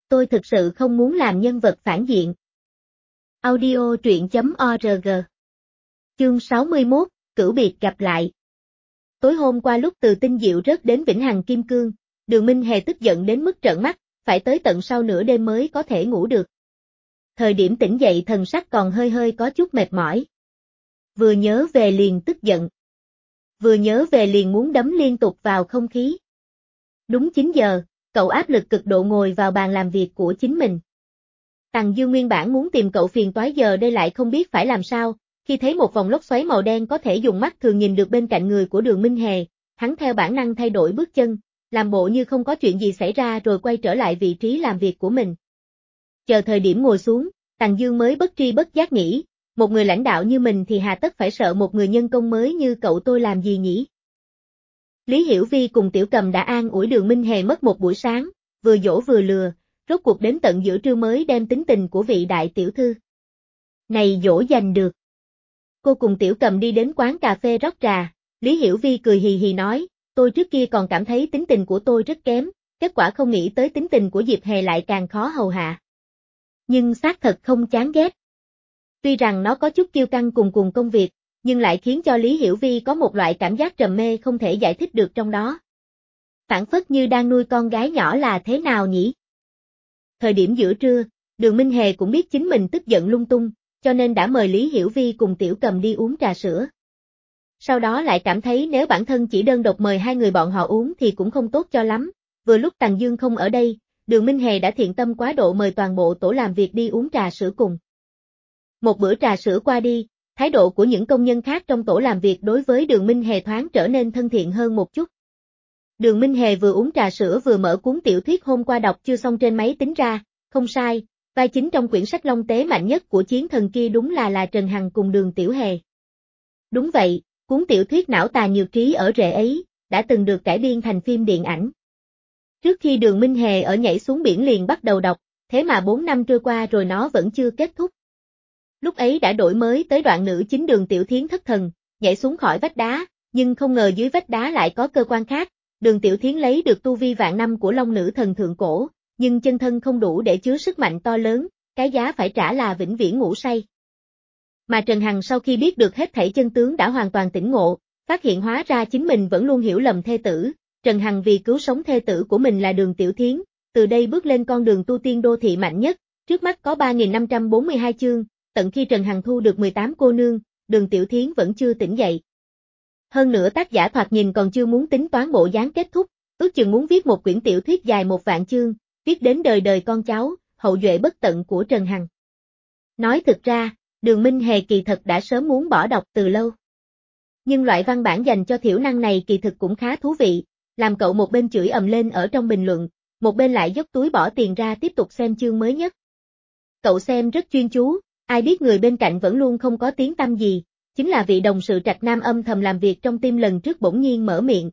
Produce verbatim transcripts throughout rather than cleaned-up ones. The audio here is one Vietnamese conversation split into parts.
Tôi thực sự không muốn làm nhân vật phản diện. Audio truyện chấm org. Chương sáu mươi mốt, cửu biệt gặp lại. Tối hôm qua lúc từ Tinh Diệu rớt đến Vĩnh Hằng Kim Cương, Đường Minh Hề tức giận đến mức trợn mắt, phải tới tận sau nửa đêm mới có thể ngủ được. Thời điểm tỉnh dậy thần sắc còn hơi hơi có chút mệt mỏi. Vừa nhớ về liền tức giận. Vừa nhớ về liền muốn đấm liên tục vào không khí. Đúng chín giờ, cậu áp lực cực độ ngồi vào bàn làm việc của chính mình. Tằng Dương nguyên bản muốn tìm cậu phiền toái giờ đây lại không biết phải làm sao, khi thấy một vòng lốc xoáy màu đen có thể dùng mắt thường nhìn được bên cạnh người của Đường Minh Hề, hắn theo bản năng thay đổi bước chân, làm bộ như không có chuyện gì xảy ra rồi quay trở lại vị trí làm việc của mình. Chờ thời điểm ngồi xuống, Tằng Dương mới bất tri bất giác nghĩ, một người lãnh đạo như mình thì hà tất phải sợ một người nhân công mới như cậu tôi làm gì nhỉ? Lý Hiểu Vi cùng Tiểu Cầm đã an ủi Đường Minh Hề mất một buổi sáng, vừa dỗ vừa lừa, rốt cuộc đến tận giữa trưa mới đem tính tình của vị đại tiểu thư này dỗ dành được. Cô cùng Tiểu Cầm đi đến quán cà phê rót trà, Lý Hiểu Vi cười hì hì nói, tôi trước kia còn cảm thấy tính tình của tôi rất kém, kết quả không nghĩ tới tính tình của Diệp Hề lại càng khó hầu hạ. Nhưng xác thật không chán ghét. Tuy rằng nó có chút kiêu căng cùng cùng công việc, nhưng lại khiến cho Lý Hiểu Vi có một loại cảm giác trầm mê không thể giải thích được trong đó. Phản phất như đang nuôi con gái nhỏ là thế nào nhỉ? Thời điểm giữa trưa, Đường Minh Hề cũng biết chính mình tức giận lung tung, cho nên đã mời Lý Hiểu Vi cùng Tiểu Cầm đi uống trà sữa. Sau đó lại cảm thấy nếu bản thân chỉ đơn độc mời hai người bọn họ uống thì cũng không tốt cho lắm, vừa lúc Tằng Dương không ở đây, Đường Minh Hề đã thiện tâm quá độ mời toàn bộ tổ làm việc đi uống trà sữa cùng. Một bữa trà sữa qua đi, thái độ của những công nhân khác trong tổ làm việc đối với Đường Minh Hề thoáng trở nên thân thiện hơn một chút. Đường Minh Hề vừa uống trà sữa vừa mở cuốn tiểu thuyết hôm qua đọc chưa xong trên máy tính ra, không sai, vai chính trong quyển sách Long Tế mạnh nhất của chiến thần kia đúng là là Trần Hằng cùng Đường Tiểu Hề. Đúng vậy, cuốn tiểu thuyết não tà nhược trí ở rễ ấy, đã từng được cải biên thành phim điện ảnh. Trước khi Đường Minh Hề ở nhảy xuống biển liền bắt đầu đọc, thế mà bốn năm trôi qua rồi nó vẫn chưa kết thúc. Lúc ấy đã đổi mới tới đoạn nữ chính Đường Tiểu Thiến thất thần, nhảy xuống khỏi vách đá, nhưng không ngờ dưới vách đá lại có cơ quan khác. Đường Tiểu Thiến lấy được tu vi vạn năm của Long Nữ Thần thượng cổ, nhưng chân thân không đủ để chứa sức mạnh to lớn, cái giá phải trả là vĩnh viễn ngủ say. Mà Trần Hằng sau khi biết được hết thảy chân tướng đã hoàn toàn tỉnh ngộ, phát hiện hóa ra chính mình vẫn luôn hiểu lầm thê tử, Trần Hằng vì cứu sống thê tử của mình là Đường Tiểu Thiến, từ đây bước lên con đường tu tiên đô thị mạnh nhất, trước mắt có ba nghìn năm trăm bốn mươi hai chương, tận khi Trần Hằng thu được mười tám cô nương, Đường Tiểu Thiến vẫn chưa tỉnh dậy. Hơn nữa tác giả thoạt nhìn còn chưa muốn tính toán bộ dáng kết thúc, ước chừng muốn viết một quyển tiểu thuyết dài một vạn chương, viết đến đời đời con cháu, hậu duệ bất tận của Trần Hằng. Nói thực ra, Đường Minh Hề kỳ thật đã sớm muốn bỏ đọc từ lâu. Nhưng loại văn bản dành cho thiểu năng này kỳ thực cũng khá thú vị, làm cậu một bên chửi ầm lên ở trong bình luận, một bên lại dốc túi bỏ tiền ra tiếp tục xem chương mới nhất. Cậu xem rất chuyên chú, ai biết người bên cạnh vẫn luôn không có tiếng tăm gì. Chính là vị đồng sự Trạch Nam âm thầm làm việc trong team lần trước bỗng nhiên mở miệng.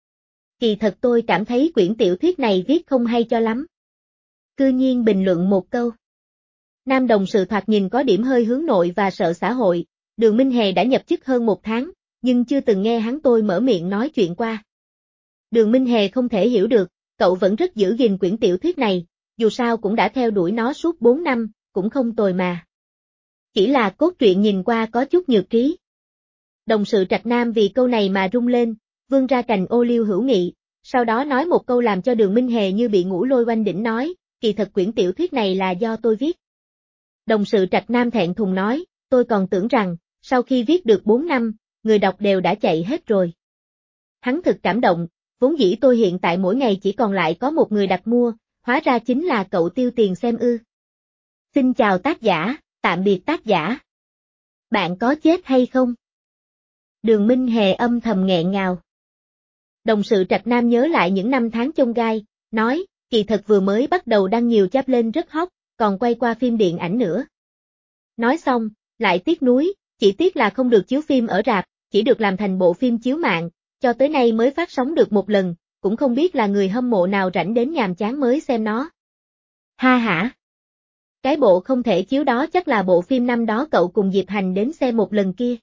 Kỳ thật tôi cảm thấy quyển tiểu thuyết này viết không hay cho lắm. Cư nhiên bình luận một câu. Nam đồng sự thoạt nhìn có điểm hơi hướng nội và sợ xã hội, Đường Minh Hề đã nhập chức hơn một tháng, nhưng chưa từng nghe hắn tôi mở miệng nói chuyện qua. Đường Minh Hề không thể hiểu được, cậu vẫn rất giữ gìn quyển tiểu thuyết này, dù sao cũng đã theo đuổi nó suốt bốn năm, cũng không tồi mà. Chỉ là cốt truyện nhìn qua có chút nhược trí. Đồng sự Trạch Nam vì câu này mà rung lên, vươn ra cành ô liu hữu nghị, sau đó nói một câu làm cho Đường Minh Hề như bị ngũ lôi oanh đỉnh nói, kỳ thật quyển tiểu thuyết này là do tôi viết. Đồng sự Trạch Nam thẹn thùng nói, tôi còn tưởng rằng, sau khi viết được bốn năm, người đọc đều đã chạy hết rồi. Hắn thực cảm động, vốn dĩ tôi hiện tại mỗi ngày chỉ còn lại có một người đặt mua, hóa ra chính là cậu tiêu tiền xem ư. Xin chào tác giả. Tạm biệt tác giả. Bạn có chết hay không? Đường Minh Hề âm thầm nghẹn ngào. Đồng sự Trạch Nam nhớ lại những năm tháng chông gai, nói, kỳ thật vừa mới bắt đầu đăng nhiều chap lên rất hot, còn quay qua phim điện ảnh nữa. Nói xong, lại tiếc nuối, chỉ tiếc là không được chiếu phim ở rạp, chỉ được làm thành bộ phim chiếu mạng, cho tới nay mới phát sóng được một lần, cũng không biết là người hâm mộ nào rảnh đến nhàm chán mới xem nó. Ha hả? Cái bộ không thể chiếu đó chắc là bộ phim năm đó cậu cùng Diệp Hành đến xem một lần kia.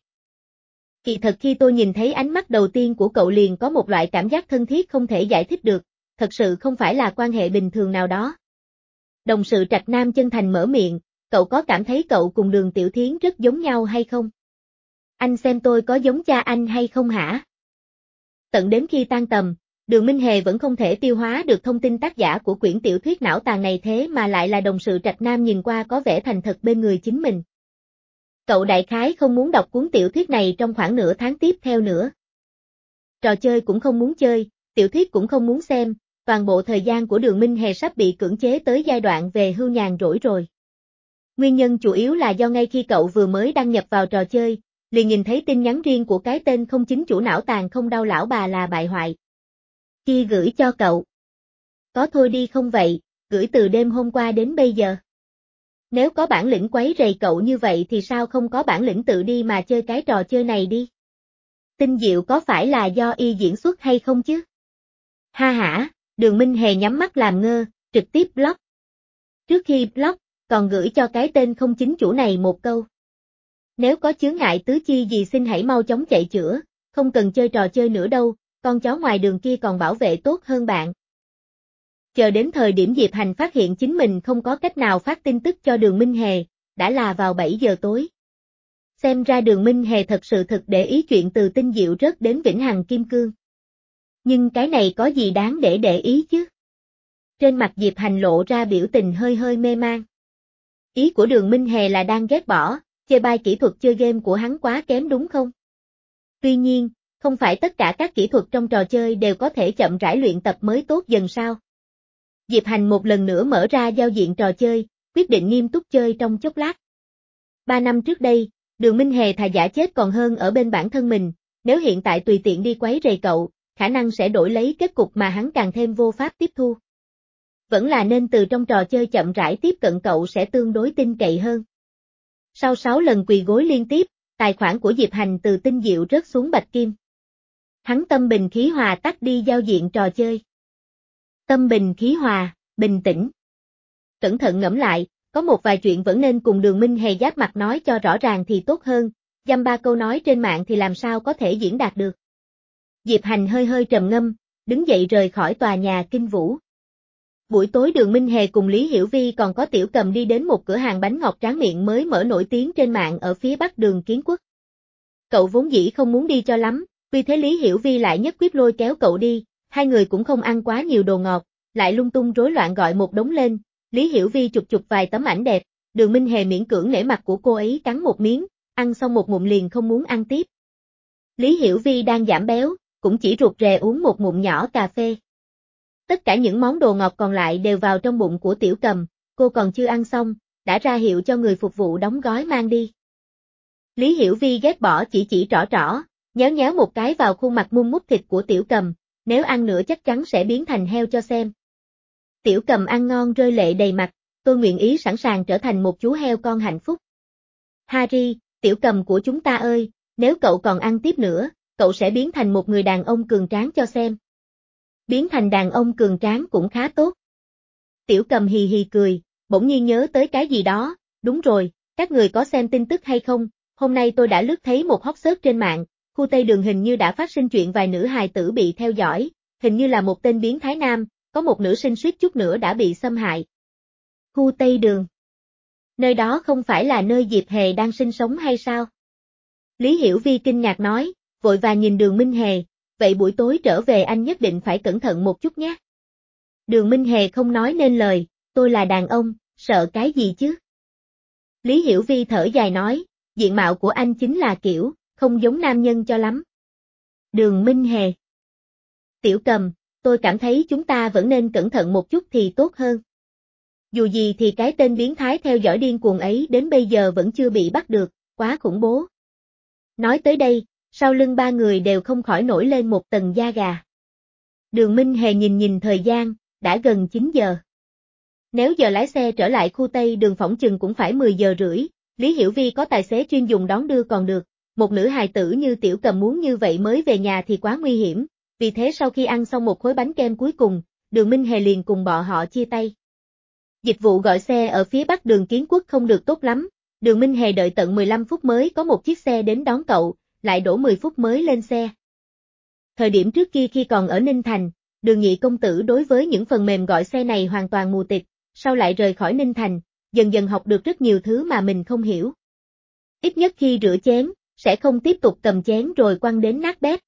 Kỳ thật khi tôi nhìn thấy ánh mắt đầu tiên của cậu liền có một loại cảm giác thân thiết không thể giải thích được, thật sự không phải là quan hệ bình thường nào đó. Đồng sự Trạch Nam chân thành mở miệng, cậu có cảm thấy cậu cùng Đường Tiểu Thiến rất giống nhau hay không? Anh xem tôi có giống cha anh hay không hả? Tận đến khi tan tầm, Đường Minh Hề vẫn không thể tiêu hóa được thông tin tác giả của quyển tiểu thuyết não tàn này thế mà lại là đồng sự Trạch Nam nhìn qua có vẻ thành thật bên người chính mình. Cậu đại khái không muốn đọc cuốn tiểu thuyết này trong khoảng nửa tháng tiếp theo nữa. Trò chơi cũng không muốn chơi, tiểu thuyết cũng không muốn xem, toàn bộ thời gian của Đường Minh Hề sắp bị cưỡng chế tới giai đoạn về hưu nhàn rỗi rồi. Nguyên nhân chủ yếu là do ngay khi cậu vừa mới đăng nhập vào trò chơi, liền nhìn thấy tin nhắn riêng của cái tên không chính chủ não tàn không đau lão bà là bại hoại. Chi gửi cho cậu. Có thôi đi không vậy, gửi từ đêm hôm qua đến bây giờ. Nếu có bản lĩnh quấy rầy cậu như vậy thì sao không có bản lĩnh tự đi mà chơi cái trò chơi này đi. Tinh diệu có phải là do y diễn xuất hay không chứ? Ha hả, Đường Minh Hề nhắm mắt làm ngơ, trực tiếp block. Trước khi block, còn gửi cho cái tên không chính chủ này một câu. Nếu có chướng ngại tứ chi gì xin hãy mau chóng chạy chữa, không cần chơi trò chơi nữa đâu, con chó ngoài đường kia còn bảo vệ tốt hơn bạn. Chờ đến thời điểm Diệp Hành phát hiện chính mình không có cách nào phát tin tức cho Đường Minh Hề, đã là vào bảy giờ tối. Xem ra Đường Minh Hề thật sự thực để ý chuyện từ tinh diệu rớt đến vĩnh hằng kim cương. Nhưng cái này có gì đáng để để ý chứ? Trên mặt Diệp Hành lộ ra biểu tình hơi hơi mê man. Ý của Đường Minh Hề là đang ghét bỏ, chê bai kỹ thuật chơi game của hắn quá kém đúng không? Tuy nhiên, không phải tất cả các kỹ thuật trong trò chơi đều có thể chậm rãi luyện tập mới tốt dần sao? Diệp Hành một lần nữa mở ra giao diện trò chơi, quyết định nghiêm túc chơi trong chốc lát. Ba năm trước đây, Đường Minh Hề thà giả chết còn hơn ở bên bản thân mình, nếu hiện tại tùy tiện đi quấy rầy cậu, khả năng sẽ đổi lấy kết cục mà hắn càng thêm vô pháp tiếp thu. Vẫn là nên từ trong trò chơi chậm rãi tiếp cận cậu sẽ tương đối tin cậy hơn. Sau sáu lần quỳ gối liên tiếp, tài khoản của Diệp Hành từ tinh diệu rớt xuống bạch kim. Hắn tâm bình khí hòa tắt đi giao diện trò chơi. Tâm bình khí hòa, bình tĩnh. Cẩn thận ngẫm lại, có một vài chuyện vẫn nên cùng Đường Minh Hề giáp mặt nói cho rõ ràng thì tốt hơn, dăm ba câu nói trên mạng thì làm sao có thể diễn đạt được. Diệp Hành hơi hơi trầm ngâm, đứng dậy rời khỏi tòa nhà Kinh Vũ. Buổi tối Đường Minh Hề cùng Lý Hiểu Vi còn có Tiểu Cầm đi đến một cửa hàng bánh ngọt tráng miệng mới mở nổi tiếng trên mạng ở phía bắc đường Kiến Quốc. Cậu vốn dĩ không muốn đi cho lắm, vì thế Lý Hiểu Vi lại nhất quyết lôi kéo cậu đi, hai người cũng không ăn quá nhiều đồ ngọt, lại lung tung rối loạn gọi một đống lên, Lý Hiểu Vi chụp chụp vài tấm ảnh đẹp, Đường Minh Hề miễn cưỡng nể mặt của cô ấy cắn một miếng, ăn xong một ngụm liền không muốn ăn tiếp. Lý Hiểu Vi đang giảm béo, cũng chỉ rụt rè uống một ngụm nhỏ cà phê. Tất cả những món đồ ngọt còn lại đều vào trong bụng của Tiểu Cầm, cô còn chưa ăn xong, đã ra hiệu cho người phục vụ đóng gói mang đi. Lý Hiểu Vi ghét bỏ chỉ chỉ trỏ trỏ, nhéo nhéo một cái vào khuôn mặt mum mút thịt của Tiểu Cầm, nếu ăn nữa chắc chắn sẽ biến thành heo cho xem. Tiểu Cầm ăn ngon rơi lệ đầy mặt, tôi nguyện ý sẵn sàng trở thành một chú heo con hạnh phúc. Harry, Tiểu Cầm của chúng ta ơi, nếu cậu còn ăn tiếp nữa, cậu sẽ biến thành một người đàn ông cường tráng cho xem. Biến thành đàn ông cường tráng cũng khá tốt. Tiểu Cầm hì hì cười, bỗng nhiên nhớ tới cái gì đó, đúng rồi, các người có xem tin tức hay không, hôm nay tôi đã lướt thấy một hot search trên mạng, khu Tây Đường hình như đã phát sinh chuyện vài nữ hài tử bị theo dõi, hình như là một tên biến thái nam, có một nữ sinh suýt chút nữa đã bị xâm hại. Khu Tây Đường. Nơi đó không phải là nơi Diệp Hề đang sinh sống hay sao? Lý Hiểu Vi kinh ngạc nói, vội vàng nhìn Đường Minh Hề, vậy buổi tối trở về anh nhất định phải cẩn thận một chút nhé. Đường Minh Hề không nói nên lời, tôi là đàn ông, sợ cái gì chứ? Lý Hiểu Vi thở dài nói, diện mạo của anh chính là kiểu, không giống nam nhân cho lắm. Đường Minh Hề. Tiểu Cầm, tôi cảm thấy chúng ta vẫn nên cẩn thận một chút thì tốt hơn. Dù gì thì cái tên biến thái theo dõi điên cuồng ấy đến bây giờ vẫn chưa bị bắt được, quá khủng bố. Nói tới đây, sau lưng ba người đều không khỏi nổi lên một tầng da gà. Đường Minh Hề nhìn nhìn thời gian, đã gần chín giờ. Nếu giờ lái xe trở lại khu Tây Đường phỏng chừng cũng phải mười giờ rưỡi, Lý Hiểu Vi có tài xế chuyên dùng đón đưa còn được, một nữ hài tử như Tiểu Cầm muốn như vậy mới về nhà thì quá nguy hiểm, vì thế sau khi ăn xong một khối bánh kem cuối cùng, Đường Minh Hề liền cùng bọn họ chia tay. Dịch vụ gọi xe ở phía bắc đường Kiến Quốc không được tốt lắm, Đường Minh Hề đợi tận mười lăm phút mới có một chiếc xe đến đón cậu, lại đổ mười phút mới lên xe. Thời điểm trước kia khi còn ở Ninh Thành, Đường Nhị công tử đối với những phần mềm gọi xe này hoàn toàn mù tịt, sau lại rời khỏi Ninh Thành, dần dần học được rất nhiều thứ mà mình không hiểu. Ít nhất khi rửa chén, sẽ không tiếp tục cầm chén rồi quăng đến nát bét.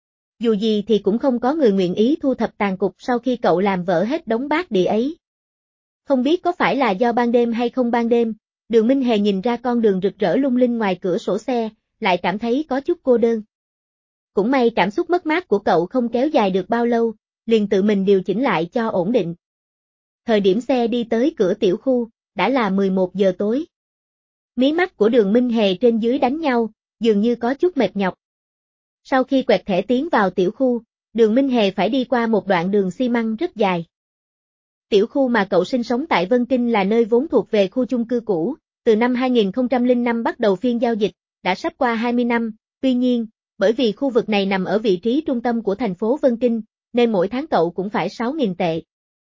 Dù gì thì cũng không có người nguyện ý thu thập tàn cục sau khi cậu làm vỡ hết đống bát đĩa ấy. Không biết có phải là do ban đêm hay không ban đêm, Đường Minh Hề nhìn ra con đường rực rỡ lung linh ngoài cửa sổ xe, lại cảm thấy có chút cô đơn. Cũng may cảm xúc mất mát của cậu không kéo dài được bao lâu, liền tự mình điều chỉnh lại cho ổn định. Thời điểm xe đi tới cửa tiểu khu, đã là mười một giờ tối. Mí mắt của Đường Minh Hề trên dưới đánh nhau, dường như có chút mệt nhọc. Sau khi quẹt thẻ tiến vào tiểu khu, Đường Minh Hề phải đi qua một đoạn đường xi măng rất dài. Tiểu khu mà cậu sinh sống tại Vân Kinh là nơi vốn thuộc về khu chung cư cũ, từ năm hai nghìn không trăm lẻ năm bắt đầu phiên giao dịch, đã sắp qua hai mươi năm, tuy nhiên, bởi vì khu vực này nằm ở vị trí trung tâm của thành phố Vân Kinh, nên mỗi tháng cậu cũng phải sáu nghìn tệ.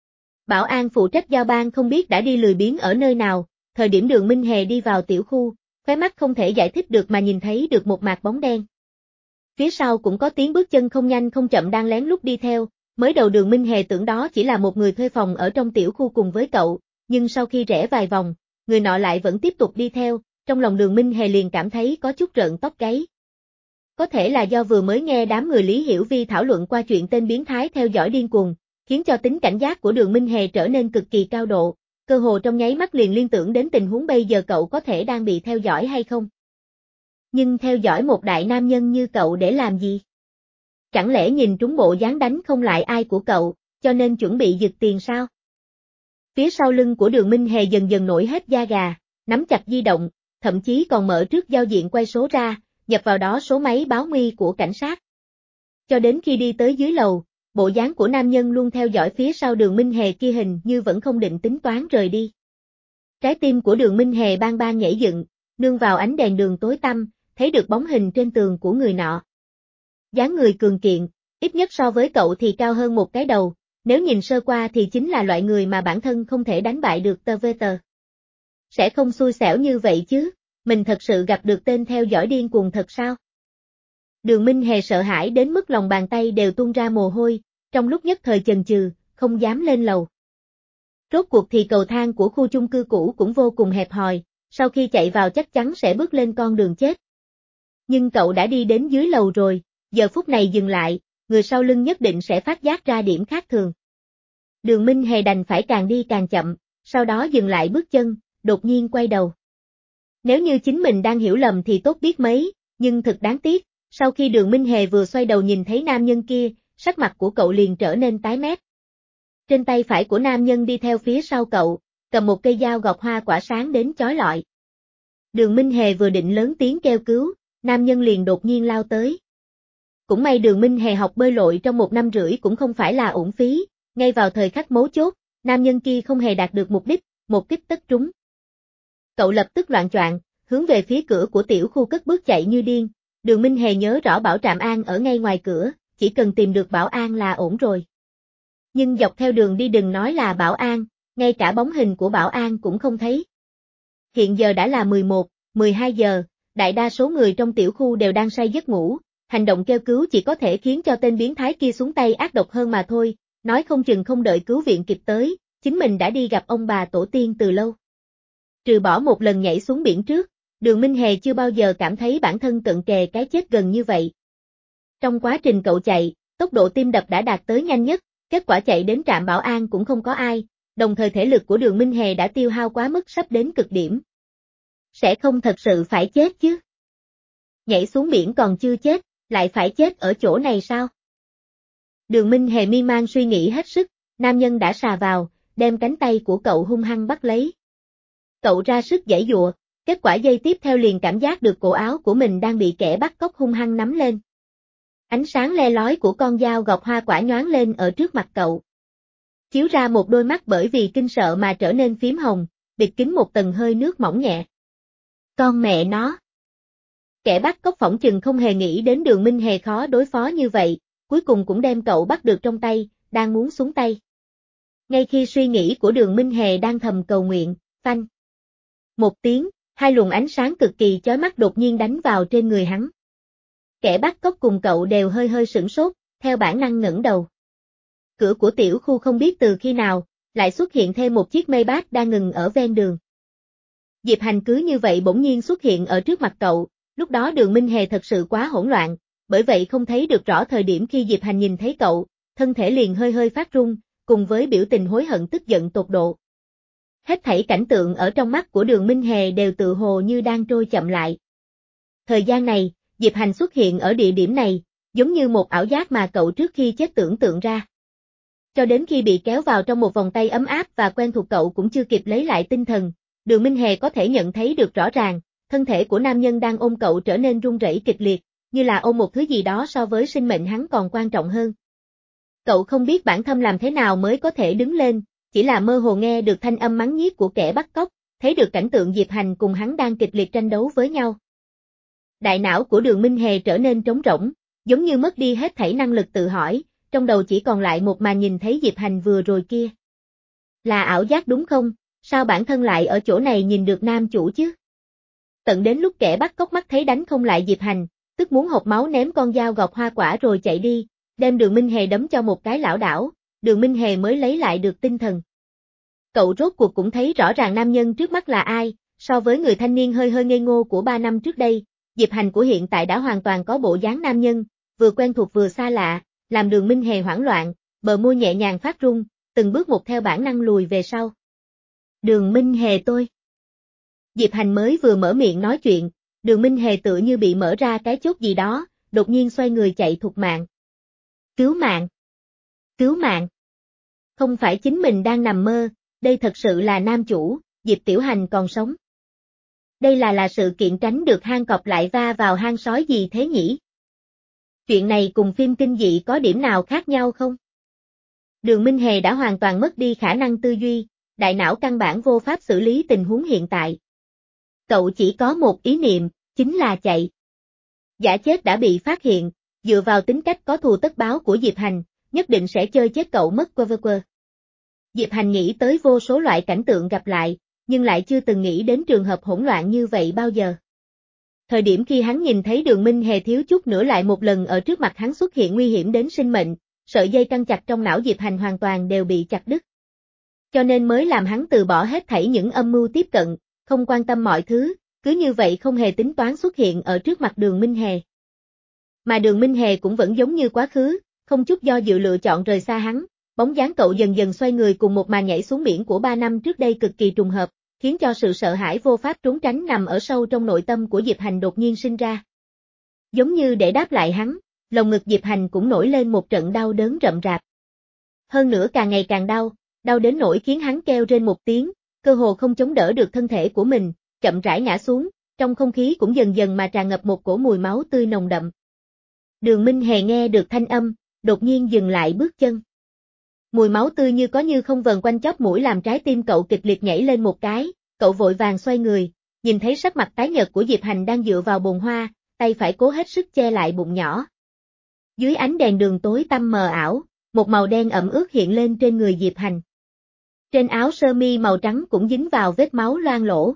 Bảo an phụ trách giao ban không biết đã đi lười biếng ở nơi nào, thời điểm Đường Minh Hề đi vào tiểu khu, khóe mắt không thể giải thích được mà nhìn thấy được một mạt bóng đen. Phía sau cũng có tiếng bước chân không nhanh không chậm đang lén lút đi theo, mới đầu Đường Minh Hề tưởng đó chỉ là một người thuê phòng ở trong tiểu khu cùng với cậu, nhưng sau khi rẽ vài vòng, người nọ lại vẫn tiếp tục đi theo, trong lòng Đường Minh Hề liền cảm thấy có chút rợn tóc gáy. Có thể là do vừa mới nghe đám người Lý Hiểu Vi thảo luận qua chuyện tên biến thái theo dõi điên cuồng, khiến cho tính cảnh giác của Đường Minh Hề trở nên cực kỳ cao độ, cơ hồ trong nháy mắt liền liên tưởng đến tình huống bây giờ cậu có thể đang bị theo dõi hay không. Nhưng theo dõi một đại nam nhân như cậu để làm gì? Chẳng lẽ nhìn trúng bộ dáng đánh không lại ai của cậu, cho nên chuẩn bị giật tiền sao? Phía sau lưng của Đường Minh Hề dần dần nổi hết da gà, nắm chặt di động, thậm chí còn mở trước giao diện quay số ra, nhập vào đó số máy báo nguy của cảnh sát. Cho đến khi đi tới dưới lầu, bộ dáng của nam nhân luôn theo dõi phía sau Đường Minh Hề kia hình như vẫn không định tính toán rời đi. Trái tim của Đường Minh Hề bang bang nhảy dựng, nương vào ánh đèn đường tối tăm, thấy được bóng hình trên tường của người nọ. Dáng người cường kiện, ít nhất so với cậu thì cao hơn một cái đầu, nếu nhìn sơ qua thì chính là loại người mà bản thân không thể đánh bại được tờ vê tờ. Sẽ không xui xẻo như vậy chứ, mình thật sự gặp được tên theo dõi điên cuồng thật sao? Đường Minh Hề sợ hãi đến mức lòng bàn tay đều tuôn ra mồ hôi, trong lúc nhất thời chần chừ, không dám lên lầu. Rốt cuộc thì cầu thang của khu chung cư cũ cũng vô cùng hẹp hòi, sau khi chạy vào chắc chắn sẽ bước lên con đường chết. Nhưng cậu đã đi đến dưới lầu rồi, giờ phút này dừng lại, người sau lưng nhất định sẽ phát giác ra điểm khác thường. Đường Minh Hề đành phải càng đi càng chậm, sau đó dừng lại bước chân, đột nhiên quay đầu. Nếu như chính mình đang hiểu lầm thì tốt biết mấy, nhưng thật đáng tiếc, sau khi Đường Minh Hề vừa xoay đầu nhìn thấy nam nhân kia, sắc mặt của cậu liền trở nên tái mét. Trên tay phải của nam nhân đi theo phía sau cậu, cầm một cây dao gọt hoa quả sáng đến chói lọi. Đường Minh Hề vừa định lớn tiếng kêu cứu, nam nhân liền đột nhiên lao tới. Cũng may Đường Minh Hề học bơi lội trong một năm rưỡi cũng không phải là uổng phí, ngay vào thời khắc mấu chốt, nam nhân kia không hề đạt được mục đích, một kích tất trúng. Cậu lập tức loạng choạng, hướng về phía cửa của tiểu khu cất bước chạy như điên. Đường Minh Hề nhớ rõ bảo trạm an ở ngay ngoài cửa, chỉ cần tìm được bảo an là ổn rồi. Nhưng dọc theo đường đi đừng nói là bảo an, ngay cả bóng hình của bảo an cũng không thấy. Hiện giờ đã là mười một, mười hai giờ, đại đa số người trong tiểu khu đều đang say giấc ngủ, hành động kêu cứu chỉ có thể khiến cho tên biến thái kia xuống tay ác độc hơn mà thôi, nói không chừng không đợi cứu viện kịp tới, chính mình đã đi gặp ông bà tổ tiên từ lâu. Trừ bỏ một lần nhảy xuống biển trước, Đường Minh Hề chưa bao giờ cảm thấy bản thân cận kề cái chết gần như vậy. Trong quá trình cậu chạy, tốc độ tim đập đã đạt tới nhanh nhất, kết quả chạy đến trạm bảo an cũng không có ai, đồng thời thể lực của Đường Minh Hề đã tiêu hao quá mức sắp đến cực điểm. Sẽ không thật sự phải chết chứ? Nhảy xuống biển còn chưa chết, lại phải chết ở chỗ này sao? Đường Minh Hề miên man suy nghĩ hết sức, nam nhân đã sà vào, đem cánh tay của cậu hung hăng bắt lấy. Cậu ra sức giãy giụa, kết quả giây tiếp theo liền cảm giác được cổ áo của mình đang bị kẻ bắt cóc hung hăng nắm lên. Ánh sáng le lói của con dao gọt hoa quả nhoáng lên ở trước mặt cậu. Chiếu ra một đôi mắt bởi vì kinh sợ mà trở nên phím hồng, bịt kín một tầng hơi nước mỏng nhẹ. Con mẹ nó! Kẻ bắt cóc phỏng chừng không hề nghĩ đến Đường Minh Hề khó đối phó như vậy, cuối cùng cũng đem cậu bắt được trong tay, đang muốn xuống tay. Ngay khi suy nghĩ của Đường Minh Hề đang thầm cầu nguyện, phanh. Một tiếng, hai luồng ánh sáng cực kỳ chói mắt đột nhiên đánh vào trên người hắn. Kẻ bắt cóc cùng cậu đều hơi hơi sửng sốt, theo bản năng ngẩng đầu. Cửa của tiểu khu không biết từ khi nào, lại xuất hiện thêm một chiếc Maybach đang ngừng ở ven đường. Diệp Hành cứ như vậy bỗng nhiên xuất hiện ở trước mặt cậu, lúc đó Đường Minh Hề thật sự quá hỗn loạn, bởi vậy không thấy được rõ thời điểm khi Diệp Hành nhìn thấy cậu, thân thể liền hơi hơi phát run, cùng với biểu tình hối hận tức giận tột độ. Hết thảy cảnh tượng ở trong mắt của Đường Minh Hề đều tự hồ như đang trôi chậm lại. Thời gian này, Diệp Hành xuất hiện ở địa điểm này, giống như một ảo giác mà cậu trước khi chết tưởng tượng ra. Cho đến khi bị kéo vào trong một vòng tay ấm áp và quen thuộc cậu cũng chưa kịp lấy lại tinh thần, Đường Minh Hề có thể nhận thấy được rõ ràng, thân thể của nam nhân đang ôm cậu trở nên run rẩy kịch liệt, như là ôm một thứ gì đó so với sinh mệnh hắn còn quan trọng hơn. Cậu không biết bản thân làm thế nào mới có thể đứng lên, chỉ là mơ hồ nghe được thanh âm mắng nhiếc của kẻ bắt cóc, thấy được cảnh tượng Diệp Hành cùng hắn đang kịch liệt tranh đấu với nhau. Đại não của Đường Minh Hề trở nên trống rỗng, giống như mất đi hết thảy năng lực tự hỏi, trong đầu chỉ còn lại một màn nhìn thấy Diệp Hành vừa rồi kia. Là ảo giác đúng không? Sao bản thân lại ở chỗ này nhìn được nam chủ chứ? Tận đến lúc kẻ bắt cóc mắt thấy đánh không lại Diệp Hành, tức muốn hộc máu ném con dao gọt hoa quả rồi chạy đi, đem Đường Minh Hề đấm cho một cái lảo đảo, Đường Minh Hề mới lấy lại được tinh thần. Cậu rốt cuộc cũng thấy rõ ràng nam nhân trước mắt là ai, so với người thanh niên hơi hơi ngây ngô của ba năm trước đây, Diệp Hành của hiện tại đã hoàn toàn có bộ dáng nam nhân, vừa quen thuộc vừa xa lạ, làm Đường Minh Hề hoảng loạn, bờ môi nhẹ nhàng phát run, từng bước một theo bản năng lùi về sau. Đường Minh Hề tôi. Diệp Hành mới vừa mở miệng nói chuyện, Đường Minh Hề tựa như bị mở ra cái chốt gì đó, đột nhiên xoay người chạy thục mạng. Cứu mạng! Cứu mạng! Không phải chính mình đang nằm mơ, đây thật sự là nam chủ, Diệp Tiểu Hành còn sống. Đây là là sự kiện tránh được hang cọp lại va vào hang sói gì thế nhỉ? Chuyện này cùng phim kinh dị có điểm nào khác nhau không? Đường Minh Hề đã hoàn toàn mất đi khả năng tư duy, đại não căn bản vô pháp xử lý tình huống hiện tại. Cậu chỉ có một ý niệm, chính là chạy. Giả chết đã bị phát hiện, dựa vào tính cách có thù tất báo của Diệp Hành, nhất định sẽ chơi chết cậu mất quơ vơ quơ. Diệp Hành nghĩ tới vô số loại cảnh tượng gặp lại, nhưng lại chưa từng nghĩ đến trường hợp hỗn loạn như vậy bao giờ. Thời điểm khi hắn nhìn thấy Đường Minh Hề thiếu chút nữa lại một lần ở trước mặt hắn xuất hiện nguy hiểm đến sinh mệnh, sợi dây căng chặt trong não Diệp Hành hoàn toàn đều bị chặt đứt. Cho nên mới làm hắn từ bỏ hết thảy những âm mưu tiếp cận, không quan tâm mọi thứ, cứ như vậy không hề tính toán xuất hiện ở trước mặt Đường Minh Hề. Mà Đường Minh Hề cũng vẫn giống như quá khứ, không chút do dự lựa chọn rời xa hắn, bóng dáng cậu dần dần xoay người cùng một màn nhảy xuống biển của ba năm trước đây cực kỳ trùng hợp, khiến cho sự sợ hãi vô pháp trốn tránh nằm ở sâu trong nội tâm của Diệp Hành đột nhiên sinh ra. Giống như để đáp lại hắn, lồng ngực Diệp Hành cũng nổi lên một trận đau đớn rậm rạp. Hơn nữa càng ngày càng đau, đau đến nỗi khiến hắn kêu rên một tiếng, cơ hồ không chống đỡ được thân thể của mình, chậm rãi ngã xuống, trong không khí cũng dần dần mà tràn ngập một cổ mùi máu tươi nồng đậm. Đường Minh Hề nghe được thanh âm, đột nhiên dừng lại bước chân. Mùi máu tươi như có như không vần quanh chóp mũi làm trái tim cậu kịch liệt nhảy lên một cái, cậu vội vàng xoay người, nhìn thấy sắc mặt tái nhợt của Diệp Hành đang dựa vào bồn hoa, tay phải cố hết sức che lại bụng nhỏ. Dưới ánh đèn đường tối tăm mờ ảo, một màu đen ẩm ướt hiện lên trên người Diệp Hành. Trên áo sơ mi màu trắng cũng dính vào vết máu loang lỗ.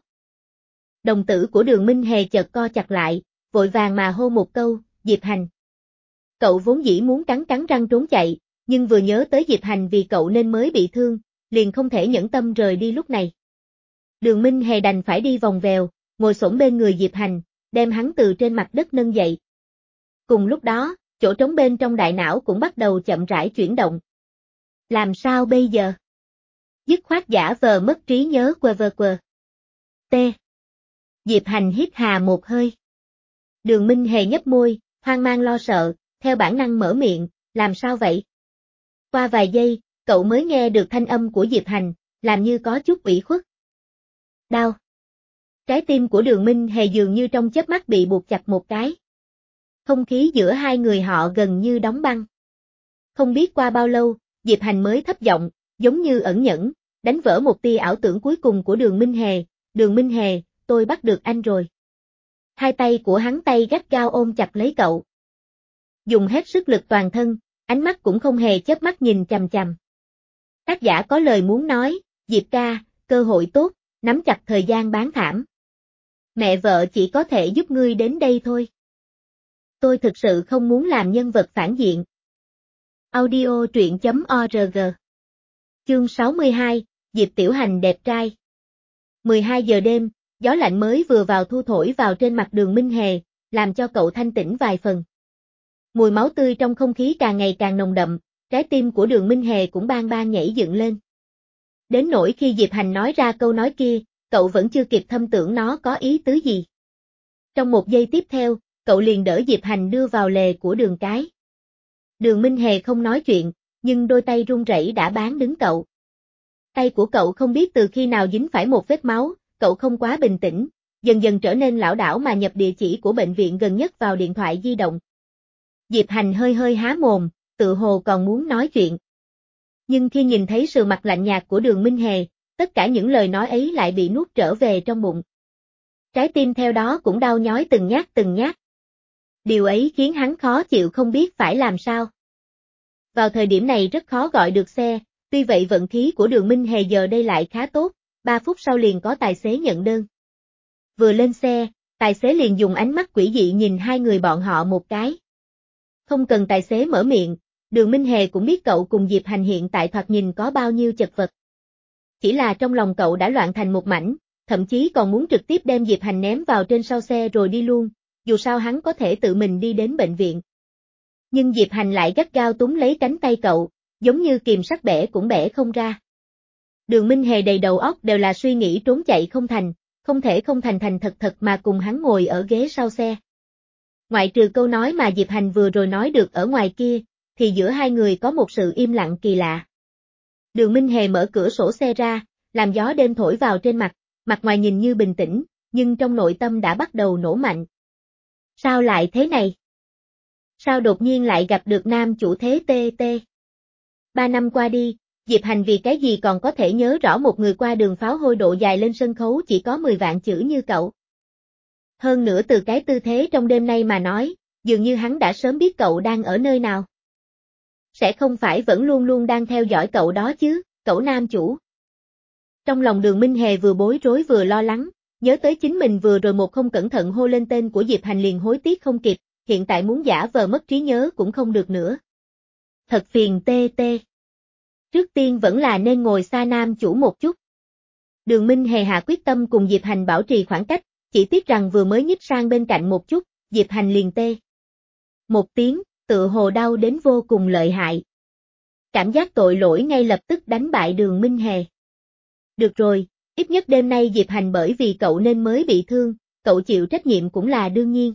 Đồng tử của Đường Minh Hề chợt co chặt lại, vội vàng mà hô một câu, Diệp Hành. Cậu vốn dĩ muốn cắn cắn răng trốn chạy, nhưng vừa nhớ tới Diệp Hành vì cậu nên mới bị thương, liền không thể nhẫn tâm rời đi lúc này. Đường Minh Hề đành phải đi vòng vèo, ngồi xổm bên người Diệp Hành, đem hắn từ trên mặt đất nâng dậy. Cùng lúc đó, chỗ trống bên trong đại não cũng bắt đầu chậm rãi chuyển động. Làm sao bây giờ? Dứt khoát giả vờ mất trí nhớ quơ vơ quơ. T. Diệp Hành hít hà một hơi. Đường Minh Hề nhếch môi, hoang mang lo sợ, theo bản năng mở miệng, làm sao vậy? Qua vài giây, cậu mới nghe được thanh âm của Diệp Hành, làm như có chút ủy khuất. Đau. Trái tim của Đường Minh Hề dường như trong chớp mắt bị buộc chặt một cái. Không khí giữa hai người họ gần như đóng băng. Không biết qua bao lâu, Diệp Hành mới thấp giọng, giống như ẩn nhẫn, đánh vỡ một tia ảo tưởng cuối cùng của Đường Minh Hề. Đường Minh Hề, tôi bắt được anh rồi. Hai tay của hắn tay gắt gao ôm chặt lấy cậu. Dùng hết sức lực toàn thân, ánh mắt cũng không hề chớp mắt nhìn chằm chằm. Tác giả có lời muốn nói, Diệp ca, cơ hội tốt, nắm chặt thời gian bán thảm. Mẹ vợ chỉ có thể giúp ngươi đến đây thôi. Tôi thực sự không muốn làm nhân vật phản diện. audio truyện chấm org Chương sáu mươi hai, Diệp Tiểu Hành đẹp trai. mười hai giờ đêm, gió lạnh mới vừa vào thu thổi vào trên mặt Đường Minh Hề, làm cho cậu thanh tĩnh vài phần. Mùi máu tươi trong không khí càng ngày càng nồng đậm, trái tim của Đường Minh Hề cũng bang bang nhảy dựng lên. Đến nỗi khi Diệp Hành nói ra câu nói kia, cậu vẫn chưa kịp thâm tưởng nó có ý tứ gì. Trong một giây tiếp theo, cậu liền đỡ Diệp Hành đưa vào lề của đường cái. Đường Minh Hề không nói chuyện, nhưng đôi tay run rẩy đã bán đứng cậu. Tay của cậu không biết từ khi nào dính phải một vết máu, cậu không quá bình tĩnh, dần dần trở nên lảo đảo mà nhập địa chỉ của bệnh viện gần nhất vào điện thoại di động. Diệp Hành hơi hơi há mồm, tự hồ còn muốn nói chuyện. Nhưng khi nhìn thấy sự mặt lạnh nhạt của Đường Minh Hề, tất cả những lời nói ấy lại bị nuốt trở về trong bụng. Trái tim theo đó cũng đau nhói từng nhát từng nhát. Điều ấy khiến hắn khó chịu không biết phải làm sao. Vào thời điểm này rất khó gọi được xe, tuy vậy vận khí của Đường Minh Hề giờ đây lại khá tốt, ba phút sau liền có tài xế nhận đơn. Vừa lên xe, tài xế liền dùng ánh mắt quỷ dị nhìn hai người bọn họ một cái. Không cần tài xế mở miệng, Đường Minh Hề cũng biết cậu cùng Diệp Hành hiện tại thoạt nhìn có bao nhiêu chật vật. Chỉ là trong lòng cậu đã loạn thành một mảnh, thậm chí còn muốn trực tiếp đem Diệp Hành ném vào trên sau xe rồi đi luôn, dù sao hắn có thể tự mình đi đến bệnh viện. Nhưng Diệp Hành lại gắt gao túm lấy cánh tay cậu, giống như kìm sắt bẻ cũng bẻ không ra. Đường Minh Hề đầy đầu óc đều là suy nghĩ trốn chạy không thành, không thể không thành thành thật thật mà cùng hắn ngồi ở ghế sau xe. Ngoại trừ câu nói mà Diệp Hành vừa rồi nói được ở ngoài kia, thì giữa hai người có một sự im lặng kỳ lạ. Đường Minh Hề mở cửa sổ xe ra, làm gió đêm thổi vào trên mặt, mặt ngoài nhìn như bình tĩnh, nhưng trong nội tâm đã bắt đầu nổ mạnh. Sao lại thế này? Sao đột nhiên lại gặp được nam chủ thế tê tê? Ba năm qua đi, Diệp Hành vì cái gì còn có thể nhớ rõ một người qua đường pháo hôi độ dài lên sân khấu chỉ có mười vạn chữ như cậu. Hơn nữa từ cái tư thế trong đêm nay mà nói, dường như hắn đã sớm biết cậu đang ở nơi nào. Sẽ không phải vẫn luôn luôn đang theo dõi cậu đó chứ, cậu nam chủ. Trong lòng Đường Minh Hề vừa bối rối vừa lo lắng, nhớ tới chính mình vừa rồi một không cẩn thận hô lên tên của Diệp Hành liền hối tiếc không kịp, hiện tại muốn giả vờ mất trí nhớ cũng không được nữa. Thật phiền tê tê. Trước tiên vẫn là nên ngồi xa nam chủ một chút. Đường Minh Hề hạ quyết tâm cùng Diệp Hành bảo trì khoảng cách, chỉ tiếc rằng vừa mới nhích sang bên cạnh một chút, Diệp Hành liền tê. Một tiếng, tựa hồ đau đến vô cùng lợi hại. Cảm giác tội lỗi ngay lập tức đánh bại Đường Minh Hề. Được rồi, ít nhất đêm nay Diệp Hành bởi vì cậu nên mới bị thương, cậu chịu trách nhiệm cũng là đương nhiên.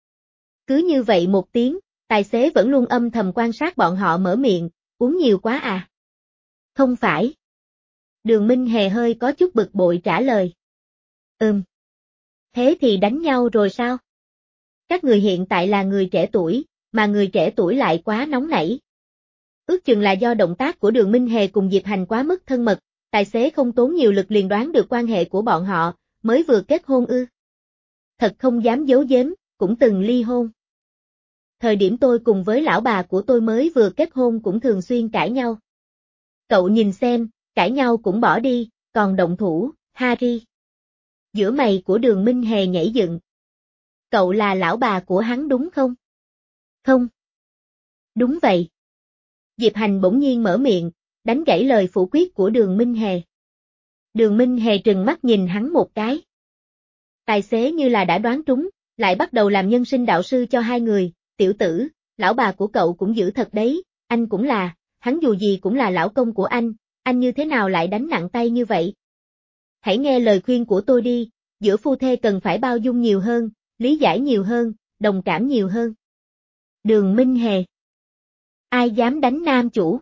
Cứ như vậy một tiếng, tài xế vẫn luôn âm thầm quan sát bọn họ mở miệng, uống nhiều quá à? Không phải. Đường Minh Hề hơi có chút bực bội trả lời. Ừm. Thế thì đánh nhau rồi sao? Các người hiện tại là người trẻ tuổi, mà người trẻ tuổi lại quá nóng nảy. Ước chừng là do động tác của Đường Minh Hề cùng Diệp Hành quá mức thân mật, tài xế không tốn nhiều lực liền đoán được quan hệ của bọn họ, mới vừa kết hôn ư. Thật không dám giấu giếm, cũng từng ly hôn. Thời điểm tôi cùng với lão bà của tôi mới vừa kết hôn cũng thường xuyên cãi nhau. Cậu nhìn xem, cãi nhau cũng bỏ đi, còn động thủ, Harry. Giữa mày của Đường Minh Hề nhảy dựng. Cậu là lão bà của hắn đúng không? Không. Đúng vậy. Diệp Hành bỗng nhiên mở miệng, đánh gãy lời phủ quyết của Đường Minh Hề. Đường Minh Hề trừng mắt nhìn hắn một cái. Tài xế như là đã đoán trúng, lại bắt đầu làm nhân sinh đạo sư cho hai người, tiểu tử, lão bà của cậu cũng dữ thật đấy, anh cũng là, hắn dù gì cũng là lão công của anh, anh như thế nào lại đánh nặng tay như vậy? Hãy nghe lời khuyên của tôi đi, giữa phu thê cần phải bao dung nhiều hơn, lý giải nhiều hơn, đồng cảm nhiều hơn. Đường Minh Hề. Ai dám đánh nam chủ?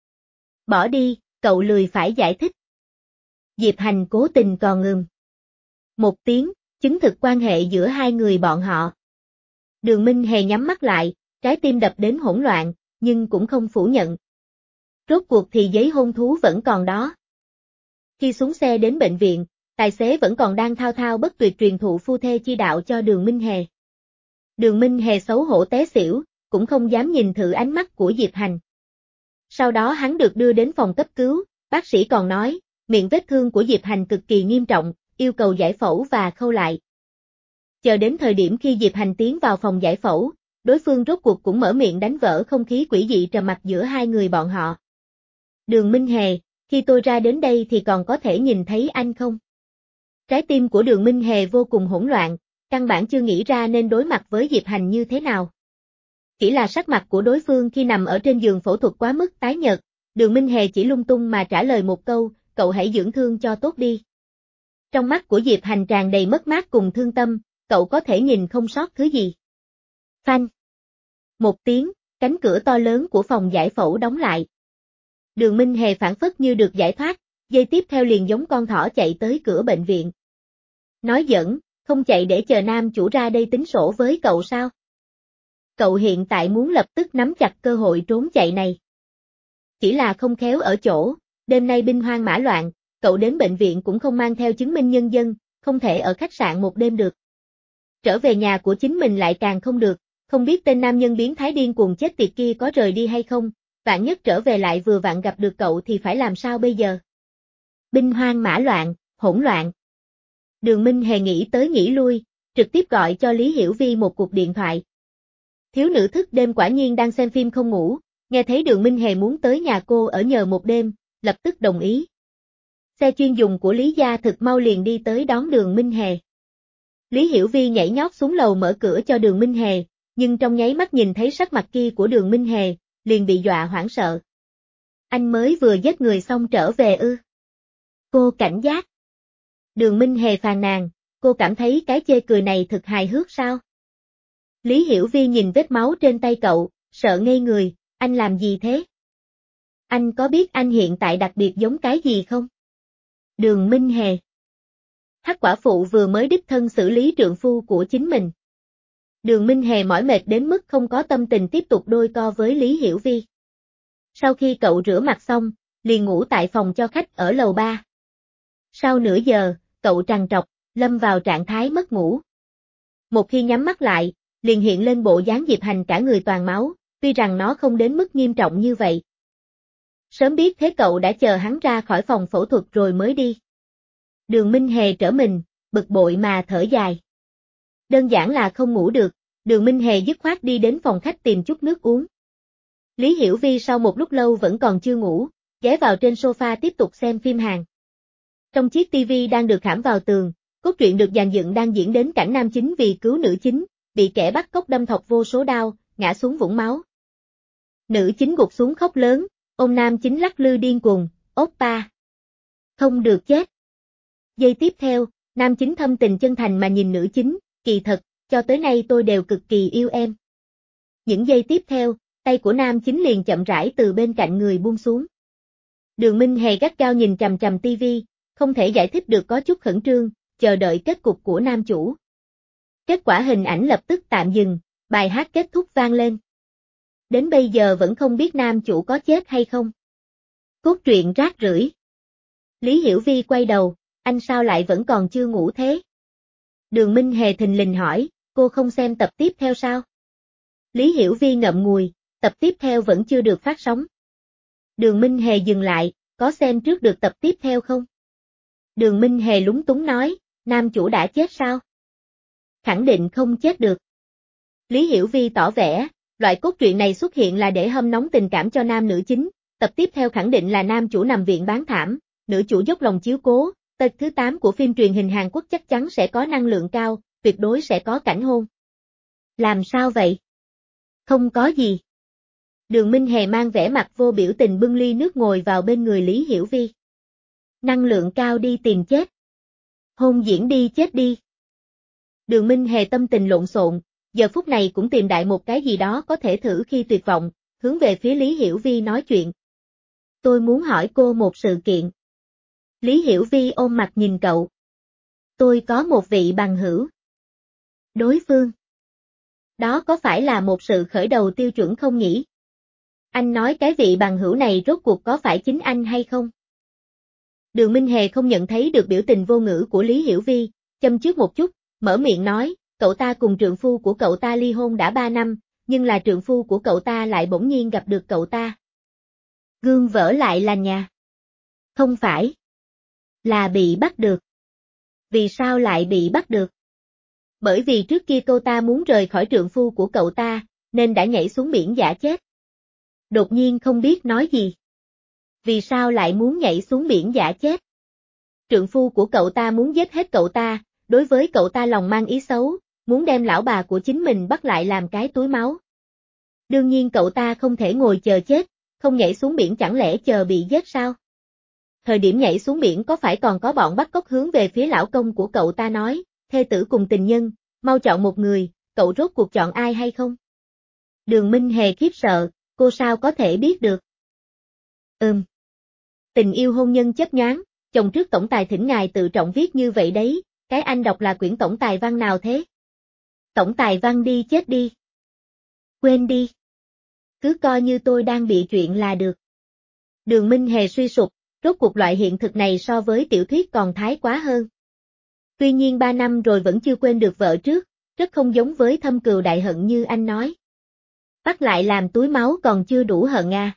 Bỏ đi, cậu lười phải giải thích. Diệp Hành cố tình còn ngừng. Một tiếng, chứng thực quan hệ giữa hai người bọn họ. Đường Minh Hề nhắm mắt lại, trái tim đập đến hỗn loạn, nhưng cũng không phủ nhận. Rốt cuộc thì giấy hôn thú vẫn còn đó. Khi xuống xe đến bệnh viện, tài xế vẫn còn đang thao thao bất tuyệt truyền thụ phu thê chi đạo cho Đường Minh Hề. Đường Minh Hề xấu hổ té xỉu, cũng không dám nhìn thử ánh mắt của Diệp Hành. Sau đó hắn được đưa đến phòng cấp cứu, bác sĩ còn nói, miệng vết thương của Diệp Hành cực kỳ nghiêm trọng, yêu cầu giải phẫu và khâu lại. Chờ đến thời điểm khi Diệp Hành tiến vào phòng giải phẫu, đối phương rốt cuộc cũng mở miệng đánh vỡ không khí quỷ dị trầm mặc giữa hai người bọn họ. Đường Minh Hề, khi tôi ra đến đây thì còn có thể nhìn thấy anh không? Trái tim của Đường Minh Hề vô cùng hỗn loạn, căn bản chưa nghĩ ra nên đối mặt với Diệp Hành như thế nào. Chỉ là sắc mặt của đối phương khi nằm ở trên giường phẫu thuật quá mức tái nhợt, Đường Minh Hề chỉ lung tung mà trả lời một câu, cậu hãy dưỡng thương cho tốt đi. Trong mắt của Diệp Hành tràn đầy mất mát cùng thương tâm, cậu có thể nhìn không sót thứ gì. Phanh. Một tiếng, cánh cửa to lớn của phòng giải phẫu đóng lại. Đường Minh Hề phảng phất như được giải thoát, giây tiếp theo liền giống con thỏ chạy tới cửa bệnh viện. Nói giỡn, không chạy để chờ nam chủ ra đây tính sổ với cậu sao? Cậu hiện tại muốn lập tức nắm chặt cơ hội trốn chạy này. Chỉ là không khéo ở chỗ, đêm nay binh hoang mã loạn, cậu đến bệnh viện cũng không mang theo chứng minh nhân dân, không thể ở khách sạn một đêm được. Trở về nhà của chính mình lại càng không được, không biết tên nam nhân biến thái điên cuồng chết tiệt kia có rời đi hay không, vạn nhất trở về lại vừa vặn gặp được cậu thì phải làm sao bây giờ? Binh hoang mã loạn, hỗn loạn. Đường Minh Hề nghĩ tới nghĩ lui, trực tiếp gọi cho Lý Hiểu Vi một cuộc điện thoại. Thiếu nữ thức đêm quả nhiên đang xem phim không ngủ, nghe thấy Đường Minh Hề muốn tới nhà cô ở nhờ một đêm, lập tức đồng ý. Xe chuyên dùng của Lý gia thực mau liền đi tới đón Đường Minh Hề. Lý Hiểu Vi nhảy nhót xuống lầu mở cửa cho Đường Minh Hề, nhưng trong nháy mắt nhìn thấy sắc mặt kia của Đường Minh Hề, liền bị dọa hoảng sợ. Anh mới vừa giết người xong trở về ư? Cô cảnh giác. Đường Minh Hề phàn nàn, cô cảm thấy cái chê cười này thực hài hước sao? Lý Hiểu Vi nhìn vết máu trên tay cậu, sợ ngây người, anh làm gì thế? Anh có biết anh hiện tại đặc biệt giống cái gì không? Đường Minh Hề. Hắc quả phụ vừa mới đích thân xử lý trượng phu của chính mình. Đường Minh Hề mỏi mệt đến mức không có tâm tình tiếp tục đôi co với Lý Hiểu Vi. Sau khi cậu rửa mặt xong, liền ngủ tại phòng cho khách ở lầu ba. Sau nửa giờ, cậu trằn trọc, lâm vào trạng thái mất ngủ. Một khi nhắm mắt lại, liền hiện lên bộ dáng Diệp Hành cả người toàn máu, tuy rằng nó không đến mức nghiêm trọng như vậy. Sớm biết thế cậu đã chờ hắn ra khỏi phòng phẫu thuật rồi mới đi. Đường Minh Hề trở mình, bực bội mà thở dài. Đơn giản là không ngủ được, Đường Minh Hề dứt khoát đi đến phòng khách tìm chút nước uống. Lý Hiểu Vi sau một lúc lâu vẫn còn chưa ngủ, ghé vào trên sofa tiếp tục xem phim Hàn. Trong chiếc tivi đang được khảm vào tường, cốt truyện được dàn dựng đang diễn đến cảnh nam chính vì cứu nữ chính, bị kẻ bắt cóc đâm thọc vô số đao, ngã xuống vũng máu. Nữ chính gục xuống khóc lớn, ôm nam chính lắc lư điên cuồng, oppa. Không được chết. Giây tiếp theo, nam chính thâm tình chân thành mà nhìn nữ chính, kỳ thật, cho tới nay tôi đều cực kỳ yêu em. Những giây tiếp theo, tay của nam chính liền chậm rãi từ bên cạnh người buông xuống. Đường Minh Hề gắt gao nhìn chằm chằm tivi, không thể giải thích được có chút khẩn trương, chờ đợi kết cục của nam chủ. Kết quả hình ảnh lập tức tạm dừng, bài hát kết thúc vang lên. Đến bây giờ vẫn không biết nam chủ có chết hay không. Cốt truyện rác rưởi. Lý Hiểu Vi quay đầu, anh sao lại vẫn còn chưa ngủ thế? Đường Minh Hề thình lình hỏi, cô không xem tập tiếp theo sao? Lý Hiểu Vi ngậm ngùi, tập tiếp theo vẫn chưa được phát sóng. Đường Minh Hề dừng lại, có xem trước được tập tiếp theo không? Đường Minh Hề lúng túng nói, nam chủ đã chết sao? Khẳng định không chết được. Lý Hiểu Vi tỏ vẻ, loại cốt truyện này xuất hiện là để hâm nóng tình cảm cho nam nữ chính, tập tiếp theo khẳng định là nam chủ nằm viện bán thảm, nữ chủ dốc lòng chiếu cố, tập thứ tám của phim truyền hình Hàn Quốc chắc chắn sẽ có năng lượng cao, tuyệt đối sẽ có cảnh hôn. Làm sao vậy? Không có gì. Đường Minh Hề mang vẻ mặt vô biểu tình bưng ly nước ngồi vào bên người Lý Hiểu Vi. Năng lượng cao đi tìm chết. Hôn diễn đi chết đi. Đường Minh Hề tâm tình lộn xộn, giờ phút này cũng tìm đại một cái gì đó có thể thử khi tuyệt vọng, hướng về phía Lý Hiểu Vi nói chuyện. Tôi muốn hỏi cô một sự kiện. Lý Hiểu Vi ôm mặt nhìn cậu. Tôi có một vị bằng hữu. Đối phương. Đó có phải là một sự khởi đầu tiêu chuẩn không nhỉ? Anh nói cái vị bằng hữu này rốt cuộc có phải chính anh hay không? Đường Minh Hề không nhận thấy được biểu tình vô ngữ của Lý Hiểu Vi, châm chước một chút, mở miệng nói, cậu ta cùng trượng phu của cậu ta ly hôn đã ba năm, nhưng là trượng phu của cậu ta lại bỗng nhiên gặp được cậu ta. Gương vỡ lại là nhà. Không phải. Là bị bắt được. Vì sao lại bị bắt được? Bởi vì trước kia cô ta muốn rời khỏi trượng phu của cậu ta, nên đã nhảy xuống biển giả chết. Đột nhiên không biết nói gì. Vì sao lại muốn nhảy xuống biển giả chết? Trượng phu của cậu ta muốn giết hết cậu ta, đối với cậu ta lòng mang ý xấu, muốn đem lão bà của chính mình bắt lại làm cái túi máu. Đương nhiên cậu ta không thể ngồi chờ chết, không nhảy xuống biển chẳng lẽ chờ bị giết sao? Thời điểm nhảy xuống biển có phải còn có bọn bắt cóc hướng về phía lão công của cậu ta nói, thê tử cùng tình nhân, mau chọn một người, cậu rốt cuộc chọn ai hay không? Đường Minh Hề khiếp sợ, cô sao có thể biết được? Ừm. Tình yêu hôn nhân chấp nhoáng, chồng trước tổng tài thỉnh ngài tự trọng viết như vậy đấy, cái anh đọc là quyển tổng tài văn nào thế? Tổng tài văn đi chết đi. Quên đi. Cứ coi như tôi đang bị chuyện là được. Đường Minh Hề suy sụp, rốt cuộc loại hiện thực này so với tiểu thuyết còn thái quá hơn. Tuy nhiên ba năm rồi vẫn chưa quên được vợ trước, rất không giống với thâm cừu đại hận như anh nói. Bắt lại làm túi máu còn chưa đủ hận à.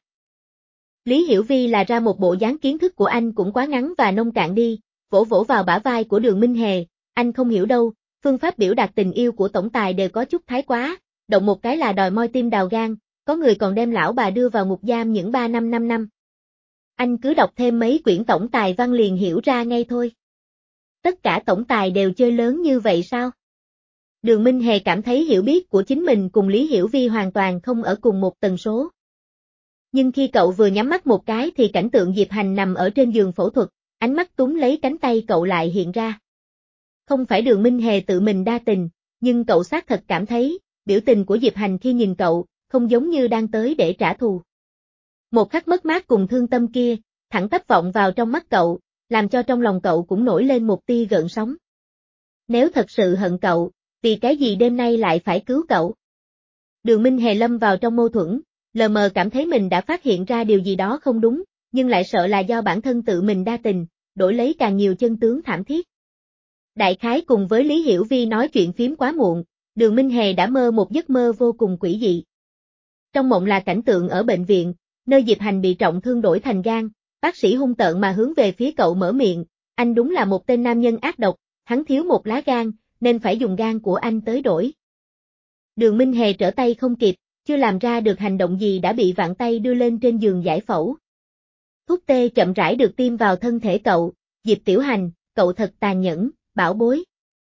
Lý Hiểu Vi là ra một bộ dáng kiến thức của anh cũng quá ngắn và nông cạn đi, vỗ vỗ vào bả vai của Đường Minh Hề, anh không hiểu đâu, phương pháp biểu đạt tình yêu của tổng tài đều có chút thái quá, động một cái là đòi moi tim đào gan, có người còn đem lão bà đưa vào ngục giam những ba năm năm năm. Anh cứ đọc thêm mấy quyển tổng tài văn liền hiểu ra ngay thôi. Tất cả tổng tài đều chơi lớn như vậy sao? Đường Minh Hề cảm thấy hiểu biết của chính mình cùng Lý Hiểu Vi hoàn toàn không ở cùng một tần số. Nhưng khi cậu vừa nhắm mắt một cái thì cảnh tượng Diệp Hành nằm ở trên giường phẫu thuật, ánh mắt túm lấy cánh tay cậu lại hiện ra. Không phải Đường Minh Hề tự mình đa tình, nhưng cậu xác thật cảm thấy, biểu tình của Diệp Hành khi nhìn cậu, không giống như đang tới để trả thù. Một khắc mất mát cùng thương tâm kia, thẳng tắp vọng vào trong mắt cậu, làm cho trong lòng cậu cũng nổi lên một tia gợn sóng. Nếu thật sự hận cậu, vì cái gì đêm nay lại phải cứu cậu? Đường Minh Hề lâm vào trong mâu thuẫn, lờ mờ cảm thấy mình đã phát hiện ra điều gì đó không đúng, nhưng lại sợ là do bản thân tự mình đa tình, đổi lấy càng nhiều chân tướng thảm thiết. Đại khái cùng với Lý Hiểu Vi nói chuyện phím quá muộn, Đường Minh Hề đã mơ một giấc mơ vô cùng quỷ dị. Trong mộng là cảnh tượng ở bệnh viện, nơi Diệp Hành bị trọng thương đổi thành gan, bác sĩ hung tợn mà hướng về phía cậu mở miệng, anh đúng là một tên nam nhân ác độc, hắn thiếu một lá gan, nên phải dùng gan của anh tới đổi. Đường Minh Hề trở tay không kịp, chưa làm ra được hành động gì đã bị vạn tay đưa lên trên giường giải phẫu. Thuốc tê chậm rãi được tiêm vào thân thể cậu, Diệp Tiểu Hành, cậu thật tàn nhẫn, bảo bối.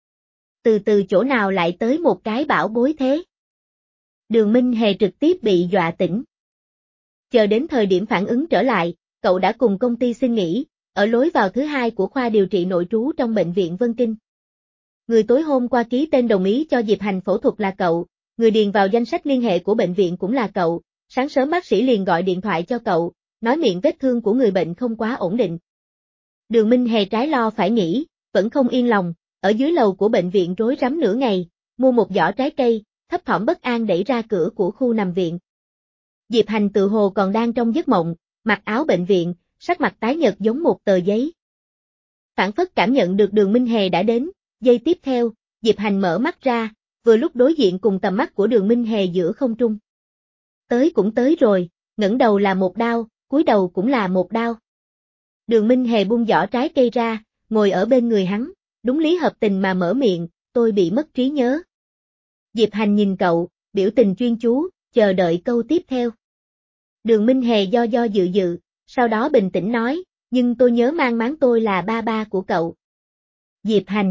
Từ từ chỗ nào lại tới một cái bảo bối thế? Đường Minh Hề trực tiếp bị dọa tỉnh. Chờ đến thời điểm phản ứng trở lại, cậu đã cùng công ty xin nghỉ, ở lối vào thứ hai của khoa điều trị nội trú trong bệnh viện Vân Kinh. Người tối hôm qua ký tên đồng ý cho Diệp Hành phẫu thuật là cậu, người điền vào danh sách liên hệ của bệnh viện cũng là cậu, sáng sớm bác sĩ liền gọi điện thoại cho cậu, nói miệng vết thương của người bệnh không quá ổn định. Đường Minh Hề trái lo phải nghĩ, vẫn không yên lòng, ở dưới lầu của bệnh viện rối rắm nửa ngày, mua một giỏ trái cây, thấp thỏm bất an đẩy ra cửa của khu nằm viện. Diệp Hành tự hồ còn đang trong giấc mộng, mặc áo bệnh viện, sắc mặt tái nhợt giống một tờ giấy. Phản phất cảm nhận được Đường Minh Hề đã đến, giây tiếp theo, Diệp Hành mở mắt ra, vừa lúc đối diện cùng tầm mắt của Đường Minh Hề giữa không trung. Tới cũng tới rồi, ngẩng đầu là một đao, cúi đầu cũng là một đao. Đường Minh Hề buông giỏ trái cây ra, ngồi ở bên người hắn, đúng lý hợp tình mà mở miệng, tôi bị mất trí nhớ. Diệp Hành nhìn cậu, biểu tình chuyên chú, chờ đợi câu tiếp theo. Đường Minh Hề do do dự dự, sau đó bình tĩnh nói, nhưng tôi nhớ mang máng tôi là ba ba của cậu. Diệp Hành.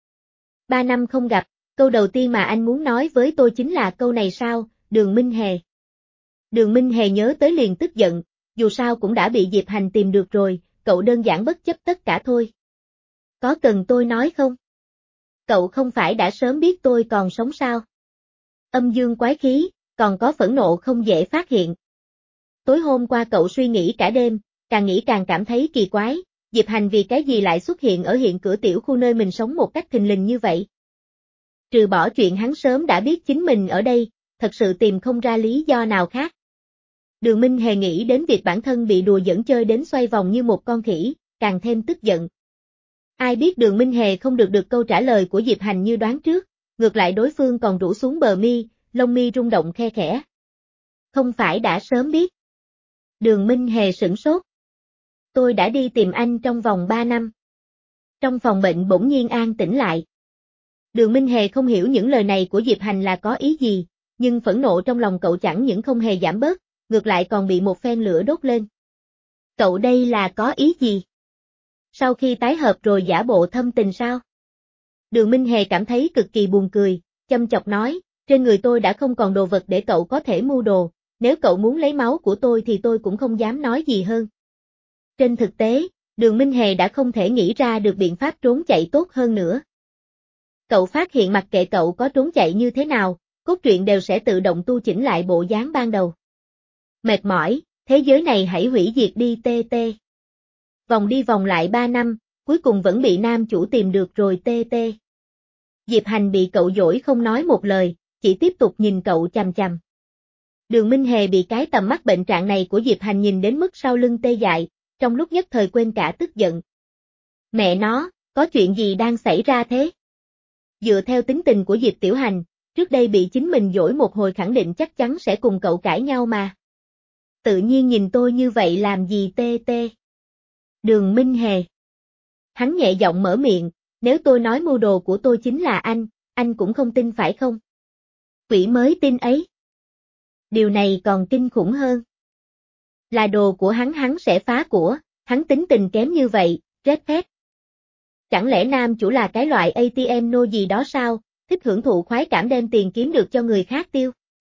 Ba năm không gặp, câu đầu tiên mà anh muốn nói với tôi chính là câu này sao, Đường Minh Hề. Đường Minh Hề nhớ tới liền tức giận, dù sao cũng đã bị Diệp Hành tìm được rồi, cậu đơn giản bất chấp tất cả thôi. Có cần tôi nói không? Cậu không phải đã sớm biết tôi còn sống sao? Âm dương quái khí, còn có phẫn nộ không dễ phát hiện. Tối hôm qua cậu suy nghĩ cả đêm, càng nghĩ càng cảm thấy kỳ quái, Diệp Hành vì cái gì lại xuất hiện ở hiện cửa tiểu khu nơi mình sống một cách thình lình như vậy? Trừ bỏ chuyện hắn sớm đã biết chính mình ở đây, thật sự tìm không ra lý do nào khác. Đường Minh Hề nghĩ đến việc bản thân bị đùa dẫn chơi đến xoay vòng như một con khỉ, càng thêm tức giận. Ai biết Đường Minh Hề không được được câu trả lời của Diệp Hành như đoán trước, ngược lại đối phương còn rũ xuống bờ mi, lông mi rung động khe khẽ. Không phải đã sớm biết. Đường Minh Hề sửng sốt. Tôi đã đi tìm anh trong vòng ba năm. Trong phòng bệnh bỗng nhiên an tĩnh lại. Đường Minh Hề không hiểu những lời này của Diệp Hành là có ý gì, nhưng phẫn nộ trong lòng cậu chẳng những không hề giảm bớt, ngược lại còn bị một phen lửa đốt lên. Cậu đây là có ý gì? Sau khi tái hợp rồi giả bộ thâm tình sao? Đường Minh Hề cảm thấy cực kỳ buồn cười, châm chọc nói, trên người tôi đã không còn đồ vật để cậu có thể mưu đồ, nếu cậu muốn lấy máu của tôi thì tôi cũng không dám nói gì hơn. Trên thực tế, Đường Minh Hề đã không thể nghĩ ra được biện pháp trốn chạy tốt hơn nữa. Cậu phát hiện mặc kệ cậu có trốn chạy như thế nào, cốt truyện đều sẽ tự động tu chỉnh lại bộ dáng ban đầu. Mệt mỏi, thế giới này hãy hủy diệt đi tê tê. Vòng đi vòng lại ba năm, cuối cùng vẫn bị nam chủ tìm được rồi tê tê. Diệp Hành bị cậu dỗi không nói một lời, chỉ tiếp tục nhìn cậu chằm chằm. Đường Minh Hề bị cái tầm mắt bệnh trạng này của Diệp Hành nhìn đến mức sau lưng tê dại, trong lúc nhất thời quên cả tức giận. Mẹ nó, có chuyện gì đang xảy ra thế? Dựa theo tính tình của Diệp Tiểu Hành, trước đây bị chính mình dỗi một hồi khẳng định chắc chắn sẽ cùng cậu cãi nhau mà. Tự nhiên nhìn tôi như vậy làm gì tê tê? Đường Minh Hề. Hắn nhẹ giọng mở miệng, nếu tôi nói mưu đồ của tôi chính là anh, anh cũng không tin phải không? Quỷ mới tin ấy. Điều này còn kinh khủng hơn. Là đồ của hắn hắn sẽ phá của, hắn tính tình kém như vậy, rét phét. Chẳng lẽ nam chủ là cái loại a tê em nô gì đó sao, thích hưởng thụ khoái cảm đem tiền kiếm được cho người khác tiêu?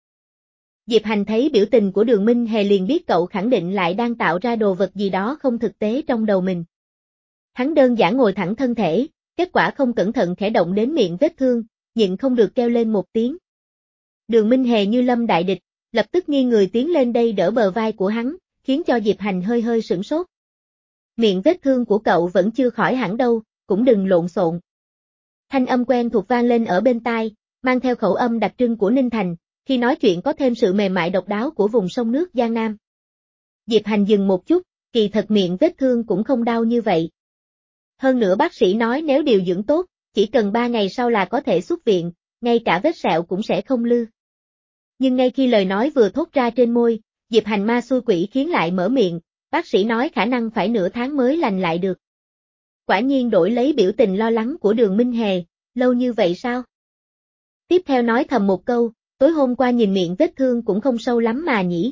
Diệp Hành thấy biểu tình của Đường Minh Hề liền biết cậu khẳng định lại đang tạo ra đồ vật gì đó không thực tế trong đầu mình. Hắn đơn giản ngồi thẳng thân thể, kết quả không cẩn thận khẽ động đến miệng vết thương, nhịn không được kêu lên một tiếng. Đường Minh Hề như lâm đại địch, lập tức nghiêng người tiến lên đây đỡ bờ vai của hắn, khiến cho Diệp Hành hơi hơi sửng sốt. Miệng vết thương của cậu vẫn chưa khỏi hẳn đâu, cũng đừng lộn xộn. Thanh âm quen thuộc vang lên ở bên tai, mang theo khẩu âm đặc trưng của Ninh Thành, khi nói chuyện có thêm sự mềm mại độc đáo của vùng sông nước Giang Nam. Diệp Hành dừng một chút, kỳ thật miệng vết thương cũng không đau như vậy. Hơn nữa bác sĩ nói nếu điều dưỡng tốt, chỉ cần ba ngày sau là có thể xuất viện, ngay cả vết sẹo cũng sẽ không lư. Nhưng ngay khi lời nói vừa thốt ra trên môi, Diệp Hành ma xui quỷ khiến lại mở miệng, bác sĩ nói khả năng phải nửa tháng mới lành lại được. Quả nhiên đổi lấy biểu tình lo lắng của Đường Minh Hề, lâu như vậy sao? Tiếp theo nói thầm một câu, tối hôm qua nhìn miệng vết thương cũng không sâu lắm mà nhỉ.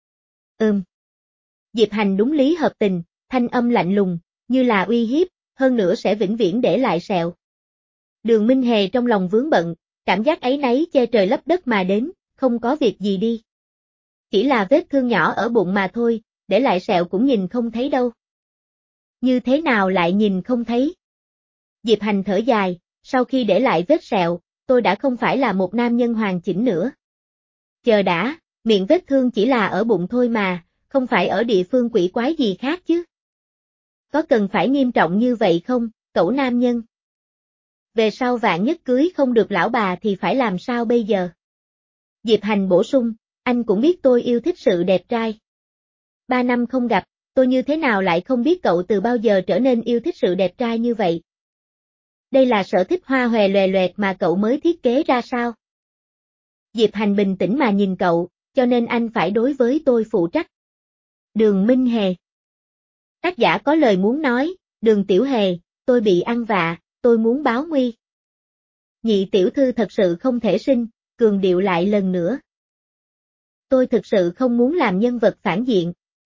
Ừm. Diệp Hành đúng lý hợp tình, thanh âm lạnh lùng, như là uy hiếp, hơn nữa sẽ vĩnh viễn để lại sẹo. Đường Minh Hề trong lòng vướng bận, cảm giác áy náy che trời lấp đất mà đến, không có việc gì đi. Chỉ là vết thương nhỏ ở bụng mà thôi, để lại sẹo cũng nhìn không thấy đâu. Như thế nào lại nhìn không thấy? Diệp Hành thở dài, sau khi để lại vết sẹo, tôi đã không phải là một nam nhân hoàn chỉnh nữa. Chờ đã, miệng vết thương chỉ là ở bụng thôi mà, không phải ở địa phương quỷ quái gì khác chứ. Có cần phải nghiêm trọng như vậy không, cẩu nam nhân? Về sau vạn nhất cưới không được lão bà thì phải làm sao bây giờ? Diệp Hành bổ sung, anh cũng biết tôi yêu thích sự đẹp trai. Ba năm không gặp, tôi như thế nào lại không biết cậu từ bao giờ trở nên yêu thích sự đẹp trai như vậy? Đây là sở thích hoa hòe loè loẹt mà cậu mới thiết kế ra sao? Diệp Hành bình tĩnh mà nhìn cậu, cho nên anh phải đối với tôi phụ trách. Đường Minh Hề. Tác giả có lời muốn nói, Đường Tiểu Hề, tôi bị ăn vạ, tôi muốn báo nguy. Nhị tiểu thư thật sự không thể sinh, cường điệu lại lần nữa. Tôi thực sự không muốn làm nhân vật phản diện.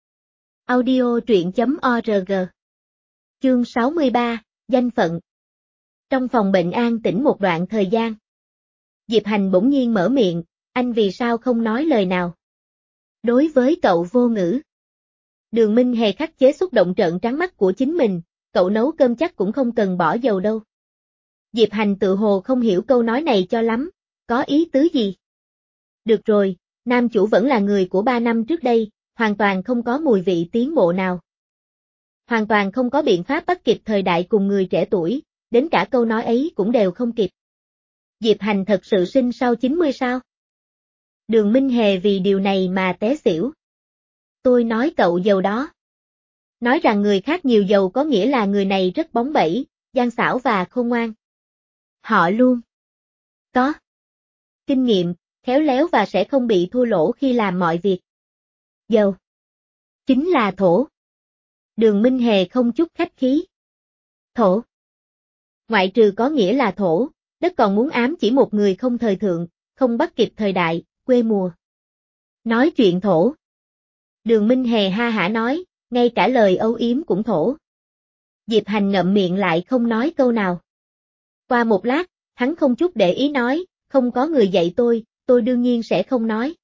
Audio truyện.org. Chương sáu mươi ba, danh phận. Trong phòng bệnh an tĩnh một đoạn thời gian. Diệp Hành bỗng nhiên mở miệng, anh vì sao không nói lời nào? Đối với cậu vô ngữ. Đường Minh Hề khắc chế xúc động trợn trắng mắt của chính mình, cậu nấu cơm chắc cũng không cần bỏ dầu đâu. Diệp Hành tự hồ không hiểu câu nói này cho lắm, có ý tứ gì? Được rồi, nam chủ vẫn là người của ba năm trước đây, hoàn toàn không có mùi vị tiến bộ nào. Hoàn toàn không có biện pháp bắt kịp thời đại cùng người trẻ tuổi, đến cả câu nói ấy cũng đều không kịp. Diệp Hành thật sự sinh sau chín mươi sao? Đường Minh Hề vì điều này mà té xỉu. Tôi nói cậu giàu đó. Nói rằng người khác nhiều giàu có nghĩa là người này rất bóng bẩy, gian xảo và khôn ngoan. Họ luôn có kinh nghiệm, khéo léo và sẽ không bị thua lỗ khi làm mọi việc. Giàu chính là thổ. Đường Minh Hề không chút khách khí. Thổ. Ngoại trừ có nghĩa là thổ, đất còn muốn ám chỉ một người không thời thượng, không bắt kịp thời đại, quê mùa. Nói chuyện thổ. Đường Minh Hề ha hả nói, ngay cả lời âu yếm cũng thổ. Diệp Hành ngậm miệng lại không nói câu nào. Qua một lát, hắn không chút để ý nói, không có người dạy tôi, tôi đương nhiên sẽ không nói.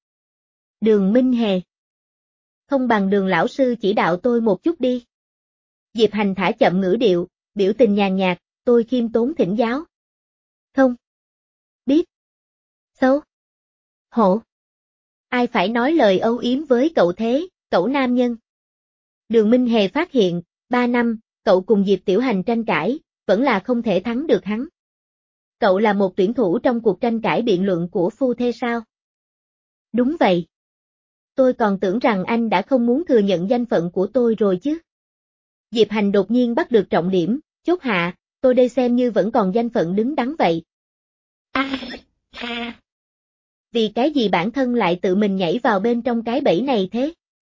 Đường Minh Hề. Không bằng Đường lão sư chỉ đạo tôi một chút đi. Diệp Hành thả chậm ngữ điệu, biểu tình nhàn nhạt, tôi khiêm tốn thỉnh giáo. Không. Biết. Xấu. Hổ. Ai phải nói lời âu yếm với cậu thế, cậu nam nhân. Đường Minh Hề phát hiện, ba năm, cậu cùng Diệp Tiểu Hành tranh cãi, vẫn là không thể thắng được hắn. Cậu là một tuyển thủ trong cuộc tranh cãi biện luận của phu thê sao? Đúng vậy. Tôi còn tưởng rằng anh đã không muốn thừa nhận danh phận của tôi rồi chứ. Diệp Hành đột nhiên bắt được trọng điểm, chốt hạ, tôi đây xem như vẫn còn danh phận đứng đắn vậy. A, a. Vì cái gì bản thân lại tự mình nhảy vào bên trong cái bẫy này thế?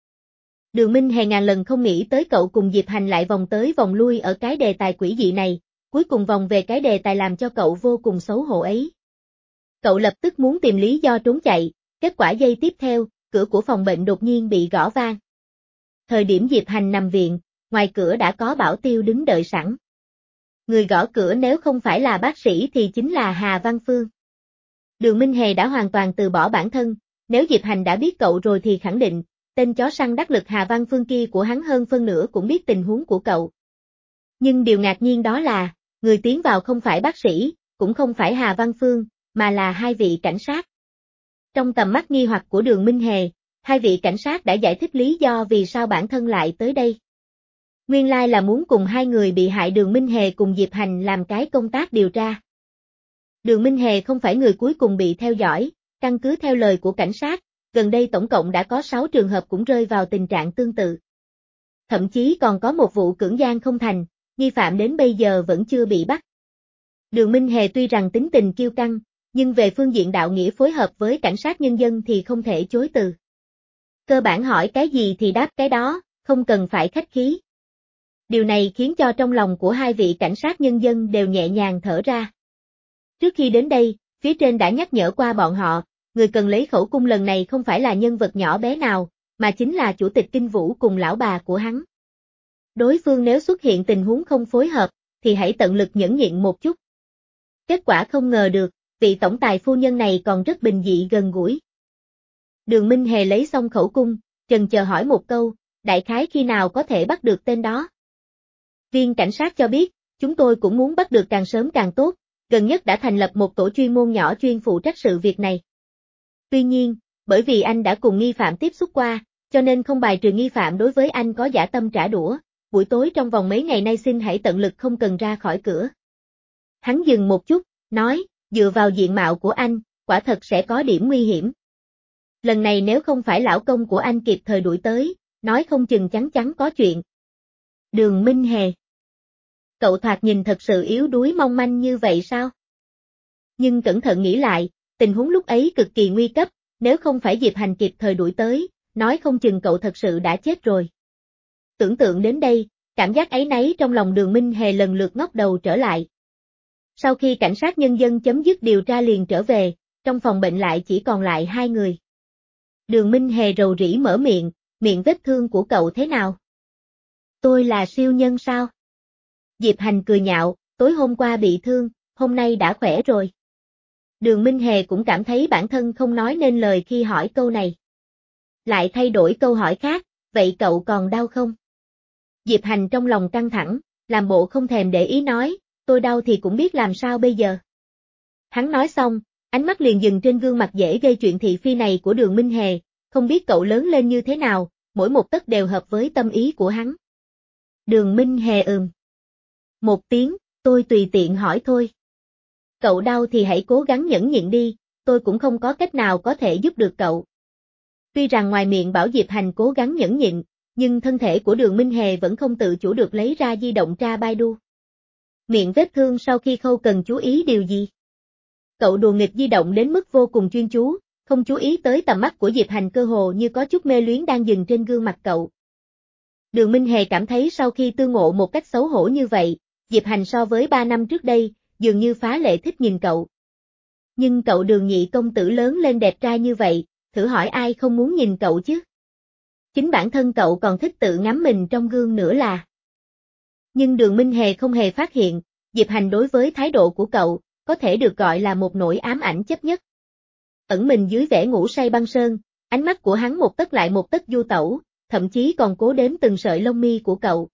Đường Minh Hề ngàn lần không nghĩ tới cậu cùng Diệp Hành lại vòng tới vòng lui ở cái đề tài quỷ dị này, cuối cùng vòng về cái đề tài làm cho cậu vô cùng xấu hổ ấy. Cậu lập tức muốn tìm lý do trốn chạy, kết quả giây tiếp theo, cửa của phòng bệnh đột nhiên bị gõ vang. Thời điểm Diệp Hành nằm viện, ngoài cửa đã có bảo tiêu đứng đợi sẵn. Người gõ cửa nếu không phải là bác sĩ thì chính là Hà Văn Phương. Đường Minh Hề đã hoàn toàn từ bỏ bản thân, nếu Diệp Hành đã biết cậu rồi thì khẳng định, tên chó săn đắc lực Hà Văn Phương kia của hắn hơn phân nửa cũng biết tình huống của cậu. Nhưng điều ngạc nhiên đó là, người tiến vào không phải bác sĩ, cũng không phải Hà Văn Phương, mà là hai vị cảnh sát. Trong tầm mắt nghi hoặc của Đường Minh Hề, hai vị cảnh sát đã giải thích lý do vì sao bản thân lại tới đây. Nguyên lai là muốn cùng hai người bị hại Đường Minh Hề cùng Diệp Hành làm cái công tác điều tra. Đường Minh Hề không phải người cuối cùng bị theo dõi, căn cứ theo lời của cảnh sát, gần đây tổng cộng đã có sáu trường hợp cũng rơi vào tình trạng tương tự. Thậm chí còn có một vụ cưỡng gian không thành, nghi phạm đến bây giờ vẫn chưa bị bắt. Đường Minh Hề tuy rằng tính tình kiêu căng, nhưng về phương diện đạo nghĩa phối hợp với cảnh sát nhân dân thì không thể chối từ. Cơ bản hỏi cái gì thì đáp cái đó, không cần phải khách khí. Điều này khiến cho trong lòng của hai vị cảnh sát nhân dân đều nhẹ nhàng thở ra. Trước khi đến đây, phía trên đã nhắc nhở qua bọn họ, người cần lấy khẩu cung lần này không phải là nhân vật nhỏ bé nào, mà chính là chủ tịch Kinh Vũ cùng lão bà của hắn. Đối phương nếu xuất hiện tình huống không phối hợp, thì hãy tận lực nhẫn nhịn một chút. Kết quả không ngờ được, vị tổng tài phu nhân này còn rất bình dị gần gũi. Đường Minh Hề lấy xong khẩu cung, chần chờ hỏi một câu, đại khái khi nào có thể bắt được tên đó. Viên cảnh sát cho biết, chúng tôi cũng muốn bắt được càng sớm càng tốt, gần nhất đã thành lập một tổ chuyên môn nhỏ chuyên phụ trách sự việc này. Tuy nhiên, bởi vì anh đã cùng nghi phạm tiếp xúc qua, cho nên không bài trừ nghi phạm đối với anh có dã tâm trả đũa, buổi tối trong vòng mấy ngày nay xin hãy tận lực không cần ra khỏi cửa. Hắn dừng một chút, nói, dựa vào diện mạo của anh, quả thật sẽ có điểm nguy hiểm. Lần này nếu không phải lão công của anh kịp thời đuổi tới, nói không chừng chắn chắn có chuyện. Đường Minh Hề. Cậu thoạt nhìn thật sự yếu đuối mong manh như vậy sao? Nhưng cẩn thận nghĩ lại, tình huống lúc ấy cực kỳ nguy cấp, nếu không phải Diệp Hành kịp thời đuổi tới, nói không chừng cậu thật sự đã chết rồi. Tưởng tượng đến đây, cảm giác áy náy trong lòng Đường Minh Hề lần lượt ngóc đầu trở lại. Sau khi cảnh sát nhân dân chấm dứt điều tra liền trở về, trong phòng bệnh lại chỉ còn lại hai người. Đường Minh Hề rầu rĩ mở miệng, miệng vết thương của cậu thế nào? Tôi là siêu nhân sao? Diệp Hành cười nhạo, tối hôm qua bị thương, hôm nay đã khỏe rồi. Đường Minh Hề cũng cảm thấy bản thân không nói nên lời khi hỏi câu này. Lại thay đổi câu hỏi khác, vậy cậu còn đau không? Diệp Hành trong lòng căng thẳng, làm bộ không thèm để ý nói, tôi đau thì cũng biết làm sao bây giờ. Hắn nói xong, ánh mắt liền dừng trên gương mặt dễ gây chuyện thị phi này của Đường Minh Hề, không biết cậu lớn lên như thế nào, mỗi một tấc đều hợp với tâm ý của hắn. Đường Minh Hề ừm. Một tiếng, tôi tùy tiện hỏi thôi. Cậu đau thì hãy cố gắng nhẫn nhịn đi, tôi cũng không có cách nào có thể giúp được cậu. Tuy rằng ngoài miệng bảo Diệp Hành cố gắng nhẫn nhịn, nhưng thân thể của Đường Minh Hề vẫn không tự chủ được lấy ra di động tra Baidu. Miệng vết thương sau khi khâu cần chú ý điều gì? Cậu đùa nghịch di động đến mức vô cùng chuyên chú, không chú ý tới tầm mắt của Diệp Hành cơ hồ như có chút mê luyến đang dừng trên gương mặt cậu. Đường Minh Hề cảm thấy sau khi tương ngộ một cách xấu hổ như vậy, Diệp Hành so với ba năm trước đây, dường như phá lệ thích nhìn cậu. Nhưng cậu Đường nhị công tử lớn lên đẹp trai như vậy, thử hỏi ai không muốn nhìn cậu chứ? Chính bản thân cậu còn thích tự ngắm mình trong gương nữa là. Nhưng Đường Minh Hề không hề phát hiện, Diệp Hành đối với thái độ của cậu, có thể được gọi là một nỗi ám ảnh chấp nhất. Ẩn mình dưới vẻ ngủ say băng sơn, ánh mắt của hắn một tấc lại một tấc du tẩu, thậm chí còn cố đếm từng sợi lông mi của cậu.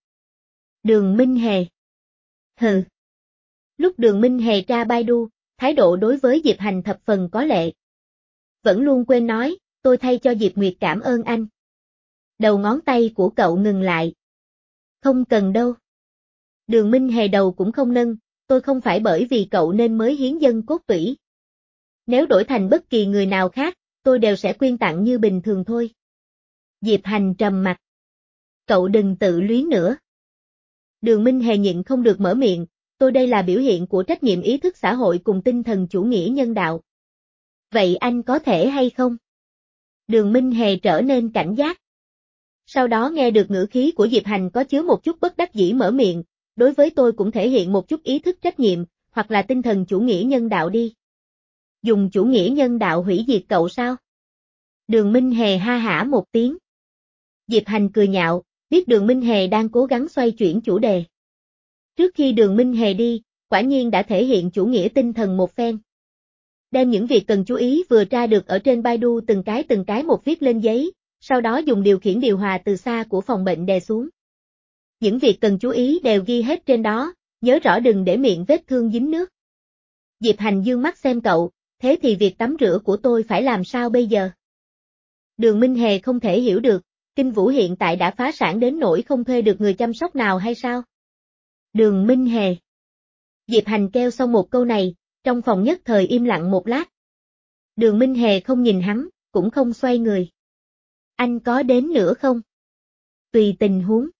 Đường Minh Hề. Hừ. Lúc Đường Minh Hề tra Baidu, thái độ đối với Diệp Hành thập phần có lệ. Vẫn luôn quên nói, tôi thay cho Diệp Nguyệt cảm ơn anh. Đầu ngón tay của cậu ngừng lại. Không cần đâu. Đường Minh Hề đầu cũng không nâng, tôi không phải bởi vì cậu nên mới hiến dâng cốt tủy. Nếu đổi thành bất kỳ người nào khác, tôi đều sẽ quyên tặng như bình thường thôi. Diệp Hành trầm mặt. Cậu đừng tự luyến nữa. Đường Minh Hề nhịn không được mở miệng, tôi đây là biểu hiện của trách nhiệm ý thức xã hội cùng tinh thần chủ nghĩa nhân đạo. Vậy anh có thể hay không? Đường Minh Hề trở nên cảnh giác. Sau đó nghe được ngữ khí của Diệp Hành có chứa một chút bất đắc dĩ mở miệng, đối với tôi cũng thể hiện một chút ý thức trách nhiệm, hoặc là tinh thần chủ nghĩa nhân đạo đi. Dùng chủ nghĩa nhân đạo hủy diệt cậu sao? Đường Minh Hề ha hả một tiếng. Diệp Hành cười nhạo, biết Đường Minh Hề đang cố gắng xoay chuyển chủ đề. Trước khi Đường Minh Hề đi, quả nhiên đã thể hiện chủ nghĩa tinh thần một phen. Đem những việc cần chú ý vừa tra được ở trên Baidu từng cái từng cái một viết lên giấy, sau đó dùng điều khiển điều hòa từ xa của phòng bệnh đè xuống. Những việc cần chú ý đều ghi hết trên đó, nhớ rõ đừng để miệng vết thương dính nước. Diệp Hành dương mắt xem cậu, thế thì việc tắm rửa của tôi phải làm sao bây giờ? Đường Minh Hề không thể hiểu được, Kinh Vũ hiện tại đã phá sản đến nỗi không thuê được người chăm sóc nào hay sao? Đường Minh Hề. Diệp Hành kêu xong một câu này, trong phòng nhất thời im lặng một lát. Đường Minh Hề không nhìn hắn, cũng không xoay người. Anh có đến nữa không? Tùy tình huống.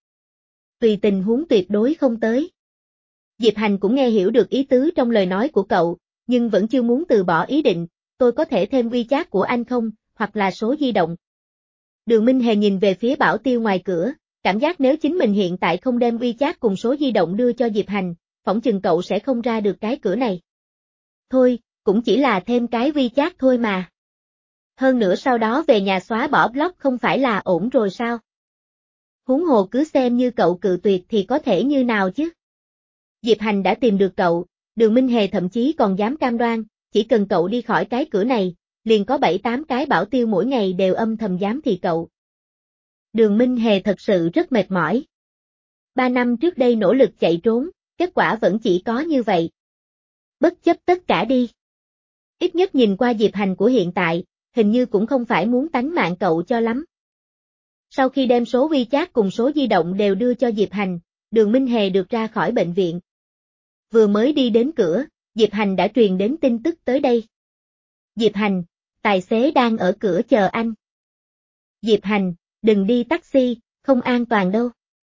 Tùy tình huống tuyệt đối không tới. Diệp Hành cũng nghe hiểu được ý tứ trong lời nói của cậu, nhưng vẫn chưa muốn từ bỏ ý định, tôi có thể thêm WeChat của anh không, hoặc là số di động. Đường Minh Hề nhìn về phía Bảo Tiêu ngoài cửa, cảm giác nếu chính mình hiện tại không đem WeChat cùng số di động đưa cho Diệp Hành, phỏng chừng cậu sẽ không ra được cái cửa này. Thôi, cũng chỉ là thêm cái WeChat thôi mà. Hơn nữa sau đó về nhà xóa bỏ blog không phải là ổn rồi sao? Huống hồ cứ xem như cậu cự tuyệt thì có thể như nào chứ? Diệp Hành đã tìm được cậu, Đường Minh Hề thậm chí còn dám cam đoan, chỉ cần cậu đi khỏi cái cửa này, liền có bảy tám cái bảo tiêu mỗi ngày đều âm thầm giám thị cậu. Đường Minh Hề thật sự rất mệt mỏi. Ba năm trước đây nỗ lực chạy trốn, kết quả vẫn chỉ có như vậy. Bất chấp tất cả đi. Ít nhất nhìn qua Diệp Hành của hiện tại, hình như cũng không phải muốn tánh mạng cậu cho lắm. Sau khi đem số WeChat cùng số di động đều đưa cho Diệp Hành, Đường Minh Hề được ra khỏi bệnh viện. Vừa mới đi đến cửa, Diệp Hành đã truyền đến tin tức tới đây. Diệp Hành, tài xế đang ở cửa chờ anh. Diệp Hành, đừng đi taxi, không an toàn đâu.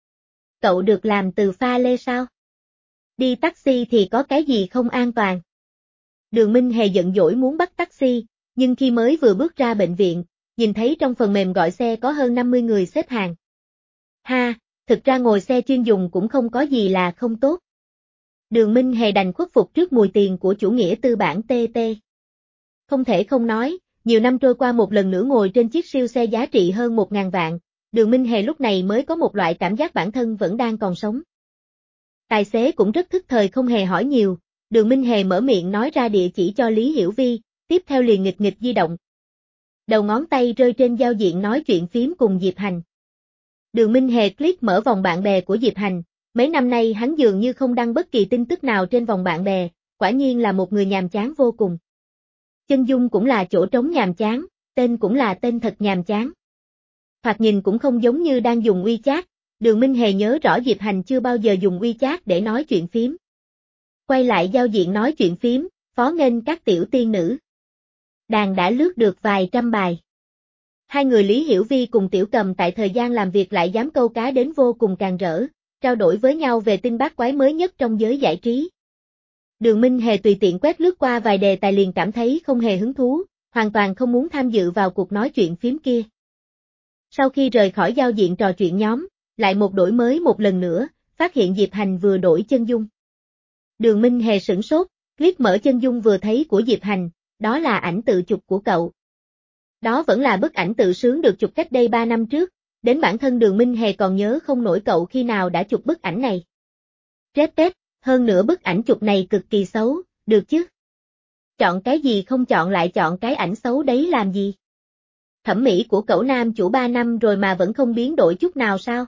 Cậu được làm từ pha lê sao? Đi taxi thì có cái gì không an toàn? Đường Minh Hề giận dỗi muốn bắt taxi, nhưng khi mới vừa bước ra bệnh viện, nhìn thấy trong phần mềm gọi xe có hơn năm mươi người xếp hàng. Ha, thực ra ngồi xe chuyên dùng cũng không có gì là không tốt. Đường Minh Hề đành khuất phục trước mùi tiền của chủ nghĩa tư bản tê tê. Không thể không nói, nhiều năm trôi qua một lần nữa ngồi trên chiếc siêu xe giá trị hơn một ngàn vạn, Đường Minh Hề lúc này mới có một loại cảm giác bản thân vẫn đang còn sống. Tài xế cũng rất thức thời không hề hỏi nhiều, Đường Minh Hề mở miệng nói ra địa chỉ cho Lý Hiểu Vi, tiếp theo liền nghịch nghịch di động. Đầu ngón tay rơi trên giao diện nói chuyện phím cùng Diệp Hành. Đường Minh Hề click mở vòng bạn bè của Diệp Hành, mấy năm nay hắn dường như không đăng bất kỳ tin tức nào trên vòng bạn bè, quả nhiên là một người nhàm chán vô cùng. Chân dung cũng là chỗ trống nhàm chán, tên cũng là tên thật nhàm chán. Thoạt nhìn cũng không giống như đang dùng WeChat, Đường Minh Hề nhớ rõ Diệp Hành chưa bao giờ dùng WeChat để nói chuyện phím. Quay lại giao diện nói chuyện phím, phó nghênh các tiểu tiên nữ. Đàn đã lướt được vài trăm bài. Hai người Lý Hiểu Vi cùng Tiểu Cầm tại thời gian làm việc lại dám câu cá đến vô cùng càng rỡ, trao đổi với nhau về tin bát quái mới nhất trong giới giải trí. Đường Minh Hề tùy tiện quét lướt qua vài đề tài liền cảm thấy không hề hứng thú, hoàn toàn không muốn tham dự vào cuộc nói chuyện phím kia. Sau khi rời khỏi giao diện trò chuyện nhóm, lại một đổi mới một lần nữa, phát hiện Diệp Hành vừa đổi chân dung. Đường Minh Hề sửng sốt, click mở chân dung vừa thấy của Diệp Hành, đó là ảnh tự chụp của cậu. Đó vẫn là bức ảnh tự sướng được chụp cách đây ba năm trước, đến bản thân Đường Minh Hề còn nhớ không nổi cậu khi nào đã chụp bức ảnh này. Rét tết, hơn nữa bức ảnh chụp này cực kỳ xấu, được chứ? Chọn cái gì không chọn lại chọn cái ảnh xấu đấy làm gì? Thẩm mỹ của cậu nam chủ ba năm rồi mà vẫn không biến đổi chút nào sao?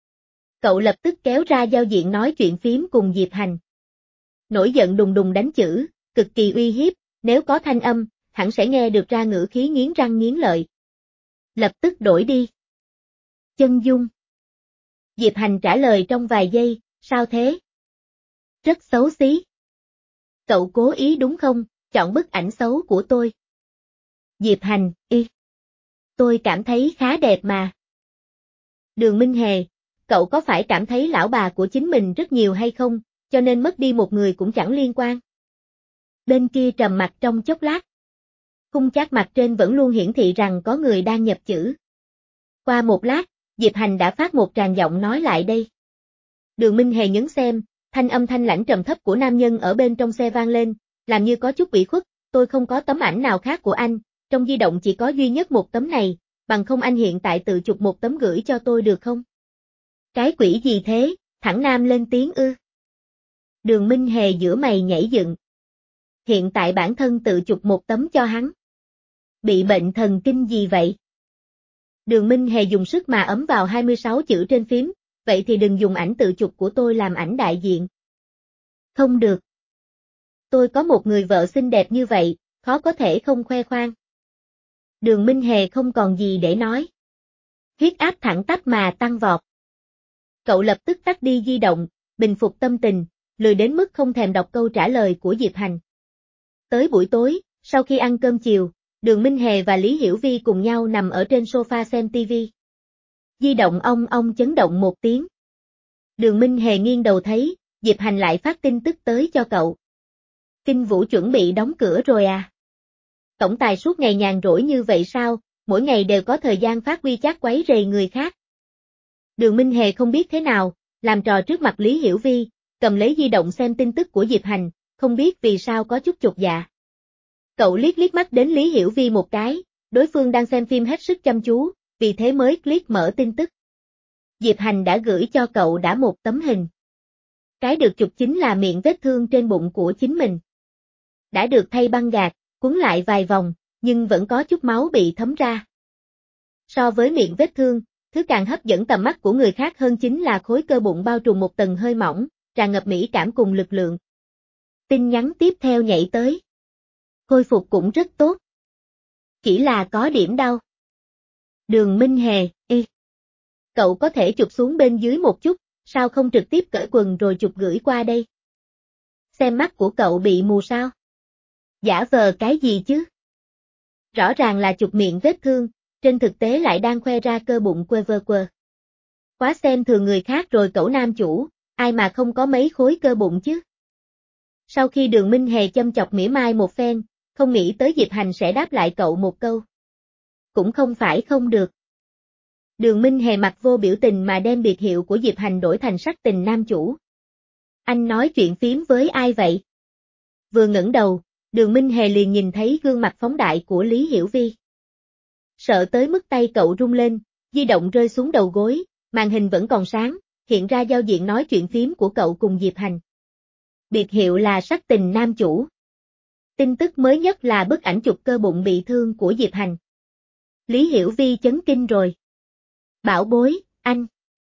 Cậu lập tức kéo ra giao diện nói chuyện phím cùng Diệp Hành. Nổi giận đùng đùng đánh chữ, cực kỳ uy hiếp, nếu có thanh âm, hẳn sẽ nghe được ra ngữ khí nghiến răng nghiến lợi. Lập tức đổi đi. Chân dung. Diệp Hành trả lời trong vài giây, sao thế? Rất xấu xí. Cậu cố ý đúng không, chọn bức ảnh xấu của tôi. Diệp Hành, y. Tôi cảm thấy khá đẹp mà. Đường Minh Hề, cậu có phải cảm thấy lão bà của chính mình rất nhiều hay không, cho nên mất đi một người cũng chẳng liên quan. Bên kia trầm mặc trong chốc lát. Khung chat mặt trên vẫn luôn hiển thị rằng có người đang nhập chữ. Qua một lát, Diệp Hành đã phát một tràng giọng nói lại đây. Đường Minh Hề nhấn xem, thanh âm thanh lãnh trầm thấp của nam nhân ở bên trong xe vang lên, làm như có chút ủy khuất, tôi không có tấm ảnh nào khác của anh, trong di động chỉ có duy nhất một tấm này, bằng không anh hiện tại tự chụp một tấm gửi cho tôi được không? Cái quỷ gì thế, thẳng nam lên tiếng ư? Đường Minh Hề giữa mày nhảy dựng. Hiện tại bản thân tự chụp một tấm cho hắn. Bị bệnh thần kinh gì vậy? Đường Minh Hề dùng sức mà ấm vào hai mươi sáu chữ trên phím, vậy thì đừng dùng ảnh tự chụp của tôi làm ảnh đại diện. Không được. Tôi có một người vợ xinh đẹp như vậy, khó có thể không khoe khoang. Đường Minh Hề không còn gì để nói. Huyết áp thẳng tắp mà tăng vọt. Cậu lập tức tắt đi di động, bình phục tâm tình, lười đến mức không thèm đọc câu trả lời của Diệp Hành. Tới buổi tối, sau khi ăn cơm chiều, Đường Minh Hề và Lý Hiểu Vi cùng nhau nằm ở trên sofa xem tivi. Di động ong ong chấn động một tiếng. Đường Minh Hề nghiêng đầu thấy, Diệp Hành lại phát tin tức tới cho cậu. Kinh Vũ chuẩn bị đóng cửa rồi à? Tổng tài suốt ngày nhàn rỗi như vậy sao, mỗi ngày đều có thời gian phát WeChat quấy rầy người khác. Đường Minh Hề không biết thế nào, làm trò trước mặt Lý Hiểu Vi, cầm lấy di động xem tin tức của Diệp Hành, không biết vì sao có chút chột dạ. Cậu liếc liếc mắt đến Lý Hiểu Vi một cái, đối phương đang xem phim hết sức chăm chú, vì thế mới click mở tin tức. Diệp Hành đã gửi cho cậu đã một tấm hình. Cái được chụp chính là miệng vết thương trên bụng của chính mình. Đã được thay băng gạc, cuốn lại vài vòng, nhưng vẫn có chút máu bị thấm ra. So với miệng vết thương, thứ càng hấp dẫn tầm mắt của người khác hơn chính là khối cơ bụng bao trùm một tầng hơi mỏng, tràn ngập mỹ cảm cùng lực lượng. Tin nhắn tiếp theo nhảy tới. Khôi phục cũng rất tốt. Chỉ là có điểm đau. Đường Minh Hề, y. Cậu có thể chụp xuống bên dưới một chút, sao không trực tiếp cởi quần rồi chụp gửi qua đây? Xem mắt của cậu bị mù sao? Giả vờ cái gì chứ? Rõ ràng là chụp miệng vết thương, trên thực tế lại đang khoe ra cơ bụng quơ vơ quơ. Quá xem thường người khác rồi cậu nam chủ, ai mà không có mấy khối cơ bụng chứ? Sau khi Đường Minh Hề châm chọc mỉa mai một phen, không nghĩ tới Diệp Hành sẽ đáp lại cậu một câu. Cũng không phải không được. Đường Minh Hề mặt vô biểu tình mà đem biệt hiệu của Diệp Hành đổi thành sắc tình nam chủ. Anh nói chuyện phím với ai vậy? Vừa ngẩng đầu, Đường Minh Hề liền nhìn thấy gương mặt phóng đại của Lý Hiểu Vi. Sợ tới mức tay cậu rung lên, di động rơi xuống đầu gối, màn hình vẫn còn sáng, hiện ra giao diện nói chuyện phím của cậu cùng Diệp Hành. Biệt hiệu là sắc tình nam chủ. Tin tức mới nhất là bức ảnh chụp cơ bụng bị thương của Diệp Hành. Lý Hiểu Vi chấn kinh rồi. Bảo bối, anh.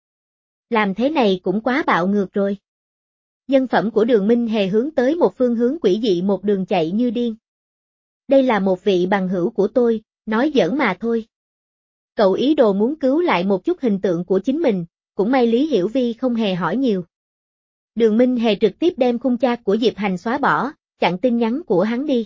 Làm thế này cũng quá bạo ngược rồi. Nhân phẩm của Đường Minh Hề hướng tới một phương hướng quỷ dị một đường chạy như điên. Đây là một vị bằng hữu của tôi, nói giỡn mà thôi. Cậu ý đồ muốn cứu lại một chút hình tượng của chính mình, cũng may Lý Hiểu Vi không hề hỏi nhiều. Đường Minh Hề trực tiếp đem khung chat của Diệp Hành xóa bỏ, chặn tin nhắn của hắn đi.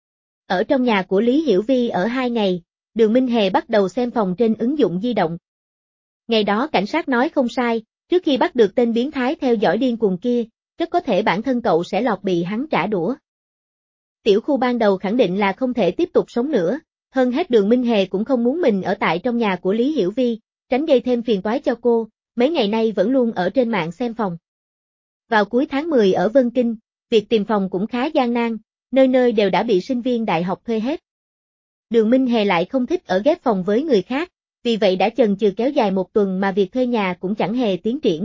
Ở trong nhà của Lý Hiểu Vi ở hai ngày, Đường Minh Hề bắt đầu xem phòng trên ứng dụng di động. Ngày đó cảnh sát nói không sai, trước khi bắt được tên biến thái theo dõi điên cuồng kia, rất có thể bản thân cậu sẽ lọt bị hắn trả đũa. Tiểu khu ban đầu khẳng định là không thể tiếp tục sống nữa, hơn hết Đường Minh Hề cũng không muốn mình ở tại trong nhà của Lý Hiểu Vi, tránh gây thêm phiền toái cho cô, mấy ngày nay vẫn luôn ở trên mạng xem phòng. Vào cuối tháng mười ở Vân Kinh, việc tìm phòng cũng khá gian nan, nơi nơi đều đã bị sinh viên đại học thuê hết. Đường Minh Hề lại không thích ở ghép phòng với người khác, vì vậy đã chần chừ kéo dài một tuần mà việc thuê nhà cũng chẳng hề tiến triển.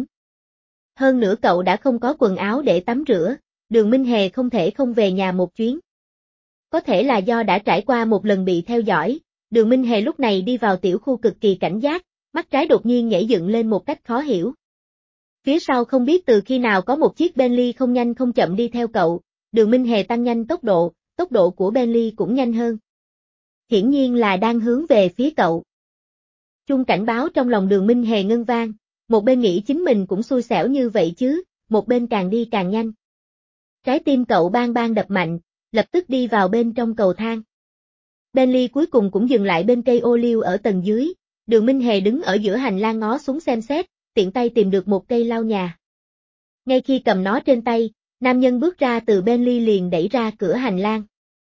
Hơn nữa cậu đã không có quần áo để tắm rửa, Đường Minh Hề không thể không về nhà một chuyến. Có thể là do đã trải qua một lần bị theo dõi, Đường Minh Hề lúc này đi vào tiểu khu cực kỳ cảnh giác, mắt trái đột nhiên nhảy dựng lên một cách khó hiểu. Phía sau không biết từ khi nào có một chiếc Bentley không nhanh không chậm đi theo cậu, Đường Minh Hề tăng nhanh tốc độ, tốc độ của Bentley cũng nhanh hơn. Hiển nhiên là đang hướng về phía cậu. Chuông cảnh báo trong lòng Đường Minh Hề ngân vang, một bên nghĩ chính mình cũng xui xẻo như vậy chứ, một bên càng đi càng nhanh. Trái tim cậu bang bang đập mạnh, lập tức đi vào bên trong cầu thang. Bentley cuối cùng cũng dừng lại bên cây ô liu ở tầng dưới, Đường Minh Hề đứng ở giữa hành lang ngó xuống xem xét, tiện tay tìm được một cây lau nhà. Ngay khi cầm nó trên tay, nam nhân bước ra từ Bentley liền đẩy ra cửa hành lang.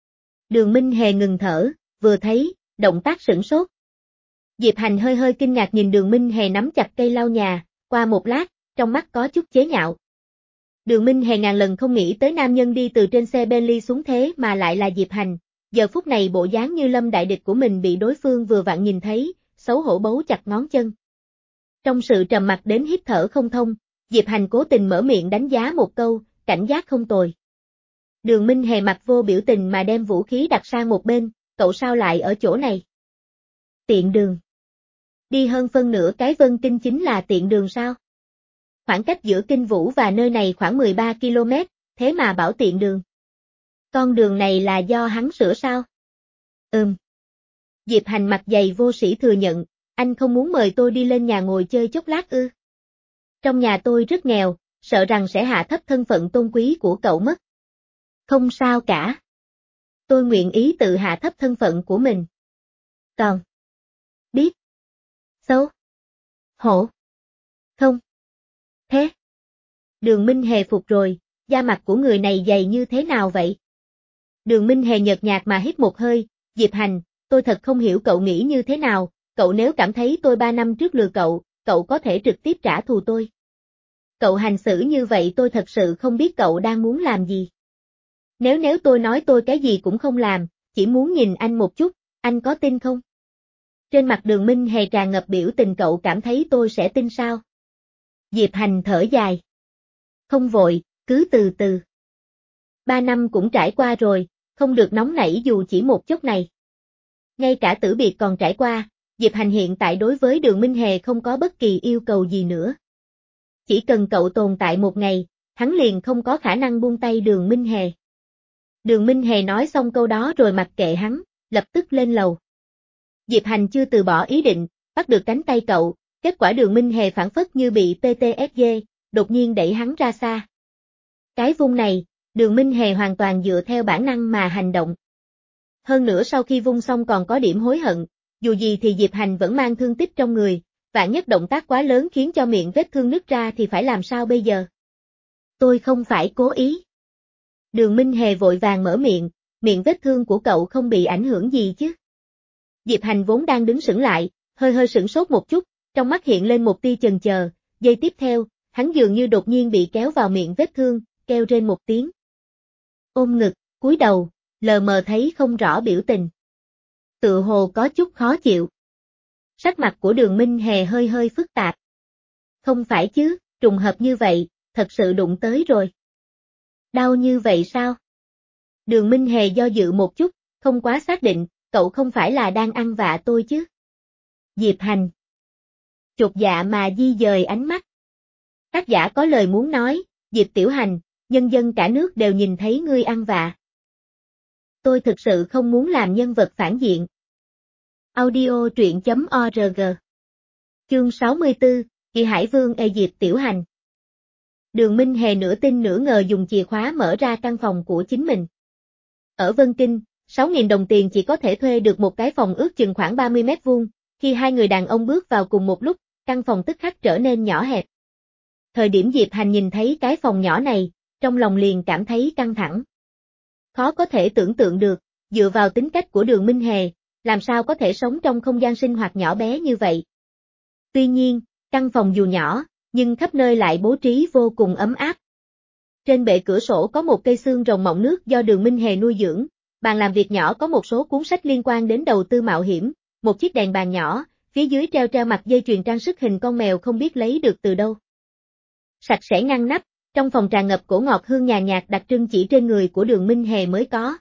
Đường Minh Hề ngừng thở, vừa thấy, động tác sửng sốt. Diệp Hành hơi hơi kinh ngạc nhìn Đường Minh Hề nắm chặt cây lau nhà, qua một lát, trong mắt có chút chế nhạo. Đường Minh Hề ngàn lần không nghĩ tới nam nhân đi từ trên xe Bentley xuống thế mà lại là Diệp Hành, giờ phút này bộ dáng như lâm đại địch của mình bị đối phương vừa vặn nhìn thấy, xấu hổ bấu chặt ngón chân. Trong sự trầm mặc đến hít thở không thông, Diệp Hành cố tình mở miệng đánh giá một câu, cảnh giác không tồi. Đường Minh Hề mặt vô biểu tình mà đem vũ khí đặt sang một bên, cậu sao lại ở chỗ này? Tiện đường. Đi hơn phân nửa cái Vân Kinh chính là tiện đường sao? Khoảng cách giữa Kinh Vũ và nơi này khoảng mười ba ki lô mét, thế mà bảo tiện đường. Con đường này là do hắn sửa sao? Ừm. Diệp Hành mặt dày vô sĩ thừa nhận, anh không muốn mời tôi đi lên nhà ngồi chơi chốc lát ư? Trong nhà tôi rất nghèo, sợ rằng sẽ hạ thấp thân phận tôn quý của cậu mất. Không sao cả. Tôi nguyện ý tự hạ thấp thân phận của mình. Còn. Biết. Xấu. Hổ. Không. Thế. Đường Minh Hề phục rồi, da mặt của người này dày như thế nào vậy? Đường Minh Hề nhợt nhạt mà hít một hơi, Diệp Hành, tôi thật không hiểu cậu nghĩ như thế nào, cậu nếu cảm thấy tôi ba năm trước lừa cậu, cậu có thể trực tiếp trả thù tôi. Cậu hành xử như vậy tôi thật sự không biết cậu đang muốn làm gì. Nếu nếu tôi nói tôi cái gì cũng không làm, chỉ muốn nhìn anh một chút, anh có tin không? Trên mặt Đường Minh Hề tràn ngập biểu tình, cậu cảm thấy tôi sẽ tin sao? Diệp Hành thở dài. Không vội, cứ từ từ. Ba năm cũng trải qua rồi, không được nóng nảy dù chỉ một chút này. Ngay cả tử biệt còn trải qua, Diệp Hành hiện tại đối với Đường Minh Hề không có bất kỳ yêu cầu gì nữa. Chỉ cần cậu tồn tại một ngày, hắn liền không có khả năng buông tay Đường Minh Hề. Đường Minh Hề nói xong câu đó rồi mặc kệ hắn, lập tức lên lầu. Diệp Hành chưa từ bỏ ý định, bắt được cánh tay cậu, kết quả Đường Minh Hề phản phất như bị pê tê ét đê, đột nhiên đẩy hắn ra xa. Cái vung này, Đường Minh Hề hoàn toàn dựa theo bản năng mà hành động. Hơn nữa sau khi vung xong còn có điểm hối hận, dù gì thì Diệp Hành vẫn mang thương tích trong người, vạn nhất động tác quá lớn khiến cho miệng vết thương nứt ra thì phải làm sao bây giờ? Tôi không phải cố ý. Đường Minh Hề vội vàng mở miệng, miệng vết thương của cậu không bị ảnh hưởng gì chứ? Diệp Hành vốn đang đứng sững lại, hơi hơi sửng sốt một chút, trong mắt hiện lên một tia chần chờ, giây tiếp theo, hắn dường như đột nhiên bị kéo vào miệng vết thương, kêu rên một tiếng. Ôm ngực, cúi đầu, lờ mờ thấy không rõ biểu tình. Tựa hồ có chút khó chịu. Sắc mặt của Đường Minh Hề hơi hơi phức tạp. Không phải chứ, trùng hợp như vậy, thật sự đụng tới rồi. Đau như vậy sao? Đường Minh Hề do dự một chút, không quá xác định, cậu không phải là đang ăn vạ tôi chứ? Diệp Hành. Chột dạ mà di dời ánh mắt. Tác giả có lời muốn nói, Diệp Tiểu Hành, nhân dân cả nước đều nhìn thấy ngươi ăn vạ. Tôi thực sự không muốn làm nhân vật phản diện. Audio truyện chấm org. Chương sáu mươi tư, Kỳ Hải Vương e Diệp Tiểu Hành. Đường Minh Hề nửa tin nửa ngờ dùng chìa khóa mở ra căn phòng của chính mình. Ở Vân Kinh, sáu nghìn đồng tiền chỉ có thể thuê được một cái phòng ước chừng khoảng ba mươi mét vuông, khi hai người đàn ông bước vào cùng một lúc, căn phòng tức khắc trở nên nhỏ hẹp. Thời điểm Diệp Hành nhìn thấy cái phòng nhỏ này, trong lòng liền cảm thấy căng thẳng. Khó có thể tưởng tượng được, dựa vào tính cách của Đường Minh Hề, làm sao có thể sống trong không gian sinh hoạt nhỏ bé như vậy. Tuy nhiên, căn phòng dù nhỏ, nhưng khắp nơi lại bố trí vô cùng ấm áp. Trên bệ cửa sổ có một cây xương rồng mọng nước do Đường Minh Hề nuôi dưỡng, bàn làm việc nhỏ có một số cuốn sách liên quan đến đầu tư mạo hiểm, một chiếc đèn bàn nhỏ, phía dưới treo treo mặt dây chuyền trang sức hình con mèo không biết lấy được từ đâu. Sạch sẽ ngăn nắp, trong phòng tràn ngập cổ ngọt hương nhàn nhạt đặc trưng chỉ trên người của Đường Minh Hề mới có.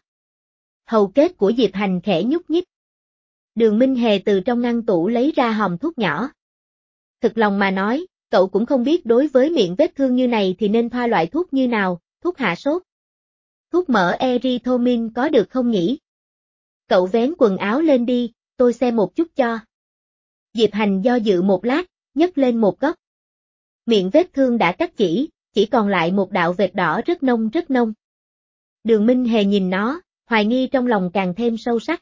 Hầu kết của Diệp Hành khẽ nhúc nhích. Đường Minh Hề từ trong ngăn tủ lấy ra hòm thuốc nhỏ. Thực lòng mà nói, cậu cũng không biết đối với miệng vết thương như này thì nên thoa loại thuốc như nào, thuốc hạ sốt. Thuốc mỡ erythromin có được không nhỉ? Cậu vén quần áo lên đi, tôi xem một chút cho. Diệp Hành do dự một lát, nhấc lên một góc. Miệng vết thương đã cắt chỉ, chỉ còn lại một đạo vệt đỏ rất nông rất nông. Đường Minh Hề nhìn nó, hoài nghi trong lòng càng thêm sâu sắc.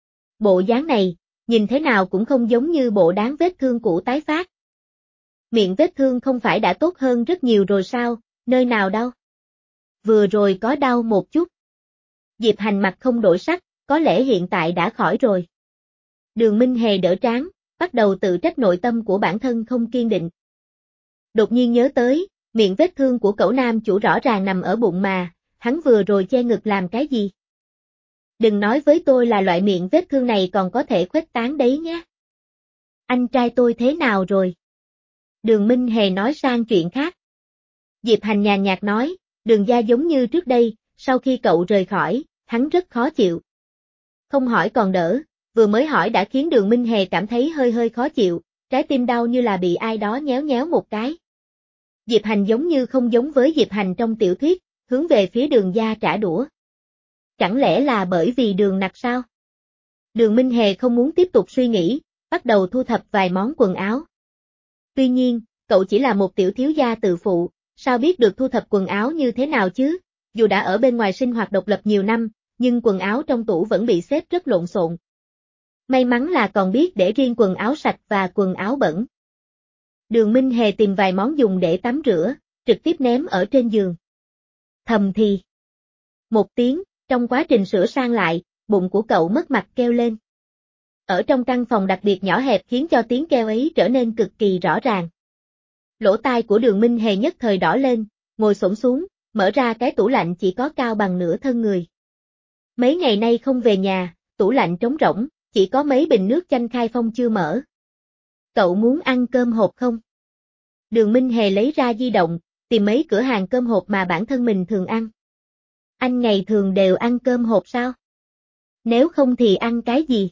Bộ dáng này, nhìn thế nào cũng không giống như bộ dáng vết thương cũ tái phát. Miệng vết thương không phải đã tốt hơn rất nhiều rồi sao, nơi nào đau? Vừa rồi có đau một chút. Diệp Hành mặt không đổi sắc, có lẽ hiện tại đã khỏi rồi. Đường Minh Hề đỡ trán, bắt đầu tự trách nội tâm của bản thân không kiên định. Đột nhiên nhớ tới, miệng vết thương của cậu nam chủ rõ ràng nằm ở bụng mà, hắn vừa rồi che ngực làm cái gì? Đừng nói với tôi là loại miệng vết thương này còn có thể khuếch tán đấy nhé. Anh trai tôi thế nào rồi? Đường Minh Hề nói sang chuyện khác. Diệp Hành nhàn nhạt nói, Đường gia giống như trước đây, sau khi cậu rời khỏi, hắn rất khó chịu. Không hỏi còn đỡ, vừa mới hỏi đã khiến Đường Minh Hề cảm thấy hơi hơi khó chịu, trái tim đau như là bị ai đó nhéo nhéo một cái. Diệp Hành giống như không giống với Diệp Hành trong tiểu thuyết, hướng về phía Đường gia trả đũa. Chẳng lẽ là bởi vì Đường Nặc sao? Đường Minh Hề không muốn tiếp tục suy nghĩ, bắt đầu thu thập vài món quần áo. Tuy nhiên, cậu chỉ là một tiểu thiếu gia tự phụ, sao biết được thu thập quần áo như thế nào chứ? Dù đã ở bên ngoài sinh hoạt độc lập nhiều năm, nhưng quần áo trong tủ vẫn bị xếp rất lộn xộn. May mắn là còn biết để riêng quần áo sạch và quần áo bẩn. Đường Minh Hề tìm vài món dùng để tắm rửa, trực tiếp ném ở trên giường. Thầm thì. Một tiếng, trong quá trình sửa sang lại, bụng của cậu mất mặt kêu lên. Ở trong căn phòng đặc biệt nhỏ hẹp khiến cho tiếng kêu ấy trở nên cực kỳ rõ ràng. Lỗ tai của Đường Minh Hề nhất thời đỏ lên, ngồi xổm xuống, mở ra cái tủ lạnh chỉ có cao bằng nửa thân người. Mấy ngày nay không về nhà, tủ lạnh trống rỗng, chỉ có mấy bình nước chanh khai phong chưa mở. Cậu muốn ăn cơm hộp không? Đường Minh Hề lấy ra di động, tìm mấy cửa hàng cơm hộp mà bản thân mình thường ăn. Anh ngày thường đều ăn cơm hộp sao? Nếu không thì ăn cái gì?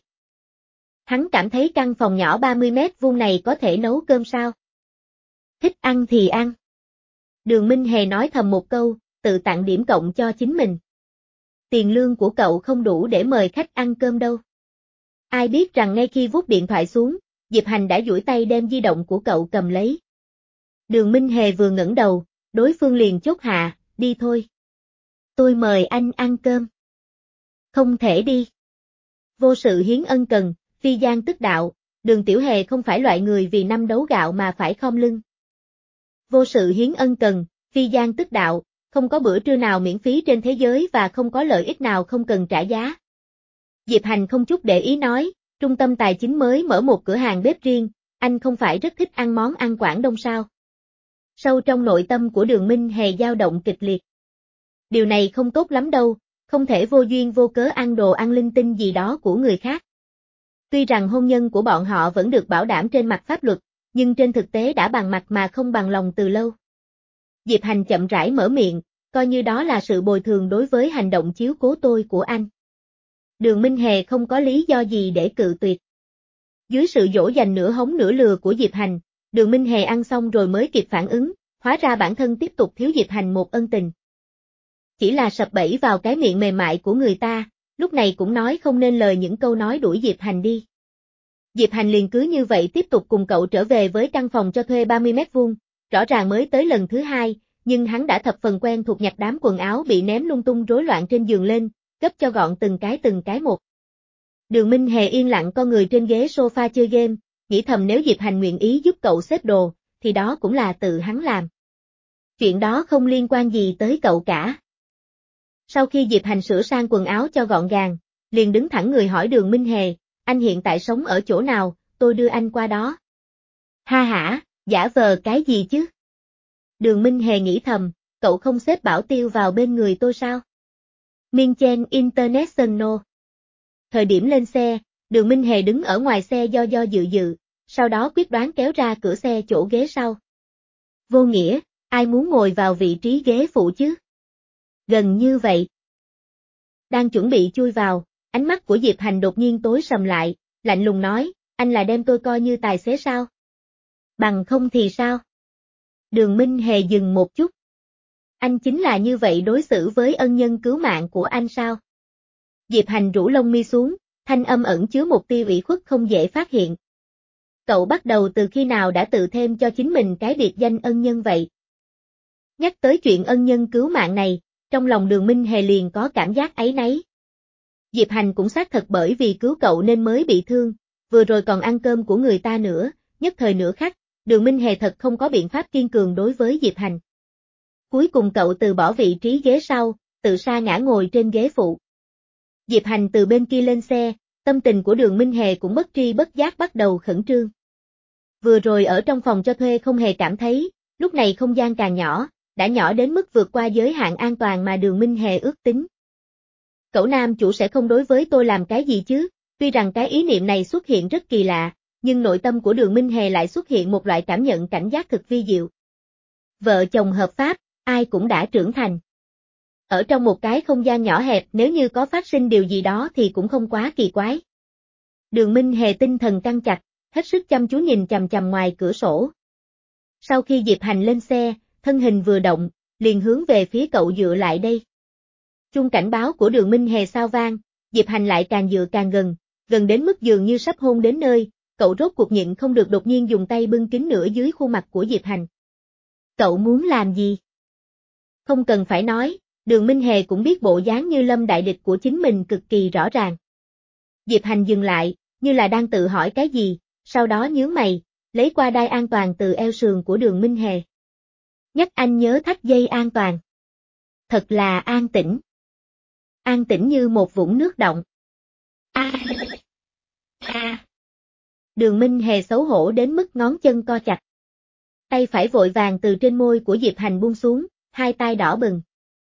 Hắn cảm thấy căn phòng nhỏ ba mươi mét vuông này có thể nấu cơm sao? Thích ăn thì ăn. Đường Minh Hề nói thầm một câu, tự tặng điểm cộng cho chính mình. Tiền lương của cậu không đủ để mời khách ăn cơm đâu. Ai biết rằng ngay khi vuốt điện thoại xuống, Diệp Hành đã duỗi tay đem di động của cậu cầm lấy. Đường Minh Hề vừa ngẩng đầu, đối phương liền chốt hạ, đi thôi. Tôi mời anh ăn cơm. Không thể đi. Vô sự hiến ân cần, phi gian tức đạo, Đường Tiểu Hề không phải loại người vì năm đấu gạo mà phải khom lưng. Vô sự hiến ân cần, phi gian tức đạo, không có bữa trưa nào miễn phí trên thế giới và không có lợi ích nào không cần trả giá. Diệp Hành không chút để ý nói, trung tâm tài chính mới mở một cửa hàng bếp riêng, anh không phải rất thích ăn món ăn Quảng Đông sao? Sâu trong nội tâm của Đường Minh Hề dao động kịch liệt. Điều này không tốt lắm đâu, không thể vô duyên vô cớ ăn đồ ăn linh tinh gì đó của người khác. Tuy rằng hôn nhân của bọn họ vẫn được bảo đảm trên mặt pháp luật, nhưng trên thực tế đã bằng mặt mà không bằng lòng từ lâu. Diệp Hành chậm rãi mở miệng, coi như đó là sự bồi thường đối với hành động chiếu cố tôi của anh. Đường Minh Hề không có lý do gì để cự tuyệt. Dưới sự dỗ dành nửa hống nửa lừa của Diệp Hành, Đường Minh Hề ăn xong rồi mới kịp phản ứng, hóa ra bản thân tiếp tục thiếu Diệp Hành một ân tình. Chỉ là sập bẫy vào cái miệng mềm mại của người ta, lúc này cũng nói không nên lời những câu nói đuổi Diệp Hành đi. Diệp Hành liền cứ như vậy tiếp tục cùng cậu trở về với căn phòng cho thuê ba mươi mét vuông, rõ ràng mới tới lần thứ hai, nhưng hắn đã thập phần quen thuộc nhặt đám quần áo bị ném lung tung rối loạn trên giường lên, gấp cho gọn từng cái từng cái một. Đường Minh Hề yên lặng con người trên ghế sofa chơi game, nghĩ thầm nếu Diệp Hành nguyện ý giúp cậu xếp đồ, thì đó cũng là tự hắn làm. Chuyện đó không liên quan gì tới cậu cả. Sau khi Diệp Hành sửa sang quần áo cho gọn gàng, liền đứng thẳng người hỏi Đường Minh Hề, anh hiện tại sống ở chỗ nào, tôi đưa anh qua đó. Ha hả, giả vờ cái gì chứ? Đường Minh Hề nghĩ thầm, cậu không xếp bảo tiêu vào bên người tôi sao? Miên Chen International. Thời điểm lên xe, Đường Minh Hề đứng ở ngoài xe do do dự dự, sau đó quyết đoán kéo ra cửa xe chỗ ghế sau. Vô nghĩa, ai muốn ngồi vào vị trí ghế phụ chứ? Gần như vậy. Đang chuẩn bị chui vào, ánh mắt của Diệp Hành đột nhiên tối sầm lại, lạnh lùng nói, anh là đem tôi coi như tài xế sao? Bằng không thì sao? Đường Minh Hề dừng một chút. Anh chính là như vậy đối xử với ân nhân cứu mạng của anh sao? Diệp Hành rũ lông mi xuống, thanh âm ẩn chứa một tia ủy khuất không dễ phát hiện. Cậu bắt đầu từ khi nào đã tự thêm cho chính mình cái biệt danh ân nhân vậy? Nhắc tới chuyện ân nhân cứu mạng này, trong lòng Đường Minh Hề liền có cảm giác áy náy. Diệp Hành cũng xác thật bởi vì cứu cậu nên mới bị thương, vừa rồi còn ăn cơm của người ta nữa, nhất thời nửa khắc, Đường Minh Hề thật không có biện pháp kiên cường đối với Diệp Hành. Cuối cùng cậu từ bỏ vị trí ghế sau, tự sa ngã ngồi trên ghế phụ. Diệp Hành từ bên kia lên xe, tâm tình của Đường Minh Hề cũng bất tri bất giác bắt đầu khẩn trương. Vừa rồi ở trong phòng cho thuê không hề cảm thấy, lúc này không gian càng nhỏ, đã nhỏ đến mức vượt qua giới hạn an toàn mà Đường Minh Hề ước tính. Cậu nam chủ sẽ không đối với tôi làm cái gì chứ, tuy rằng cái ý niệm này xuất hiện rất kỳ lạ, nhưng nội tâm của Đường Minh Hề lại xuất hiện một loại cảm nhận cảnh giác thực vi diệu. Vợ chồng hợp pháp, ai cũng đã trưởng thành. Ở trong một cái không gian nhỏ hẹp nếu như có phát sinh điều gì đó thì cũng không quá kỳ quái. Đường Minh Hề tinh thần căng chặt, hết sức chăm chú nhìn chằm chằm ngoài cửa sổ. Sau khi Diệp Hành lên xe, thân hình vừa động, liền hướng về phía cậu dựa lại đây. Chuông cảnh báo của Đường Minh Hề sao vang, Diệp Hành lại càng dựa càng gần, gần đến mức dường như sắp hôn đến nơi, cậu rốt cuộc nhịn không được đột nhiên dùng tay bưng kín nửa dưới khuôn mặt của Diệp Hành. Cậu muốn làm gì? Không cần phải nói, Đường Minh Hề cũng biết bộ dáng như lâm đại địch của chính mình cực kỳ rõ ràng. Diệp Hành dừng lại, như là đang tự hỏi cái gì, sau đó nhướng mày, lấy qua đai an toàn từ eo sườn của Đường Minh Hề. Nhắc anh nhớ thắt dây an toàn. Thật là an tĩnh. An tĩnh như một vũng nước động. A. A. Đường Minh Hề xấu hổ đến mức ngón chân co chặt. Tay phải vội vàng từ trên môi của Diệp Hành buông xuống, hai tay đỏ bừng.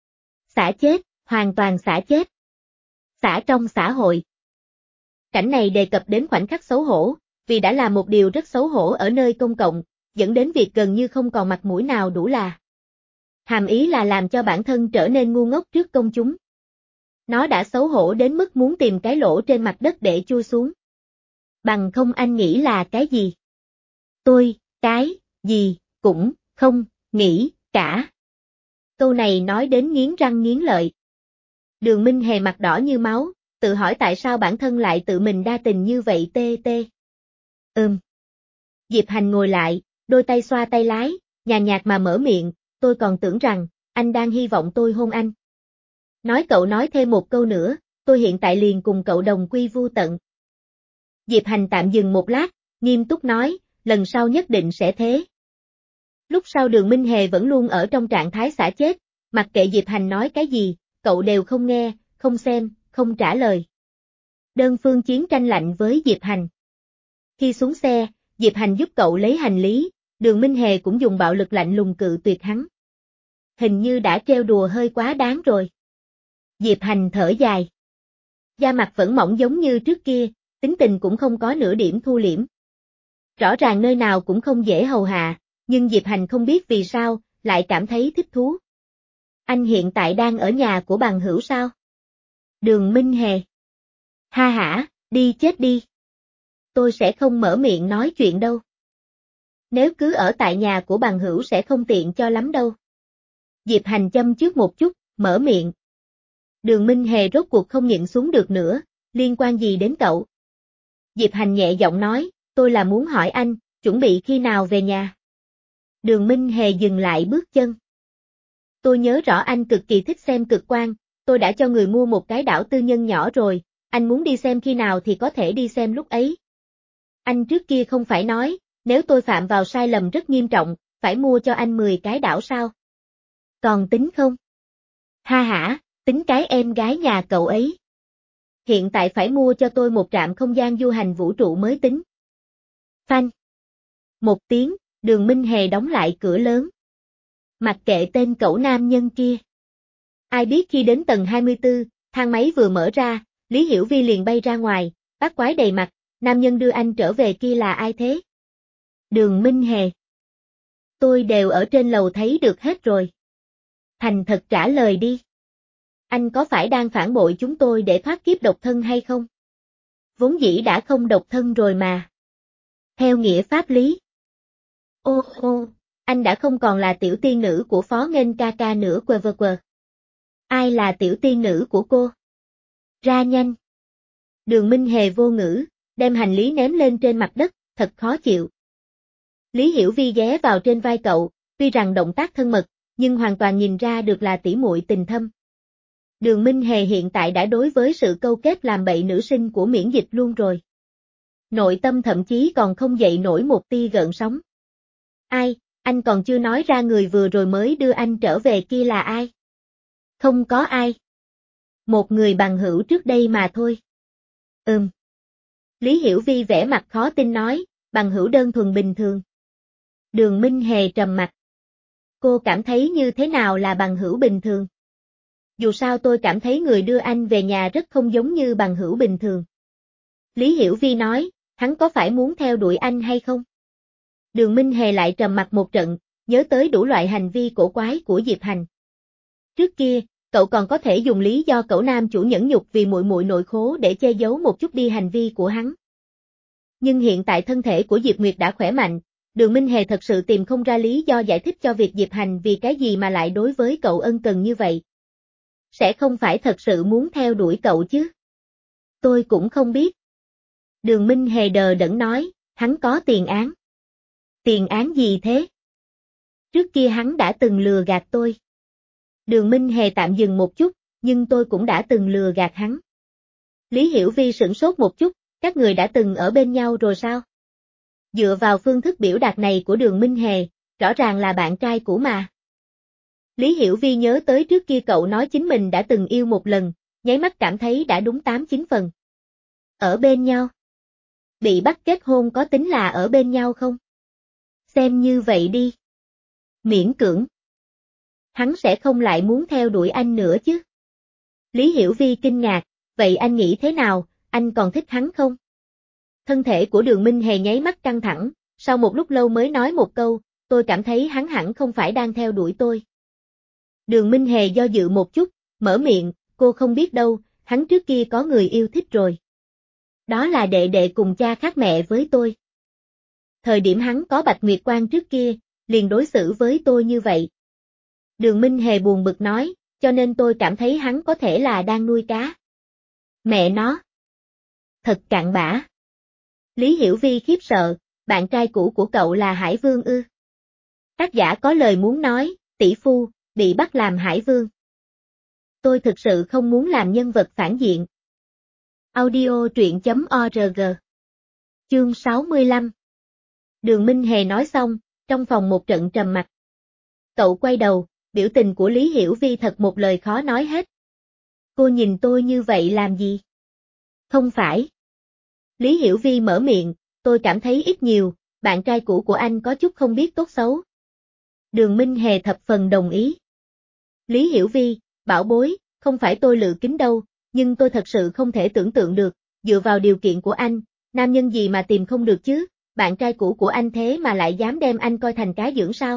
Xả chết, hoàn toàn xả chết. Xả trong xã hội. Cảnh này đề cập đến khoảnh khắc xấu hổ, vì đã là một điều rất xấu hổ ở nơi công cộng, dẫn đến việc gần như không còn mặt mũi nào đủ là. Hàm ý là làm cho bản thân trở nên ngu ngốc trước công chúng. Nó đã xấu hổ đến mức muốn tìm cái lỗ trên mặt đất để chui xuống. Bằng không anh nghĩ là cái gì? Tôi, cái, gì, cũng, không, nghĩ, cả. Câu này nói đến nghiến răng nghiến lợi. Đường Minh Hề mặt đỏ như máu, tự hỏi tại sao bản thân lại tự mình đa tình như vậy tê tê. Ừm. Diệp Hành ngồi lại, đôi tay xoa tay lái, nhàn nhạt mà mở miệng, tôi còn tưởng rằng, anh đang hy vọng tôi hôn anh. Nói cậu nói thêm một câu nữa, tôi hiện tại liền cùng cậu đồng quy vu tận. Diệp Hành tạm dừng một lát, nghiêm túc nói, lần sau nhất định sẽ thế. Lúc sau Đường Minh Hề vẫn luôn ở trong trạng thái xả chết, mặc kệ Diệp Hành nói cái gì, cậu đều không nghe, không xem, không trả lời. Đơn phương chiến tranh lạnh với Diệp Hành. Khi xuống xe, Diệp Hành giúp cậu lấy hành lý, Đường Minh Hề cũng dùng bạo lực lạnh lùng cự tuyệt hắn. Hình như đã trêu đùa hơi quá đáng rồi. Diệp Hành thở dài. Da mặt vẫn mỏng giống như trước kia, tính tình cũng không có nửa điểm thu liễm. Rõ ràng nơi nào cũng không dễ hầu hạ, nhưng Diệp Hành không biết vì sao, lại cảm thấy thích thú. Anh hiện tại đang ở nhà của bằng hữu sao? Đường Minh Hề. Ha hả, đi chết đi. Tôi sẽ không mở miệng nói chuyện đâu. Nếu cứ ở tại nhà của bằng hữu sẽ không tiện cho lắm đâu. Diệp Hành châm trước một chút, mở miệng. Đường Minh Hề rốt cuộc không nhịn xuống được nữa, liên quan gì đến cậu? Diệp Hành nhẹ giọng nói, tôi là muốn hỏi anh, chuẩn bị khi nào về nhà? Đường Minh Hề dừng lại bước chân. Tôi nhớ rõ anh cực kỳ thích xem cực quang, tôi đã cho người mua một cái đảo tư nhân nhỏ rồi, anh muốn đi xem khi nào thì có thể đi xem lúc ấy. Anh trước kia không phải nói, nếu tôi phạm vào sai lầm rất nghiêm trọng, phải mua cho anh mười cái đảo sao? Còn tính không? Ha hả, tính cái em gái nhà cậu ấy. Hiện tại phải mua cho tôi một trạm không gian du hành vũ trụ mới tính. Phanh. Một tiếng, Đường Minh Hề đóng lại cửa lớn. Mặc kệ tên cẩu nam nhân kia. Ai biết khi đến tầng hai mươi tư, thang máy vừa mở ra, Lý Hiểu Vi liền bay ra ngoài, Bác quái đầy mặt, nam nhân đưa anh trở về kia là ai thế? Đường Minh Hề. Tôi đều ở trên lầu thấy được hết rồi. Thành thật trả lời đi. Anh có phải đang phản bội chúng tôi để thoát kiếp độc thân hay không? Vốn dĩ đã không độc thân rồi mà. Theo nghĩa pháp lý. Ô ô, anh đã không còn là tiểu tiên nữ của Phó Nghênh ca ca nữa quờ vờ quờ. Ai là tiểu tiên nữ của cô? Ra nhanh. Đường Minh Hề vô ngữ, đem hành lý ném lên trên mặt đất, thật khó chịu. Lý Hiểu Vi ghé vào trên vai cậu, tuy rằng động tác thân mật, nhưng hoàn toàn nhìn ra được là tỉ muội tình thâm. Đường Minh Hề hiện tại đã đối với sự câu kết làm bậy nữ sinh của miễn dịch luôn rồi. Nội tâm thậm chí còn không dậy nổi một tia gợn sóng. Ai, anh còn chưa nói ra người vừa rồi mới đưa anh trở về kia là ai? Không có ai. Một người bằng hữu trước đây mà thôi. Ừm. Lý Hiểu Vi vẻ mặt khó tin nói, bằng hữu đơn thuần bình thường. Đường Minh Hề trầm mặt. Cô cảm thấy như thế nào là bằng hữu bình thường? Dù sao tôi cảm thấy người đưa anh về nhà rất không giống như bằng hữu bình thường. Lý Hiểu Vi nói, hắn có phải muốn theo đuổi anh hay không? Đường Minh Hề lại trầm mặt một trận, nhớ tới đủ loại hành vi cổ quái của Diệp Hành. Trước kia, cậu còn có thể dùng lý do cậu nam chủ nhẫn nhục vì muội muội nội khố để che giấu một chút đi hành vi của hắn. Nhưng hiện tại thân thể của Diệp Nguyệt đã khỏe mạnh, Đường Minh Hề thật sự tìm không ra lý do giải thích cho việc Diệp Hành vì cái gì mà lại đối với cậu ân cần như vậy. Sẽ không phải thật sự muốn theo đuổi cậu chứ? Tôi cũng không biết. Đường Minh Hề đờ đẫn nói, hắn có tiền án. Tiền án gì thế? Trước kia hắn đã từng lừa gạt tôi. Đường Minh Hề tạm dừng một chút, nhưng tôi cũng đã từng lừa gạt hắn. Lý Hiểu Vi sửng sốt một chút, các người đã từng ở bên nhau rồi sao? Dựa vào phương thức biểu đạt này của Đường Minh Hề, rõ ràng là bạn trai cũ mà. Lý Hiểu Vi nhớ tới trước kia cậu nói chính mình đã từng yêu một lần, nháy mắt cảm thấy đã đúng tám chín phần. Ở bên nhau? Bị bắt kết hôn có tính là ở bên nhau không? Xem như vậy đi. Miễn cưỡng. Hắn sẽ không lại muốn theo đuổi anh nữa chứ? Lý Hiểu Vi kinh ngạc, vậy anh nghĩ thế nào, anh còn thích hắn không? Thân thể của Đường Minh Hề nháy mắt căng thẳng, sau một lúc lâu mới nói một câu, tôi cảm thấy hắn hẳn không phải đang theo đuổi tôi. Đường Minh Hề do dự một chút, mở miệng, cô không biết đâu, hắn trước kia có người yêu thích rồi. Đó là đệ đệ cùng cha khác mẹ với tôi. Thời điểm hắn có Bạch Nguyệt Quang trước kia, liền đối xử với tôi như vậy. Đường Minh Hề buồn bực nói, cho nên tôi cảm thấy hắn có thể là đang nuôi cá. Mẹ nó. Thật cặn bã. Lý Hiểu Vi khiếp sợ, bạn trai cũ của cậu là Hải Vương ư. Tác giả có lời muốn nói, tỷ phu, bị bắt làm Hải Vương. Tôi thực sự không muốn làm nhân vật phản diện. Audio truyện chấm org. Chương sáu mươi lăm. Đường Minh Hề nói xong, trong phòng một trận trầm mặc. Cậu quay đầu, biểu tình của Lý Hiểu Vi thật một lời khó nói hết. Cô nhìn tôi như vậy làm gì? Không phải. Lý Hiểu Vi mở miệng, tôi cảm thấy ít nhiều, bạn trai cũ của anh có chút không biết tốt xấu. Đường Minh Hề thập phần đồng ý. Lý Hiểu Vi, bảo bối, không phải tôi lự kính đâu, nhưng tôi thật sự không thể tưởng tượng được, dựa vào điều kiện của anh, nam nhân gì mà tìm không được chứ, bạn trai cũ của anh thế mà lại dám đem anh coi thành cá dưỡng sao?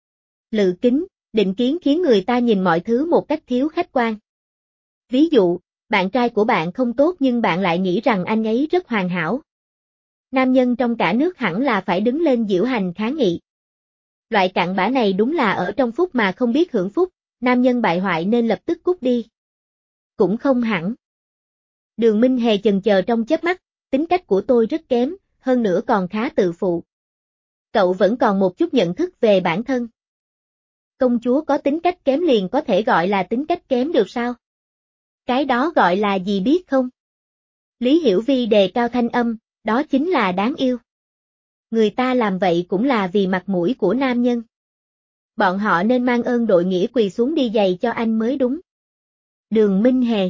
Lự kính, định kiến khiến người ta nhìn mọi thứ một cách thiếu khách quan. Ví dụ, bạn trai của bạn không tốt nhưng bạn lại nghĩ rằng anh ấy rất hoàn hảo. Nam nhân trong cả nước hẳn là phải đứng lên diễu hành kháng nghị. Loại cặn bã này đúng là ở trong phúc mà không biết hưởng phúc, nam nhân bại hoại nên lập tức cút đi. Cũng không hẳn. Đường Minh Hề chần chờ trong chớp mắt, tính cách của tôi rất kém, hơn nữa còn khá tự phụ. Cậu vẫn còn một chút nhận thức về bản thân. Công chúa có tính cách kém liền có thể gọi là tính cách kém được sao? Cái đó gọi là gì biết không? Lý Hiểu Vi đề cao thanh âm, đó chính là đáng yêu. Người ta làm vậy cũng là vì mặt mũi của nam nhân. Bọn họ nên mang ơn đội nghĩa quỳ xuống đi giày cho anh mới đúng. Đường Minh Hề.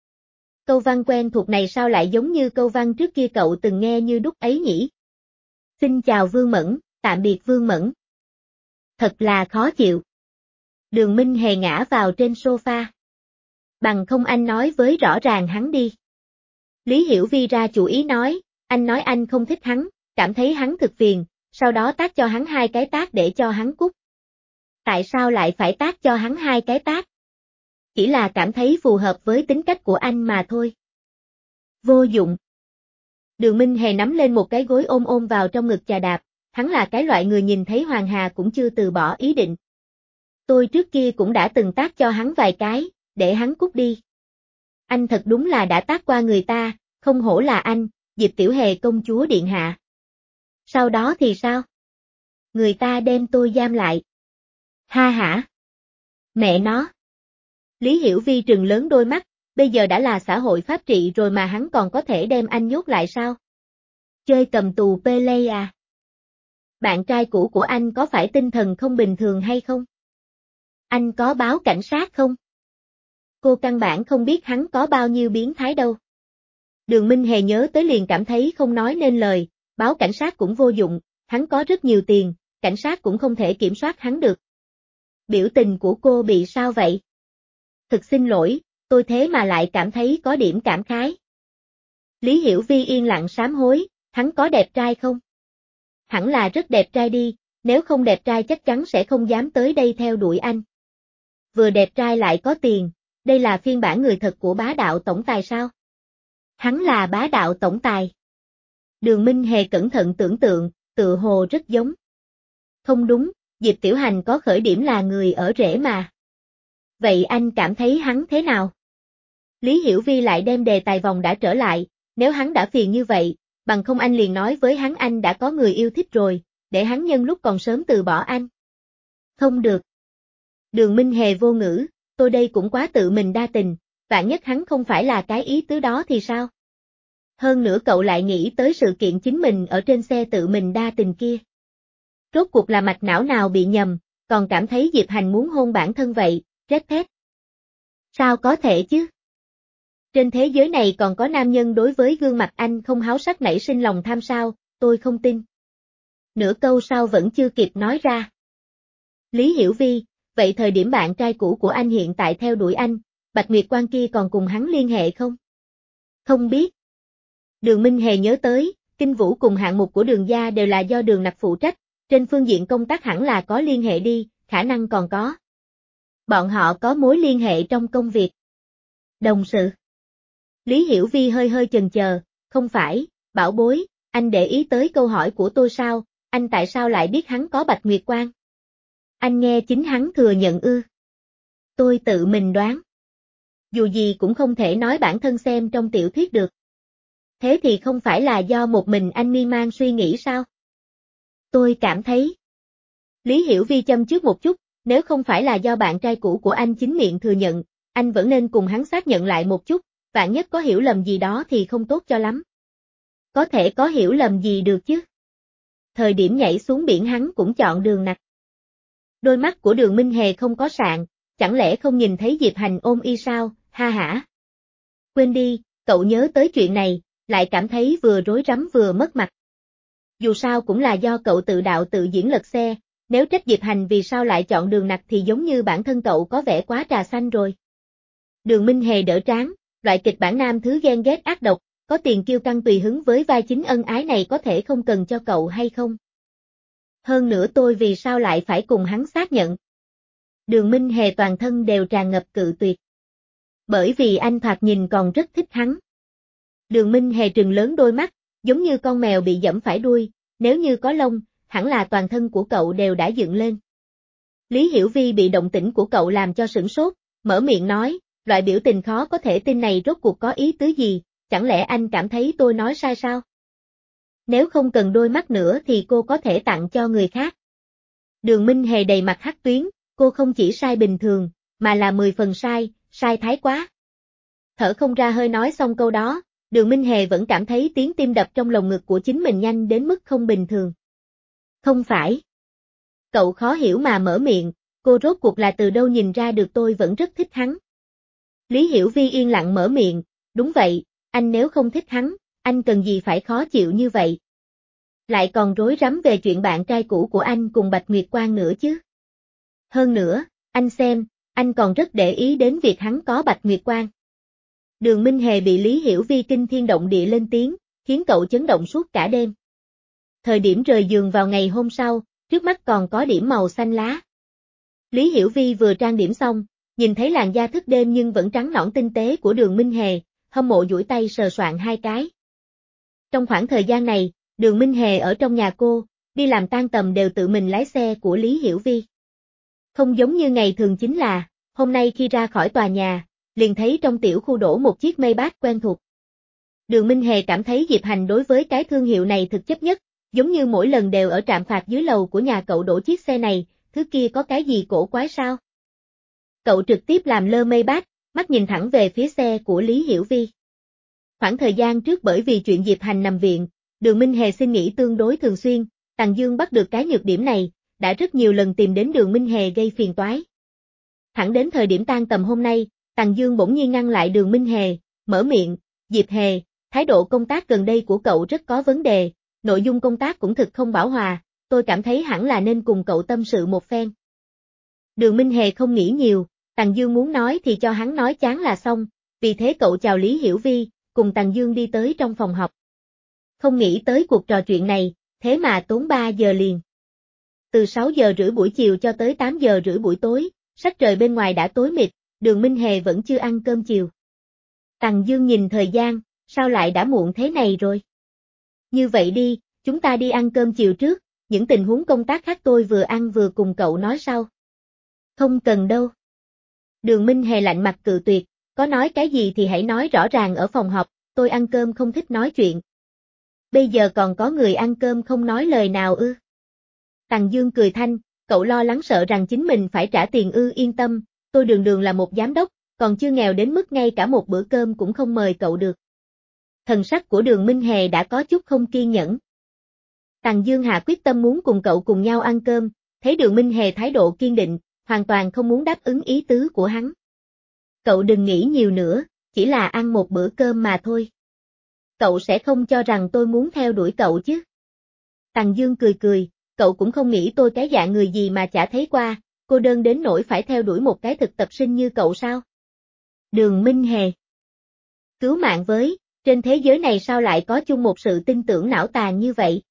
Câu văn quen thuộc này sao lại giống như câu văn trước kia cậu từng nghe như đúc ấy nhỉ? Xin chào Vương Mẫn, tạm biệt Vương Mẫn. Thật là khó chịu. Đường Minh Hề ngã vào trên sofa. Bằng không anh nói với rõ ràng hắn đi. Lý Hiểu Vi ra chủ ý nói, anh nói anh không thích hắn, cảm thấy hắn thực phiền, sau đó tát cho hắn hai cái tát để cho hắn cút. Tại sao lại phải tát cho hắn hai cái tát? Chỉ là cảm thấy phù hợp với tính cách của anh mà thôi. Vô dụng. Đường Minh Hề nắm lên một cái gối ôm ôm vào trong ngực chà đạp, hắn là cái loại người nhìn thấy Hoàng Hà cũng chưa từ bỏ ý định. Tôi trước kia cũng đã từng tát cho hắn vài cái, để hắn cút đi. Anh thật đúng là đã tát qua người ta, không hổ là anh, Diệp Tiểu Hề công chúa điện hạ. Sau đó thì sao? Người ta đem tôi giam lại. Ha hả? Mẹ nó. Lý Hiểu Vi trừng lớn đôi mắt, bây giờ đã là xã hội pháp trị rồi mà hắn còn có thể đem anh nhốt lại sao? Chơi cầm tù Pele à? Bạn trai cũ của anh có phải tinh thần không bình thường hay không? Anh có báo cảnh sát không? Cô căn bản không biết hắn có bao nhiêu biến thái đâu. Đường Minh Hề nhớ tới liền cảm thấy không nói nên lời, báo cảnh sát cũng vô dụng, hắn có rất nhiều tiền, cảnh sát cũng không thể kiểm soát hắn được. Biểu tình của cô bị sao vậy? Thực xin lỗi, tôi thế mà lại cảm thấy có điểm cảm khái. Lý Hiểu Vi yên lặng sám hối, hắn có đẹp trai không? Hẳn là rất đẹp trai đi, nếu không đẹp trai chắc chắn sẽ không dám tới đây theo đuổi anh. Vừa đẹp trai lại có tiền, đây là phiên bản người thật của bá đạo tổng tài sao? Hắn là bá đạo tổng tài. Đường Minh Hề cẩn thận tưởng tượng, tự hồ rất giống. Không đúng, Diệp Tiểu Hành có khởi điểm là người ở rễ mà. Vậy anh cảm thấy hắn thế nào? Lý Hiểu Vi lại đem đề tài vòng đã trở lại, nếu hắn đã phiền như vậy, bằng không anh liền nói với hắn anh đã có người yêu thích rồi, để hắn nhân lúc còn sớm từ bỏ anh. Không được. Đường Minh Hề vô ngữ, tôi đây cũng quá tự mình đa tình, vạn nhất hắn không phải là cái ý tứ đó thì sao? Hơn nữa cậu lại nghĩ tới sự kiện chính mình ở trên xe tự mình đa tình kia. Rốt cuộc là mạch não nào bị nhầm, còn cảm thấy Diệp Hành muốn hôn bản thân vậy, rét thét. Sao có thể chứ? Trên thế giới này còn có nam nhân đối với gương mặt anh không háo sắc nảy sinh lòng tham sao, tôi không tin. Nửa câu sau vẫn chưa kịp nói ra. Lý Hiểu Vi, vậy thời điểm bạn trai cũ của anh hiện tại theo đuổi anh, Bạch Nguyệt Quang kia còn cùng hắn liên hệ không? Không biết. Đường Minh Hề nhớ tới, Kinh Vũ cùng hạng mục của Đường gia đều là do Đường Nặc phụ trách, trên phương diện công tác hẳn là có liên hệ đi, khả năng còn có. Bọn họ có mối liên hệ trong công việc. Đồng sự. Lý Hiểu Vi hơi hơi chần chờ, không phải, bảo bối, anh để ý tới câu hỏi của tôi sao, anh tại sao lại biết hắn có Bạch Nguyệt Quang? Anh nghe chính hắn thừa nhận ư. Tôi tự mình đoán. Dù gì cũng không thể nói bản thân xem trong tiểu thuyết được. Thế thì không phải là do một mình anh miên man suy nghĩ sao? Tôi cảm thấy. Lý Hiểu Vi châm trước một chút, nếu không phải là do bạn trai cũ của anh chính miệng thừa nhận, anh vẫn nên cùng hắn xác nhận lại một chút, vạn nhất có hiểu lầm gì đó thì không tốt cho lắm. Có thể có hiểu lầm gì được chứ? Thời điểm nhảy xuống biển hắn cũng chọn Đường Nặc. Đôi mắt của Đường Minh Hề không có sạn, chẳng lẽ không nhìn thấy Diệp Hành ôm y sao, ha hả. Quên đi, cậu nhớ tới chuyện này, lại cảm thấy vừa rối rắm vừa mất mặt. Dù sao cũng là do cậu tự đạo tự diễn lật xe, nếu trách Diệp Hành vì sao lại chọn Đường Nặc thì giống như bản thân cậu có vẻ quá trà xanh rồi. Đường Minh Hề đỡ trán, loại kịch bản nam thứ ghen ghét ác độc, có tiền kiêu căng tùy hứng với vai chính ân ái này có thể không cần cho cậu hay không? Hơn nữa tôi vì sao lại phải cùng hắn xác nhận? Đường Minh Hề toàn thân đều tràn ngập cự tuyệt. Bởi vì anh thoạt nhìn còn rất thích hắn. Đường Minh Hề trừng lớn đôi mắt, giống như con mèo bị giẫm phải đuôi, nếu như có lông, hẳn là toàn thân của cậu đều đã dựng lên. Lý Hiểu Vi bị động tĩnh của cậu làm cho sửng sốt, mở miệng nói, loại biểu tình khó có thể tin này rốt cuộc có ý tứ gì, chẳng lẽ anh cảm thấy tôi nói sai sao? Nếu không cần đôi mắt nữa thì cô có thể tặng cho người khác. Đường Minh Hề đầy mặt hắc tuyến, cô không chỉ sai bình thường, mà là mười phần sai, sai thái quá. Thở không ra hơi nói xong câu đó, Đường Minh Hề vẫn cảm thấy tiếng tim đập trong lồng ngực của chính mình nhanh đến mức không bình thường. Không phải. Cậu khó hiểu mà mở miệng, cô rốt cuộc là từ đâu nhìn ra được tôi vẫn rất thích hắn. Lý Hiểu Vi yên lặng mở miệng, đúng vậy, anh nếu không thích hắn, anh cần gì phải khó chịu như vậy. Lại còn rối rắm về chuyện bạn trai cũ của anh cùng Bạch Nguyệt Quang nữa chứ. Hơn nữa, anh xem, anh còn rất để ý đến việc hắn có Bạch Nguyệt Quang. Đường Minh Hề bị Lý Hiểu Vi kinh thiên động địa lên tiếng, khiến cậu chấn động suốt cả đêm. Thời điểm rời giường vào ngày hôm sau, trước mắt còn có điểm màu xanh lá. Lý Hiểu Vi vừa trang điểm xong, nhìn thấy làn da thức đêm nhưng vẫn trắng nõn tinh tế của Đường Minh Hề, hâm mộ duỗi tay sờ soạn hai cái. Trong khoảng thời gian này, Đường Minh Hề ở trong nhà cô, đi làm tan tầm đều tự mình lái xe của Lý Hiểu Vi. Không giống như ngày thường chính là, hôm nay khi ra khỏi tòa nhà, liền thấy trong tiểu khu đổ một chiếc Maybach quen thuộc. Đường Minh Hề cảm thấy Diệp Hành đối với cái thương hiệu này thực chất nhất, giống như mỗi lần đều ở trạm phạt dưới lầu của nhà cậu đổ chiếc xe này, thứ kia có cái gì cổ quái sao? Cậu trực tiếp làm lơ Maybach, mắt nhìn thẳng về phía xe của Lý Hiểu Vi. Khoảng thời gian trước bởi vì chuyện Diệp Hành nằm viện, Đường Minh Hề xin nghỉ tương đối thường xuyên, Tằng Dương bắt được cái nhược điểm này, đã rất nhiều lần tìm đến Đường Minh Hề gây phiền toái. Thẳng đến thời điểm tan tầm hôm nay, Tằng Dương bỗng nhiên ngăn lại Đường Minh Hề, mở miệng, Diệp Hề, thái độ công tác gần đây của cậu rất có vấn đề, nội dung công tác cũng thực không bảo hòa, tôi cảm thấy hẳn là nên cùng cậu tâm sự một phen. Đường Minh Hề không nghĩ nhiều, Tằng Dương muốn nói thì cho hắn nói chán là xong, vì thế cậu chào Lý Hiểu Vi, cùng Tằng Dương đi tới trong phòng họp. Không nghĩ tới cuộc trò chuyện này, thế mà tốn ba giờ liền. Từ sáu giờ rưỡi buổi chiều cho tới tám giờ rưỡi buổi tối, sắc trời bên ngoài đã tối mịt, Đường Minh Hề vẫn chưa ăn cơm chiều. Tằng Dương nhìn thời gian, sao lại đã muộn thế này rồi? Như vậy đi, chúng ta đi ăn cơm chiều trước, những tình huống công tác khác tôi vừa ăn vừa cùng cậu nói sau. Không cần đâu. Đường Minh Hề lạnh mặt cự tuyệt, có nói cái gì thì hãy nói rõ ràng ở phòng họp, tôi ăn cơm không thích nói chuyện. Bây giờ còn có người ăn cơm không nói lời nào ư? Tằng Dương cười thanh, cậu lo lắng sợ rằng chính mình phải trả tiền ư, yên tâm, tôi Đường Đường là một giám đốc, còn chưa nghèo đến mức ngay cả một bữa cơm cũng không mời cậu được. Thần sắc của Đường Minh Hề đã có chút không kiên nhẫn. Tằng Dương hạ quyết tâm muốn cùng cậu cùng nhau ăn cơm, thấy Đường Minh Hề thái độ kiên định, hoàn toàn không muốn đáp ứng ý tứ của hắn. Cậu đừng nghĩ nhiều nữa, chỉ là ăn một bữa cơm mà thôi. Cậu sẽ không cho rằng tôi muốn theo đuổi cậu chứ. Tằng Dương cười cười, cậu cũng không nghĩ tôi cái dạng người gì mà chả thấy qua, cô đơn đến nỗi phải theo đuổi một cái thực tập sinh như cậu sao? Đường Minh Hề. Cứu mạng với, trên thế giới này sao lại có chung một sự tin tưởng não tàn như vậy?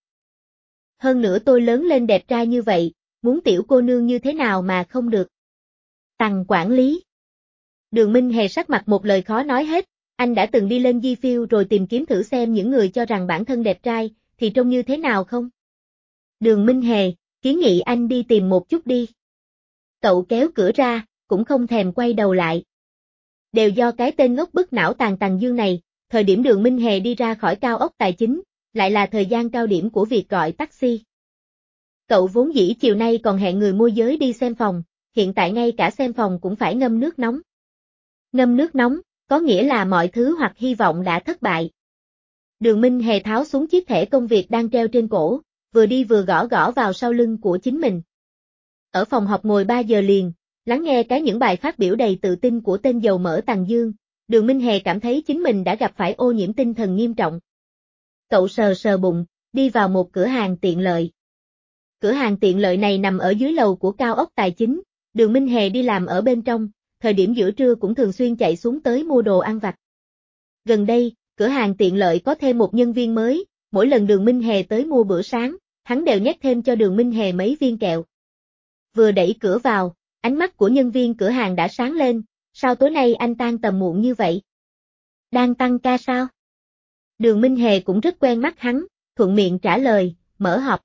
Hơn nữa tôi lớn lên đẹp trai như vậy, muốn tiểu cô nương như thế nào mà không được? Tằng quản lý. Đường Minh Hề sắc mặt một lời khó nói hết, anh đã từng đi lên Di Phiêu rồi tìm kiếm thử xem những người cho rằng bản thân đẹp trai, thì trông như thế nào không? Đường Minh Hề, kiến nghị anh đi tìm một chút đi. Cậu kéo cửa ra, cũng không thèm quay đầu lại. Đều do cái tên ngốc bức não tàn Tằng Dương này, thời điểm Đường Minh Hề đi ra khỏi cao ốc tài chính, lại là thời gian cao điểm của việc gọi taxi. Cậu vốn dĩ chiều nay còn hẹn người môi giới đi xem phòng, hiện tại ngay cả xem phòng cũng phải ngâm nước nóng. Ngâm nước nóng, có nghĩa là mọi thứ hoặc hy vọng đã thất bại. Đường Minh Hề tháo xuống chiếc thẻ công việc đang treo trên cổ, vừa đi vừa gõ gõ vào sau lưng của chính mình. Ở phòng họp ngồi ba giờ liền, lắng nghe cái những bài phát biểu đầy tự tin của tên dầu mỡ Tằng Dương, Đường Minh Hề cảm thấy chính mình đã gặp phải ô nhiễm tinh thần nghiêm trọng. Cậu sờ sờ bụng, đi vào một cửa hàng tiện lợi. Cửa hàng tiện lợi này nằm ở dưới lầu của cao ốc tài chính, Đường Minh Hề đi làm ở bên trong, thời điểm giữa trưa cũng thường xuyên chạy xuống tới mua đồ ăn vặt. Gần đây, cửa hàng tiện lợi có thêm một nhân viên mới, mỗi lần Đường Minh Hề tới mua bữa sáng, hắn đều nhét thêm cho Đường Minh Hề mấy viên kẹo. Vừa đẩy cửa vào, ánh mắt của nhân viên cửa hàng đã sáng lên, sao tối nay anh tan tầm muộn như vậy? Đang tăng ca sao? Đường Minh Hề cũng rất quen mắt hắn, thuận miệng trả lời, mở họp.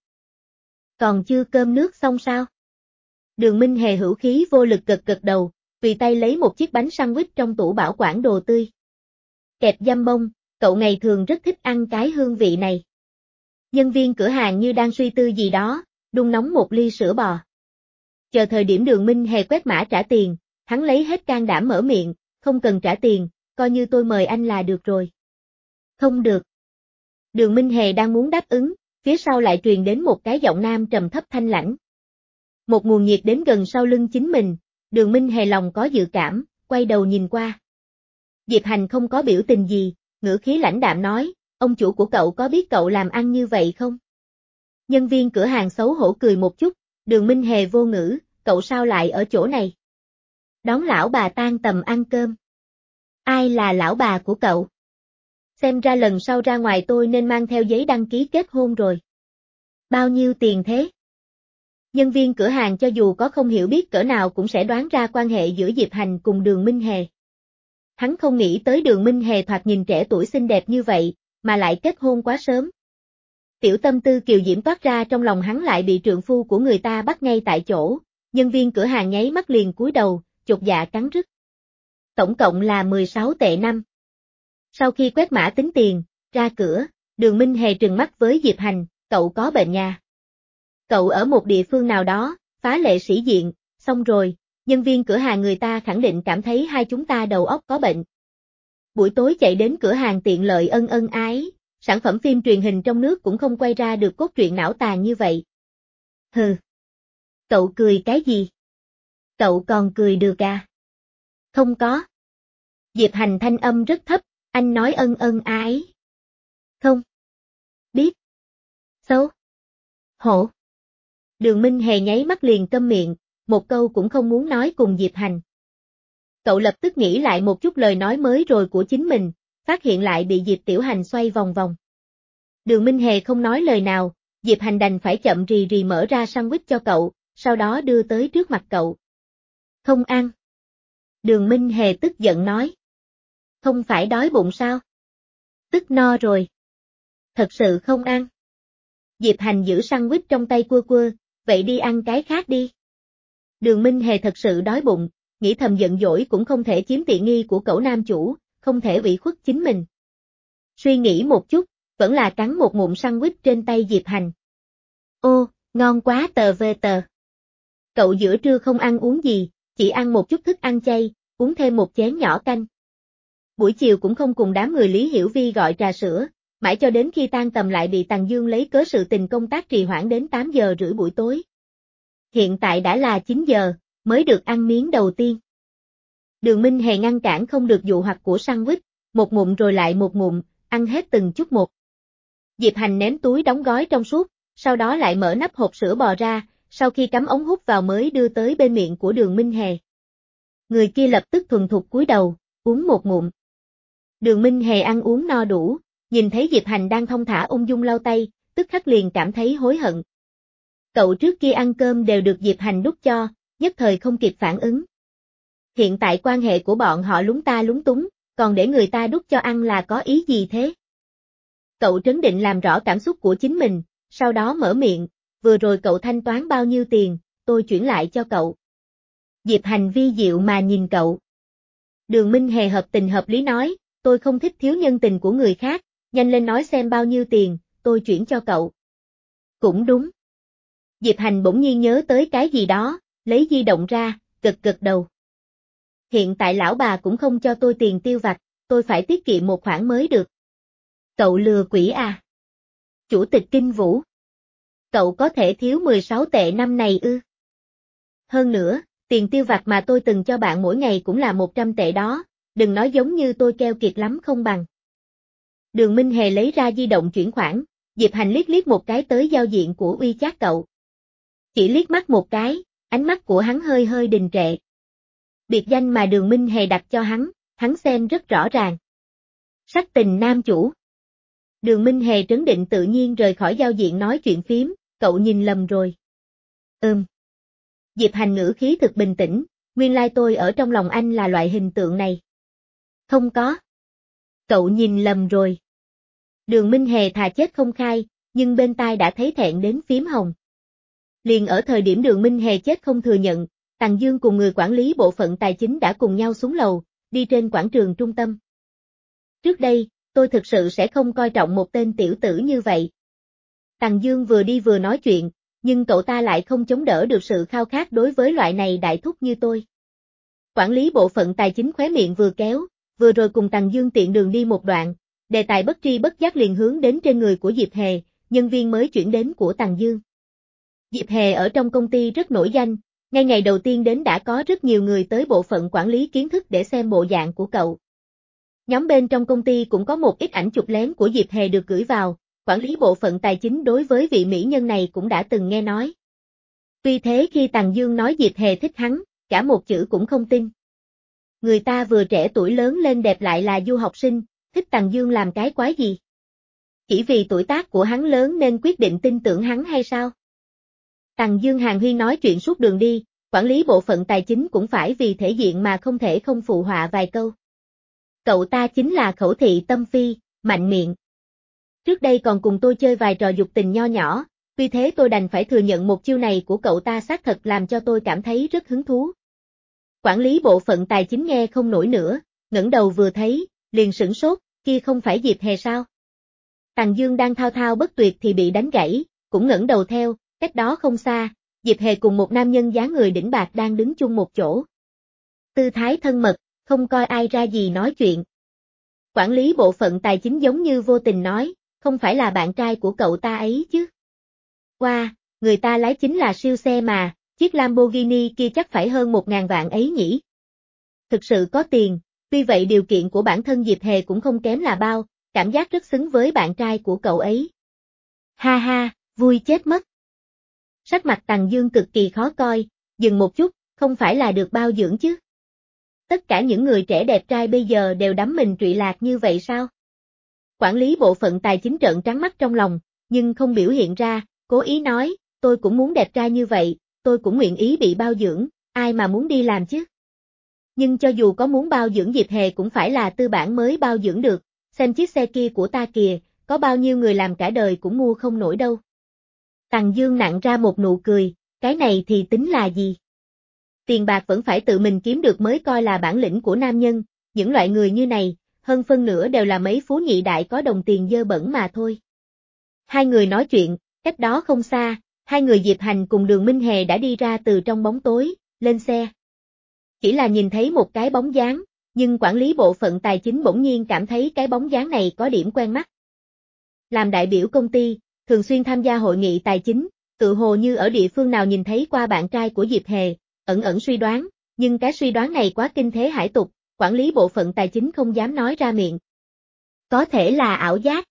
Còn chưa cơm nước xong sao? Đường Minh Hề hữu khí vô lực gật gật đầu, tùy tay lấy một chiếc bánh sandwich trong tủ bảo quản đồ tươi. Kẹp dăm bông, cậu ngày thường rất thích ăn cái hương vị này. Nhân viên cửa hàng như đang suy tư gì đó, đun nóng một ly sữa bò. Chờ thời điểm Đường Minh Hề quét mã trả tiền, hắn lấy hết can đảm mở miệng, không cần trả tiền, coi như tôi mời anh là được rồi. Không được. Đường Minh Hề đang muốn đáp ứng, phía sau lại truyền đến một cái giọng nam trầm thấp thanh lãnh. Một nguồn nhiệt đến gần sau lưng chính mình, Đường Minh Hề lòng có dự cảm, quay đầu nhìn qua. Diệp Hành không có biểu tình gì, ngữ khí lãnh đạm nói, ông chủ của cậu có biết cậu làm ăn như vậy không? Nhân viên cửa hàng xấu hổ cười một chút, Đường Minh Hề vô ngữ, cậu sao lại ở chỗ này? Đón lão bà tan tầm ăn cơm. Ai là lão bà của cậu? Xem ra lần sau ra ngoài tôi nên mang theo giấy đăng ký kết hôn rồi. Bao nhiêu tiền thế? Nhân viên cửa hàng cho dù có không hiểu biết cỡ nào cũng sẽ đoán ra quan hệ giữa Diệp Hành cùng Đường Minh Hề. Hắn không nghĩ tới Đường Minh Hề thoạt nhìn trẻ tuổi xinh đẹp như vậy, mà lại kết hôn quá sớm. Tiểu tâm tư kiều diễm toát ra trong lòng hắn lại bị trượng phu của người ta bắt ngay tại chỗ, nhân viên cửa hàng nháy mắt liền cúi đầu, chột dạ cắn rứt. Tổng cộng là mười sáu tệ năm. Sau khi quét mã tính tiền, ra cửa, Đường Minh Hề trừng mắt với Diệp Hành, cậu có bệnh nha. Cậu ở một địa phương nào đó, phá lệ sĩ diện, xong rồi, nhân viên cửa hàng người ta khẳng định cảm thấy hai chúng ta đầu óc có bệnh. Buổi tối chạy đến cửa hàng tiện lợi ân ân ái, sản phẩm phim truyền hình trong nước cũng không quay ra được cốt truyện não tàn như vậy. Hừ. Cậu cười cái gì? Cậu còn cười được à? Không có. Diệp Hành thanh âm rất thấp, anh nói ân ân ái. Không. Biết. Xấu. Hổ. Đường Minh Hề nháy mắt liền câm miệng, một câu cũng không muốn nói cùng Diệp Hành. Cậu lập tức nghĩ lại một chút lời nói mới rồi của chính mình, phát hiện lại bị Diệp Tiểu Hành xoay vòng vòng. Đường Minh Hề không nói lời nào, Diệp Hành đành phải chậm rì rì mở ra sandwich cho cậu, sau đó đưa tới trước mặt cậu. Không ăn. Đường Minh Hề tức giận nói. Không phải đói bụng sao? Tức no rồi. Thật sự không ăn. Diệp Hành giữ sandwich trong tay quơ quơ, vậy đi ăn cái khác đi. Đường Minh Hề thật sự đói bụng, nghĩ thầm giận dỗi cũng không thể chiếm tiện nghi của cậu nam chủ, không thể ủy khuất chính mình. Suy nghĩ một chút, vẫn là cắn một ngụm sandwich trên tay Diệp Hành. Ô, ngon quá tờ vê tờ. Cậu giữa trưa không ăn uống gì, chỉ ăn một chút thức ăn chay, uống thêm một chén nhỏ canh. Buổi chiều cũng không cùng đám người Lý Hiểu Vi gọi trà sữa, mãi cho đến khi tan tầm lại bị Tằng Dương lấy cớ sự tình công tác trì hoãn đến tám giờ rưỡi buổi tối. Hiện tại đã là chín giờ, mới được ăn miếng đầu tiên. Đường Minh Hề ngăn cản không được dụ hoặc của sandwich, một ngụm rồi lại một ngụm, ăn hết từng chút một. Diệp Hành ném túi đóng gói trong suốt, sau đó lại mở nắp hộp sữa bò ra, sau khi cắm ống hút vào mới đưa tới bên miệng của Đường Minh Hề. Người kia lập tức thuần thục cúi đầu, uống một ngụm. Đường Minh Hề ăn uống no đủ, nhìn thấy Diệp Hành đang thong thả ung dung lau tay, tức khắc liền cảm thấy hối hận. Cậu trước kia ăn cơm đều được Diệp Hành đút cho, nhất thời không kịp phản ứng. Hiện tại quan hệ của bọn họ lúng ta lúng túng, còn để người ta đút cho ăn là có ý gì thế? Cậu trấn định làm rõ cảm xúc của chính mình, sau đó mở miệng, vừa rồi cậu thanh toán bao nhiêu tiền, tôi chuyển lại cho cậu. Diệp Hành vi diệu mà nhìn cậu. Đường Minh Hề hợp tình hợp lý nói, tôi không thích thiếu nhân tình của người khác, nhanh lên nói xem bao nhiêu tiền, tôi chuyển cho cậu. Cũng đúng. Diệp Hành bỗng nhiên nhớ tới cái gì đó, lấy di động ra, gật gật đầu. Hiện tại lão bà cũng không cho tôi tiền tiêu vặt, tôi phải tiết kiệm một khoản mới được. Cậu lừa quỷ à? Chủ tịch Kinh Vũ. Cậu có thể thiếu mười sáu tệ năm này ư? Hơn nữa, tiền tiêu vặt mà tôi từng cho bạn mỗi ngày cũng là một trăm tệ đó, đừng nói giống như tôi keo kiệt lắm không bằng. Đường Minh Hề lấy ra di động chuyển khoản, Diệp Hành liếc liếc một cái tới giao diện của WeChat cậu. Chỉ liếc mắt một cái, ánh mắt của hắn hơi hơi đình trệ. Biệt danh mà Đường Minh Hề đặt cho hắn, hắn xem rất rõ ràng. Sắc tình nam chủ. Đường Minh Hề trấn định tự nhiên rời khỏi giao diện nói chuyện phím, cậu nhìn lầm rồi. Ừm. Diệp Hành ngữ khí thực bình tĩnh, nguyên lai tôi ở trong lòng anh là loại hình tượng này. Không có. Cậu nhìn lầm rồi. Đường Minh Hề thà chết không khai, nhưng bên tai đã thấy thẹn đến phím hồng. Liền ở thời điểm Đường Minh Hề chết không thừa nhận, Tằng Dương cùng người quản lý bộ phận tài chính đã cùng nhau xuống lầu, đi trên quảng trường trung tâm. Trước đây, tôi thực sự sẽ không coi trọng một tên tiểu tử như vậy. Tằng Dương vừa đi vừa nói chuyện, nhưng cậu ta lại không chống đỡ được sự khao khát đối với loại này đại thúc như tôi. Quản lý bộ phận tài chính khóe miệng vừa kéo, vừa rồi cùng Tằng Dương tiện đường đi một đoạn, đề tài bất tri bất giác liền hướng đến trên người của Diệp Hề, nhân viên mới chuyển đến của Tằng Dương. Diệp Hề ở trong công ty rất nổi danh, ngay ngày đầu tiên đến đã có rất nhiều người tới bộ phận quản lý kiến thức để xem bộ dạng của cậu. Nhóm bên trong công ty cũng có một ít ảnh chụp lén của Diệp Hề được gửi vào, quản lý bộ phận tài chính đối với vị mỹ nhân này cũng đã từng nghe nói. Tuy thế khi Tằng Dương nói Diệp Hề thích hắn, cả một chữ cũng không tin. người ta vừa trẻ tuổi lớn lên đẹp lại là du học sinh, thích Tằng Dương làm cái quái gì? Chỉ vì tuổi tác của hắn lớn nên quyết định tin tưởng hắn hay sao? Tằng Dương hàn huyên nói chuyện suốt đường đi, quản lý bộ phận tài chính cũng phải vì thể diện mà không thể không phụ họa vài câu. Cậu ta chính là Khẩu Thị Tâm Phi, mạnh miệng. Trước đây còn cùng tôi chơi vài trò dục tình nho nhỏ, vì thế tôi đành phải thừa nhận một chiêu này của cậu ta xác thật làm cho tôi cảm thấy rất hứng thú. Quản lý bộ phận tài chính nghe không nổi nữa, ngẩng đầu vừa thấy, liền sửng sốt, kia không phải Diệp Hề sao? Tằng Dương đang thao thao bất tuyệt thì bị đánh gãy, cũng ngẩng đầu theo, cách đó không xa, Diệp Hề cùng một nam nhân dáng người đĩnh bạc đang đứng chung một chỗ. Tư thái thân mật, không coi ai ra gì nói chuyện. Quản lý bộ phận tài chính giống như vô tình nói, không phải là bạn trai của cậu ta ấy chứ. Wow, người ta lái chính là siêu xe mà, chiếc Lamborghini kia chắc phải hơn một ngàn vạn ấy nhỉ. Thực sự có tiền, tuy vậy điều kiện của bản thân Diệp Hề cũng không kém là bao, cảm giác rất xứng với bạn trai của cậu ấy. Ha ha, vui chết mất. Sắc mặt Tằng Dương cực kỳ khó coi, dừng một chút, không phải là được bao dưỡng chứ. Tất cả những người trẻ đẹp trai bây giờ đều đắm mình trụy lạc như vậy sao? Quản lý bộ phận tài chính trợn trắng mắt trong lòng, nhưng không biểu hiện ra, cố ý nói, tôi cũng muốn đẹp trai như vậy, tôi cũng nguyện ý bị bao dưỡng, ai mà muốn đi làm chứ? Nhưng cho dù có muốn bao dưỡng Diệp Hề cũng phải là tư bản mới bao dưỡng được, xem chiếc xe kia của ta kìa, có bao nhiêu người làm cả đời cũng mua không nổi đâu. Tằng Dương nặn ra một nụ cười, cái này thì tính là gì? Tiền bạc vẫn phải tự mình kiếm được mới coi là bản lĩnh của nam nhân, những loại người như này, hơn phân nửa đều là mấy phú nhị đại có đồng tiền dơ bẩn mà thôi. Hai người nói chuyện, cách đó không xa, hai người Diệp Hành cùng Đường Minh Hề đã đi ra từ trong bóng tối, lên xe. Chỉ là nhìn thấy một cái bóng dáng, nhưng quản lý bộ phận tài chính bỗng nhiên cảm thấy cái bóng dáng này có điểm quen mắt. Làm đại biểu công ty, thường xuyên tham gia hội nghị tài chính, tự hồ như ở địa phương nào nhìn thấy qua bạn trai của Diệp Hề, ẩn ẩn suy đoán, nhưng cái suy đoán này quá kinh thế hải tục, quản lý bộ phận tài chính không dám nói ra miệng. Có thể là ảo giác.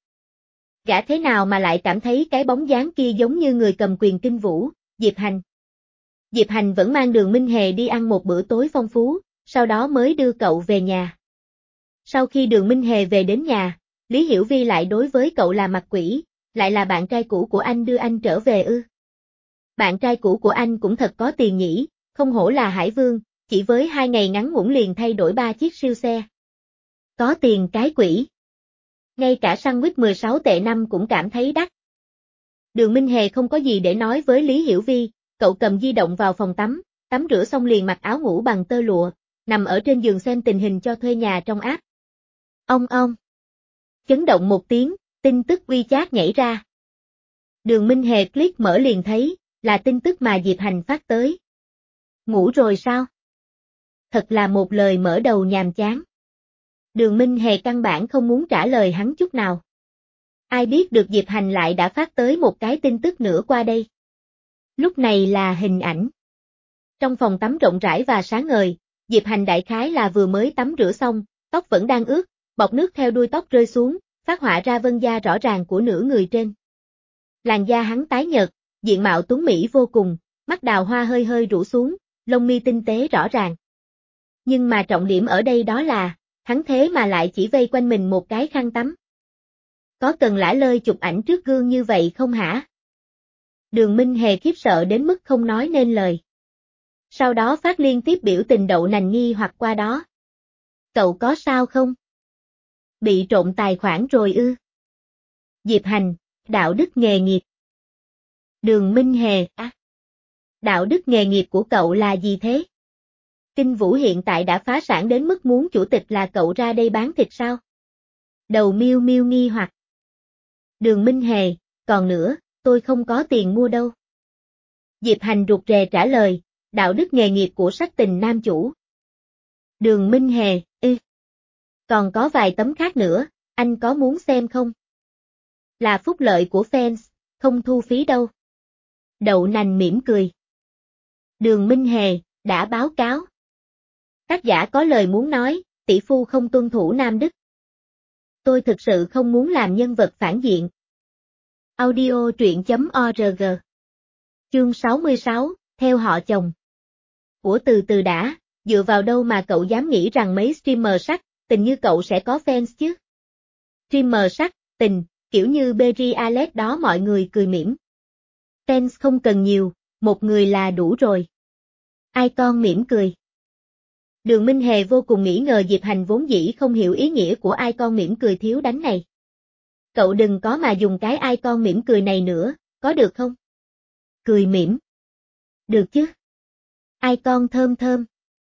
Gã thế nào mà lại cảm thấy cái bóng dáng kia giống như người cầm quyền kinh vũ, Diệp Hành. Diệp Hành vẫn mang Đường Minh Hề đi ăn một bữa tối phong phú, sau đó mới đưa cậu về nhà. Sau khi Đường Minh Hề về đến nhà, Lý Hiểu Vi lại đối với cậu là mặt quỷ, lại là bạn trai cũ của anh đưa anh trở về ư. Bạn trai cũ của anh cũng thật có tiền nhỉ, không hổ là Hải Vương, chỉ với hai ngày ngắn ngủn liền thay đổi ba chiếc siêu xe. Có tiền cái quỷ. Ngay cả sandwich mười sáu tệ năm cũng cảm thấy đắt. Đường Minh Hề không có gì để nói với Lý Hiểu Vi, cậu cầm di động vào phòng tắm, tắm rửa xong liền mặc áo ngủ bằng tơ lụa, nằm ở trên giường xem tình hình cho thuê nhà trong app. Ông ông. Chấn động một tiếng, tin tức WeChat nhảy ra. Đường Minh Hề click mở liền thấy, là tin tức mà Diệp Hành phát tới. Ngủ rồi sao? Thật là một lời mở đầu nhàm chán. Đường Minh Hề căn bản không muốn trả lời hắn chút nào. Ai biết được Diệp Hành lại đã phát tới một cái tin tức nữa qua đây. Lúc này là hình ảnh. Trong phòng tắm rộng rãi và sáng ngời, Diệp Hành đại khái là vừa mới tắm rửa xong, tóc vẫn đang ướt, bọt nước theo đuôi tóc rơi xuống, phát họa ra vân da rõ ràng của nửa người trên. Làn da hắn tái nhợt, diện mạo tuấn mỹ vô cùng, mắt đào hoa hơi hơi rũ xuống, lông mi tinh tế rõ ràng. Nhưng mà trọng điểm ở đây đó là, hắn thế mà lại chỉ vây quanh mình một cái khăn tắm. Có cần lả lơi chụp ảnh trước gương như vậy không hả? Đường Minh Hề khiếp sợ đến mức không nói nên lời. Sau đó phát liên tiếp biểu tình đậu nành nghi hoặc qua đó. Cậu có sao không? Bị trộm tài khoản rồi ư? Diệp Hành, đạo đức nghề nghiệp. Đường Minh Hề, à. Đạo đức nghề nghiệp của cậu là gì thế? Kinh Vũ hiện tại đã phá sản đến mức muốn chủ tịch là cậu ra đây bán thịt sao? Đầu miêu miêu nghi hoặc. Đường Minh Hề, còn nữa, tôi không có tiền mua đâu. Diệp Hành rụt rè trả lời, đạo đức nghề nghiệp của sắc tình nam chủ. Đường Minh Hề, ư. Còn có vài tấm khác nữa, anh có muốn xem không? Là phúc lợi của fans, không thu phí đâu. Đậu nành mỉm cười. Đường Minh Hề, đã báo cáo. Tác giả có lời muốn nói, tỷ phu không tuân thủ nam đức. Tôi thực sự không muốn làm nhân vật phản diện. Audio truyện chấm org. Chương sáu mươi sáu, theo họ chồng. Của từ từ đã, dựa vào đâu mà cậu dám nghĩ rằng mấy streamer sắc tình như cậu sẽ có fans chứ? Streamer sắc tình, kiểu như Berry Alex đó, mọi người cười mỉm. Fans không cần nhiều, một người là đủ rồi. Icon mỉm cười. Đường Minh Hề vô cùng nghĩ ngờ Diệp Hành vốn dĩ không hiểu ý nghĩa của Icon mỉm cười thiếu đánh này. Cậu đừng có mà dùng cái Icon mỉm cười này nữa, có được không? Cười mỉm. Được chứ. Icon thơm thơm.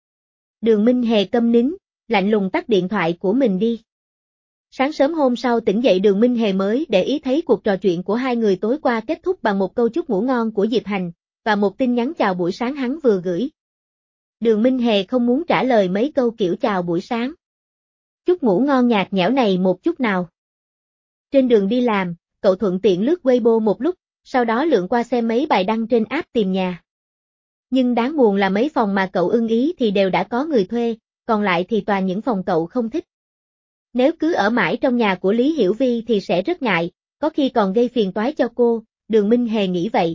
Đường Minh Hề câm nín, lạnh lùng tắt điện thoại của mình đi. Sáng sớm hôm sau tỉnh dậy, Đường Minh Hề mới để ý thấy cuộc trò chuyện của hai người tối qua kết thúc bằng một câu chúc ngủ ngon của Diệp Hành, và một tin nhắn chào buổi sáng hắn vừa gửi. Đường Minh Hề không muốn trả lời mấy câu kiểu chào buổi sáng. Chúc ngủ ngon nhạt nhẽo này một chút nào. Trên đường đi làm, cậu thuận tiện lướt Weibo một lúc, sau đó lượn qua xem mấy bài đăng trên app tìm nhà. Nhưng đáng buồn là mấy phòng mà cậu ưng ý thì đều đã có người thuê, còn lại thì toàn những phòng cậu không thích. Nếu cứ ở mãi trong nhà của Lý Hiểu Vi thì sẽ rất ngại, có khi còn gây phiền toái cho cô, Đường Minh Hề nghĩ vậy.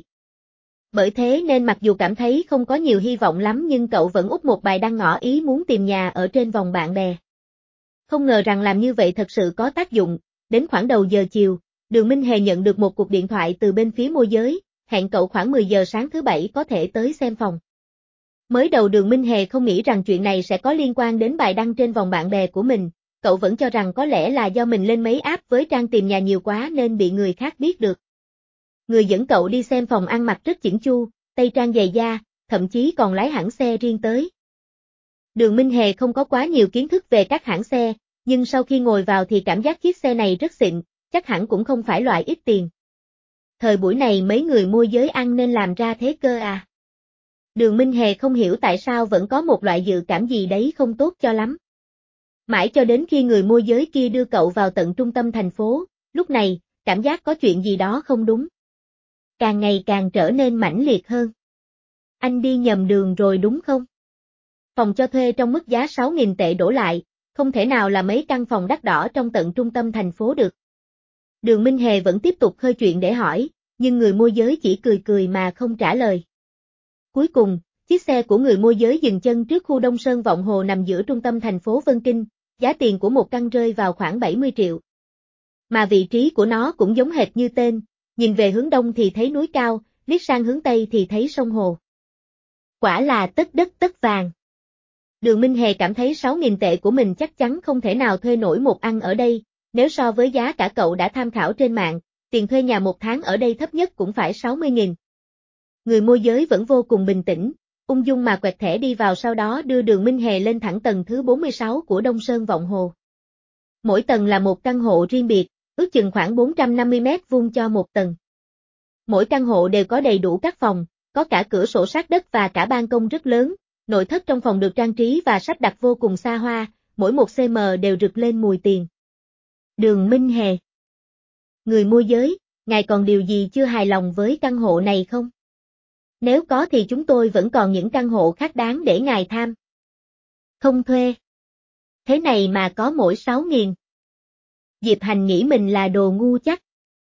Bởi thế nên mặc dù cảm thấy không có nhiều hy vọng lắm nhưng cậu vẫn úp một bài đăng ngỏ ý muốn tìm nhà ở trên vòng bạn bè. Không ngờ rằng làm như vậy thật sự có tác dụng, đến khoảng đầu giờ chiều, Đường Minh Hề nhận được một cuộc điện thoại từ bên phía môi giới, hẹn cậu khoảng mười giờ sáng thứ bảy có thể tới xem phòng. Mới đầu Đường Minh Hề không nghĩ rằng chuyện này sẽ có liên quan đến bài đăng trên vòng bạn bè của mình, cậu vẫn cho rằng có lẽ là do mình lên mấy app với trang tìm nhà nhiều quá nên bị người khác biết được. Người dẫn cậu đi xem phòng ăn mặc rất chỉnh chu, tây trang giày da, thậm chí còn lái hãng xe riêng tới. Đường Minh Hề không có quá nhiều kiến thức về các hãng xe, nhưng sau khi ngồi vào thì cảm giác chiếc xe này rất xịn, chắc hẳn cũng không phải loại ít tiền. Thời buổi này mấy người môi giới ăn nên làm ra thế cơ à. Đường Minh Hề không hiểu tại sao vẫn có một loại dự cảm gì đấy không tốt cho lắm. Mãi cho đến khi người môi giới kia đưa cậu vào tận trung tâm thành phố, lúc này, cảm giác có chuyện gì đó không đúng. Càng ngày càng trở nên mãnh liệt hơn. Anh đi nhầm đường rồi đúng không? Phòng cho thuê trong mức giá sáu nghìn tệ đổ lại, không thể nào là mấy căn phòng đắt đỏ trong tận trung tâm thành phố được. Đường Minh Hề vẫn tiếp tục khơi chuyện để hỏi, nhưng người môi giới chỉ cười cười mà không trả lời. Cuối cùng, chiếc xe của người môi giới dừng chân trước khu Đông Sơn Vọng Hồ nằm giữa trung tâm thành phố Vân Kinh, giá tiền của một căn rơi vào khoảng bảy mươi triệu. Mà vị trí của nó cũng giống hệt như tên, nhìn về hướng đông thì thấy núi cao, liếc sang hướng tây thì thấy sông hồ. Quả là tất đất tất vàng. Đường Minh Hề cảm thấy sáu nghìn tệ của mình chắc chắn không thể nào thuê nổi một ăn ở đây, nếu so với giá cả cậu đã tham khảo trên mạng, tiền thuê nhà một tháng ở đây thấp nhất cũng phải sáu mươi nghìn. Người môi giới vẫn vô cùng bình tĩnh, ung dung mà quẹt thẻ đi vào, sau đó đưa Đường Minh Hề lên thẳng tầng thứ bốn mươi sáu của Đông Sơn Vọng Hồ. Mỗi tầng là một căn hộ riêng biệt, ước chừng khoảng bốn trăm năm mươi mét vuông cho một tầng. Mỗi căn hộ đều có đầy đủ các phòng, có cả cửa sổ sát đất và cả ban công rất lớn, nội thất trong phòng được trang trí và sắp đặt vô cùng xa hoa, mỗi một xăng đều rực lên mùi tiền. Đường Minh Hề. Người môi giới, ngài còn điều gì chưa hài lòng với căn hộ này không? Nếu có thì chúng tôi vẫn còn những căn hộ khác đáng để ngài tham. Không thuê. Thế này mà có mỗi sáu nghìn. Diệp Hành nghĩ mình là đồ ngu chắc.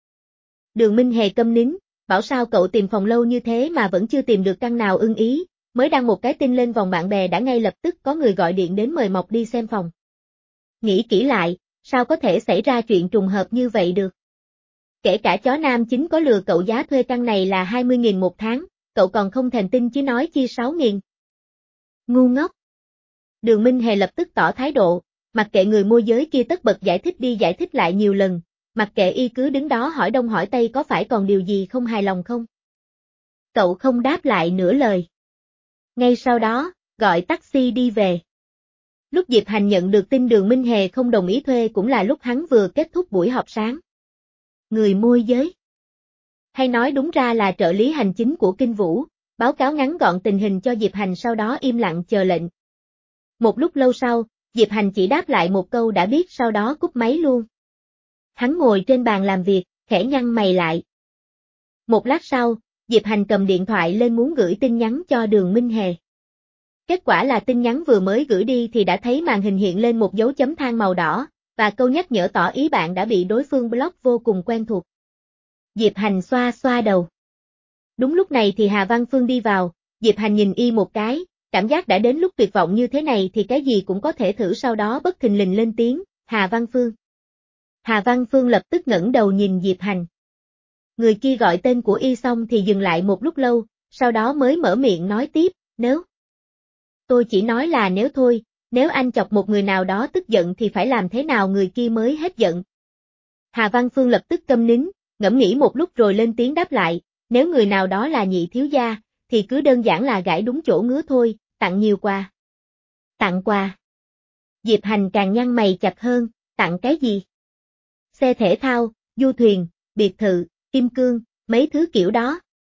Đường Minh Hề câm nín, bảo sao cậu tìm phòng lâu như thế mà vẫn chưa tìm được căn nào ưng ý, mới đăng một cái tin lên vòng bạn bè đã ngay lập tức có người gọi điện đến mời mọc đi xem phòng. Nghĩ kỹ lại, sao có thể xảy ra chuyện trùng hợp như vậy được? Kể cả chó nam chính có lừa cậu giá thuê căn này là hai mươi nghìn một tháng, cậu còn không thèm tin chứ nói chi sáu nghìn. Ngu ngốc. Đường Minh Hề lập tức tỏ thái độ, mặc kệ người môi giới kia tất bật giải thích đi giải thích lại nhiều lần, mặc kệ y cứ đứng đó hỏi đông hỏi tây có phải còn điều gì không hài lòng không. Cậu không đáp lại nửa lời. Ngay sau đó, gọi taxi đi về. Lúc Diệp Hành nhận được tin Đường Minh Hề không đồng ý thuê cũng là lúc hắn vừa kết thúc buổi họp sáng. Người môi giới, hay nói đúng ra là trợ lý hành chính của Kinh Vũ, báo cáo ngắn gọn tình hình cho Diệp Hành, sau đó im lặng chờ lệnh. Một lúc lâu sau, Diệp Hành chỉ đáp lại một câu đã biết sau đó cúp máy luôn. Hắn ngồi trên bàn làm việc, khẽ nhăn mày lại. Một lát sau, Diệp Hành cầm điện thoại lên muốn gửi tin nhắn cho Đường Minh Hề. Kết quả là tin nhắn vừa mới gửi đi thì đã thấy màn hình hiện lên một dấu chấm than màu đỏ, và câu nhắc nhở tỏ ý bạn đã bị đối phương block vô cùng quen thuộc. Diệp Hành xoa xoa đầu. Đúng lúc này thì Hà Văn Phương đi vào, Diệp Hành nhìn y một cái, cảm giác đã đến lúc tuyệt vọng như thế này thì cái gì cũng có thể thử, sau đó bất thình lình lên tiếng, Hà Văn Phương. Hà Văn Phương lập tức ngẩng đầu nhìn Diệp Hành. Người kia gọi tên của y xong thì dừng lại một lúc lâu, sau đó mới mở miệng nói tiếp, nếu. Tôi chỉ nói là nếu thôi, nếu anh chọc một người nào đó tức giận thì phải làm thế nào người kia mới hết giận. Hà Văn Phương lập tức câm nín, ngẫm nghĩ một lúc rồi lên tiếng đáp lại, nếu người nào đó là Nhị thiếu gia, thì cứ đơn giản là gãi đúng chỗ ngứa thôi, tặng nhiều quà. Tặng quà. Diệp Hành càng nhăn mày chặt hơn, tặng cái gì? Xe thể thao, du thuyền, biệt thự, kim cương, mấy thứ kiểu đó.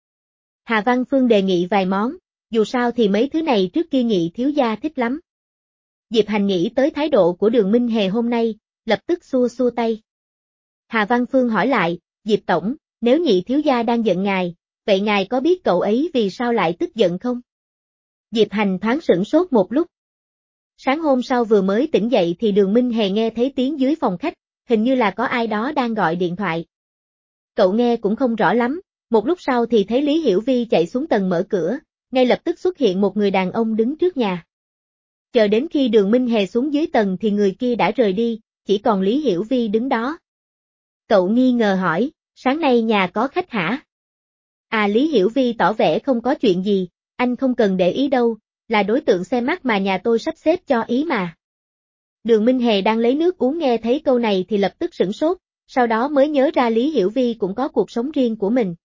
Hà Văn Phương đề nghị vài món, dù sao thì mấy thứ này trước kia Nhị thiếu gia thích lắm. Diệp Hành nghĩ tới thái độ của Đường Minh Hề hôm nay, lập tức xua xua tay. Hà Văn Phương hỏi lại, Diệp Tổng, nếu Nhị thiếu gia đang giận ngài, vậy ngài có biết cậu ấy vì sao lại tức giận không? Diệp Hành thoáng sửng sốt một lúc. Sáng hôm sau vừa mới tỉnh dậy thì Đường Minh Hề nghe thấy tiếng dưới phòng khách, hình như là có ai đó đang gọi điện thoại. Cậu nghe cũng không rõ lắm, một lúc sau thì thấy Lý Hiểu Vi chạy xuống tầng mở cửa, ngay lập tức xuất hiện một người đàn ông đứng trước nhà. Chờ đến khi Đường Minh Hề xuống dưới tầng thì người kia đã rời đi, chỉ còn Lý Hiểu Vi đứng đó. Cậu nghi ngờ hỏi, sáng nay nhà có khách hả? À, Lý Hiểu Vi tỏ vẻ không có chuyện gì, anh không cần để ý đâu, là đối tượng xem mắt mà nhà tôi sắp xếp cho ý mà. Đường Minh Hề đang lấy nước uống nghe thấy câu này thì lập tức sửng sốt, sau đó mới nhớ ra Lý Hiểu Vi cũng có cuộc sống riêng của mình.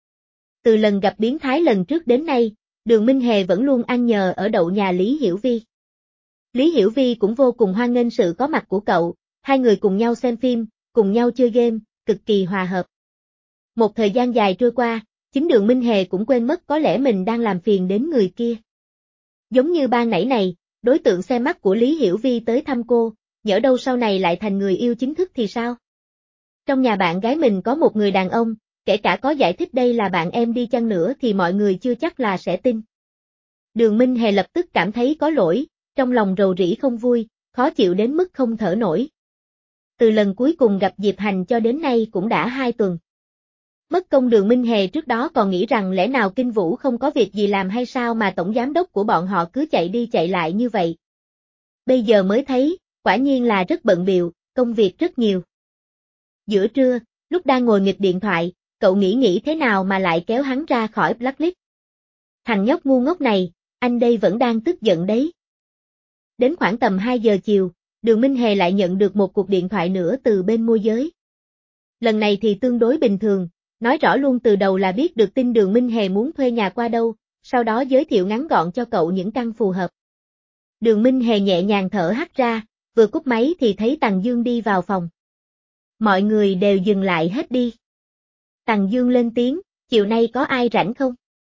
Từ lần gặp biến thái lần trước đến nay, Đường Minh Hề vẫn luôn ăn nhờ ở đậu nhà Lý Hiểu Vi. Lý Hiểu Vi cũng vô cùng hoan nghênh sự có mặt của cậu, hai người cùng nhau xem phim, cùng nhau chơi game, cực kỳ hòa hợp. Một thời gian dài trôi qua, chính Đường Minh Hề cũng quên mất có lẽ mình đang làm phiền đến người kia. Giống như ban nãy này, đối tượng xem mắt của Lý Hiểu Vi tới thăm cô, nhỡ đâu sau này lại thành người yêu chính thức thì sao? Trong nhà bạn gái mình có một người đàn ông, kể cả có giải thích đây là bạn em đi chăng nữa thì mọi người chưa chắc là sẽ tin. Đường Minh Hề lập tức cảm thấy có lỗi, trong lòng rầu rĩ không vui, khó chịu đến mức không thở nổi. Từ lần cuối cùng gặp Diệp Hành cho đến nay cũng đã hai tuần. Mất công Đường Minh Hề trước đó còn nghĩ rằng lẽ nào Kinh Vũ không có việc gì làm hay sao mà tổng giám đốc của bọn họ cứ chạy đi chạy lại như vậy. Bây giờ mới thấy, quả nhiên là rất bận bịu, công việc rất nhiều. Giữa trưa, lúc đang ngồi nghịch điện thoại, cậu nghĩ nghĩ thế nào mà lại kéo hắn ra khỏi blacklist. Thằng nhóc ngu ngốc này, anh đây vẫn đang tức giận đấy. Đến khoảng tầm hai giờ chiều, Đường Minh Hề lại nhận được một cuộc điện thoại nữa từ bên môi giới. Lần này thì tương đối bình thường, nói rõ luôn từ đầu là biết được tin Đường Minh Hề muốn thuê nhà qua đâu, sau đó giới thiệu ngắn gọn cho cậu những căn phù hợp. Đường Minh Hề nhẹ nhàng thở hắt ra, vừa cúp máy thì thấy Tằng Dương đi vào phòng. Mọi người đều dừng lại hết đi. Tằng Dương lên tiếng, chiều nay có ai rảnh không?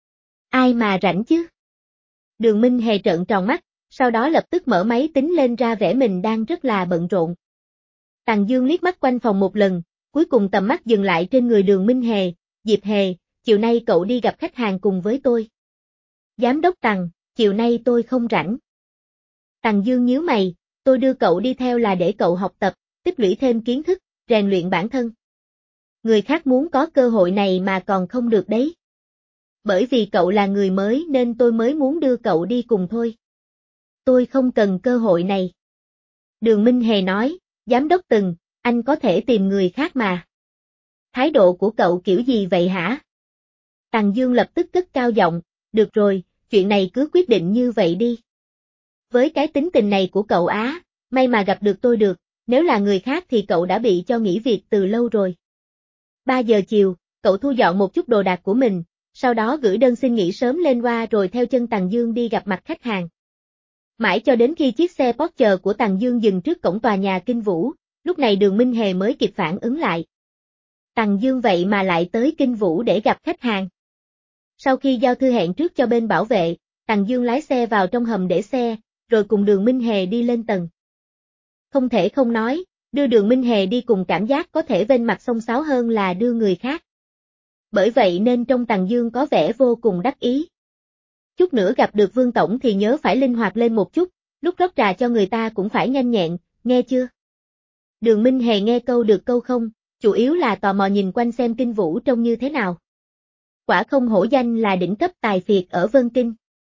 Ai mà rảnh chứ? Đường Minh Hề trợn tròn mắt, sau đó lập tức mở máy tính lên ra vẻ mình đang rất là bận rộn. Tằng Dương liếc mắt quanh phòng một lần, cuối cùng tầm mắt dừng lại trên người Đường Minh Hề, Diệp Hề, chiều nay cậu đi gặp khách hàng cùng với tôi. Giám đốc Tằng, chiều nay tôi không rảnh. Tằng Dương nhíu mày, tôi đưa cậu đi theo là để cậu học tập, tích lũy thêm kiến thức, rèn luyện bản thân. Người khác muốn có cơ hội này mà còn không được đấy. Bởi vì cậu là người mới nên tôi mới muốn đưa cậu đi cùng thôi. Tôi không cần cơ hội này. Đường Minh Hề nói, giám đốc Tằng, anh có thể tìm người khác mà. Thái độ của cậu kiểu gì vậy hả? Tằng Dương lập tức cất cao giọng, được rồi, chuyện này cứ quyết định như vậy đi. Với cái tính tình này của cậu á, may mà gặp được tôi được, nếu là người khác thì cậu đã bị cho nghỉ việc từ lâu rồi. ba giờ chiều, cậu thu dọn một chút đồ đạc của mình, sau đó gửi đơn xin nghỉ sớm lên qua rồi theo chân Tằng Dương đi gặp mặt khách hàng. Mãi cho đến khi chiếc xe Porsche của Tằng Dương dừng trước cổng tòa nhà Kinh Vũ, lúc này Đường Minh Hề mới kịp phản ứng lại. Tằng Dương vậy mà lại tới Kinh Vũ để gặp khách hàng. Sau khi giao thư hẹn trước cho bên bảo vệ, Tằng Dương lái xe vào trong hầm để xe, rồi cùng Đường Minh Hề đi lên tầng. Không thể không nói, đưa Đường Minh Hề đi cùng cảm giác có thể vênh mặt xông xáo hơn là đưa người khác. Bởi vậy nên trong Tằng Dương có vẻ vô cùng đắc ý. Chút nữa gặp được Vương Tổng thì nhớ phải linh hoạt lên một chút, lúc rót trà cho người ta cũng phải nhanh nhẹn, nghe chưa? Đường Minh Hề nghe câu được câu không, chủ yếu là tò mò nhìn quanh xem Kinh Vũ trông như thế nào. Quả không hổ danh là đỉnh cấp tài phiệt ở Vân Kinh.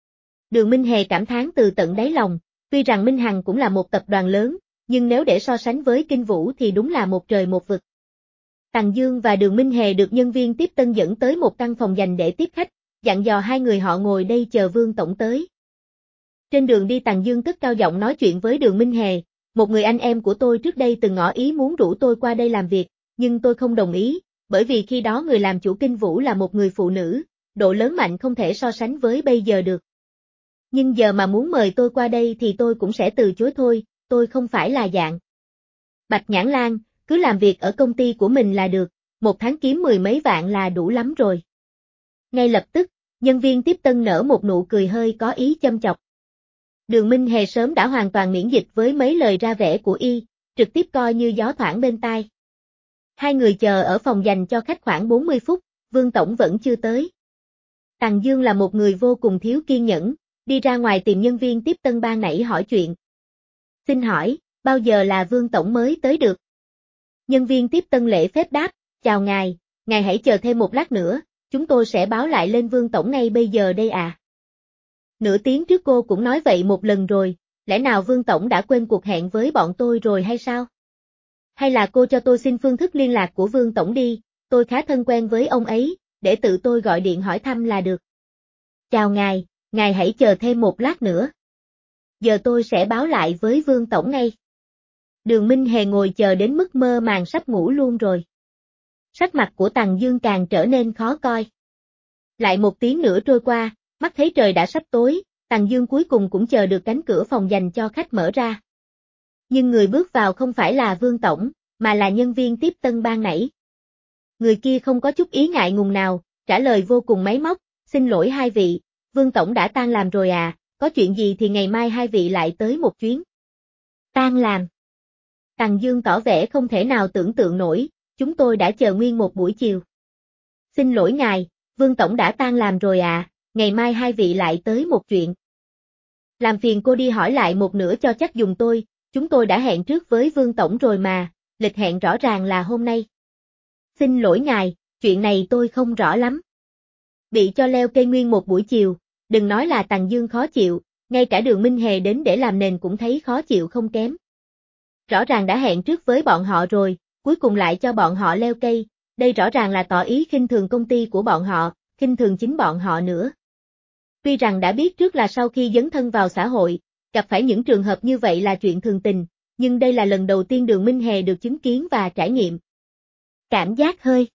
Đường Minh Hề cảm thán từ tận đáy lòng, tuy rằng Minh Hằng cũng là một tập đoàn lớn, nhưng nếu để so sánh với Kinh Vũ thì đúng là một trời một vực. Tằng Dương và Đường Minh Hề được nhân viên tiếp tân dẫn tới một căn phòng dành để tiếp khách, dặn dò hai người họ ngồi đây chờ Vương tổng tới. Trên đường đi Tằng Dương cất cao giọng nói chuyện với Đường Minh Hề, một người anh em của tôi trước đây từng ngỏ ý muốn rủ tôi qua đây làm việc, nhưng tôi không đồng ý, bởi vì khi đó người làm chủ Kinh Vũ là một người phụ nữ, độ lớn mạnh không thể so sánh với bây giờ được. Nhưng giờ mà muốn mời tôi qua đây thì tôi cũng sẽ từ chối thôi, tôi không phải là dạng Bạch Nhãn Lan, cứ làm việc ở công ty của mình là được, một tháng kiếm mười mấy vạn là đủ lắm rồi. Ngay lập tức, nhân viên tiếp tân nở một nụ cười hơi có ý châm chọc. Đường Minh Hề sớm đã hoàn toàn miễn dịch với mấy lời ra vẻ của y, trực tiếp coi như gió thoảng bên tai. Hai người chờ ở phòng dành cho khách khoảng bốn mươi phút, Vương tổng vẫn chưa tới. Tằng Dương là một người vô cùng thiếu kiên nhẫn, đi ra ngoài tìm nhân viên tiếp tân ban nãy hỏi chuyện. Xin hỏi, bao giờ là Vương tổng mới tới được? Nhân viên tiếp tân lễ phép đáp, chào ngài, ngài hãy chờ thêm một lát nữa, chúng tôi sẽ báo lại lên Vương tổng ngay bây giờ đây à. Nửa tiếng trước cô cũng nói vậy một lần rồi, lẽ nào Vương tổng đã quên cuộc hẹn với bọn tôi rồi hay sao? Hay là cô cho tôi xin phương thức liên lạc của Vương tổng đi, tôi khá thân quen với ông ấy, để tự tôi gọi điện hỏi thăm là được. Chào ngài, ngài hãy chờ thêm một lát nữa. Giờ tôi sẽ báo lại với Vương tổng ngay. Đường Minh Hề ngồi chờ đến mức mơ màng sắp ngủ luôn rồi. Sắc mặt của Tằng Dương càng trở nên khó coi. Lại một tiếng nữa trôi qua, mắt thấy trời đã sắp tối, Tằng Dương cuối cùng cũng chờ được cánh cửa phòng dành cho khách mở ra. Nhưng người bước vào không phải là Vương tổng, mà là nhân viên tiếp tân ban nãy. Người kia không có chút ý ngại ngùng nào, trả lời vô cùng máy móc, xin lỗi hai vị, Vương tổng đã tan làm rồi à, có chuyện gì thì ngày mai hai vị lại tới một chuyến. Tan làm. Tằng Dương tỏ vẻ không thể nào tưởng tượng nổi, chúng tôi đã chờ nguyên một buổi chiều. Xin lỗi ngài, Vương tổng đã tan làm rồi à, ngày mai hai vị lại tới một chuyện. Làm phiền cô đi hỏi lại một nửa cho chắc dùng tôi, chúng tôi đã hẹn trước với Vương tổng rồi mà, lịch hẹn rõ ràng là hôm nay. Xin lỗi ngài, chuyện này tôi không rõ lắm. Bị cho leo cây nguyên một buổi chiều, đừng nói là Tằng Dương khó chịu, ngay cả Đường Minh Hề đến để làm nền cũng thấy khó chịu không kém. Rõ ràng đã hẹn trước với bọn họ rồi, cuối cùng lại cho bọn họ leo cây, đây rõ ràng là tỏ ý khinh thường công ty của bọn họ, khinh thường chính bọn họ nữa. Tuy rằng đã biết trước là sau khi dấn thân vào xã hội, gặp phải những trường hợp như vậy là chuyện thường tình, nhưng đây là lần đầu tiên Đường Minh Hề được chứng kiến và trải nghiệm. Cảm giác hơi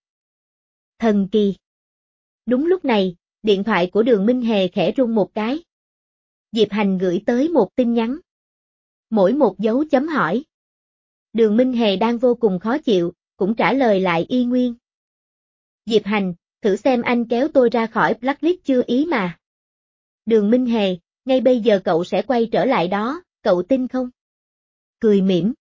thần kỳ. Đúng lúc này, điện thoại của Đường Minh Hề khẽ rung một cái. Diệp Hành gửi tới một tin nhắn. Mỗi một dấu chấm hỏi. Đường Minh Hề đang vô cùng khó chịu, cũng trả lời lại y nguyên. Diệp Hành, thử xem anh kéo tôi ra khỏi blacklist chưa ý mà. Đường Minh Hề, ngay bây giờ cậu sẽ quay trở lại đó, cậu tin không? Cười mỉm.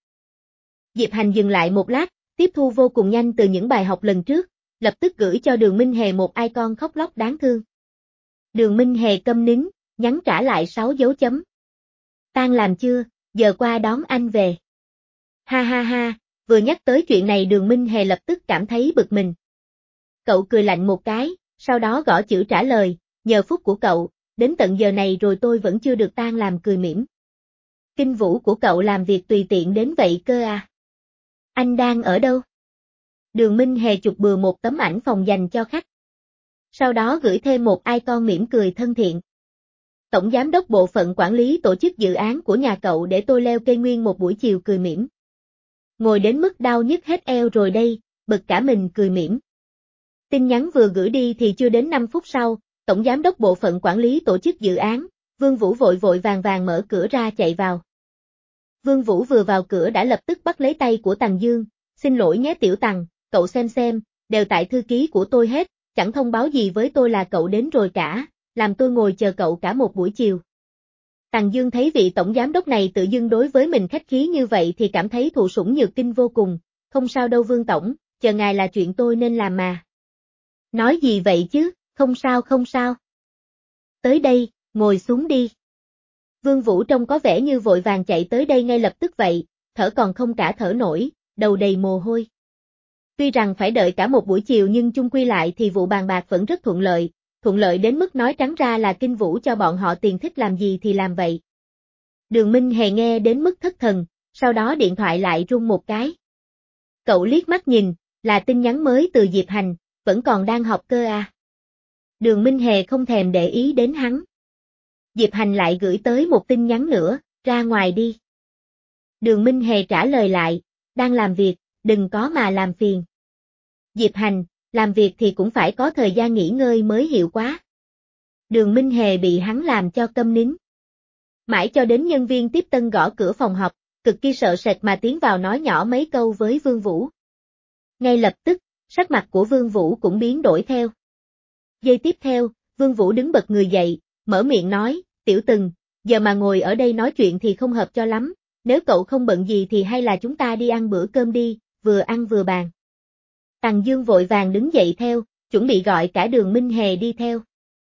Diệp Hành dừng lại một lát, tiếp thu vô cùng nhanh từ những bài học lần trước, lập tức gửi cho Đường Minh Hề một icon khóc lóc đáng thương. Đường Minh Hề câm nín, nhắn trả lại sáu dấu chấm. Tan làm chưa, giờ qua đón anh về. Ha ha ha, vừa nhắc tới chuyện này Đường Minh Hề lập tức cảm thấy bực mình. Cậu cười lạnh một cái, sau đó gõ chữ trả lời, nhờ phúc của cậu, đến tận giờ này rồi tôi vẫn chưa được tan làm cười mỉm. Kinh Vũ của cậu làm việc tùy tiện đến vậy cơ à? Anh đang ở đâu? Đường Minh Hề chụp bừa một tấm ảnh phòng dành cho khách. Sau đó gửi thêm một icon mỉm cười thân thiện. Tổng giám đốc bộ phận quản lý tổ chức dự án của nhà cậu để tôi leo cây nguyên một buổi chiều cười mỉm. Ngồi đến mức đau nhức hết eo rồi đây, bực cả mình cười mỉm. Tin nhắn vừa gửi đi thì chưa đến năm phút sau, Tổng giám đốc bộ phận quản lý tổ chức dự án, Vương Vũ vội vội vàng vàng mở cửa ra chạy vào. Vương Vũ vừa vào cửa đã lập tức bắt lấy tay của Tằng Dương, xin lỗi nhé Tiểu Tằng, cậu xem xem, đều tại thư ký của tôi hết, chẳng thông báo gì với tôi là cậu đến rồi cả, làm tôi ngồi chờ cậu cả một buổi chiều. Tằng Dương thấy vị tổng giám đốc này tự dưng đối với mình khách khí như vậy thì cảm thấy thụ sủng nhược kinh vô cùng, không sao đâu Vương tổng, chờ ngài là chuyện tôi nên làm mà. Nói gì vậy chứ, không sao không sao. Tới đây, ngồi xuống đi. Vương Vũ trông có vẻ như vội vàng chạy tới đây ngay lập tức vậy, thở còn không cả thở nổi, đầu đầy mồ hôi. Tuy rằng phải đợi cả một buổi chiều nhưng chung quy lại thì vụ bàn bạc vẫn rất thuận lợi, thuận lợi đến mức nói trắng ra là Kinh Vũ cho bọn họ tiền thích làm gì thì làm vậy. Đường Minh Hề nghe đến mức thất thần, sau đó điện thoại lại rung một cái. Cậu liếc mắt nhìn, là tin nhắn mới từ Diệp Hành, vẫn còn đang học cơ à. Đường Minh Hề không thèm để ý đến hắn. Diệp Hành lại gửi tới một tin nhắn nữa, ra ngoài đi. Đường Minh Hề trả lời lại, đang làm việc, đừng có mà làm phiền. Diệp Hành, làm việc thì cũng phải có thời gian nghỉ ngơi mới hiệu quả. Đường Minh Hề bị hắn làm cho câm nín. Mãi cho đến nhân viên tiếp tân gõ cửa phòng họp, cực kỳ sợ sệt mà tiến vào nói nhỏ mấy câu với Vương Vũ. Ngay lập tức, sắc mặt của Vương Vũ cũng biến đổi theo. Giây tiếp theo, Vương Vũ đứng bật người dậy, mở miệng nói, Tiểu Tần, giờ mà ngồi ở đây nói chuyện thì không hợp cho lắm, nếu cậu không bận gì thì hay là chúng ta đi ăn bữa cơm đi, vừa ăn vừa bàn. Tằng Dương vội vàng đứng dậy theo, chuẩn bị gọi cả Đường Minh Hề đi theo.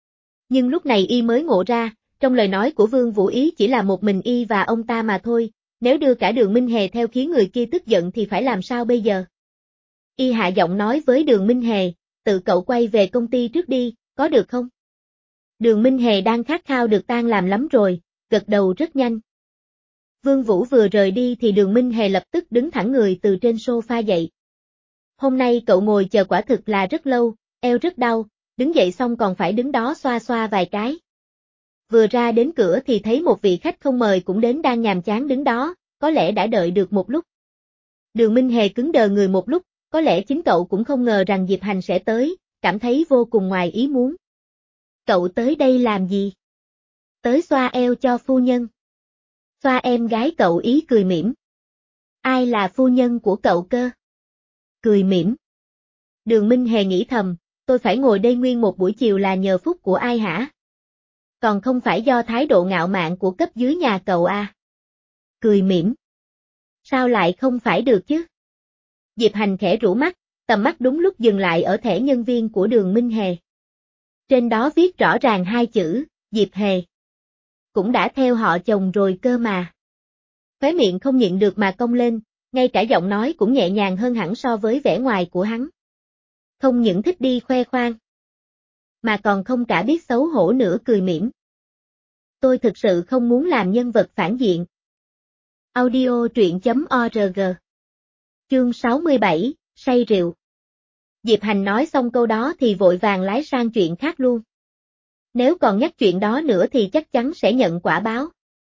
Nhưng lúc này y mới ngộ ra, trong lời nói của Vương Vũ ý chỉ là một mình y và ông ta mà thôi, nếu đưa cả Đường Minh Hề theo khiến người kia tức giận thì phải làm sao bây giờ? Y hạ giọng nói với Đường Minh Hề, tự cậu quay về công ty trước đi, có được không? Đường Minh Hề đang khát khao được tan làm lắm rồi, gật đầu rất nhanh. Vương Vũ vừa rời đi thì Đường Minh Hề lập tức đứng thẳng người từ trên sofa dậy. Hôm nay cậu ngồi chờ quả thực là rất lâu, eo rất đau, đứng dậy xong còn phải đứng đó xoa xoa vài cái. Vừa ra đến cửa thì thấy một vị khách không mời cũng đến đang nhàm chán đứng đó, có lẽ đã đợi được một lúc. Đường Minh Hề cứng đờ người một lúc, có lẽ chính cậu cũng không ngờ rằng Diệp Hành sẽ tới, cảm thấy vô cùng ngoài ý muốn. Cậu tới đây làm gì? Tới xoa eo cho phu nhân. Xoa em gái cậu ý cười mỉm. Ai là phu nhân của cậu cơ? Cười mỉm. Đường Minh Hề nghĩ thầm, tôi phải ngồi đây nguyên một buổi chiều là nhờ phúc của ai hả? Còn không phải do thái độ ngạo mạn của cấp dưới nhà cậu à? Cười mỉm. Sao lại không phải được chứ? Diệp Hành khẽ rũ mắt, tầm mắt đúng lúc dừng lại ở thẻ nhân viên của Đường Minh Hề. Trên đó viết rõ ràng hai chữ, Diệp Hề. Cũng đã theo họ chồng rồi cơ mà. Khóe miệng không nhịn được mà cong lên, ngay cả giọng nói cũng nhẹ nhàng hơn hẳn so với vẻ ngoài của hắn. Không những thích đi khoe khoang, mà còn không cả biết xấu hổ nữa cười mỉm. Tôi thực sự không muốn làm nhân vật phản diện. Audio truyện chấm org. Chương sáu mươi bảy, say rượu. Diệp Hành nói xong câu đó thì vội vàng lái sang chuyện khác luôn. Nếu còn nhắc chuyện đó nữa thì chắc chắn sẽ nhận quả báo.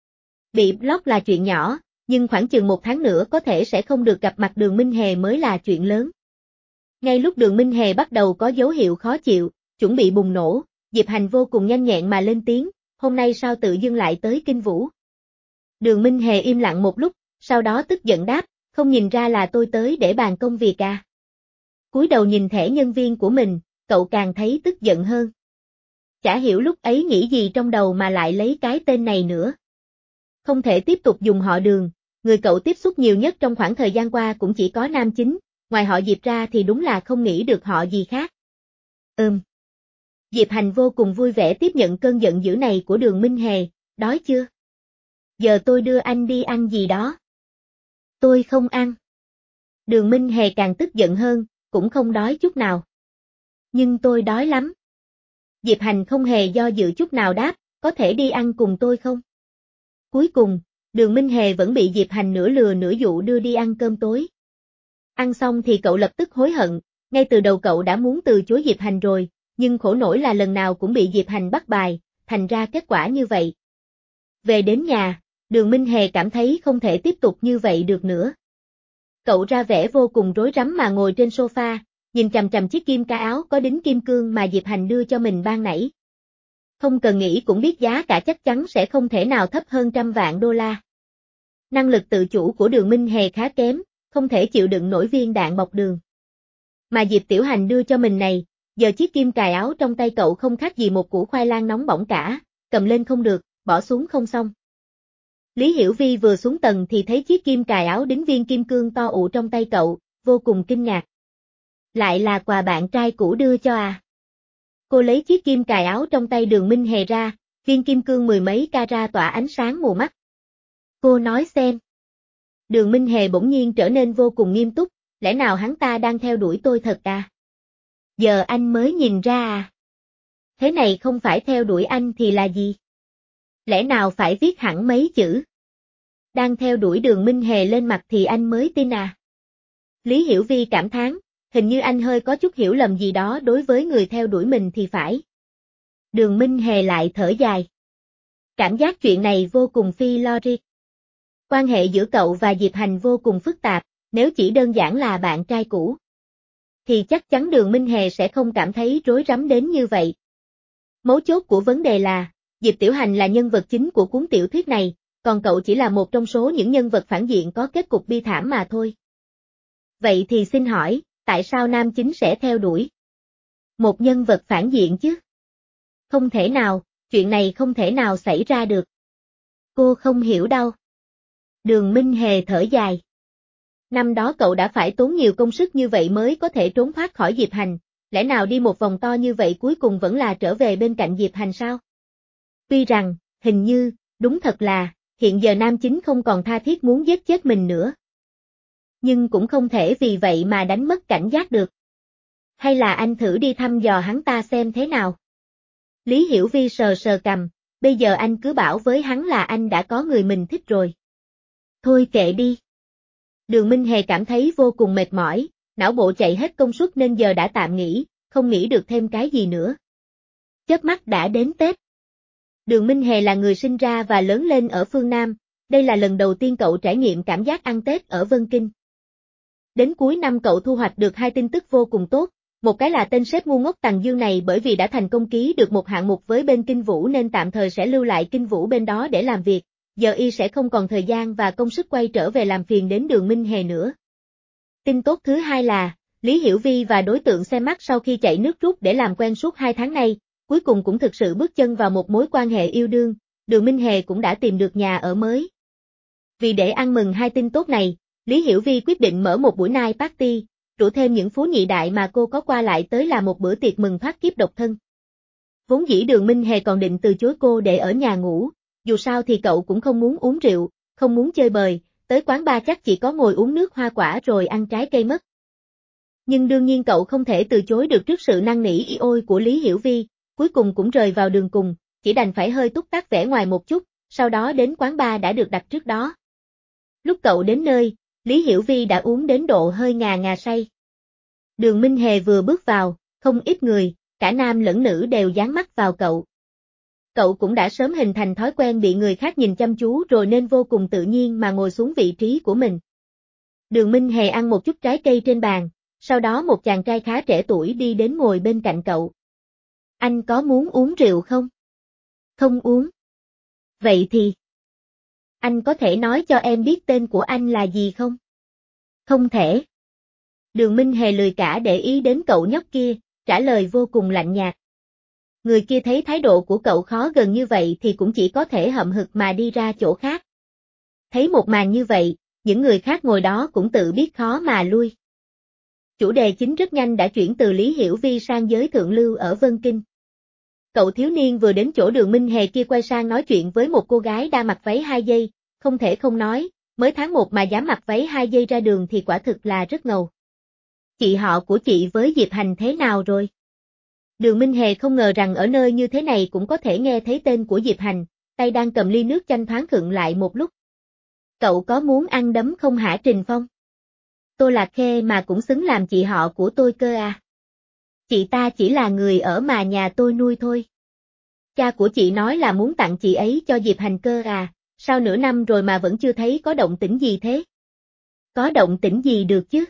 Bị block là chuyện nhỏ, nhưng khoảng chừng một tháng nữa có thể sẽ không được gặp mặt Đường Minh Hề mới là chuyện lớn. Ngay lúc Đường Minh Hề bắt đầu có dấu hiệu khó chịu, chuẩn bị bùng nổ, Diệp Hành vô cùng nhanh nhẹn mà lên tiếng, hôm nay sao tự dưng lại tới Kinh Vũ. Đường Minh Hề im lặng một lúc, sau đó tức giận đáp, không nhìn ra là tôi tới để bàn công việc à. Cúi đầu nhìn thẻ nhân viên của mình, cậu càng thấy tức giận hơn. Chả hiểu lúc ấy nghĩ gì trong đầu mà lại lấy cái tên này nữa. Không thể tiếp tục dùng họ Đường, người cậu tiếp xúc nhiều nhất trong khoảng thời gian qua cũng chỉ có nam chính, ngoài họ Diệp ra thì đúng là không nghĩ được họ gì khác. Ừm. Diệp Hành vô cùng vui vẻ tiếp nhận cơn giận dữ này của Đường Minh Hề, đói chưa? Giờ tôi đưa anh đi ăn gì đó. Tôi không ăn. Đường Minh Hề càng tức giận hơn, cũng không đói chút nào. Nhưng tôi đói lắm. Diệp Hành không hề do dự chút nào đáp, có thể đi ăn cùng tôi không? Cuối cùng, Đường Minh Hề vẫn bị Diệp Hành nửa lừa nửa dụ đưa đi ăn cơm tối. Ăn xong thì cậu lập tức hối hận, ngay từ đầu cậu đã muốn từ chối Diệp Hành rồi, nhưng khổ nổi là lần nào cũng bị Diệp Hành bắt bài, thành ra kết quả như vậy. Về đến nhà, Đường Minh Hề cảm thấy không thể tiếp tục như vậy được nữa. Cậu ra vẻ vô cùng rối rắm mà ngồi trên sofa, nhìn chằm chằm chiếc kim ca áo có đính kim cương mà Diệp Hành đưa cho mình ban nãy. Không cần nghĩ cũng biết giá cả chắc chắn sẽ không thể nào thấp hơn trăm vạn đô la. Năng lực tự chủ của Đường Minh Hề khá kém, không thể chịu đựng nổi viên đạn bọc đường. Mà Diệp Tiểu Hành đưa cho mình này, giờ chiếc kim cài áo trong tay cậu không khác gì một củ khoai lang nóng bỏng cả, cầm lên không được, bỏ xuống không xong. Lý Hiểu Vi vừa xuống tầng thì thấy chiếc kim cài áo đính viên kim cương to ụ trong tay cậu, vô cùng kinh ngạc. Lại là quà bạn trai cũ đưa cho à? Cô lấy chiếc kim cài áo trong tay Đường Minh Hề ra, viên kim cương mười mấy carat tỏa ánh sáng mù mắt. Cô nói xem. Đường Minh Hề bỗng nhiên trở nên vô cùng nghiêm túc, lẽ nào hắn ta đang theo đuổi tôi thật à? Giờ anh mới nhìn ra à? Thế này không phải theo đuổi anh thì là gì? Lẽ nào phải viết hẳn mấy chữ? Đang theo đuổi Đường Minh Hề lên mặt thì anh mới tin à? Lý Hiểu Vi cảm thán, hình như anh hơi có chút hiểu lầm gì đó đối với người theo đuổi mình thì phải. Đường Minh Hề lại thở dài. Cảm giác chuyện này vô cùng phi logic. Quan hệ giữa cậu và Diệp Hành vô cùng phức tạp, nếu chỉ đơn giản là bạn trai cũ, thì chắc chắn Đường Minh Hề sẽ không cảm thấy rối rắm đến như vậy. Mấu chốt của vấn đề là, Diệp Tiểu Hành là nhân vật chính của cuốn tiểu thuyết này, còn cậu chỉ là một trong số những nhân vật phản diện có kết cục bi thảm mà thôi. Vậy thì xin hỏi, tại sao nam chính sẽ theo đuổi một nhân vật phản diện chứ? Không thể nào, chuyện này không thể nào xảy ra được. Cô không hiểu đâu. Đường Minh Hề thở dài. Năm đó cậu đã phải tốn nhiều công sức như vậy mới có thể trốn thoát khỏi Diệp Hành, lẽ nào đi một vòng to như vậy cuối cùng vẫn là trở về bên cạnh Diệp Hành sao? Tuy rằng, hình như, đúng thật là, hiện giờ nam chính không còn tha thiết muốn giết chết mình nữa. Nhưng cũng không thể vì vậy mà đánh mất cảnh giác được. Hay là anh thử đi thăm dò hắn ta xem thế nào? Lý Hiểu Vi sờ sờ cằm, bây giờ anh cứ bảo với hắn là anh đã có người mình thích rồi. Thôi kệ đi. Đường Minh Hề cảm thấy vô cùng mệt mỏi, não bộ chạy hết công suất nên giờ đã tạm nghỉ, không nghĩ được thêm cái gì nữa. Chớp mắt đã đến Tết. Đường Minh Hề là người sinh ra và lớn lên ở phương Nam, đây là lần đầu tiên cậu trải nghiệm cảm giác ăn Tết ở Vân Kinh. Đến cuối năm cậu thu hoạch được hai tin tức vô cùng tốt, một cái là tên sếp ngu ngốc Tằng Dương này bởi vì đã thành công ký được một hạng mục với bên Kinh Vũ nên tạm thời sẽ lưu lại Kinh Vũ bên đó để làm việc, giờ y sẽ không còn thời gian và công sức quay trở về làm phiền đến Đường Minh Hề nữa. Tin tốt thứ hai là, Lý Hiểu Vi và đối tượng xem mắt sau khi chạy nước rút để làm quen suốt hai tháng nay, cuối cùng cũng thực sự bước chân vào một mối quan hệ yêu đương, Đường Minh Hề cũng đã tìm được nhà ở mới. Vì để ăn mừng hai tin tốt này, Lý Hiểu Vi quyết định mở một buổi night party, rủ thêm những phú nhị đại mà cô có qua lại tới làm một bữa tiệc mừng thoát kiếp độc thân. Vốn dĩ Đường Minh Hề còn định từ chối cô để ở nhà ngủ, dù sao thì cậu cũng không muốn uống rượu, không muốn chơi bời, tới quán bar chắc chỉ có ngồi uống nước hoa quả rồi ăn trái cây mất. Nhưng đương nhiên cậu không thể từ chối được trước sự năn nỉ y ôi của Lý Hiểu Vi, cuối cùng cũng rời vào đường cùng, chỉ đành phải hơi túc tắc vẻ ngoài một chút, sau đó đến quán bar đã được đặt trước đó. Lúc cậu đến nơi, Lý Hiểu Vi đã uống đến độ hơi ngà ngà say. Đường Minh Hề vừa bước vào, không ít người, cả nam lẫn nữ đều dán mắt vào cậu. Cậu cũng đã sớm hình thành thói quen bị người khác nhìn chăm chú rồi nên vô cùng tự nhiên mà ngồi xuống vị trí của mình. Đường Minh Hề ăn một chút trái cây trên bàn, sau đó một chàng trai khá trẻ tuổi đi đến ngồi bên cạnh cậu. Anh có muốn uống rượu không? Không uống. Vậy thì, anh có thể nói cho em biết tên của anh là gì không? Không thể. Đường Minh Hề lười cả để ý đến cậu nhóc kia, trả lời vô cùng lạnh nhạt. Người kia thấy thái độ của cậu khó gần như vậy thì cũng chỉ có thể hậm hực mà đi ra chỗ khác. Thấy một màn như vậy, những người khác ngồi đó cũng tự biết khó mà lui. Chủ đề chính rất nhanh đã chuyển từ Lý Hiểu Vi sang giới thượng lưu ở Vân Kinh. Cậu thiếu niên vừa đến chỗ Đường Minh Hề kia quay sang nói chuyện với một cô gái đang mặc váy hai dây, không thể không nói, mới tháng một mà dám mặc váy hai dây ra đường thì quả thực là rất ngầu. Chị họ của chị với Diệp Hành thế nào rồi? Đường Minh Hề không ngờ rằng ở nơi như thế này cũng có thể nghe thấy tên của Diệp Hành, tay đang cầm ly nước chanh thoáng khựng lại một lúc. Cậu có muốn ăn đấm không hả Trình Phong? Tôi là Khê mà cũng xứng làm chị họ của tôi cơ à? Chị ta chỉ là người ở mà nhà tôi nuôi thôi. Cha của chị nói là muốn tặng chị ấy cho Diệp Hành cơ à, sao nửa năm rồi mà vẫn chưa thấy có động tĩnh gì thế? Có động tĩnh gì được chứ?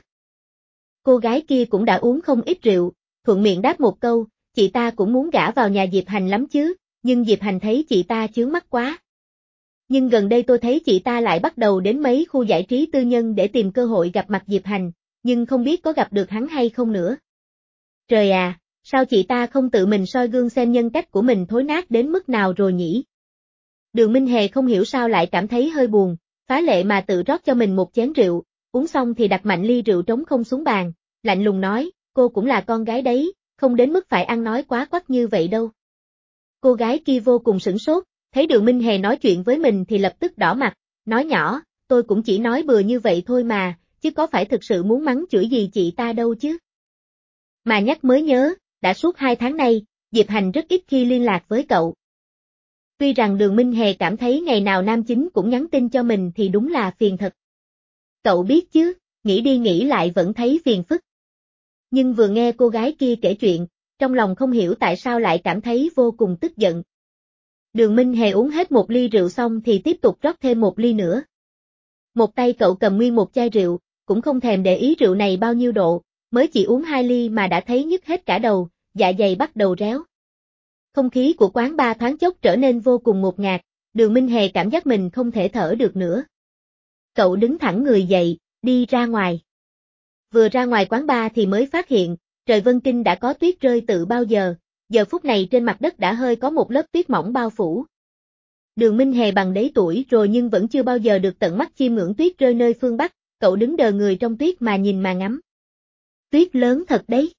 Cô gái kia cũng đã uống không ít rượu, thuận miệng đáp một câu, chị ta cũng muốn gả vào nhà Diệp Hành lắm chứ, nhưng Diệp Hành thấy chị ta chướng mắt quá. Nhưng gần đây tôi thấy chị ta lại bắt đầu đến mấy khu giải trí tư nhân để tìm cơ hội gặp mặt Diệp Hành, nhưng không biết có gặp được hắn hay không nữa. Trời à, sao chị ta không tự mình soi gương xem nhân cách của mình thối nát đến mức nào rồi nhỉ? Đường Minh Hề không hiểu sao lại cảm thấy hơi buồn, phá lệ mà tự rót cho mình một chén rượu, uống xong thì đặt mạnh ly rượu trống không xuống bàn, lạnh lùng nói, cô cũng là con gái đấy, không đến mức phải ăn nói quá quắt như vậy đâu. Cô gái kia vô cùng sửng sốt, thấy Đường Minh Hề nói chuyện với mình thì lập tức đỏ mặt, nói nhỏ, tôi cũng chỉ nói bừa như vậy thôi mà, chứ có phải thực sự muốn mắng chửi gì chị ta đâu chứ. Mà nhắc mới nhớ, đã suốt hai tháng nay, Diệp Hành rất ít khi liên lạc với cậu. Tuy rằng Đường Minh Hề cảm thấy ngày nào nam chính cũng nhắn tin cho mình thì đúng là phiền thật. Cậu biết chứ, nghĩ đi nghĩ lại vẫn thấy phiền phức. Nhưng vừa nghe cô gái kia kể chuyện, trong lòng không hiểu tại sao lại cảm thấy vô cùng tức giận. Đường Minh Hề uống hết một ly rượu xong thì tiếp tục rót thêm một ly nữa. Một tay cậu cầm nguyên một chai rượu, cũng không thèm để ý rượu này bao nhiêu độ, mới chỉ uống hai ly mà đã thấy nhức hết cả đầu, dạ dày bắt đầu réo. Không khí của quán bar thoáng chốc trở nên vô cùng ngột ngạt, Đường Minh Hề cảm giác mình không thể thở được nữa. Cậu đứng thẳng người dậy, đi ra ngoài. Vừa ra ngoài quán bar thì mới phát hiện, trời Vân Kinh đã có tuyết rơi từ bao giờ, giờ phút này trên mặt đất đã hơi có một lớp tuyết mỏng bao phủ. Đường Minh Hề bằng đấy tuổi rồi nhưng vẫn chưa bao giờ được tận mắt chiêm ngưỡng tuyết rơi nơi phương Bắc, cậu đứng đờ người trong tuyết mà nhìn mà ngắm. Tuyết lớn thật đấy.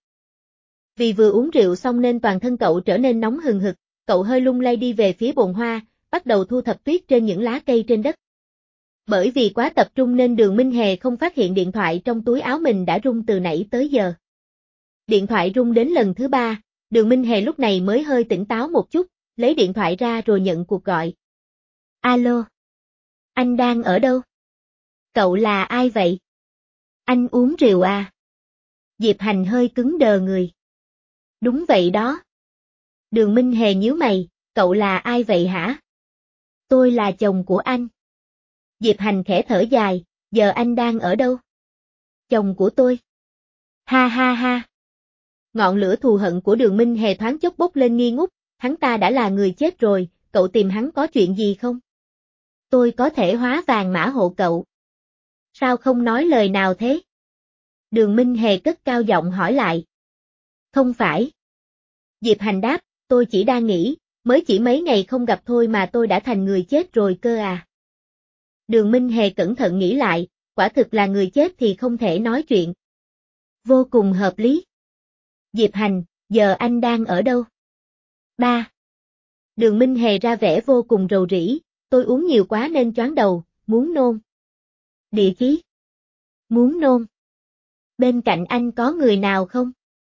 Vì vừa uống rượu xong nên toàn thân cậu trở nên nóng hừng hực, cậu hơi lung lay đi về phía bồn hoa, bắt đầu thu thập tuyết trên những lá cây trên đất. Bởi vì quá tập trung nên Đường Minh Hề không phát hiện điện thoại trong túi áo mình đã rung từ nãy tới giờ. Điện thoại rung đến lần thứ ba, Đường Minh Hề lúc này mới hơi tỉnh táo một chút, lấy điện thoại ra rồi nhận cuộc gọi. Alo? Anh đang ở đâu? Cậu là ai vậy? Anh uống rượu à? Diệp Hành hơi cứng đờ người. Đúng vậy đó. Đường Minh Hề nhíu mày, cậu là ai vậy hả? Tôi là chồng của anh. Diệp Hành khẽ thở dài, giờ anh đang ở đâu? Chồng của tôi. Ha ha ha. Ngọn lửa thù hận của Đường Minh Hề thoáng chốc bốc lên nghi ngút, hắn ta đã là người chết rồi, cậu tìm hắn có chuyện gì không? Tôi có thể hóa vàng mã hộ cậu. Sao không nói lời nào thế? Đường Minh Hề cất cao giọng hỏi lại. Không phải. Diệp Hành đáp, tôi chỉ đang nghĩ, mới chỉ mấy ngày không gặp thôi mà tôi đã thành người chết rồi cơ à. Đường Minh Hề cẩn thận nghĩ lại, quả thực là người chết thì không thể nói chuyện. Vô cùng hợp lý. Diệp Hành, giờ anh đang ở đâu? Ba. Đường Minh Hề ra vẻ vô cùng rầu rĩ, tôi uống nhiều quá nên choáng đầu, muốn nôn. Địa chí. Muốn nôn. Bên cạnh anh có người nào không?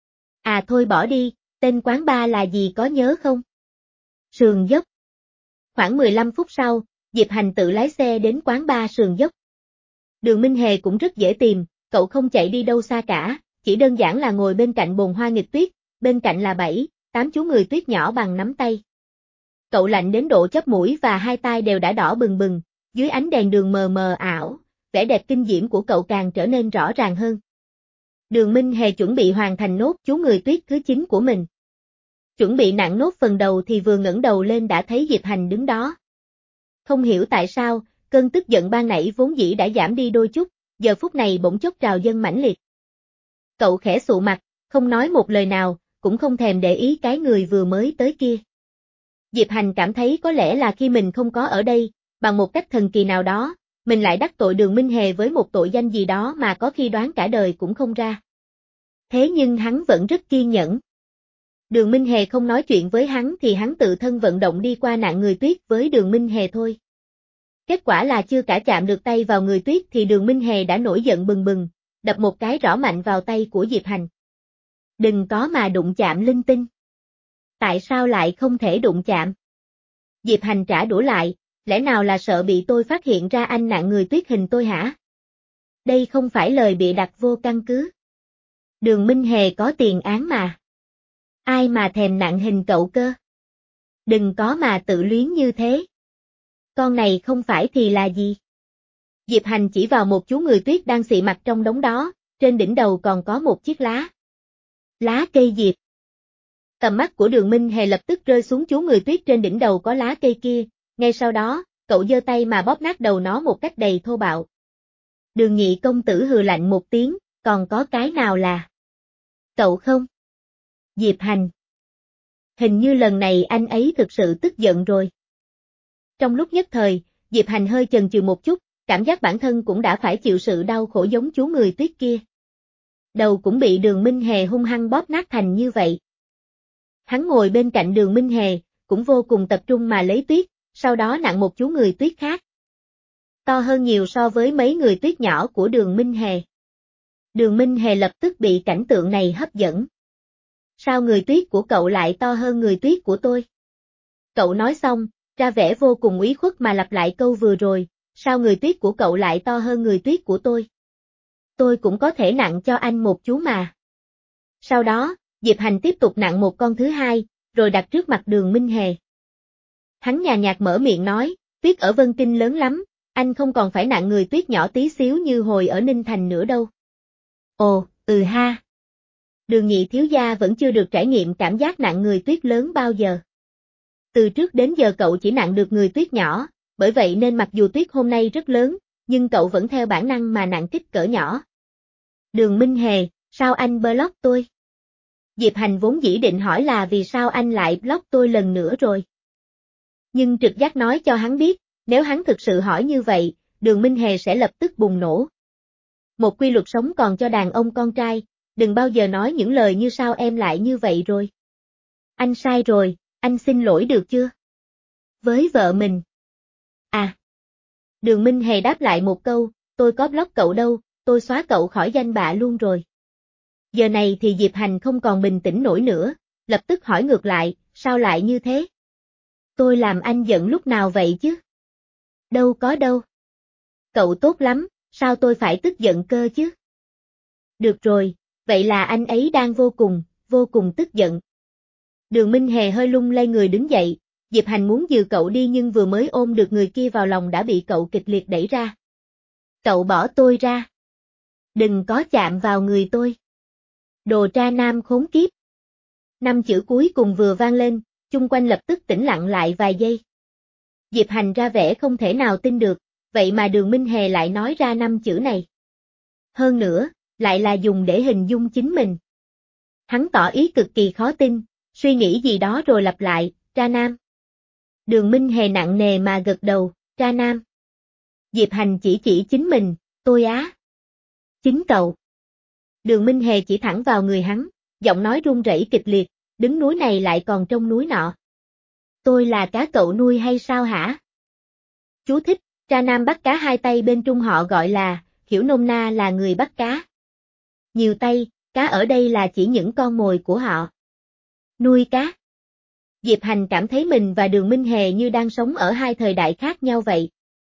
À thôi bỏ đi, tên quán bar là gì có nhớ không? Sườn Dốc. Khoảng mười lăm phút sau, Diệp Hành tự lái xe đến quán bar Sườn Dốc. Đường Minh Hề cũng rất dễ tìm, cậu không chạy đi đâu xa cả, chỉ đơn giản là ngồi bên cạnh bồn hoa nghịch tuyết, bên cạnh là bảy, tám chú người tuyết nhỏ bằng nắm tay. Cậu lạnh đến độ chóp mũi và hai tai đều đã đỏ bừng bừng, dưới ánh đèn đường mờ mờ ảo, vẻ đẹp kinh diễm của cậu càng trở nên rõ ràng hơn. Đường Minh Hề chuẩn bị hoàn thành nốt chú người tuyết thứ chín của mình. Chuẩn bị nặng nốt phần đầu thì vừa ngẩng đầu lên đã thấy Diệp Hành đứng đó. Không hiểu tại sao, cơn tức giận ban nãy vốn dĩ đã giảm đi đôi chút, giờ phút này bỗng chốc trào dâng mãnh liệt. Cậu khẽ sụ mặt, không nói một lời nào, cũng không thèm để ý cái người vừa mới tới kia. Diệp Hành cảm thấy có lẽ là khi mình không có ở đây, bằng một cách thần kỳ nào đó, mình lại đắc tội Đường Minh Hề với một tội danh gì đó mà có khi đoán cả đời cũng không ra. Thế nhưng hắn vẫn rất kiên nhẫn. Đường Minh Hề không nói chuyện với hắn thì hắn tự thân vận động đi qua nạn người tuyết với Đường Minh Hề thôi. Kết quả là chưa cả chạm được tay vào người tuyết thì Đường Minh Hề đã nổi giận bừng bừng, đập một cái rõ mạnh vào tay của Diệp Hành. Đừng có mà đụng chạm linh tinh. Tại sao lại không thể đụng chạm? Diệp Hành trả đũa lại, lẽ nào là sợ bị tôi phát hiện ra anh nạn người tuyết hình tôi hả? Đây không phải lời bịa đặt vô căn cứ. Đường Minh Hề có tiền án mà. Ai mà thèm nặng hình cậu cơ? Đừng có mà tự luyến như thế. Con này không phải thì là gì? Diệp Hành chỉ vào một chú người tuyết đang xị mặt trong đống đó, trên đỉnh đầu còn có một chiếc lá. Lá cây diệp. Tầm mắt của Đường Minh Hề lập tức rơi xuống chú người tuyết trên đỉnh đầu có lá cây kia, ngay sau đó, cậu giơ tay mà bóp nát đầu nó một cách đầy thô bạo. Đường Nhị công tử hừ lạnh một tiếng, còn có cái nào là cậu không? Diệp Hành. Hình như lần này anh ấy thực sự tức giận rồi. Trong lúc nhất thời, Diệp Hành hơi chần chừ một chút, cảm giác bản thân cũng đã phải chịu sự đau khổ giống chú người tuyết kia. Đầu cũng bị Đường Minh Hề hung hăng bóp nát thành như vậy. Hắn ngồi bên cạnh Đường Minh Hề, cũng vô cùng tập trung mà lấy tuyết, sau đó nặn một chú người tuyết khác. To hơn nhiều so với mấy người tuyết nhỏ của Đường Minh Hề. Đường Minh Hề lập tức bị cảnh tượng này hấp dẫn. sao người tuyết của cậu lại to hơn người tuyết của tôi? Cậu nói xong, ra vẻ vô cùng ủy khuất mà lặp lại câu vừa rồi, sao người tuyết của cậu lại to hơn người tuyết của tôi? Tôi cũng có thể nặng cho anh một chú mà. Sau đó, Diệp Hành tiếp tục nặng một con thứ hai, rồi đặt trước mặt Đường Minh Hề. Hắn nhàn nhạt mở miệng nói, tuyết ở Vân Kinh lớn lắm, anh không còn phải nặng người tuyết nhỏ tí xíu như hồi ở Ninh Thành nữa đâu. Ồ, ừ ha. Đường nhị thiếu gia vẫn chưa được trải nghiệm cảm giác nặng người tuyết lớn bao giờ. Từ trước đến giờ cậu chỉ nặng được người tuyết nhỏ, bởi vậy nên mặc dù tuyết hôm nay rất lớn, nhưng cậu vẫn theo bản năng mà nặng kích cỡ nhỏ. Đường Minh Hề, sao anh block tôi? Diệp Hành vốn dĩ định hỏi là vì sao anh lại block tôi lần nữa rồi. Nhưng trực giác nói cho hắn biết, nếu hắn thực sự hỏi như vậy, Đường Minh Hề sẽ lập tức bùng nổ. Một quy luật sống còn cho đàn ông con trai, đừng bao giờ nói những lời như sao em lại như vậy rồi. Anh sai rồi, anh xin lỗi được chưa? Với vợ mình. À. Đường Minh Hề đáp lại một câu, tôi có block cậu đâu, tôi xóa cậu khỏi danh bạ luôn rồi. Giờ này thì Diệp Hành không còn bình tĩnh nổi nữa, lập tức hỏi ngược lại, sao lại như thế? Tôi làm anh giận lúc nào vậy chứ? Đâu có đâu. Cậu tốt lắm, sao tôi phải tức giận cơ chứ? Được rồi, vậy là anh ấy đang vô cùng, vô cùng tức giận. Đường Minh Hề hơi lung lay người đứng dậy, Diệp Hành muốn dìu cậu đi nhưng vừa mới ôm được người kia vào lòng đã bị cậu kịch liệt đẩy ra. Cậu bỏ tôi ra. Đừng có chạm vào người tôi. Đồ tra nam khốn kiếp. Năm chữ cuối cùng vừa vang lên, chung quanh lập tức tĩnh lặng lại vài giây. Diệp Hành ra vẻ không thể nào tin được, vậy mà Đường Minh Hề lại nói ra năm chữ này. Hơn nữa, lại là dùng để hình dung chính mình. Hắn tỏ ý cực kỳ khó tin, suy nghĩ gì đó rồi lặp lại, tra nam. Đường Minh Hề nặng nề mà gật đầu, tra nam. Diệp Hành chỉ chỉ chính mình, tôi á. Chính cậu. Đường Minh Hề chỉ thẳng vào người hắn, giọng nói run rẩy kịch liệt, đứng núi này lại còn trông núi nọ. Tôi là cá cậu nuôi hay sao hả? Chú thích, tra nam bắt cá hai tay bên Trung họ gọi là, hiểu nôm na là người bắt cá. Nhiều tay, cá ở đây là chỉ những con mồi của họ. Nuôi cá. Diệp Hành cảm thấy mình và Đường Minh Hề như đang sống ở hai thời đại khác nhau vậy.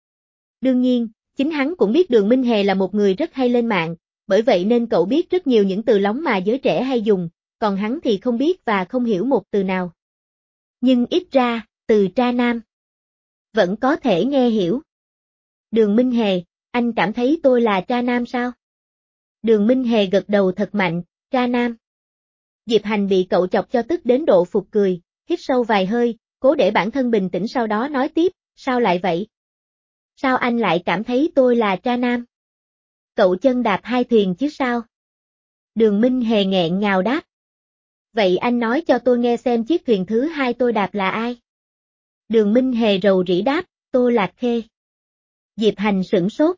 Đương nhiên, chính hắn cũng biết Đường Minh Hề là một người rất hay lên mạng, bởi vậy nên cậu biết rất nhiều những từ lóng mà giới trẻ hay dùng, còn hắn thì không biết và không hiểu một từ nào. Nhưng ít ra, từ tra nam vẫn có thể nghe hiểu. Đường Minh Hề, anh cảm thấy tôi là tra nam sao? Đường Minh Hề gật đầu thật mạnh, tra nam. Diệp Hành bị cậu chọc cho tức đến độ phụt cười, hít sâu vài hơi, cố để bản thân bình tĩnh sau đó nói tiếp, sao lại vậy? Sao anh lại cảm thấy tôi là tra nam? Cậu chân đạp hai thuyền chứ sao? Đường Minh Hề nghẹn ngào đáp. Vậy anh nói cho tôi nghe xem chiếc thuyền thứ hai tôi đạp là ai? Đường Minh Hề rầu rĩ đáp, Tô Lạc Khê. Diệp Hành sửng sốt.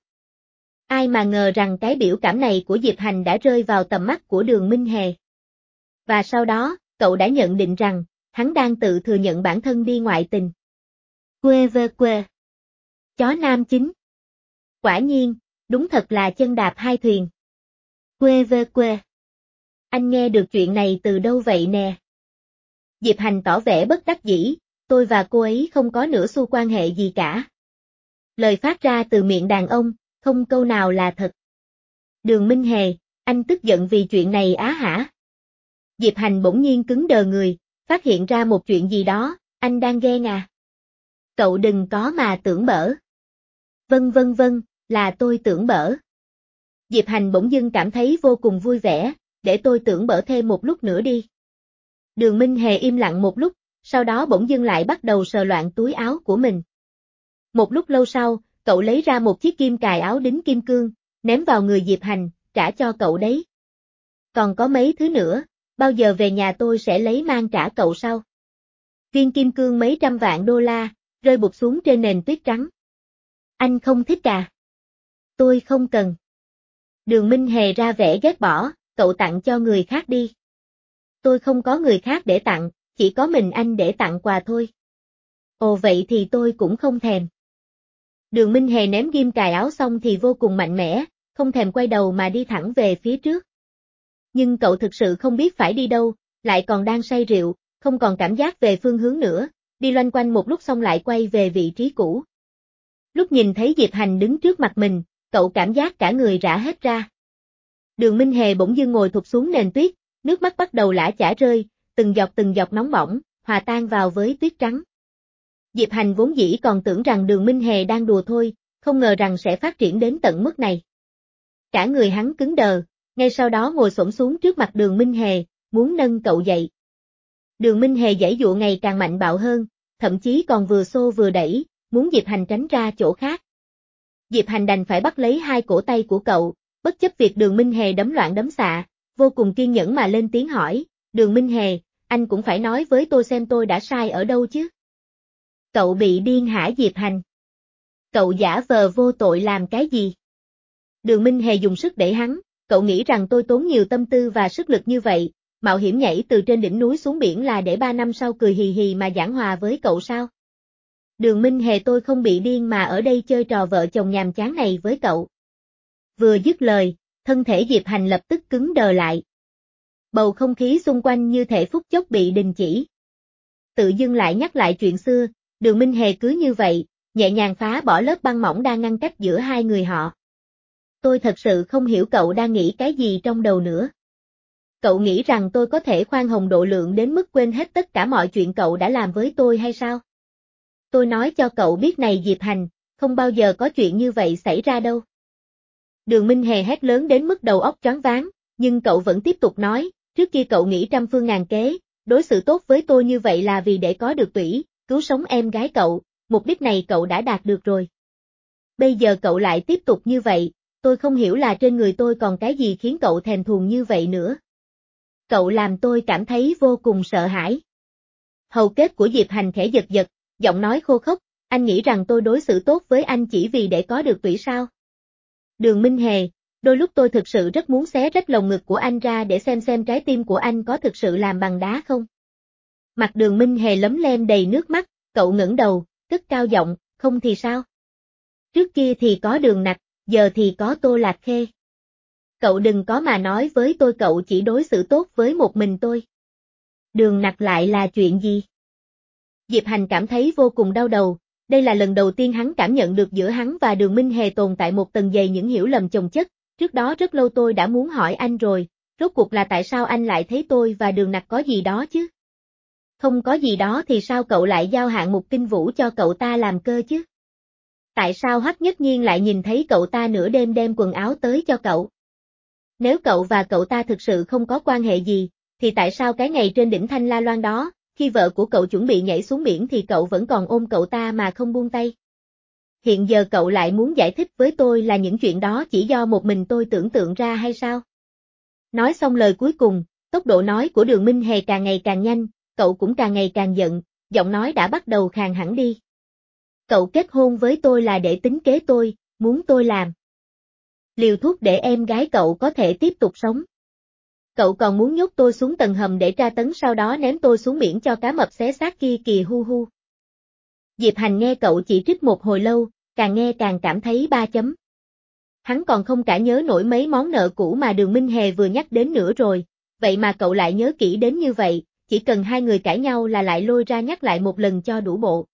Ai mà ngờ rằng cái biểu cảm này của Diệp Hành đã rơi vào tầm mắt của Đường Minh Hề. Và sau đó, cậu đã nhận định rằng, hắn đang tự thừa nhận bản thân đi ngoại tình. Quê vơ quê. Chó nam chính. Quả nhiên, đúng thật là chân đạp hai thuyền. Quê vơ quê. Anh nghe được chuyện này từ đâu vậy nè? Diệp Hành tỏ vẻ bất đắc dĩ, tôi và cô ấy không có nửa xu quan hệ gì cả. Lời phát ra từ miệng đàn ông, không câu nào là thật. Đường Minh Hề, anh tức giận vì chuyện này á hả? Diệp Hành bỗng nhiên cứng đờ người, phát hiện ra một chuyện gì đó, anh đang ghen à? Cậu đừng có mà tưởng bở. Vâng vâng vâng, là tôi tưởng bở. Diệp Hành bỗng dưng cảm thấy vô cùng vui vẻ, để tôi tưởng bở thêm một lúc nữa đi. Đường Minh Hề im lặng một lúc, sau đó bỗng dưng lại bắt đầu sờ loạn túi áo của mình. Một lúc lâu sau, cậu lấy ra một chiếc kim cài áo đính kim cương, ném vào người Diệp Hành, trả cho cậu đấy. Còn có mấy thứ nữa, bao giờ về nhà tôi sẽ lấy mang trả cậu sau. Viên kim cương mấy trăm vạn đô la, rơi bụp xuống trên nền tuyết trắng. Anh không thích à? Tôi không cần. Đường Minh Hề ra vẻ ghét bỏ, cậu tặng cho người khác đi. Tôi không có người khác để tặng, chỉ có mình anh để tặng quà thôi. Ồ vậy thì tôi cũng không thèm. Đường Minh Hề ném ghim cài áo xong thì vô cùng mạnh mẽ, không thèm quay đầu mà đi thẳng về phía trước. Nhưng cậu thực sự không biết phải đi đâu, lại còn đang say rượu, không còn cảm giác về phương hướng nữa, đi loanh quanh một lúc xong lại quay về vị trí cũ. Lúc nhìn thấy Diệp Hành đứng trước mặt mình, cậu cảm giác cả người rã hết ra. Đường Minh Hề bỗng dưng ngồi thụp xuống nền tuyết, nước mắt bắt đầu lã chả rơi, từng giọt từng giọt nóng bỏng, hòa tan vào với tuyết trắng. Diệp Hành vốn dĩ còn tưởng rằng Đường Minh Hề đang đùa thôi, không ngờ rằng sẽ phát triển đến tận mức này. Cả người hắn cứng đờ, ngay sau đó ngồi xổm xuống trước mặt Đường Minh Hề, muốn nâng cậu dậy. Đường Minh Hề giãy giụa ngày càng mạnh bạo hơn, thậm chí còn vừa xô vừa đẩy, muốn Diệp Hành tránh ra chỗ khác. Diệp Hành đành phải bắt lấy hai cổ tay của cậu, bất chấp việc Đường Minh Hề đấm loạn đấm xạ, vô cùng kiên nhẫn mà lên tiếng hỏi, Đường Minh Hề, anh cũng phải nói với tôi xem tôi đã sai ở đâu chứ. Cậu bị điên hả Diệp Hành? Cậu giả vờ vô tội làm cái gì? Đường Minh Hề dùng sức đẩy hắn, cậu nghĩ rằng tôi tốn nhiều tâm tư và sức lực như vậy, mạo hiểm nhảy từ trên đỉnh núi xuống biển là để ba năm sau cười hì hì mà giảng hòa với cậu sao? Đường Minh Hề tôi không bị điên mà ở đây chơi trò vợ chồng nhàm chán này với cậu. Vừa dứt lời, thân thể Diệp Hành lập tức cứng đờ lại. Bầu không khí xung quanh như thể phút chốc bị đình chỉ. Tự dưng lại nhắc lại chuyện xưa, Đường Minh Hề cứ như vậy, nhẹ nhàng phá bỏ lớp băng mỏng đang ngăn cách giữa hai người họ. Tôi thật sự không hiểu cậu đang nghĩ cái gì trong đầu nữa. Cậu nghĩ rằng tôi có thể khoan hồng độ lượng đến mức quên hết tất cả mọi chuyện cậu đã làm với tôi hay sao? Tôi nói cho cậu biết này Diệp Hành, không bao giờ có chuyện như vậy xảy ra đâu. Đường Minh Hề hét lớn đến mức đầu óc choáng váng, nhưng cậu vẫn tiếp tục nói, trước kia cậu nghĩ trăm phương ngàn kế, đối xử tốt với tôi như vậy là vì để có được Tủy, cứu sống em gái cậu, mục đích này cậu đã đạt được rồi. Bây giờ cậu lại tiếp tục như vậy, tôi không hiểu là trên người tôi còn cái gì khiến cậu thèm thuồng như vậy nữa. Cậu làm tôi cảm thấy vô cùng sợ hãi. Hầu kết của Diệp Hành khẽ giật giật, giọng nói khô khốc, anh nghĩ rằng tôi đối xử tốt với anh chỉ vì để có được Tủy sao? Đường Minh Hề, đôi lúc tôi thực sự rất muốn xé rách lồng ngực của anh ra để xem xem trái tim của anh có thực sự làm bằng đá không? Mặt Đường Minh Hề lấm lem đầy nước mắt, cậu ngẩng đầu, cất cao giọng, không thì sao? Trước kia thì có Đường Nặc, giờ thì có Tô Lạc Khê. Cậu đừng có mà nói với tôi cậu chỉ đối xử tốt với một mình tôi. Đường Nặc lại là chuyện gì? Diệp Hành cảm thấy vô cùng đau đầu, đây là lần đầu tiên hắn cảm nhận được giữa hắn và Đường Minh Hề tồn tại một tầng dày những hiểu lầm chồng chất, trước đó rất lâu tôi đã muốn hỏi anh rồi, rốt cuộc là tại sao anh lại thấy tôi và Đường Nặc có gì đó chứ? Không có gì đó thì sao cậu lại giao hạng mục kinh vũ cho cậu ta làm cơ chứ? Tại sao Hoắc Nhất Nhiên lại nhìn thấy cậu ta nửa đêm đem quần áo tới cho cậu? Nếu cậu và cậu ta thực sự không có quan hệ gì, thì tại sao cái ngày trên đỉnh Thanh La Loan đó, khi vợ của cậu chuẩn bị nhảy xuống biển thì cậu vẫn còn ôm cậu ta mà không buông tay? Hiện giờ cậu lại muốn giải thích với tôi là những chuyện đó chỉ do một mình tôi tưởng tượng ra hay sao? Nói xong lời cuối cùng, tốc độ nói của Đường Minh Hề càng ngày càng nhanh, cậu cũng càng ngày càng giận, giọng nói đã bắt đầu khàn hẳn đi. Cậu kết hôn với tôi là để tính kế tôi, muốn tôi làm liều thuốc để em gái cậu có thể tiếp tục sống. Cậu còn muốn nhốt tôi xuống tầng hầm để tra tấn sau đó ném tôi xuống biển cho cá mập xé xác kia kìa hu hu. Diệp Hành nghe cậu chỉ trích một hồi lâu, càng nghe càng cảm thấy ba chấm. Hắn còn không cả nhớ nổi mấy món nợ cũ mà Đường Minh Hề vừa nhắc đến nữa rồi, vậy mà cậu lại nhớ kỹ đến như vậy, chỉ cần hai người cãi nhau là lại lôi ra nhắc lại một lần cho đủ bộ.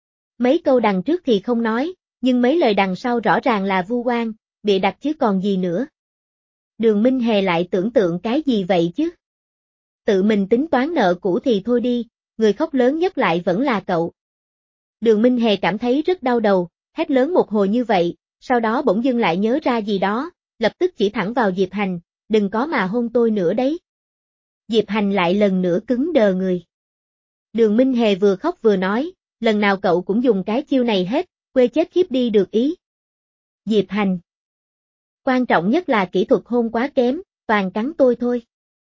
Mấy câu đằng trước thì không nói, nhưng mấy lời đằng sau rõ ràng là vu oan, bịa đặt chứ còn gì nữa. Đường Minh Hề lại tưởng tượng cái gì vậy chứ? Tự mình tính toán nợ cũ thì thôi đi, người khóc lớn nhất lại vẫn là cậu. Đường Minh Hề cảm thấy rất đau đầu, hét lớn một hồi như vậy, sau đó bỗng dưng lại nhớ ra gì đó, lập tức chỉ thẳng vào Diệp Hành, đừng có mà hôn tôi nữa đấy. Diệp Hành lại lần nữa cứng đờ người. Đường Minh Hề vừa khóc vừa nói, lần nào cậu cũng dùng cái chiêu này hết, quê chết khiếp đi được ý. Diệp Hành. Quan trọng nhất là kỹ thuật hôn quá kém, toàn cắn tôi thôi.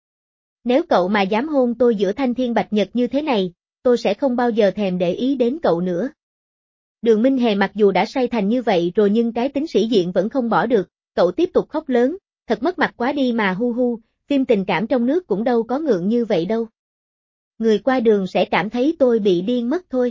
Nếu cậu mà dám hôn tôi giữa thanh thiên bạch nhật như thế này, tôi sẽ không bao giờ thèm để ý đến cậu nữa. Đường Minh Hề mặc dù đã say thành như vậy rồi nhưng cái tính sĩ diện vẫn không bỏ được, cậu tiếp tục khóc lớn, thật mất mặt quá đi mà hu hu, phim tình cảm trong nước cũng đâu có ngượng như vậy đâu. Người qua đường sẽ cảm thấy tôi bị điên mất thôi.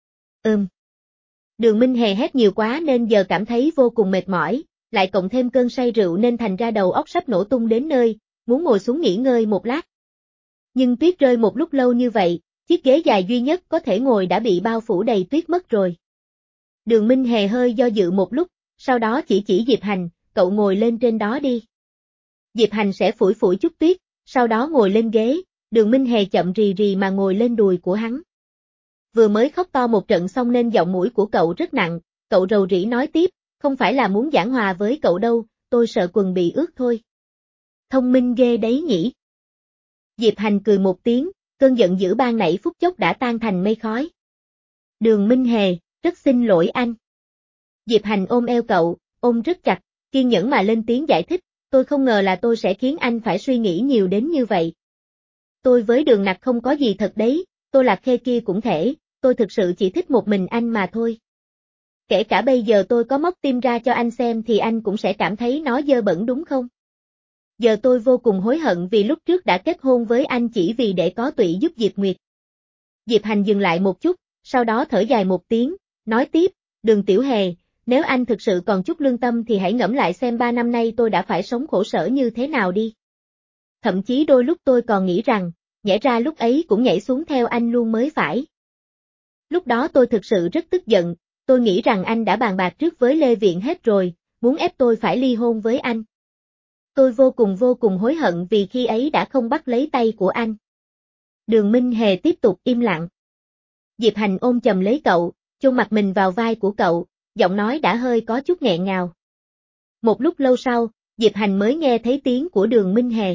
Ừm. Đường Minh Hề hét nhiều quá nên giờ cảm thấy vô cùng mệt mỏi, lại cộng thêm cơn say rượu nên thành ra đầu óc sắp nổ tung đến nơi, muốn ngồi xuống nghỉ ngơi một lát. Nhưng tuyết rơi một lúc lâu như vậy, chiếc ghế dài duy nhất có thể ngồi đã bị bao phủ đầy tuyết mất rồi. Đường Minh Hề hơi do dự một lúc, sau đó chỉ chỉ Diệp Hành, cậu ngồi lên trên đó đi. Diệp Hành sẽ phủi phủi chút tuyết, sau đó ngồi lên ghế, Đường Minh Hề chậm rì rì mà ngồi lên đùi của hắn. Vừa mới khóc to một trận xong nên giọng mũi của cậu rất nặng, cậu rầu rĩ nói tiếp, không phải là muốn giảng hòa với cậu đâu, tôi sợ quần bị ướt thôi. Thông minh ghê đấy nhỉ. Diệp Hành cười một tiếng, cơn giận dữ ban nãy phút chốc đã tan thành mây khói. Đường Minh Hề, rất xin lỗi anh. Diệp Hành ôm eo cậu, ôm rất chặt, kiên nhẫn mà lên tiếng giải thích, tôi không ngờ là tôi sẽ khiến anh phải suy nghĩ nhiều đến như vậy. Tôi với Đường Nặc không có gì thật đấy, tôi Lạc Khê kia cũng thể, tôi thực sự chỉ thích một mình anh mà thôi. Kể cả bây giờ tôi có móc tim ra cho anh xem thì anh cũng sẽ cảm thấy nó dơ bẩn đúng không? Giờ tôi vô cùng hối hận vì lúc trước đã kết hôn với anh chỉ vì để có tụy giúp Diệp Nguyệt. Diệp Hành dừng lại một chút, sau đó thở dài một tiếng, nói tiếp, Đường Tiểu Hề, nếu anh thực sự còn chút lương tâm thì hãy ngẫm lại xem ba năm nay tôi đã phải sống khổ sở như thế nào đi. Thậm chí đôi lúc tôi còn nghĩ rằng, nhẽ ra lúc ấy cũng nhảy xuống theo anh luôn mới phải. Lúc đó tôi thực sự rất tức giận, tôi nghĩ rằng anh đã bàn bạc trước với Lê Viện hết rồi, muốn ép tôi phải ly hôn với anh. Tôi vô cùng vô cùng hối hận vì khi ấy đã không bắt lấy tay của anh. Đường Minh Hề tiếp tục im lặng. Diệp Hành ôm chầm lấy cậu, chôn mặt mình vào vai của cậu, giọng nói đã hơi có chút nghẹn ngào. Một lúc lâu sau, Diệp Hành mới nghe thấy tiếng của Đường Minh Hề.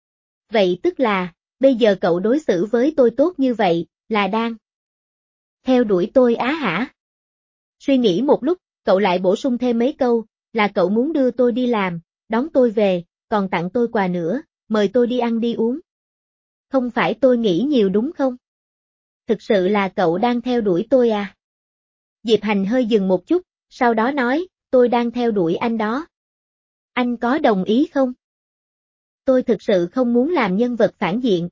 Vậy tức là, bây giờ cậu đối xử với tôi tốt như vậy, là đang theo đuổi tôi á hả? Suy nghĩ một lúc, cậu lại bổ sung thêm mấy câu, là cậu muốn đưa tôi đi làm, đón tôi về, còn tặng tôi quà nữa, mời tôi đi ăn đi uống. Không phải tôi nghĩ nhiều đúng không? Thực sự là cậu đang theo đuổi tôi à? Diệp Hành hơi dừng một chút, sau đó nói, tôi đang theo đuổi anh đó. Anh có đồng ý không? Tôi thực sự không muốn làm nhân vật phản diện.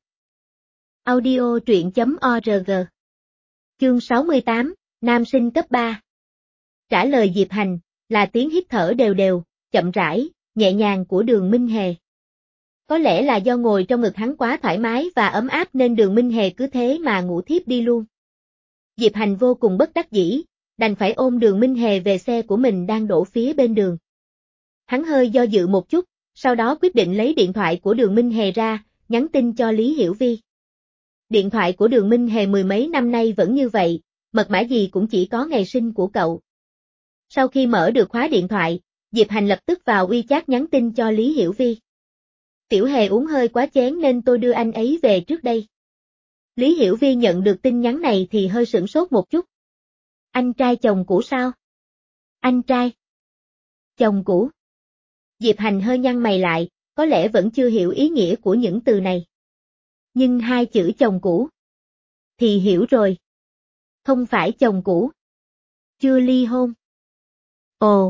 Audio truyện chấm org. Chương sáu mươi tám, Nam sinh cấp ba. Trả lời Diệp Hành, là tiếng hít thở đều đều, chậm rãi, nhẹ nhàng của Đường Minh Hề. Có lẽ là do ngồi trong ngực hắn quá thoải mái và ấm áp nên Đường Minh Hề cứ thế mà ngủ thiếp đi luôn. Diệp Hành vô cùng bất đắc dĩ, đành phải ôm Đường Minh Hề về xe của mình đang đổ phía bên đường. Hắn hơi do dự một chút, sau đó quyết định lấy điện thoại của Đường Minh Hề ra, nhắn tin cho Lý Hiểu Vi. Điện thoại của Đường Minh Hề mười mấy năm nay vẫn như vậy, mật mã gì cũng chỉ có ngày sinh của cậu. Sau khi mở được khóa điện thoại, Diệp Hành lập tức vào WeChat nhắn tin cho Lý Hiểu Vi. Tiểu Hề uống hơi quá chén nên tôi đưa anh ấy về trước đây. Lý Hiểu Vi nhận được tin nhắn này thì hơi sửng sốt một chút. Anh trai chồng cũ sao? Anh trai? Chồng cũ? Diệp Hành hơi nhăn mày lại, có lẽ vẫn chưa hiểu ý nghĩa của những từ này. Nhưng hai chữ chồng cũ thì hiểu rồi. Không phải chồng cũ. Chưa ly hôn. Ồ.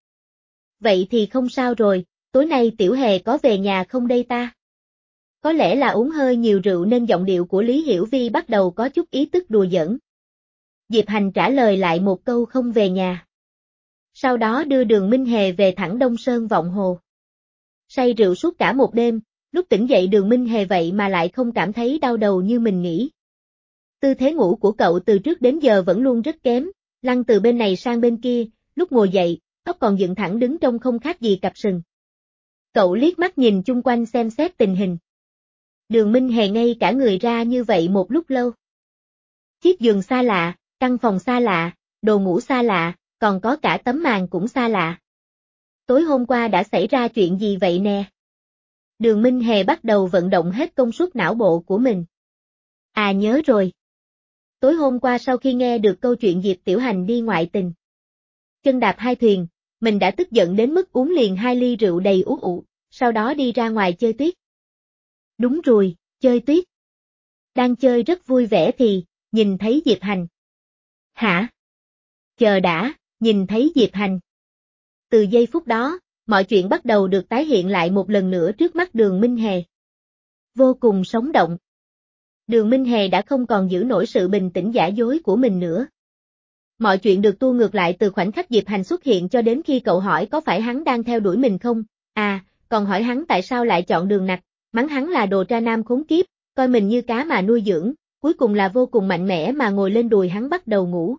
Vậy thì không sao rồi, tối nay Tiểu Hề có về nhà không đây ta? Có lẽ là uống hơi nhiều rượu nên giọng điệu của Lý Hiểu Vi bắt đầu có chút ý tức đùa giỡn. Diệp Hành trả lời lại một câu không về nhà. Sau đó đưa Đường Minh Hề về thẳng Đông Sơn Vọng Hồ. Say rượu suốt cả một đêm, lúc tỉnh dậy Đường Minh Hề vậy mà lại không cảm thấy đau đầu như mình nghĩ. Tư thế ngủ của cậu từ trước đến giờ vẫn luôn rất kém, lăn từ bên này sang bên kia, lúc ngồi dậy, tóc còn dựng thẳng đứng trông không khác gì cặp sừng. Cậu liếc mắt nhìn chung quanh xem xét tình hình. Đường Minh Hề ngây cả người ra như vậy một lúc lâu. Chiếc giường xa lạ, căn phòng xa lạ, đồ ngủ xa lạ, còn có cả tấm màn cũng xa lạ. Tối hôm qua đã xảy ra chuyện gì vậy nè? Đường Minh Hề bắt đầu vận động hết công suất não bộ của mình. À nhớ rồi. Tối hôm qua sau khi nghe được câu chuyện Diệp Tiểu Hành đi ngoại tình, chân đạp hai thuyền, mình đã tức giận đến mức uống liền hai ly rượu đầy uống ụ, sau đó đi ra ngoài chơi tuyết. Đúng rồi, chơi tuyết. Đang chơi rất vui vẻ thì, nhìn thấy Diệp Hành. Hả? Chờ đã, nhìn thấy Diệp Hành. Từ giây phút đó, mọi chuyện bắt đầu được tái hiện lại một lần nữa trước mắt Đường Minh Hề. Vô cùng sống động. Đường Minh Hề đã không còn giữ nổi sự bình tĩnh giả dối của mình nữa. Mọi chuyện được tua ngược lại từ khoảnh khắc Diệp Hành xuất hiện cho đến khi cậu hỏi có phải hắn đang theo đuổi mình không, à, còn hỏi hắn tại sao lại chọn Đường Nặc, mắng hắn là đồ tra nam khốn kiếp, coi mình như cá mà nuôi dưỡng, cuối cùng là vô cùng mạnh mẽ mà ngồi lên đùi hắn bắt đầu ngủ.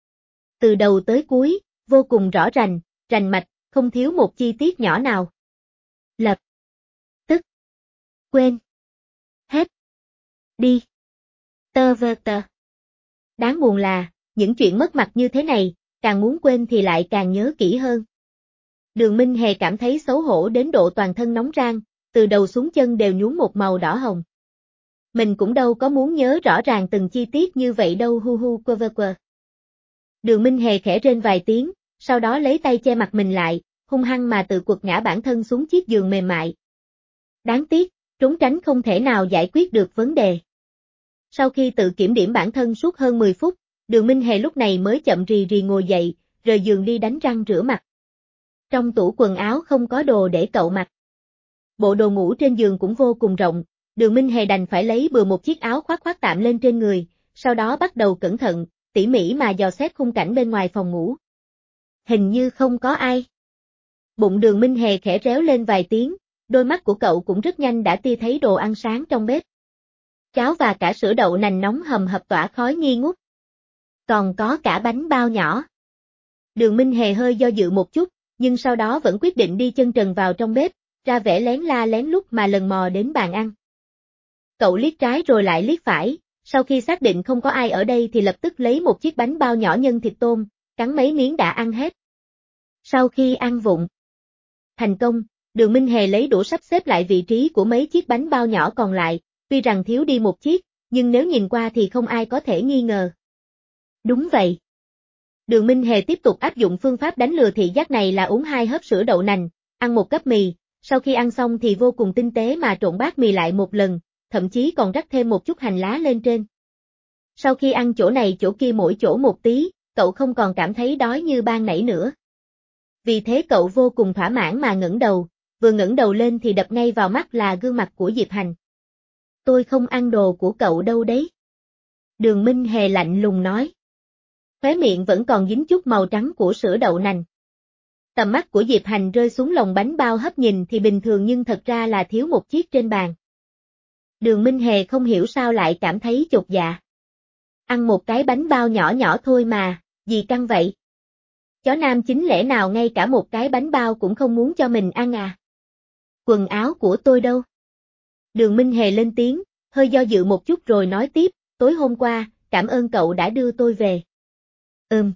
Từ đầu tới cuối, vô cùng rõ rành, rành mạch, không thiếu một chi tiết nhỏ nào. Lập tức quên hết đi. Tơ vơ tơ. Đáng buồn là, những chuyện mất mặt như thế này, càng muốn quên thì lại càng nhớ kỹ hơn. Đường Minh Hề cảm thấy xấu hổ đến độ toàn thân nóng rang, từ đầu xuống chân đều nhuốm một màu đỏ hồng. Mình cũng đâu có muốn nhớ rõ ràng từng chi tiết như vậy đâu hu hu quơ vơ quơ. Đường Minh Hề khẽ rên vài tiếng, sau đó lấy tay che mặt mình lại, hung hăng mà tự quật ngã bản thân xuống chiếc giường mềm mại. Đáng tiếc, trốn tránh không thể nào giải quyết được vấn đề. Sau khi tự kiểm điểm bản thân suốt hơn mười phút, Đường Minh Hề lúc này mới chậm rì rì ngồi dậy, rời giường đi đánh răng rửa mặt. Trong tủ quần áo không có đồ để cậu mặc. Bộ đồ ngủ trên giường cũng vô cùng rộng, Đường Minh Hề đành phải lấy bừa một chiếc áo khoác khoác tạm lên trên người, sau đó bắt đầu cẩn thận, tỉ mỉ mà dò xét khung cảnh bên ngoài phòng ngủ. Hình như không có ai. Bụng Đường Minh Hề khẽ réo lên vài tiếng, đôi mắt của cậu cũng rất nhanh đã tia thấy đồ ăn sáng trong bếp. Cháo và cả sữa đậu nành nóng hầm hập tỏa khói nghi ngút. Còn có cả bánh bao nhỏ. Đường Minh Hề hơi do dự một chút, nhưng sau đó vẫn quyết định đi chân trần vào trong bếp, ra vẻ lén la lén lút mà lần mò đến bàn ăn. Cậu liếc trái rồi lại liếc phải, sau khi xác định không có ai ở đây thì lập tức lấy một chiếc bánh bao nhỏ nhân thịt tôm, cắn mấy miếng đã ăn hết. Sau khi ăn vụng thành công, Đường Minh Hề lấy đũa sắp xếp lại vị trí của mấy chiếc bánh bao nhỏ còn lại, tuy rằng thiếu đi một chiếc, nhưng nếu nhìn qua thì không ai có thể nghi ngờ. Đúng vậy. Đường Minh Hề tiếp tục áp dụng phương pháp đánh lừa thị giác này là uống hai hớp sữa đậu nành, ăn một cốc mì, sau khi ăn xong thì vô cùng tinh tế mà trộn bát mì lại một lần, thậm chí còn rắc thêm một chút hành lá lên trên. Sau khi ăn chỗ này chỗ kia mỗi chỗ một tí, cậu không còn cảm thấy đói như ban nãy nữa. Vì thế cậu vô cùng thỏa mãn mà ngẩng đầu, vừa ngẩng đầu lên thì đập ngay vào mắt là gương mặt của Diệp Hành. Tôi không ăn đồ của cậu đâu đấy. Đường Minh Hề lạnh lùng nói. Khóe miệng vẫn còn dính chút màu trắng của sữa đậu nành. Tầm mắt của Diệp Hành rơi xuống lồng bánh bao hấp nhìn thì bình thường nhưng thật ra là thiếu một chiếc trên bàn. Đường Minh Hề không hiểu sao lại cảm thấy chột dạ. Ăn một cái bánh bao nhỏ nhỏ thôi mà, gì căng vậy? Chó nam chính lẽ nào ngay cả một cái bánh bao cũng không muốn cho mình ăn à? Quần áo của tôi đâu? Đường Minh Hề lên tiếng, hơi do dự một chút rồi nói tiếp, tối hôm qua, cảm ơn cậu đã đưa tôi về. Ừm.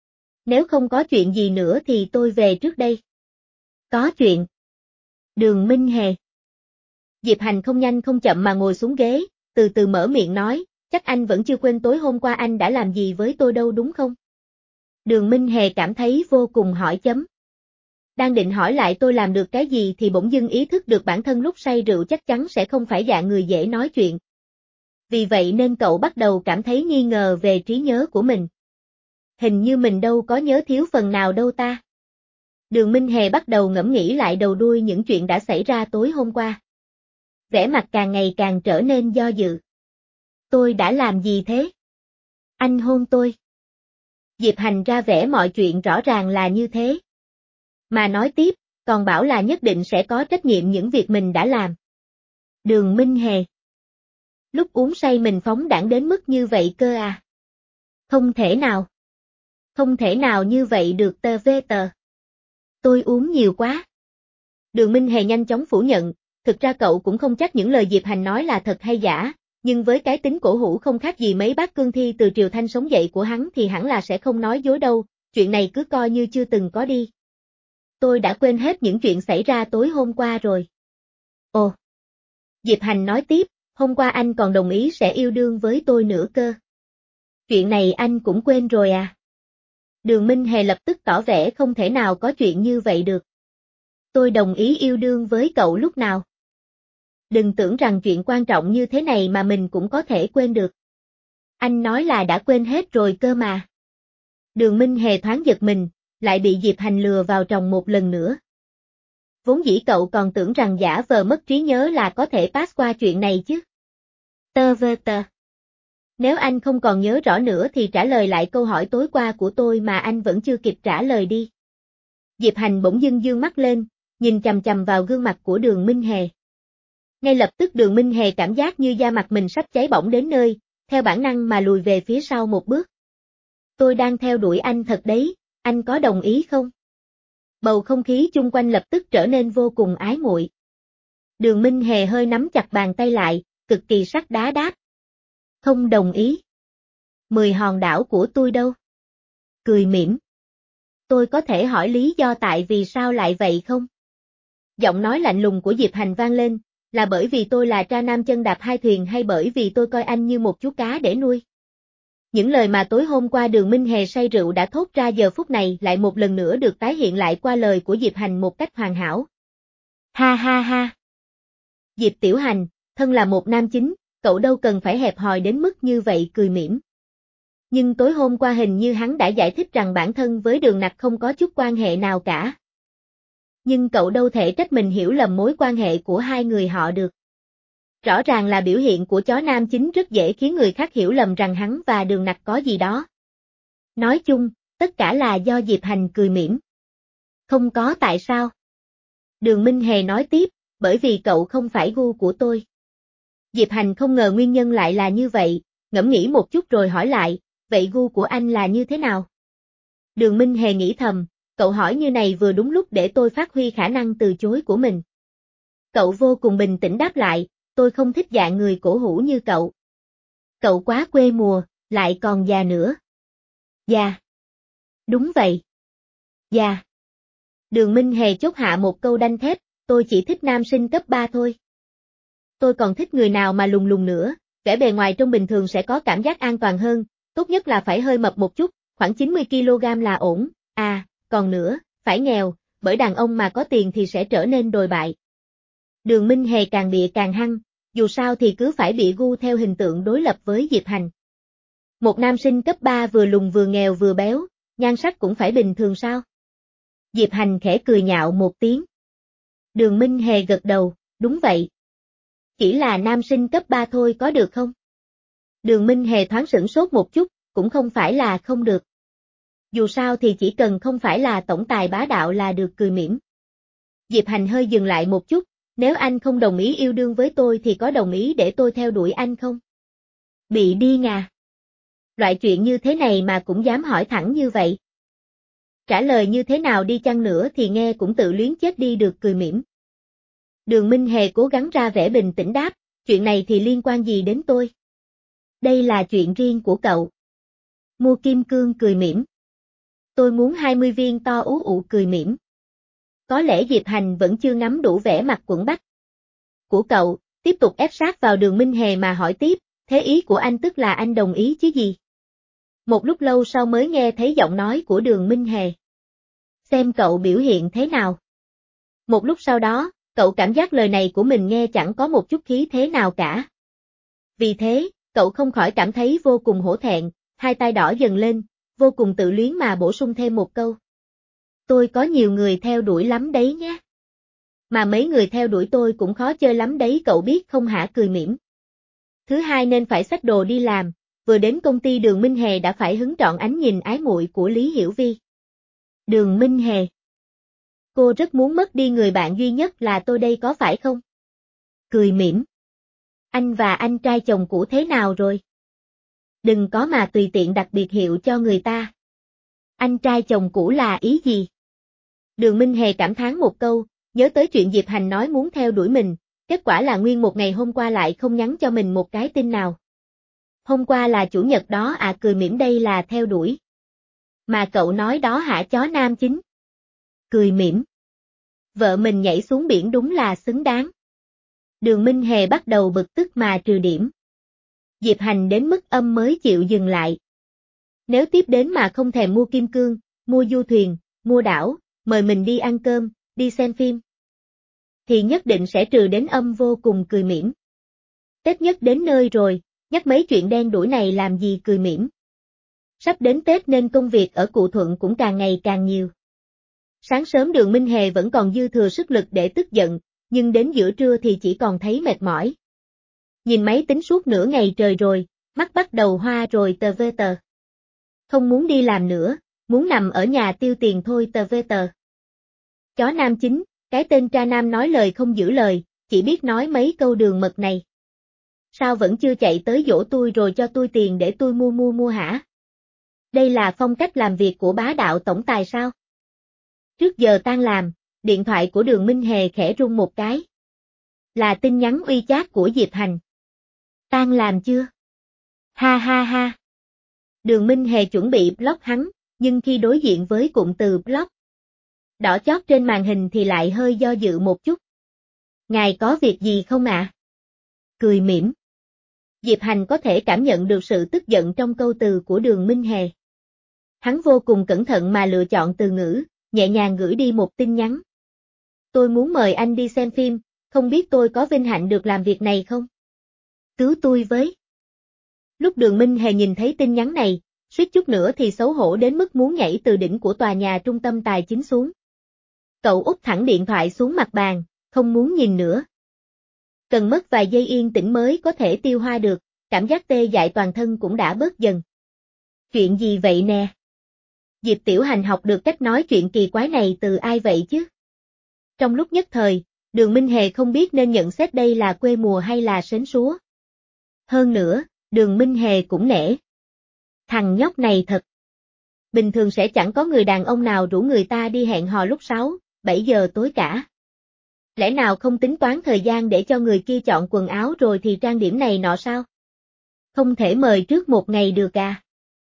Nếu không có chuyện gì nữa thì tôi về trước đây. Có chuyện. Đường Minh Hề. Diệp Hành không nhanh không chậm mà ngồi xuống ghế, từ từ mở miệng nói, chắc anh vẫn chưa quên tối hôm qua anh đã làm gì với tôi đâu đúng không? Đường Minh Hề cảm thấy vô cùng hỏi chấm. Đang định hỏi lại tôi làm được cái gì thì bỗng dưng ý thức được bản thân lúc say rượu chắc chắn sẽ không phải dạng người dễ nói chuyện. Vì vậy nên cậu bắt đầu cảm thấy nghi ngờ về trí nhớ của mình. Hình như mình đâu có nhớ thiếu phần nào đâu ta. Đường Minh Hề bắt đầu ngẫm nghĩ lại đầu đuôi những chuyện đã xảy ra tối hôm qua. Vẻ mặt càng ngày càng trở nên do dự. Tôi đã làm gì thế? Anh hôn tôi. Diệp Hành ra vẻ mọi chuyện rõ ràng là như thế. Mà nói tiếp, còn bảo là nhất định sẽ có trách nhiệm những việc mình đã làm. Đường Minh Hề. Lúc uống say mình phóng đãng đến mức như vậy cơ à? Không thể nào. Không thể nào như vậy được tờ vê tờ. Tôi uống nhiều quá. Đường Minh Hề nhanh chóng phủ nhận, thực ra cậu cũng không chắc những lời Diệp Hành nói là thật hay giả, nhưng với cái tính cổ hủ không khác gì mấy bác cương thi từ triều Thanh sống dậy của hắn thì hẳn là sẽ không nói dối đâu, chuyện này cứ coi như chưa từng có đi. Tôi đã quên hết những chuyện xảy ra tối hôm qua rồi. Ồ. Diệp Hành nói tiếp, hôm qua anh còn đồng ý sẽ yêu đương với tôi nữa cơ. Chuyện này anh cũng quên rồi à? Đường Minh Hề lập tức tỏ vẻ không thể nào có chuyện như vậy được. Tôi đồng ý yêu đương với cậu lúc nào? Đừng tưởng rằng chuyện quan trọng như thế này mà mình cũng có thể quên được. Anh nói là đã quên hết rồi cơ mà. Đường Minh Hề thoáng giật mình, lại bị Diệp Hành lừa vào tròng một lần nữa. Vốn dĩ cậu còn tưởng rằng giả vờ mất trí nhớ là có thể pass qua chuyện này chứ. Tơ vơ tơ. Nếu anh không còn nhớ rõ nữa thì trả lời lại câu hỏi tối qua của tôi mà anh vẫn chưa kịp trả lời đi. Diệp Hành bỗng dưng dương mắt lên, nhìn chằm chằm vào gương mặt của Đường Minh Hề. Ngay lập tức Đường Minh Hề cảm giác như da mặt mình sắp cháy bỏng đến nơi, theo bản năng mà lùi về phía sau một bước. Tôi đang theo đuổi anh thật đấy, anh có đồng ý không? Bầu không khí chung quanh lập tức trở nên vô cùng ái muội. Đường Minh Hề hơi nắm chặt bàn tay lại, cực kỳ sắt đá đáp. Không đồng ý. Mười hòn đảo của tôi đâu? Cười mỉm. Tôi có thể hỏi lý do tại vì sao lại vậy không? Giọng nói lạnh lùng của Diệp Hành vang lên, là bởi vì tôi là tra nam chân đạp hai thuyền hay bởi vì tôi coi anh như một chú cá để nuôi? Những lời mà tối hôm qua Đường Minh Hề say rượu đã thốt ra giờ phút này lại một lần nữa được tái hiện lại qua lời của Diệp Hành một cách hoàn hảo. Ha ha ha. Diệp Tiểu Hành, thân là một nam chính, cậu đâu cần phải hẹp hòi đến mức như vậy, cười mỉm. Nhưng tối hôm qua hình như hắn đã giải thích rằng bản thân với Đường Nặc không có chút quan hệ nào cả. Nhưng cậu đâu thể trách mình hiểu lầm mối quan hệ của hai người họ được. Rõ ràng là biểu hiện của chó nam chính rất dễ khiến người khác hiểu lầm rằng hắn và Đường Nặc có gì đó. Nói chung, tất cả là do Diệp Hành, cười mỉm. Không có tại sao? Đường Minh Hề nói tiếp, bởi vì cậu không phải gu của tôi. Diệp Hành không ngờ nguyên nhân lại là như vậy, ngẫm nghĩ một chút rồi hỏi lại, vậy gu của anh là như thế nào? Đường Minh Hề nghĩ thầm, cậu hỏi như này vừa đúng lúc để tôi phát huy khả năng từ chối của mình. Cậu vô cùng bình tĩnh đáp lại, tôi không thích dạng người cổ hủ như cậu. Cậu quá quê mùa, lại còn già nữa. Già. Đúng vậy. Già. Đường Minh Hề chốt hạ một câu đanh thép, tôi chỉ thích nam sinh cấp ba thôi. Tôi còn thích người nào mà lùng lùng nữa, vẻ bề ngoài trông bình thường sẽ có cảm giác an toàn hơn, tốt nhất là phải hơi mập một chút, khoảng chín mươi ki lô gam là ổn, à, còn nữa, phải nghèo, bởi đàn ông mà có tiền thì sẽ trở nên đồi bại. Đường Minh Hề càng bịa càng hăng, dù sao thì cứ phải bị gu theo hình tượng đối lập với Diệp Hành. Một nam sinh cấp ba vừa lùn vừa nghèo vừa béo, nhan sắc cũng phải bình thường sao? Diệp Hành khẽ cười nhạo một tiếng. Đường Minh Hề gật đầu, đúng vậy. Chỉ là nam sinh cấp ba thôi có được không? Đường Minh Hề thoáng sửng sốt một chút, cũng không phải là không được. Dù sao thì chỉ cần không phải là tổng tài bá đạo là được, cười mỉm. Diệp Hành hơi dừng lại một chút, nếu anh không đồng ý yêu đương với tôi thì có đồng ý để tôi theo đuổi anh không? Bị điên à? Loại chuyện như thế này mà cũng dám hỏi thẳng như vậy. Trả lời như thế nào đi chăng nữa thì nghe cũng tự luyến chết đi được, cười mỉm. Đường Minh Hề cố gắng ra vẻ bình tĩnh đáp, chuyện này thì liên quan gì đến tôi? Đây là chuyện riêng của cậu. Mua kim cương, cười mỉm. Tôi muốn hai mươi viên to ú ụ, cười mỉm. Có lẽ Diệp Hành vẫn chưa nắm đủ vẻ mặt quẫn bách của cậu, tiếp tục ép sát vào Đường Minh Hề mà hỏi tiếp, thế ý của anh tức là anh đồng ý chứ gì? Một lúc lâu sau mới nghe thấy giọng nói của Đường Minh Hề. Xem cậu biểu hiện thế nào. Một lúc sau đó, cậu cảm giác lời này của mình nghe chẳng có một chút khí thế nào cả. Vì thế, cậu không khỏi cảm thấy vô cùng hổ thẹn, hai tay đỏ dần lên, vô cùng tự luyến mà bổ sung thêm một câu. Tôi có nhiều người theo đuổi lắm đấy nhé. Mà mấy người theo đuổi tôi cũng khó chơi lắm đấy cậu biết không hả, cười mỉm. Thứ hai nên phải xách đồ đi làm, vừa đến công ty Đường Minh Hề đã phải hứng trọn ánh nhìn ái muội của Lý Hiểu Vi. Đường Minh Hề. Cô rất muốn mất đi người bạn duy nhất là tôi đây có phải không? Cười mỉm. Anh và anh trai chồng cũ thế nào rồi? Đừng có mà tùy tiện đặt biệt hiệu cho người ta. Anh trai chồng cũ là ý gì? Đường Minh Hề cảm thán một câu, nhớ tới chuyện Diệp Hành nói muốn theo đuổi mình, kết quả là nguyên một ngày hôm qua lại không nhắn cho mình một cái tin nào. Hôm qua là chủ nhật đó à, cười mỉm, đây là theo đuổi. Mà cậu nói đó hả chó nam chính? Cười mỉm. Vợ mình nhảy xuống biển đúng là xứng đáng. Đường Minh Hề bắt đầu bực tức mà trừ điểm. Diệp Hành đến mức âm mới chịu dừng lại. Nếu tiếp đến mà không thèm mua kim cương, mua du thuyền, mua đảo, mời mình đi ăn cơm, đi xem phim, thì nhất định sẽ trừ đến âm, vô cùng, cười mỉm. Tết nhất đến nơi rồi, nhắc mấy chuyện đen đủi này làm gì, cười mỉm. Sắp đến Tết nên công việc ở Cụ Thuận cũng càng ngày càng nhiều. Sáng sớm Đường Minh Hề vẫn còn dư thừa sức lực để tức giận, nhưng đến giữa trưa thì chỉ còn thấy mệt mỏi. Nhìn máy tính suốt nửa ngày trời rồi, mắt bắt đầu hoa rồi, tờ vê tờ. Không muốn đi làm nữa, muốn nằm ở nhà tiêu tiền thôi, tờ vê tờ. Chó nam chính, cái tên tra nam nói lời không giữ lời, chỉ biết nói mấy câu đường mật này. Sao vẫn chưa chạy tới dỗ tôi rồi cho tôi tiền để tôi mua mua mua hả? Đây là phong cách làm việc của bá đạo tổng tài sao? Trước giờ tan làm, điện thoại của Đường Minh Hề khẽ rung một cái. Là tin nhắn uy chat của Diệp Hành. Tan làm chưa? Ha ha ha. Đường Minh Hề chuẩn bị block hắn, nhưng khi đối diện với cụm từ block đỏ chót trên màn hình thì lại hơi do dự một chút. Ngài có việc gì không ạ? À? Cười mỉm. Diệp Hành có thể cảm nhận được sự tức giận trong câu từ của Đường Minh Hề. Hắn vô cùng cẩn thận mà lựa chọn từ ngữ, nhẹ nhàng gửi đi một tin nhắn. Tôi muốn mời anh đi xem phim, không biết tôi có vinh hạnh được làm việc này không? Cứu tôi với. Lúc Đường Minh Hề nhìn thấy tin nhắn này, suýt chút nữa thì xấu hổ đến mức muốn nhảy từ đỉnh của tòa nhà trung tâm tài chính xuống. Cậu úp thẳng điện thoại xuống mặt bàn, không muốn nhìn nữa. Cần mất vài giây yên tĩnh mới có thể tiêu hóa được, cảm giác tê dại toàn thân cũng đã bớt dần. Chuyện gì vậy nè? Diệp Tiểu Hành học được cách nói chuyện kỳ quái này từ ai vậy chứ? Trong lúc nhất thời, Đường Minh Hề không biết nên nhận xét đây là quê mùa hay là sến súa. Hơn nữa, Đường Minh Hề cũng nể. Thằng nhóc này thật. Bình thường sẽ chẳng có người đàn ông nào rủ người ta đi hẹn hò lúc sáu, bảy giờ tối cả. Lẽ nào không tính toán thời gian để cho người kia chọn quần áo rồi thì trang điểm này nọ sao? Không thể mời trước một ngày được à?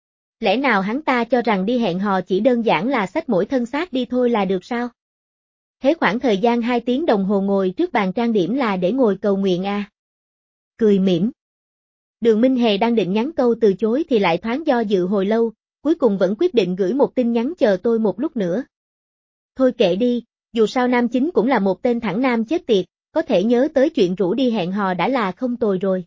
Lẽ nào hắn ta cho rằng đi hẹn hò chỉ đơn giản là xách mỗi thân xác đi thôi là được sao? Thế khoảng thời gian hai tiếng đồng hồ ngồi trước bàn trang điểm là để ngồi cầu nguyện à? Cười mỉm. Đường Minh Hề đang định nhắn câu từ chối thì lại thoáng do dự hồi lâu, cuối cùng vẫn quyết định gửi một tin nhắn chờ tôi một lúc nữa. Thôi kệ đi, dù sao nam chính cũng là một tên thẳng nam chết tiệt, có thể nhớ tới chuyện rủ đi hẹn hò đã là không tồi rồi.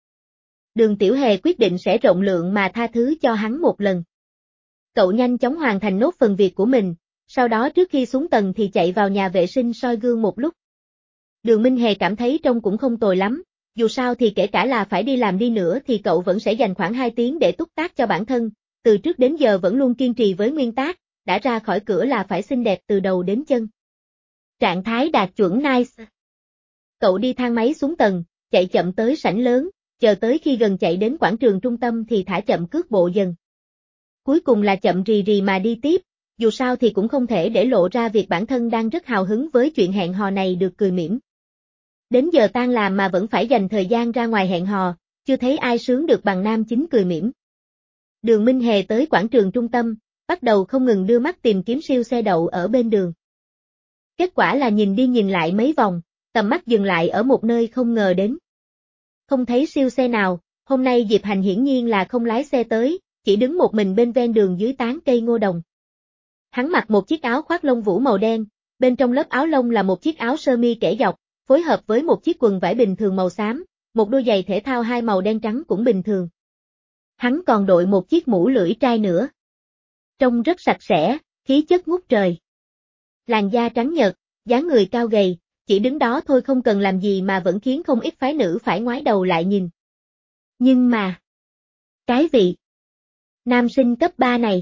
Đường Tiểu Hề quyết định sẽ rộng lượng mà tha thứ cho hắn một lần. Cậu nhanh chóng hoàn thành nốt phần việc của mình, sau đó trước khi xuống tầng thì chạy vào nhà vệ sinh soi gương một lúc. Đường Minh Hề cảm thấy trông cũng không tồi lắm, dù sao thì kể cả là phải đi làm đi nữa thì cậu vẫn sẽ dành khoảng hai tiếng để túc tác cho bản thân, từ trước đến giờ vẫn luôn kiên trì với nguyên tắc, đã ra khỏi cửa là phải xinh đẹp từ đầu đến chân. Trạng thái đạt chuẩn nice. Cậu đi thang máy xuống tầng, chạy chậm tới sảnh lớn, chờ tới khi gần chạy đến quảng trường trung tâm thì thả chậm cước bộ dần. Cuối cùng là chậm rì rì mà đi tiếp, dù sao thì cũng không thể để lộ ra việc bản thân đang rất hào hứng với chuyện hẹn hò này được cười mỉm. Đến giờ tan làm mà vẫn phải dành thời gian ra ngoài hẹn hò, chưa thấy ai sướng được bằng nam chính cười mỉm. Đường Minh Hề tới quảng trường trung tâm, bắt đầu không ngừng đưa mắt tìm kiếm siêu xe đậu ở bên đường. Kết quả là nhìn đi nhìn lại mấy vòng, tầm mắt dừng lại ở một nơi không ngờ đến. Không thấy siêu xe nào, hôm nay Diệp Hành hiển nhiên là không lái xe tới, chỉ đứng một mình bên ven đường dưới tán cây ngô đồng. Hắn mặc một chiếc áo khoác lông vũ màu đen, bên trong lớp áo lông là một chiếc áo sơ mi kẻ dọc, phối hợp với một chiếc quần vải bình thường màu xám, một đôi giày thể thao hai màu đen trắng cũng bình thường. Hắn còn đội một chiếc mũ lưỡi trai nữa. Trông rất sạch sẽ, khí chất ngút trời. Làn da trắng nhợt, dáng người cao gầy, chỉ đứng đó thôi không cần làm gì mà vẫn khiến không ít phái nữ phải ngoái đầu lại nhìn. Nhưng mà... Cái vị... Nam sinh cấp ba này...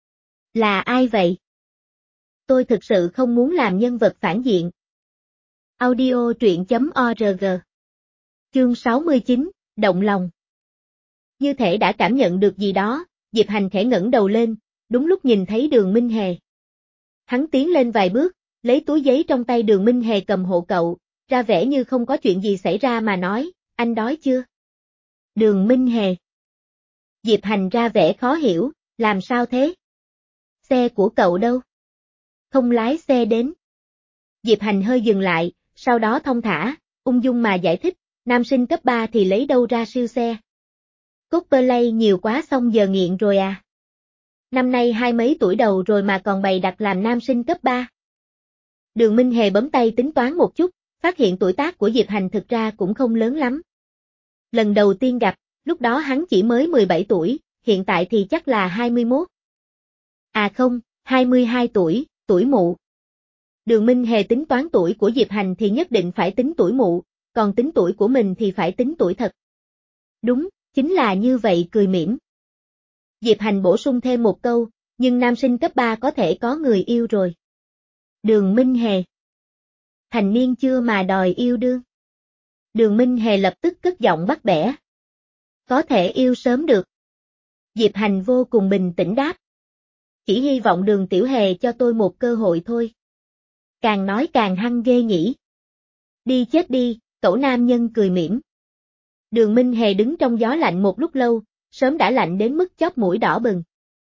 Là ai vậy? Tôi thực sự không muốn làm nhân vật phản diện. Audio truyện chấm org. Chương sáu mươi chín, Động lòng. Như thể đã cảm nhận được gì đó, Diệp Hành khẽ ngẩng đầu lên, đúng lúc nhìn thấy Đường Minh Hề. Hắn tiến lên vài bước, lấy túi giấy trong tay Đường Minh Hề cầm hộ cậu, ra vẻ như không có chuyện gì xảy ra mà nói, anh đói chưa? Đường Minh Hề. Diệp Hành ra vẻ khó hiểu, làm sao thế? Xe của cậu đâu? Không lái xe đến. Diệp Hành hơi dừng lại, sau đó thong thả, ung dung mà giải thích, nam sinh cấp ba thì lấy đâu ra siêu xe. Cosplay nhiều quá xong giờ nghiện rồi à? Năm nay hai mấy tuổi đầu rồi mà còn bày đặt làm nam sinh cấp ba. Đường Minh Hề bấm tay tính toán một chút, phát hiện tuổi tác của Diệp Hành thực ra cũng không lớn lắm. Lần đầu tiên gặp, lúc đó hắn chỉ mới mười bảy tuổi, hiện tại thì chắc là hai mươi mốt. À không, hai mươi hai tuổi, tuổi mụ. Đường Minh Hề tính toán tuổi của Diệp Hành thì nhất định phải tính tuổi mụ, còn tính tuổi của mình thì phải tính tuổi thật. Đúng, chính là như vậy cười mỉm. Diệp Hành bổ sung thêm một câu, nhưng nam sinh cấp ba có thể có người yêu rồi. Đường Minh Hề. Thành niên chưa mà đòi yêu đương. Đường Minh Hề lập tức cất giọng bắt bẻ. Có thể yêu sớm được. Diệp Hành vô cùng bình tĩnh đáp. Chỉ hy vọng Đường Tiểu Hề cho tôi một cơ hội thôi. Càng nói càng hăng ghê nhỉ. Đi chết đi, cẩu nam nhân cười mỉm. Đường Minh Hề đứng trong gió lạnh một lúc lâu, sớm đã lạnh đến mức chóp mũi đỏ bừng.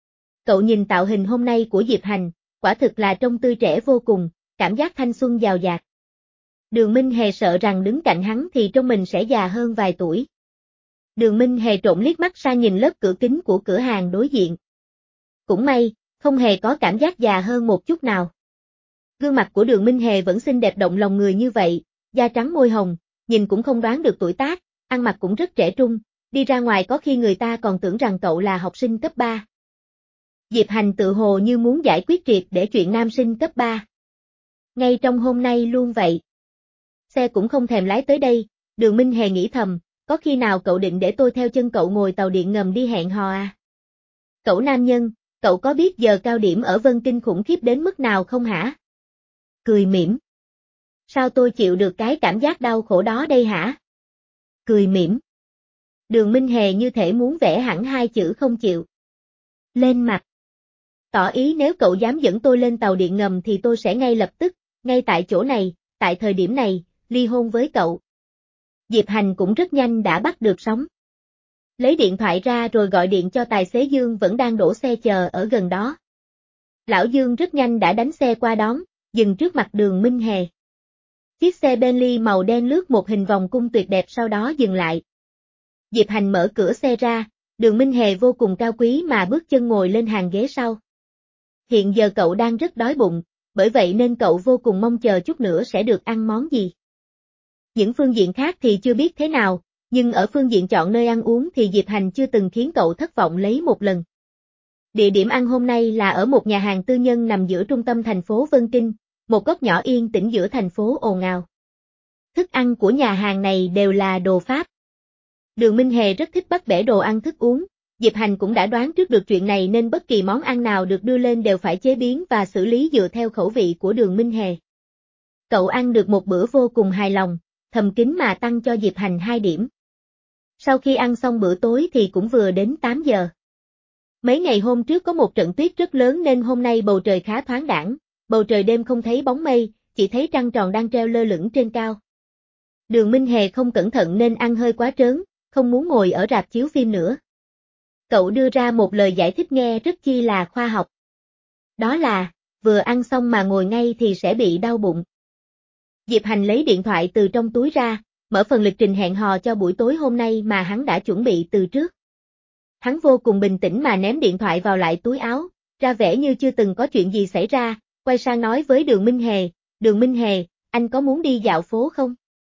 Cậu nhìn tạo hình hôm nay của Diệp Hành, quả thực là trông tươi trẻ vô cùng, cảm giác thanh xuân dào dạt. Đường Minh Hề sợ rằng đứng cạnh hắn thì trông mình sẽ già hơn vài tuổi. Đường Minh Hề trộn liếc mắt sang nhìn lớp cửa kính của cửa hàng đối diện. Cũng may, không hề có cảm giác già hơn một chút nào. Gương mặt của Đường Minh Hề vẫn xinh đẹp động lòng người như vậy, da trắng môi hồng, nhìn cũng không đoán được tuổi tác, ăn mặc cũng rất trẻ trung, đi ra ngoài có khi người ta còn tưởng rằng cậu là học sinh cấp ba. Diệp Hành tự hồ như muốn giải quyết triệt để chuyện nam sinh cấp ba. Ngay trong hôm nay luôn vậy. Xe cũng không thèm lái tới đây, Đường Minh Hề nghĩ thầm, có khi nào cậu định để tôi theo chân cậu ngồi tàu điện ngầm đi hẹn hò à? Cậu nam nhân, cậu có biết giờ cao điểm ở Vân Kinh khủng khiếp đến mức nào không hả? Cười mỉm. Sao tôi chịu được cái cảm giác đau khổ đó đây hả? Cười mỉm. Đường Minh Hề như thể muốn vẽ hẳn hai chữ không chịu. Lên mặt. Tỏ ý nếu cậu dám dẫn tôi lên tàu điện ngầm thì tôi sẽ ngay lập tức, ngay tại chỗ này, tại thời điểm này, ly hôn với cậu. Diệp Hành cũng rất nhanh đã bắt được sóng. Lấy điện thoại ra rồi gọi điện cho tài xế Dương vẫn đang đổ xe chờ ở gần đó. Lão Dương rất nhanh đã đánh xe qua đón, dừng trước mặt Đường Minh Hề. Chiếc xe Bentley màu đen lướt một hình vòng cung tuyệt đẹp sau đó dừng lại. Diệp Hành mở cửa xe ra, Đường Minh Hề vô cùng cao quý mà bước chân ngồi lên hàng ghế sau. Hiện giờ cậu đang rất đói bụng, bởi vậy nên cậu vô cùng mong chờ chút nữa sẽ được ăn món gì. Những phương diện khác thì chưa biết thế nào, nhưng ở phương diện chọn nơi ăn uống thì Diệp Hành chưa từng khiến cậu thất vọng lấy một lần. Địa điểm ăn hôm nay là ở một nhà hàng tư nhân nằm giữa trung tâm thành phố Vân Kinh, một góc nhỏ yên tĩnh giữa thành phố ồn ào. Thức ăn của nhà hàng này đều là đồ Pháp. Đường Minh Hề rất thích bắt bẻ đồ ăn thức uống, Diệp Hành cũng đã đoán trước được chuyện này nên bất kỳ món ăn nào được đưa lên đều phải chế biến và xử lý dựa theo khẩu vị của Đường Minh Hề. Cậu ăn được một bữa vô cùng hài lòng, thầm kín mà tăng cho Diệp Hành hai điểm. Sau khi ăn xong bữa tối thì cũng vừa đến tám giờ. Mấy ngày hôm trước có một trận tuyết rất lớn nên hôm nay bầu trời khá thoáng đãng, bầu trời đêm không thấy bóng mây, chỉ thấy trăng tròn đang treo lơ lửng trên cao. Đường Minh Hề không cẩn thận nên ăn hơi quá trớn, không muốn ngồi ở rạp chiếu phim nữa. Cậu đưa ra một lời giải thích nghe rất chi là khoa học. Đó là, vừa ăn xong mà ngồi ngay thì sẽ bị đau bụng. Diệp Hành lấy điện thoại từ trong túi ra, mở phần lịch trình hẹn hò cho buổi tối hôm nay mà hắn đã chuẩn bị từ trước. Hắn vô cùng bình tĩnh mà ném điện thoại vào lại túi áo, ra vẻ như chưa từng có chuyện gì xảy ra, quay sang nói với Đường Minh Hề, Đường Minh Hề, anh có muốn đi dạo phố không?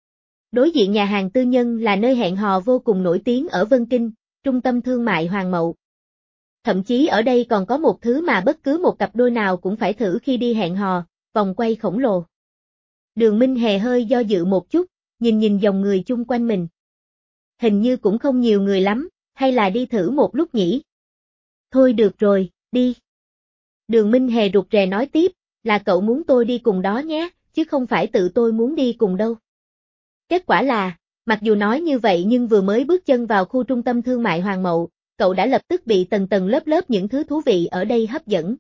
Đối diện nhà hàng tư nhân là nơi hẹn hò vô cùng nổi tiếng ở Vân Kinh, trung tâm thương mại Hoàng Mậu. Thậm chí ở đây còn có một thứ mà bất cứ một cặp đôi nào cũng phải thử khi đi hẹn hò, vòng quay khổng lồ. Đường Minh Hề hơi do dự một chút, nhìn nhìn dòng người chung quanh mình. Hình như cũng không nhiều người lắm, hay là đi thử một lúc nhỉ? Thôi được rồi, đi. Đường Minh Hề rụt rè nói tiếp, là cậu muốn tôi đi cùng đó nhé, chứ không phải tự tôi muốn đi cùng đâu. Kết quả là, mặc dù nói như vậy nhưng vừa mới bước chân vào khu trung tâm thương mại Hoàng Mậu, cậu đã lập tức bị tầng tầng lớp lớp những thứ thú vị ở đây hấp dẫn.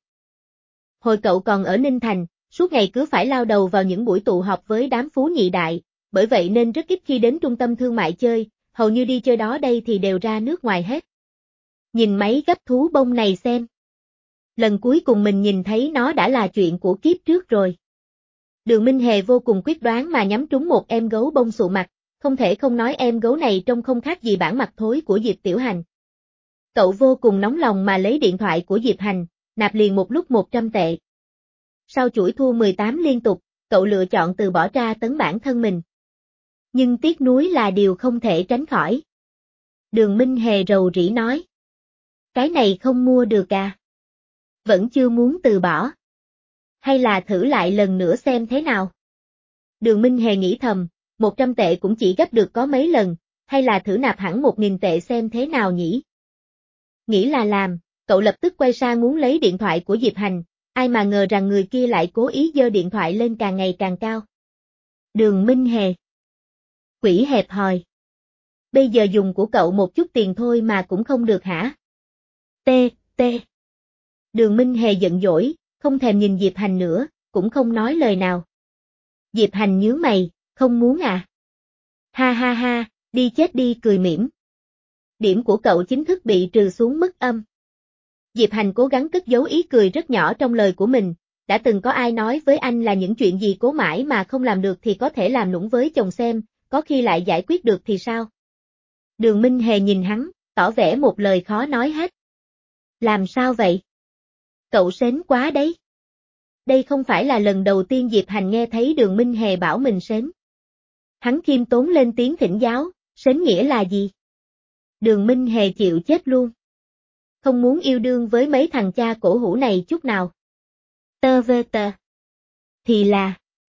Hồi cậu còn ở Ninh Thành, suốt ngày cứ phải lao đầu vào những buổi tụ họp với đám phú nhị đại, bởi vậy nên rất ít khi đến trung tâm thương mại chơi, hầu như đi chơi đó đây thì đều ra nước ngoài hết. Nhìn mấy gấp thú bông này xem. Lần cuối cùng mình nhìn thấy nó đã là chuyện của kiếp trước rồi. Đường Minh Hề vô cùng quyết đoán mà nhắm trúng một em gấu bông sụ mặt, không thể không nói em gấu này trông không khác gì bản mặt thối của Diệp Tiểu Hành. Cậu vô cùng nóng lòng mà lấy điện thoại của Diệp Hành, nạp liền một lúc một trăm tệ. Sau chuỗi thua mười tám liên tục, cậu lựa chọn từ bỏ ra tấn bản thân mình. Nhưng tiếc nuối là điều không thể tránh khỏi. Đường Minh Hề rầu rĩ nói. Cái này không mua được à? Vẫn chưa muốn từ bỏ. Hay là thử lại lần nữa xem thế nào? Đường Minh Hề nghĩ thầm, một trăm tệ cũng chỉ gấp được có mấy lần, hay là thử nạp hẳn một nghìn tệ xem thế nào nhỉ? Nghĩ là làm, cậu lập tức quay sang muốn lấy điện thoại của Diệp Hành, ai mà ngờ rằng người kia lại cố ý giơ điện thoại lên càng ngày càng cao. Đường Minh Hề. Quỷ hẹp hòi. Bây giờ dùng của cậu một chút tiền thôi mà cũng không được hả? T, T. Đường Minh Hề giận dỗi, không thèm nhìn Diệp Hành nữa, cũng không nói lời nào. Diệp Hành nhướng mày, không muốn à? Ha ha ha, đi chết đi cười mỉm. Điểm của cậu chính thức bị trừ xuống mức âm. Diệp Hành cố gắng cất giấu ý cười rất nhỏ trong lời của mình, đã từng có ai nói với anh là những chuyện gì cố mãi mà không làm được thì có thể làm nũng với chồng xem, có khi lại giải quyết được thì sao? Đường Minh Hề nhìn hắn, tỏ vẻ một lời khó nói hết. Làm sao vậy? Cậu sến quá đấy. Đây không phải là lần đầu tiên Diệp Hành nghe thấy Đường Minh Hề bảo mình sến. Hắn khiêm tốn lên tiếng thỉnh giáo, sến nghĩa là gì? Đường Minh Hề chịu chết luôn. Không muốn yêu đương với mấy thằng cha cổ hủ này chút nào. Tơ vơ tơ. Thì là.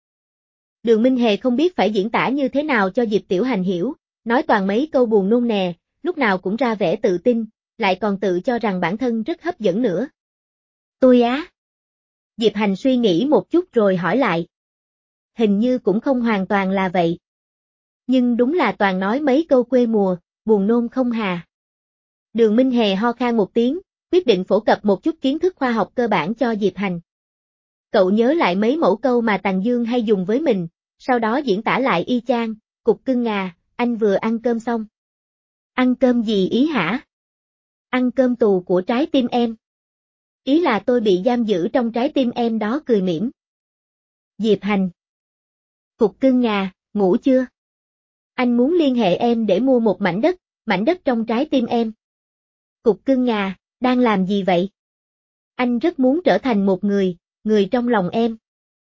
Đường Minh Hề không biết phải diễn tả như thế nào cho Diệp Tiểu Hành hiểu, nói toàn mấy câu buồn nôn nè, lúc nào cũng ra vẻ tự tin, lại còn tự cho rằng bản thân rất hấp dẫn nữa. Tôi á. Diệp Hành suy nghĩ một chút rồi hỏi lại. Hình như cũng không hoàn toàn là vậy. Nhưng đúng là toàn nói mấy câu quê mùa, buồn nôn không hà. Đường Minh Hề ho khan một tiếng, quyết định phổ cập một chút kiến thức khoa học cơ bản cho Diệp Hành. Cậu nhớ lại mấy mẫu câu mà Tằng Dương hay dùng với mình, sau đó diễn tả lại y chang, cục cưng ngà, anh vừa ăn cơm xong. Ăn cơm gì ý hả? Ăn cơm tù của trái tim em. Ý là tôi bị giam giữ trong trái tim em đó cười mỉm. Diệp Hành. Cục cưng ngà, ngủ chưa? Anh muốn liên hệ em để mua một mảnh đất, mảnh đất trong trái tim em. Cục cưng ngà, đang làm gì vậy? Anh rất muốn trở thành một người, người trong lòng em.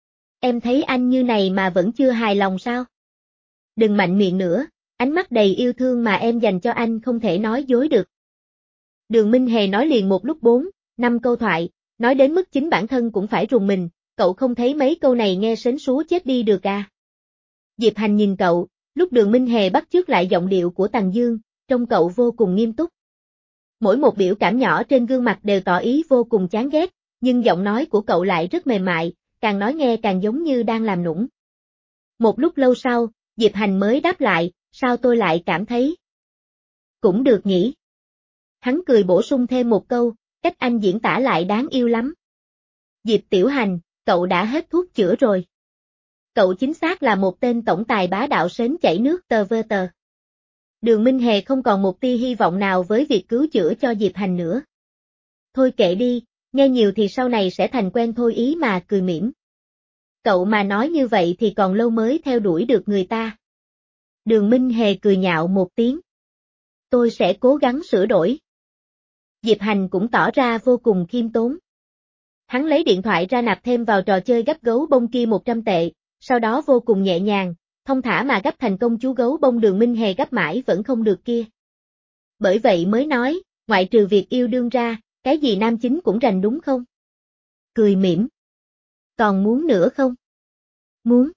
Em thấy anh như này mà vẫn chưa hài lòng sao? Đừng mạnh miệng nữa, ánh mắt đầy yêu thương mà em dành cho anh không thể nói dối được. Đường Minh Hề nói liền một lúc bốn, năm câu thoại, nói đến mức chính bản thân cũng phải rùng mình, cậu không thấy mấy câu này nghe sến súa chết đi được à? Diệp Hành nhìn cậu, lúc Đường Minh Hề bắt chước lại giọng điệu của Tằng Dương, trông cậu vô cùng nghiêm túc. Mỗi một biểu cảm nhỏ trên gương mặt đều tỏ ý vô cùng chán ghét, nhưng giọng nói của cậu lại rất mềm mại, càng nói nghe càng giống như đang làm nũng. Một lúc lâu sau, Diệp Hành mới đáp lại, sao tôi lại cảm thấy? Cũng được nhỉ. Hắn cười bổ sung thêm một câu, cách anh diễn tả lại đáng yêu lắm. Diệp Tiểu Hành, cậu đã hết thuốc chữa rồi. Cậu chính xác là một tên tổng tài bá đạo sến chảy nước tờ vơ tờ. Đường Minh Hề không còn một tia hy vọng nào với việc cứu chữa cho Diệp Hành nữa. Thôi kệ đi, nghe nhiều thì sau này sẽ thành quen thôi ý mà cười mỉm. Cậu mà nói như vậy thì còn lâu mới theo đuổi được người ta. Đường Minh Hề cười nhạo một tiếng. Tôi sẽ cố gắng sửa đổi. Diệp Hành cũng tỏ ra vô cùng khiêm tốn. Hắn lấy điện thoại ra nạp thêm vào trò chơi gắp gấu bông kia một trăm tệ, sau đó vô cùng nhẹ nhàng, thông thả mà gắp thành công chú gấu bông Đường Minh Hề gắp mãi vẫn không được kia. Bởi vậy mới nói, ngoại trừ việc yêu đương ra, cái gì nam chính cũng rành đúng không? Cười mỉm. Còn muốn nữa không? Muốn.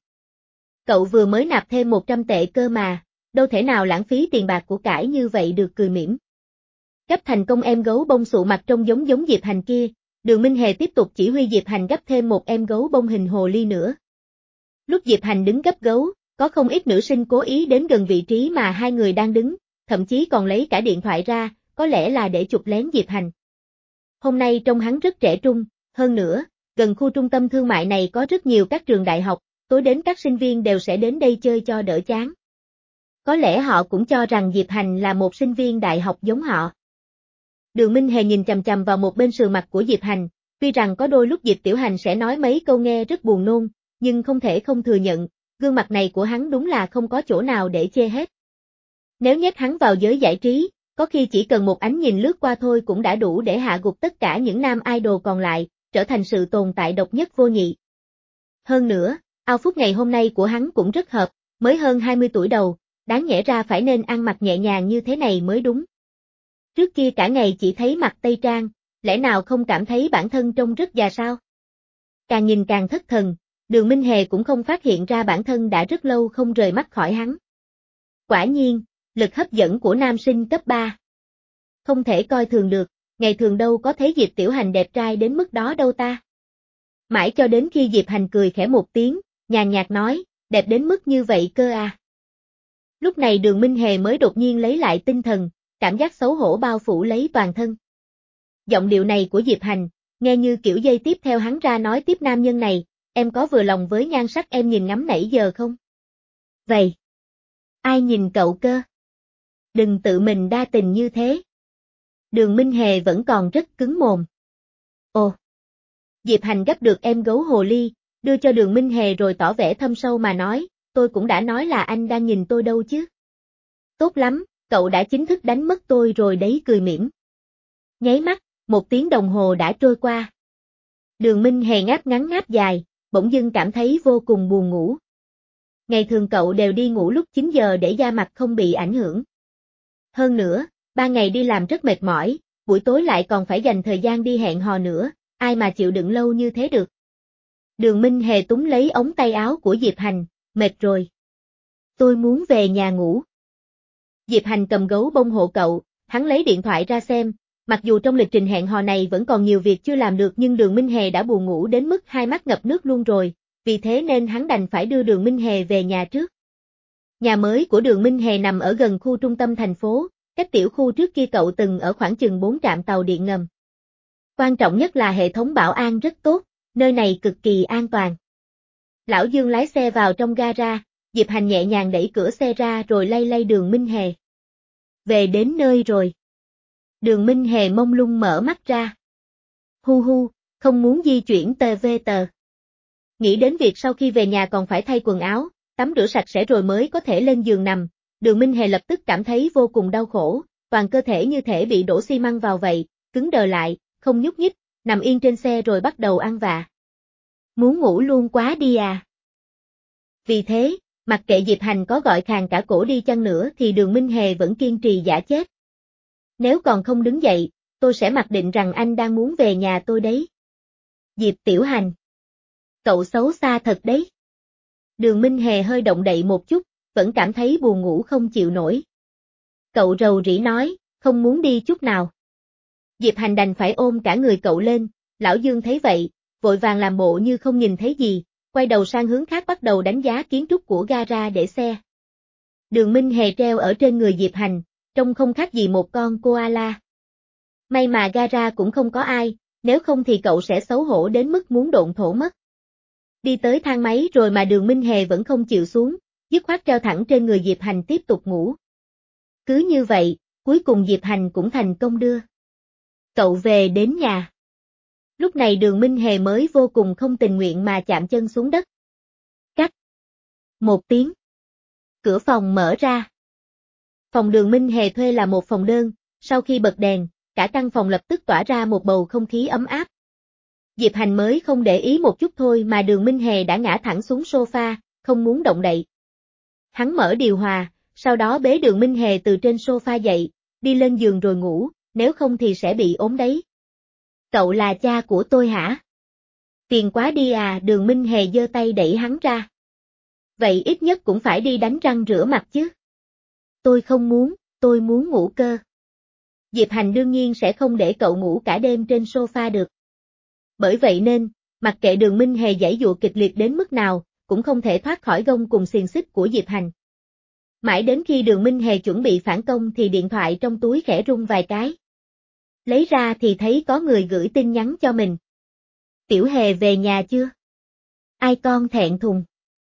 Cậu vừa mới nạp thêm một trăm tệ cơ mà, đâu thể nào lãng phí tiền bạc của cải như vậy được cười mỉm. Gắp thành công em gấu bông sụ mặt trông giống giống Diệp Hành kia, Đường Minh Hề tiếp tục chỉ huy Diệp Hành gắp thêm một em gấu bông hình hồ ly nữa. Lúc Diệp Hành đứng gắp gấu, có không ít nữ sinh cố ý đến gần vị trí mà hai người đang đứng, thậm chí còn lấy cả điện thoại ra, có lẽ là để chụp lén Diệp Hành. Hôm nay trông hắn rất trẻ trung, hơn nữa, gần khu trung tâm thương mại này có rất nhiều các trường đại học, tối đến các sinh viên đều sẽ đến đây chơi cho đỡ chán. Có lẽ họ cũng cho rằng Diệp Hành là một sinh viên đại học giống họ. Đường Minh Hề nhìn chằm chằm vào một bên sườn mặt của Diệp Hành, tuy rằng có đôi lúc Diệp Tiểu Hành sẽ nói mấy câu nghe rất buồn nôn, nhưng không thể không thừa nhận, gương mặt này của hắn đúng là không có chỗ nào để chê hết. Nếu nhét hắn vào giới giải trí, có khi chỉ cần một ánh nhìn lướt qua thôi cũng đã đủ để hạ gục tất cả những nam idol còn lại, trở thành sự tồn tại độc nhất vô nhị. Hơn nữa, outfit ngày hôm nay của hắn cũng rất hợp, mới hơn hai mươi tuổi đầu, đáng nhẽ ra phải nên ăn mặc nhẹ nhàng như thế này mới đúng. Trước kia cả ngày chỉ thấy mặc tây trang, lẽ nào không cảm thấy bản thân trông rất già sao? Càng nhìn càng thất thần, Đường Minh Hề cũng không phát hiện ra bản thân đã rất lâu không rời mắt khỏi hắn. Quả nhiên, lực hấp dẫn của nam sinh cấp ba. Không thể coi thường được, ngày thường đâu có thấy Diệp Tiểu Hành đẹp trai đến mức đó đâu ta. Mãi cho đến khi Diệp Hành cười khẽ một tiếng, nhàn nhạt nói, đẹp đến mức như vậy cơ à. Lúc này Đường Minh Hề mới đột nhiên lấy lại tinh thần, cảm giác xấu hổ bao phủ lấy toàn thân. Giọng điệu này của Diệp Hành, nghe như kiểu dây tiếp theo hắn ra nói tiếp nam nhân này, em có vừa lòng với nhan sắc em nhìn ngắm nãy giờ không? Vậy, ai nhìn cậu cơ? Đừng tự mình đa tình như thế. Đường Minh Hề vẫn còn rất cứng mồm. Ồ! Diệp Hành gấp được em gấu hồ ly, đưa cho Đường Minh Hề rồi tỏ vẻ thâm sâu mà nói, tôi cũng đã nói là anh đang nhìn tôi đâu chứ. Tốt lắm, cậu đã chính thức đánh mất tôi rồi đấy cười mỉm. Nháy mắt, một tiếng đồng hồ đã trôi qua. Đường Minh Hề ngáp ngắn ngáp dài, bỗng dưng cảm thấy vô cùng buồn ngủ. Ngày thường cậu đều đi ngủ lúc chín giờ để da mặt không bị ảnh hưởng. Hơn nữa, ba ngày đi làm rất mệt mỏi, buổi tối lại còn phải dành thời gian đi hẹn hò nữa, ai mà chịu đựng lâu như thế được. Đường Minh Hề túm lấy ống tay áo của Diệp Hành, mệt rồi. Tôi muốn về nhà ngủ. Diệp Hành cầm gấu bông hộ cậu, hắn lấy điện thoại ra xem, mặc dù trong lịch trình hẹn hò này vẫn còn nhiều việc chưa làm được nhưng Đường Minh Hề đã buồn ngủ đến mức hai mắt ngập nước luôn rồi, vì thế nên hắn đành phải đưa Đường Minh Hề về nhà trước. Nhà mới của Đường Minh Hề nằm ở gần khu trung tâm thành phố, cách tiểu khu trước kia cậu từng ở khoảng chừng bốn trạm tàu điện ngầm. Quan trọng nhất là hệ thống bảo an rất tốt, nơi này cực kỳ an toàn. Lão Dương lái xe vào trong gara, Diệp Hành nhẹ nhàng đẩy cửa xe ra rồi lay lay Đường Minh Hề. Về đến nơi rồi. Đường Minh Hề mông lung mở mắt ra. Hu hu, không muốn di chuyển tờ vê tờ. Nghĩ đến việc sau khi về nhà còn phải thay quần áo, tắm rửa sạch sẽ rồi mới có thể lên giường nằm, Đường Minh Hề lập tức cảm thấy vô cùng đau khổ, toàn cơ thể như thể bị đổ xi măng vào vậy, cứng đờ lại, không nhúc nhích, nằm yên trên xe rồi bắt đầu ăn vạ. Muốn ngủ luôn quá đi à. Vì thế, mặc kệ Diệp Hành có gọi khàn cả cổ đi chăng nữa thì Đường Minh Hề vẫn kiên trì giả chết. Nếu còn không đứng dậy, tôi sẽ mặc định rằng anh đang muốn về nhà tôi đấy. Diệp Tiểu Hành. Cậu xấu xa thật đấy. Đường Minh Hề hơi động đậy một chút, vẫn cảm thấy buồn ngủ không chịu nổi. Cậu rầu rĩ nói, không muốn đi chút nào. Diệp Hành đành phải ôm cả người cậu lên, Lão Dương thấy vậy, vội vàng làm bộ như không nhìn thấy gì, quay đầu sang hướng khác bắt đầu đánh giá kiến trúc của gara để xe. Đường Minh Hề treo ở trên người Diệp Hành, trông không khác gì một con koala. May mà gara cũng không có ai, nếu không thì cậu sẽ xấu hổ đến mức muốn độn thổ mất. Đi tới thang máy rồi mà Đường Minh Hề vẫn không chịu xuống, dứt khoát treo thẳng trên người Diệp Hành tiếp tục ngủ. Cứ như vậy, cuối cùng Diệp Hành cũng thành công đưa cậu về đến nhà. Lúc này Đường Minh Hề mới vô cùng không tình nguyện mà chạm chân xuống đất. Cắt. Một tiếng. Cửa phòng mở ra. Phòng Đường Minh Hề thuê là một phòng đơn, sau khi bật đèn, cả căn phòng lập tức tỏa ra một bầu không khí ấm áp. Diệp Hành mới không để ý một chút thôi mà Đường Minh Hề đã ngã thẳng xuống sofa, không muốn động đậy. Hắn mở điều hòa, sau đó bế Đường Minh Hề từ trên sofa dậy, đi lên giường rồi ngủ, nếu không thì sẽ bị ốm đấy. Cậu là cha của tôi hả? Phiền quá đi à, Đường Minh Hề giơ tay đẩy hắn ra. Vậy ít nhất cũng phải đi đánh răng rửa mặt chứ. Tôi không muốn, tôi muốn ngủ cơ. Diệp Hành đương nhiên sẽ không để cậu ngủ cả đêm trên sofa được. Bởi vậy nên, mặc kệ Đường Minh Hề giãy giụa kịch liệt đến mức nào, cũng không thể thoát khỏi gông cùng xiềng xích của Diệp Hành. Mãi đến khi Đường Minh Hề chuẩn bị phản công thì điện thoại trong túi khẽ rung vài cái. Lấy ra thì thấy có người gửi tin nhắn cho mình. Tiểu Hề về nhà chưa? Ai con thẹn thùng.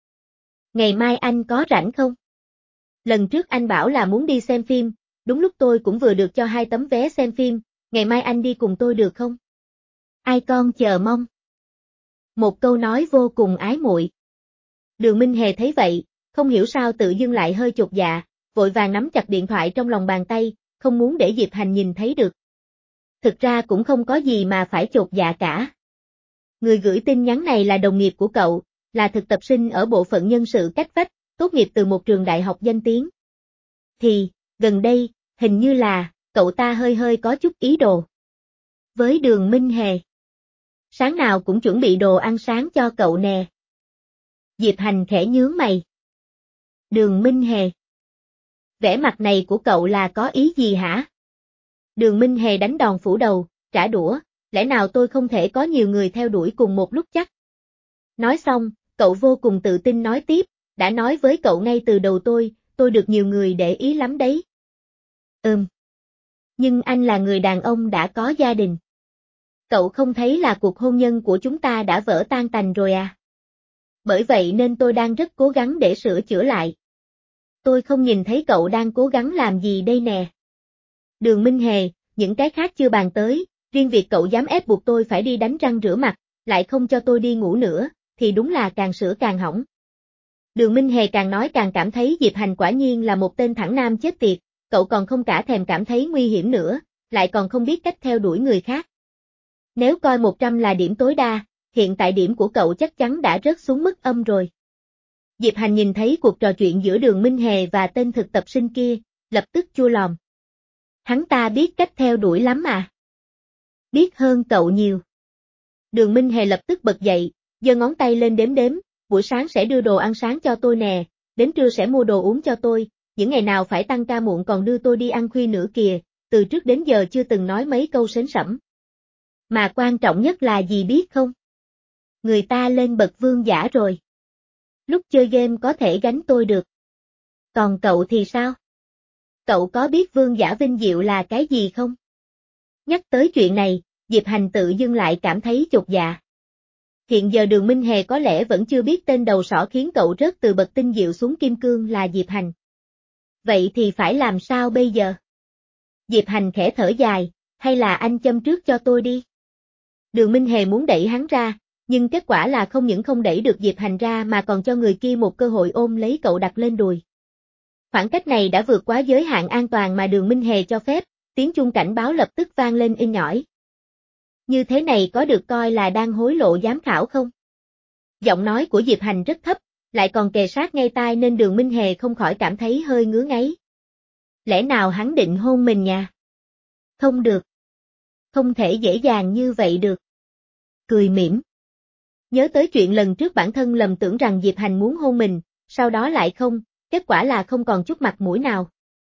Ngày mai anh có rảnh không? Lần trước anh bảo là muốn đi xem phim, đúng lúc tôi cũng vừa được cho hai tấm vé xem phim, ngày mai anh đi cùng tôi được không? Ai con chờ mong. Một câu nói vô cùng ái muội. Đường Minh Hề thấy vậy, không hiểu sao tự dưng lại hơi chột dạ, vội vàng nắm chặt điện thoại trong lòng bàn tay, không muốn để Diệp Hành nhìn thấy được. Thực ra cũng không có gì mà phải chột dạ cả. Người gửi tin nhắn này là đồng nghiệp của cậu, là thực tập sinh ở bộ phận nhân sự cách vách, tốt nghiệp từ một trường đại học danh tiếng. Thì, gần đây, hình như là, cậu ta hơi hơi có chút ý đồ. Với Đường Minh Hề. Sáng nào cũng chuẩn bị đồ ăn sáng cho cậu nè. Diệp Hành khẽ nhướng mày. Đường Minh Hề. Vẻ mặt này của cậu là có ý gì hả? Đường Minh Hề đánh đòn phủ đầu, trả đũa, lẽ nào tôi không thể có nhiều người theo đuổi cùng một lúc chắc? Nói xong, cậu vô cùng tự tin nói tiếp, đã nói với cậu ngay từ đầu tôi, tôi được nhiều người để ý lắm đấy. Ừm. Nhưng anh là người đàn ông đã có gia đình. Cậu không thấy là cuộc hôn nhân của chúng ta đã vỡ tan tành rồi à? Bởi vậy nên tôi đang rất cố gắng để sửa chữa lại. Tôi không nhìn thấy cậu đang cố gắng làm gì đây nè. Đường Minh Hề, những cái khác chưa bàn tới, riêng việc cậu dám ép buộc tôi phải đi đánh răng rửa mặt, lại không cho tôi đi ngủ nữa, thì đúng là càng sửa càng hỏng. Đường Minh Hề càng nói càng cảm thấy Diệp Hành quả nhiên là một tên thẳng nam chết tiệt, cậu còn không cả thèm cảm thấy nguy hiểm nữa, lại còn không biết cách theo đuổi người khác. Nếu coi một trăm là điểm tối đa, hiện tại điểm của cậu chắc chắn đã rớt xuống mức âm rồi. Diệp Hành nhìn thấy cuộc trò chuyện giữa Đường Minh Hề và tên thực tập sinh kia, lập tức chua lòm. Hắn ta biết cách theo đuổi lắm à? Biết hơn cậu nhiều. Đường Minh Hề lập tức bật dậy, giơ ngón tay lên đếm đếm, buổi sáng sẽ đưa đồ ăn sáng cho tôi nè, đến trưa sẽ mua đồ uống cho tôi, những ngày nào phải tăng ca muộn còn đưa tôi đi ăn khuya nữa kìa, từ trước đến giờ chưa từng nói mấy câu sến sẩm. Mà quan trọng nhất là gì biết không? Người ta lên bậc vương giả rồi. Lúc chơi game có thể gánh tôi được. Còn cậu thì sao? Cậu có biết vương giả vinh diệu là cái gì không? Nhắc tới chuyện này, Diệp Hành tự dưng lại cảm thấy chột dạ. Hiện giờ Đường Minh Hề có lẽ vẫn chưa biết tên đầu sỏ khiến cậu rớt từ bậc tinh diệu xuống kim cương là Diệp Hành. Vậy thì phải làm sao bây giờ? Diệp Hành khẽ thở dài, hay là anh châm trước cho tôi đi? Đường Minh Hề muốn đẩy hắn ra, nhưng kết quả là không những không đẩy được Diệp Hành ra mà còn cho người kia một cơ hội ôm lấy cậu đặt lên đùi. Khoảng cách này đã vượt quá giới hạn an toàn mà Đường Minh Hề cho phép, tiếng chuông cảnh báo lập tức vang lên inh ỏi. Như thế này có được coi là đang hối lộ giám khảo không? Giọng nói của Diệp Hành rất thấp, lại còn kề sát ngay tai nên Đường Minh Hề không khỏi cảm thấy hơi ngứa ngáy. Lẽ nào hắn định hôn mình nha? Không được. Không thể dễ dàng như vậy được. Cười mỉm. Nhớ tới chuyện lần trước bản thân lầm tưởng rằng Diệp Hành muốn hôn mình, sau đó lại không, kết quả là không còn chút mặt mũi nào.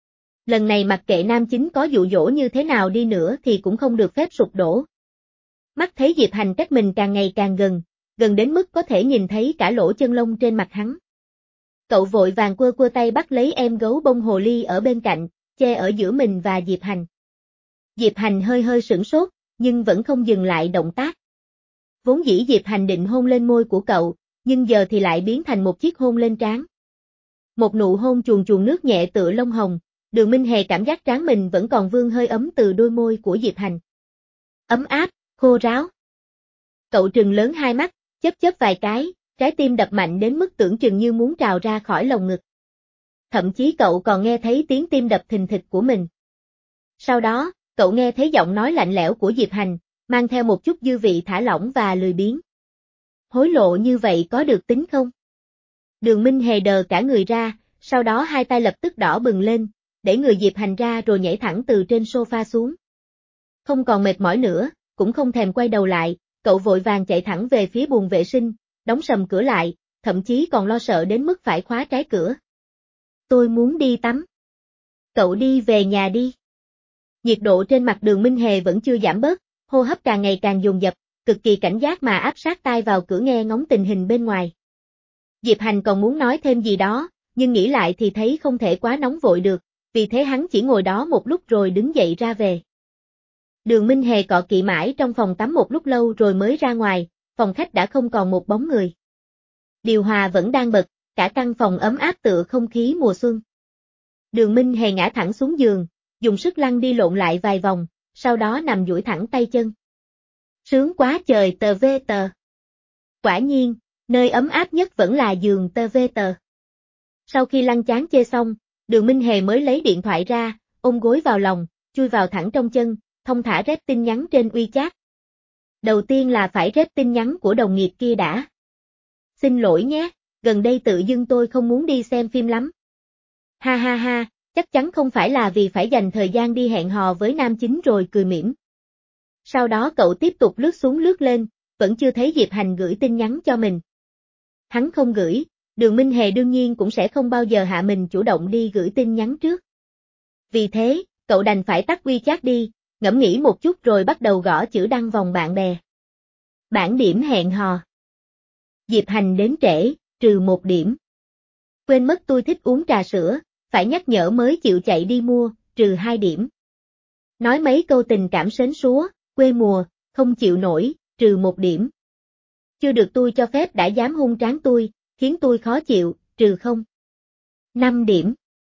Lần này mặc kệ nam chính có dụ dỗ như thế nào đi nữa thì cũng không được phép sụp đổ. Mắt thấy Diệp Hành cách mình càng ngày càng gần, gần đến mức có thể nhìn thấy cả lỗ chân lông trên mặt hắn. Cậu vội vàng quơ quơ tay bắt lấy em gấu bông hồ ly ở bên cạnh, che ở giữa mình và Diệp Hành. Diệp Hành hơi hơi sửng sốt, nhưng vẫn không dừng lại động tác. Vốn dĩ Diệp Hành định hôn lên môi của cậu, nhưng giờ thì lại biến thành một chiếc hôn lên trán. Một nụ hôn chuồn chuồn nước nhẹ tựa lông hồng, Đường Minh Hề cảm giác trán mình vẫn còn vương hơi ấm từ đôi môi của Diệp Hành. Ấm áp, khô ráo. Cậu trừng lớn hai mắt, chớp chớp vài cái, trái tim đập mạnh đến mức tưởng chừng như muốn trào ra khỏi lồng ngực. Thậm chí cậu còn nghe thấy tiếng tim đập thình thịch của mình. Sau đó, cậu nghe thấy giọng nói lạnh lẽo của Diệp Hành, mang theo một chút dư vị thả lỏng và lười biếng. Hối lộ như vậy có được tính không? Đường Minh Hề đờ cả người ra, sau đó hai tay lập tức đỏ bừng lên, để người Diệp Hành ra rồi nhảy thẳng từ trên sofa xuống. Không còn mệt mỏi nữa, cũng không thèm quay đầu lại, cậu vội vàng chạy thẳng về phía buồng vệ sinh, đóng sầm cửa lại, thậm chí còn lo sợ đến mức phải khóa trái cửa. Tôi muốn đi tắm. Cậu đi về nhà đi. Nhiệt độ trên mặt Đường Minh Hề vẫn chưa giảm bớt, hô hấp càng ngày càng dồn dập, cực kỳ cảnh giác mà áp sát tai vào cửa nghe ngóng tình hình bên ngoài. Diệp Hành còn muốn nói thêm gì đó, nhưng nghĩ lại thì thấy không thể quá nóng vội được, vì thế hắn chỉ ngồi đó một lúc rồi đứng dậy ra về. Đường Minh Hề cọ kỵ mãi trong phòng tắm một lúc lâu rồi mới ra ngoài, phòng khách đã không còn một bóng người. Điều hòa vẫn đang bật, cả căn phòng ấm áp tựa không khí mùa xuân. Đường Minh Hề ngã thẳng xuống giường, dùng sức lăn đi lộn lại vài vòng, sau đó nằm duỗi thẳng tay chân. Sướng quá trời tờ vê tờ. Quả nhiên, nơi ấm áp nhất vẫn là giường tờ vê tờ. Sau khi lăn chán chê xong, Đường Minh Hề mới lấy điện thoại ra, ôm gối vào lòng, chui vào thẳng trong chân, thông thả rep tin nhắn trên WeChat. Đầu tiên là phải rep tin nhắn của đồng nghiệp kia đã. Xin lỗi nhé, gần đây tự dưng tôi không muốn đi xem phim lắm. Ha ha ha, chắc chắn không phải là vì phải dành thời gian đi hẹn hò với nam chính rồi cười mỉm. Sau đó cậu tiếp tục lướt xuống lướt lên, vẫn chưa thấy Diệp Hành gửi tin nhắn cho mình. Hắn không gửi, Đường Minh Hề đương nhiên cũng sẽ không bao giờ hạ mình chủ động đi gửi tin nhắn trước. Vì thế, cậu đành phải tắt WeChat đi, ngẫm nghĩ một chút rồi bắt đầu gõ chữ đăng vòng bạn bè. Bảng điểm hẹn hò. Diệp Hành đến trễ, trừ một điểm. Quên mất tôi thích uống trà sữa, phải nhắc nhở mới chịu chạy đi mua, trừ hai điểm. Nói mấy câu tình cảm sến súa, quê mùa, không chịu nổi, trừ một điểm. Chưa được tôi cho phép đã dám hung tráng tôi, khiến tôi khó chịu, trừ không. Năm điểm.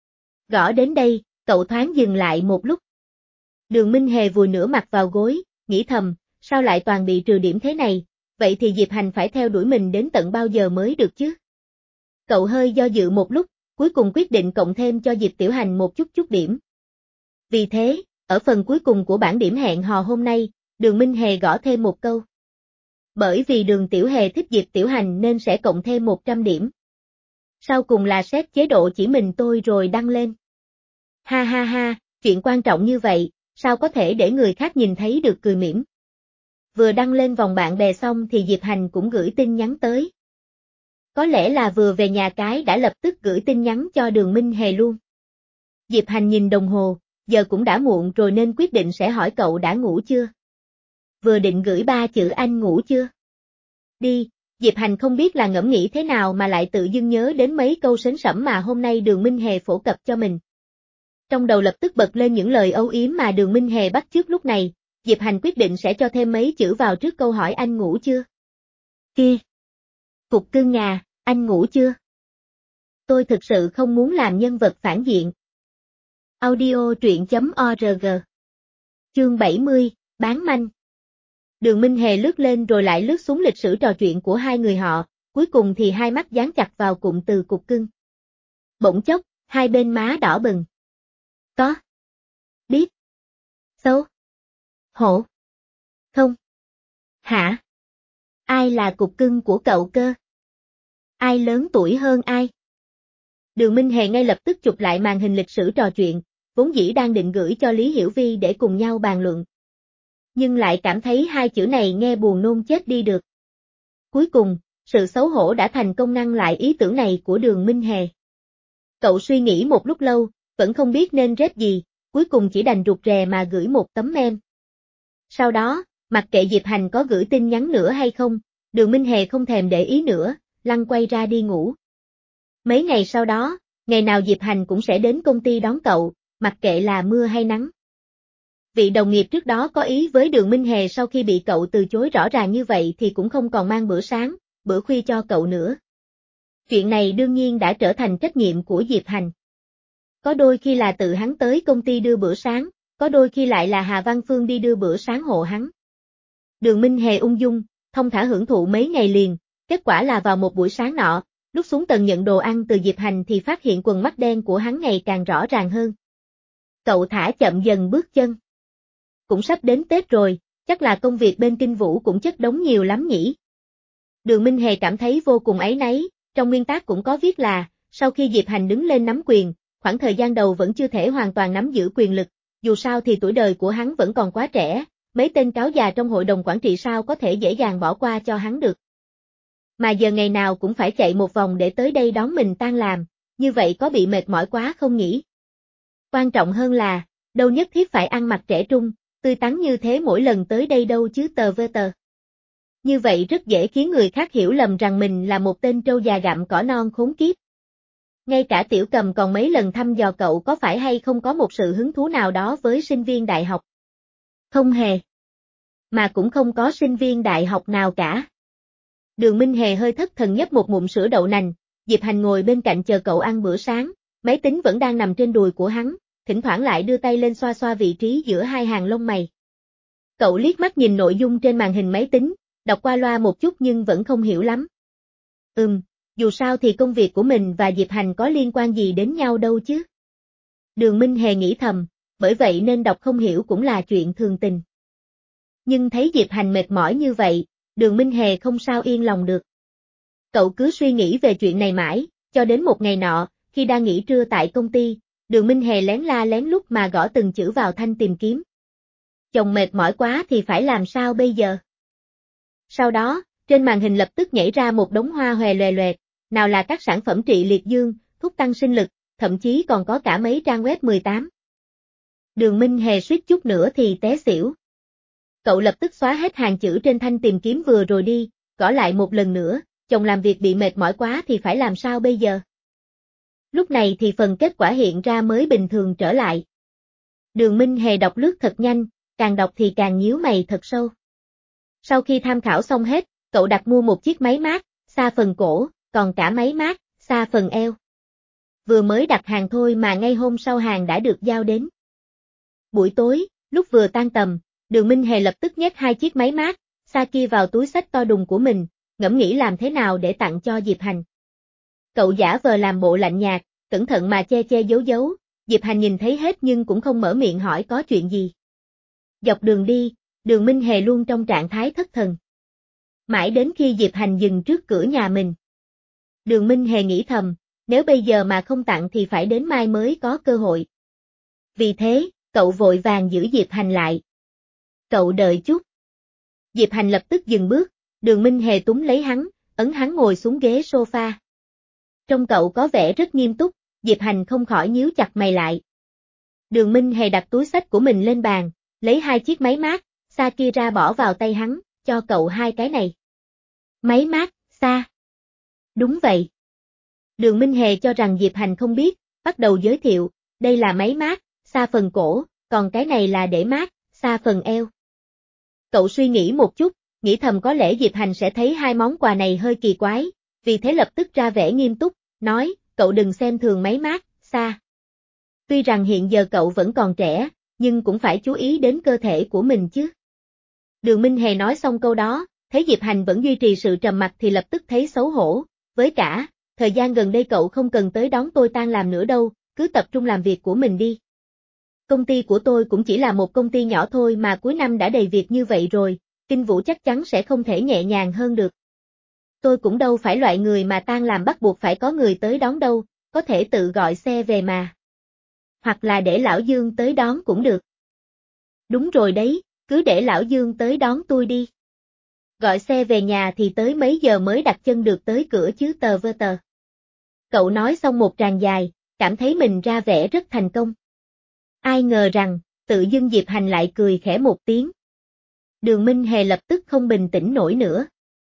Gõ đến đây, cậu thoáng dừng lại một lúc. Đường Minh Hề vùi nửa mặt vào gối, nghĩ thầm, sao lại toàn bị trừ điểm thế này, vậy thì Diệp Hành phải theo đuổi mình đến tận bao giờ mới được chứ? Cậu hơi do dự một lúc, cuối cùng quyết định cộng thêm cho Diệp Tiểu Hành một chút chút điểm. Vì thế, ở phần cuối cùng của bảng điểm hẹn hò hôm nay, Đường Minh Hề gõ thêm một câu. Bởi vì Đường Tiểu Hề thích Diệp Tiểu Hành nên sẽ cộng thêm một trăm điểm. Sau cùng là xét chế độ chỉ mình tôi rồi đăng lên. Ha ha ha, chuyện quan trọng như vậy, sao có thể để người khác nhìn thấy được cười mỉm. Vừa đăng lên vòng bạn bè xong thì Diệp Hành cũng gửi tin nhắn tới. Có lẽ là vừa về nhà cái đã lập tức gửi tin nhắn cho Đường Minh Hề luôn. Diệp Hành nhìn đồng hồ, giờ cũng đã muộn rồi nên quyết định sẽ hỏi cậu đã ngủ chưa. Vừa định gửi ba chữ anh ngủ chưa? Đi, Diệp Hành không biết là ngẫm nghĩ thế nào mà lại tự dưng nhớ đến mấy câu sến sẩm mà hôm nay Đường Minh Hề phổ cập cho mình. Trong đầu lập tức bật lên những lời âu yếm mà Đường Minh Hề bắt chước lúc này, Diệp Hành quyết định sẽ cho thêm mấy chữ vào trước câu hỏi anh ngủ chưa? Kia! Cục cưng nhà, anh ngủ chưa? Tôi thực sự không muốn làm nhân vật phản diện. Audio truyện chấm org. Chương bảy mươi, bán manh. Đường Minh Hề lướt lên rồi lại lướt xuống lịch sử trò chuyện của hai người họ, cuối cùng thì hai mắt dán chặt vào cụm từ cục cưng. Bỗng chốc, hai bên má đỏ bừng. Có. Biết. Xấu. Hổ. Không. Hả? Ai là cục cưng của cậu cơ? Ai lớn tuổi hơn ai? Đường Minh Hề ngay lập tức chụp lại màn hình lịch sử trò chuyện, vốn dĩ đang định gửi cho Lý Hiểu Vi để cùng nhau bàn luận. Nhưng lại cảm thấy hai chữ này nghe buồn nôn chết đi được. Cuối cùng, sự xấu hổ đã thành công ngăn lại ý tưởng này của Đường Minh Hề. Cậu suy nghĩ một lúc lâu, vẫn không biết nên rep gì, cuối cùng chỉ đành rụt rè mà gửi một tấm meme. Sau đó, mặc kệ Diệp Hành có gửi tin nhắn nữa hay không, Đường Minh Hề không thèm để ý nữa, lăn quay ra đi ngủ. Mấy ngày sau đó, ngày nào Diệp Hành cũng sẽ đến công ty đón cậu, mặc kệ là mưa hay nắng. Vị đồng nghiệp trước đó có ý với Đường Minh Hề sau khi bị cậu từ chối rõ ràng như vậy thì cũng không còn mang bữa sáng, bữa khuya cho cậu nữa. Chuyện này đương nhiên đã trở thành trách nhiệm của Diệp Hành. Có đôi khi là tự hắn tới công ty đưa bữa sáng, có đôi khi lại là Hà Văn Phương đi đưa bữa sáng hộ hắn. Đường Minh Hề ung dung, thông thả hưởng thụ mấy ngày liền, kết quả là vào một buổi sáng nọ, lúc xuống tầng nhận đồ ăn từ Diệp Hành thì phát hiện quần mắt đen của hắn ngày càng rõ ràng hơn. Cậu thả chậm dần bước chân. Cũng sắp đến Tết rồi, chắc là công việc bên Kinh Vũ cũng chất đống nhiều lắm nhỉ. Đường Minh Hề cảm thấy vô cùng áy náy, trong nguyên tắc cũng có viết là, sau khi Diệp Hành đứng lên nắm quyền, khoảng thời gian đầu vẫn chưa thể hoàn toàn nắm giữ quyền lực, dù sao thì tuổi đời của hắn vẫn còn quá trẻ, mấy tên cáo già trong hội đồng quản trị sao có thể dễ dàng bỏ qua cho hắn được. Mà giờ ngày nào cũng phải chạy một vòng để tới đây đón mình tan làm, như vậy có bị mệt mỏi quá không nhỉ? Quan trọng hơn là, đâu nhất thiết phải ăn mặc trẻ trung, tươi tắn như thế mỗi lần tới đây đâu chứ tờ vơ tờ. Như vậy rất dễ khiến người khác hiểu lầm rằng mình là một tên trâu già gặm cỏ non khốn kiếp. Ngay cả Tiểu Cầm còn mấy lần thăm dò cậu có phải hay không có một sự hứng thú nào đó với sinh viên đại học. Không hề. Mà cũng không có sinh viên đại học nào cả. Đường Minh Hề hơi thất thần nhấp một ngụm sữa đậu nành, Diệp Hành ngồi bên cạnh chờ cậu ăn bữa sáng, máy tính vẫn đang nằm trên đùi của hắn, thỉnh thoảng lại đưa tay lên xoa xoa vị trí giữa hai hàng lông mày. Cậu liếc mắt nhìn nội dung trên màn hình máy tính, đọc qua loa một chút nhưng vẫn không hiểu lắm. Ừm, dù sao thì công việc của mình và Diệp Hành có liên quan gì đến nhau đâu chứ. Đường Minh Hề nghĩ thầm, bởi vậy nên đọc không hiểu cũng là chuyện thường tình. Nhưng thấy Diệp Hành mệt mỏi như vậy, Đường Minh Hề không sao yên lòng được. Cậu cứ suy nghĩ về chuyện này mãi, cho đến một ngày nọ, khi đang nghỉ trưa tại công ty, Đường Minh Hề lén la lén lút mà gõ từng chữ vào thanh tìm kiếm. Chồng mệt mỏi quá thì phải làm sao bây giờ? Sau đó, trên màn hình lập tức nhảy ra một đống hoa hòe loè loẹt, nào là các sản phẩm trị liệt dương, thuốc tăng sinh lực, thậm chí còn có cả mấy trang web mười tám. Đường Minh Hề suýt chút nữa thì té xỉu. Cậu lập tức xóa hết hàng chữ trên thanh tìm kiếm vừa rồi đi, gõ lại một lần nữa, chồng làm việc bị mệt mỏi quá thì phải làm sao bây giờ? Lúc này thì phần kết quả hiện ra mới bình thường trở lại. Đường Minh Hề đọc lướt thật nhanh, càng đọc thì càng nhíu mày thật sâu. Sau khi tham khảo xong hết, cậu đặt mua một chiếc máy mát, xa phần cổ, còn cả máy mát, xa phần eo. Vừa mới đặt hàng thôi mà ngay hôm sau hàng đã được giao đến. Buổi tối, lúc vừa tan tầm, Đường Minh Hề lập tức nhét hai chiếc máy mát, xa kia vào túi xách to đùng của mình, ngẫm nghĩ làm thế nào để tặng cho Diệp Hành. Cậu giả vờ làm bộ lạnh nhạt, cẩn thận mà che che giấu giấu, Diệp Hành nhìn thấy hết nhưng cũng không mở miệng hỏi có chuyện gì. Dọc đường đi, Đường Minh Hề luôn trong trạng thái thất thần. Mãi đến khi Diệp Hành dừng trước cửa nhà mình. Đường Minh Hề nghĩ thầm, nếu bây giờ mà không tặng thì phải đến mai mới có cơ hội. Vì thế, cậu vội vàng giữ Diệp Hành lại. Cậu đợi chút. Diệp Hành lập tức dừng bước, Đường Minh Hề túm lấy hắn, ấn hắn ngồi xuống ghế sofa. Trông cậu có vẻ rất nghiêm túc, Diệp Hành không khỏi nhíu chặt mày lại. Đường Minh Hề đặt túi xách của mình lên bàn, lấy hai chiếc máy mát, xa kia ra bỏ vào tay hắn, cho cậu hai cái này. Máy mát, xa. Đúng vậy. Đường Minh Hề cho rằng Diệp Hành không biết, bắt đầu giới thiệu, đây là máy mát, xa phần cổ, còn cái này là để mát, xa phần eo. Cậu suy nghĩ một chút, nghĩ thầm có lẽ Diệp Hành sẽ thấy hai món quà này hơi kỳ quái, vì thế lập tức ra vẻ nghiêm túc, nói, cậu đừng xem thường máy mát, xa. Tuy rằng hiện giờ cậu vẫn còn trẻ, nhưng cũng phải chú ý đến cơ thể của mình chứ. Đường Minh Hề nói xong câu đó, thấy Diệp Hành vẫn duy trì sự trầm mặc thì lập tức thấy xấu hổ, với cả, thời gian gần đây cậu không cần tới đón tôi tan làm nữa đâu, cứ tập trung làm việc của mình đi. Công ty của tôi cũng chỉ là một công ty nhỏ thôi mà cuối năm đã đầy việc như vậy rồi, Kinh Vũ chắc chắn sẽ không thể nhẹ nhàng hơn được. Tôi cũng đâu phải loại người mà tan làm bắt buộc phải có người tới đón đâu, có thể tự gọi xe về mà. Hoặc là để Lão Dương tới đón cũng được. Đúng rồi đấy, cứ để Lão Dương tới đón tôi đi. Gọi xe về nhà thì tới mấy giờ mới đặt chân được tới cửa chứ tờ vơ tờ. Cậu nói xong một tràng dài, cảm thấy mình ra vẻ rất thành công. Ai ngờ rằng, tự dưng Diệp Hành lại cười khẽ một tiếng. Đường Minh Hề lập tức không bình tĩnh nổi nữa.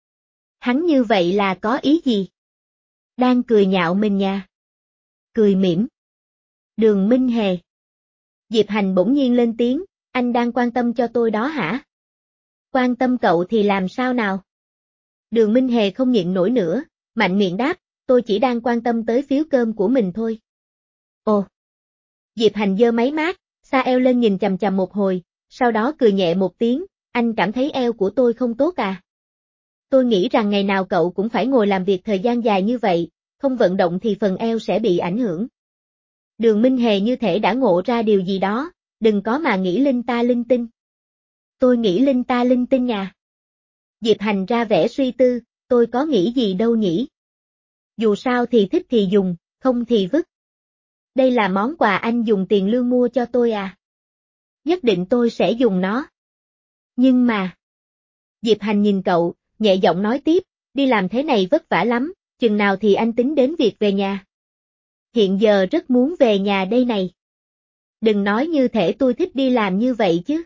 Hắn như vậy là có ý gì? Đang cười nhạo mình nha. Cười mỉm. Đường Minh Hề. Diệp Hành bỗng nhiên lên tiếng, anh đang quan tâm cho tôi đó hả? Quan tâm cậu thì làm sao nào? Đường Minh Hề không nhịn nổi nữa, mạnh miệng đáp, tôi chỉ đang quan tâm tới phiếu cơm của mình thôi. Ồ. Diệp Hành giơ máy mát, xa eo lên nhìn chằm chằm một hồi, sau đó cười nhẹ một tiếng, anh cảm thấy eo của tôi không tốt à? Tôi nghĩ rằng ngày nào cậu cũng phải ngồi làm việc thời gian dài như vậy, không vận động thì phần eo sẽ bị ảnh hưởng. Đường Minh Hề như thể đã ngộ ra điều gì đó, đừng có mà nghĩ linh ta linh tinh. Tôi nghĩ linh ta linh tinh à? Diệp Hành ra vẻ suy tư, tôi có nghĩ gì đâu nhỉ? Dù sao thì thích thì dùng, không thì vứt. Đây là món quà anh dùng tiền lương mua cho tôi à? Nhất định tôi sẽ dùng nó. Nhưng mà... Diệp Hành nhìn cậu, nhẹ giọng nói tiếp, đi làm thế này vất vả lắm, chừng nào thì anh tính đến việc về nhà. Hiện giờ rất muốn về nhà đây này. Đừng nói như thể tôi thích đi làm như vậy chứ.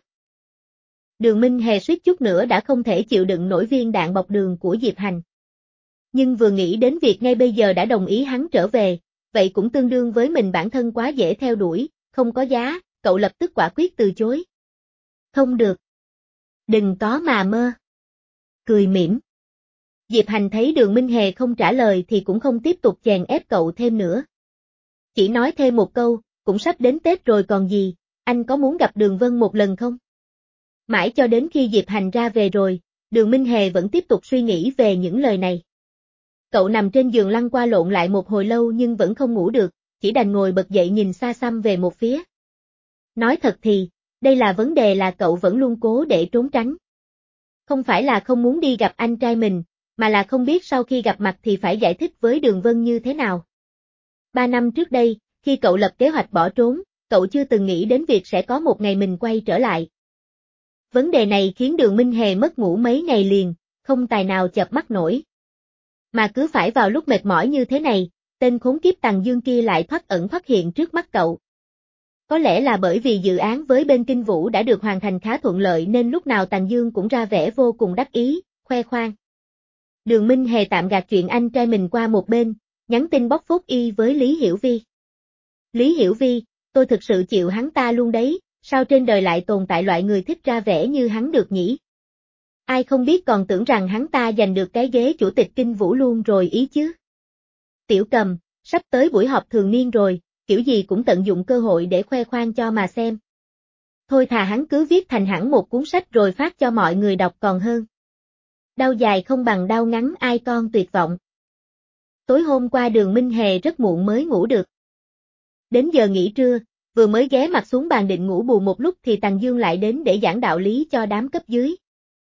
Đường Minh Hề suýt chút nữa đã không thể chịu đựng nổi viên đạn bọc đường của Diệp Hành. Nhưng vừa nghĩ đến việc ngay bây giờ đã đồng ý hắn trở về, vậy cũng tương đương với mình bản thân quá dễ theo đuổi, không có giá, cậu lập tức quả quyết từ chối. Không được. Đừng có mà mơ. Cười mỉm. Diệp Hành thấy Đường Minh Hề không trả lời thì cũng không tiếp tục chèn ép cậu thêm nữa. Chỉ nói thêm một câu, cũng sắp đến Tết rồi còn gì, anh có muốn gặp Đường Vân một lần không? Mãi cho đến khi Diệp Hành ra về rồi, Đường Minh Hề vẫn tiếp tục suy nghĩ về những lời này. Cậu nằm trên giường lăn qua lộn lại một hồi lâu nhưng vẫn không ngủ được, chỉ đành ngồi bật dậy nhìn xa xăm về một phía. Nói thật thì, đây là vấn đề là cậu vẫn luôn cố để trốn tránh. Không phải là không muốn đi gặp anh trai mình, mà là không biết sau khi gặp mặt thì phải giải thích với Đường Vân như thế nào. Ba năm trước đây, khi cậu lập kế hoạch bỏ trốn, cậu chưa từng nghĩ đến việc sẽ có một ngày mình quay trở lại. Vấn đề này khiến Đường Minh Hề mất ngủ mấy ngày liền, không tài nào chợp mắt nổi. Mà cứ phải vào lúc mệt mỏi như thế này, tên khốn kiếp Tằng Dương kia lại thoát ẩn thoát hiện trước mắt cậu. Có lẽ là bởi vì dự án với bên Kinh Vũ đã được hoàn thành khá thuận lợi nên lúc nào Tằng Dương cũng ra vẻ vô cùng đắc ý, khoe khoang. Đường Minh Hề tạm gạt chuyện anh trai mình qua một bên, nhắn tin bóc phốt y với Lý Hiểu Vi. Lý Hiểu Vi, tôi thực sự chịu hắn ta luôn đấy, sao trên đời lại tồn tại loại người thích ra vẻ như hắn được nhỉ? Ai không biết còn tưởng rằng hắn ta giành được cái ghế chủ tịch Kinh Vũ luôn rồi ý chứ. Tiểu Cầm, sắp tới buổi họp thường niên rồi, kiểu gì cũng tận dụng cơ hội để khoe khoang cho mà xem. Thôi thà hắn cứ viết thành hẳn một cuốn sách rồi phát cho mọi người đọc còn hơn. Đau dài không bằng đau ngắn ai con tuyệt vọng. Tối hôm qua Đường Minh Hề rất muộn mới ngủ được. Đến giờ nghỉ trưa, vừa mới ghé mặt xuống bàn định ngủ bù một lúc thì Tằng Dương lại đến để giảng đạo lý cho đám cấp dưới.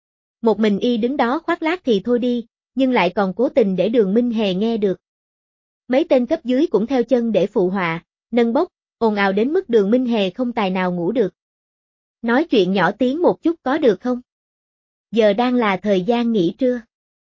Một mình y đứng đó khoác lác thì thôi đi, nhưng lại còn cố tình để Đường Minh Hề nghe được. Mấy tên cấp dưới cũng theo chân để phụ họa, nâng bốc, ồn ào đến mức Đường Minh Hề không tài nào ngủ được. Nói chuyện nhỏ tiếng một chút có được không? Giờ đang là thời gian nghỉ trưa.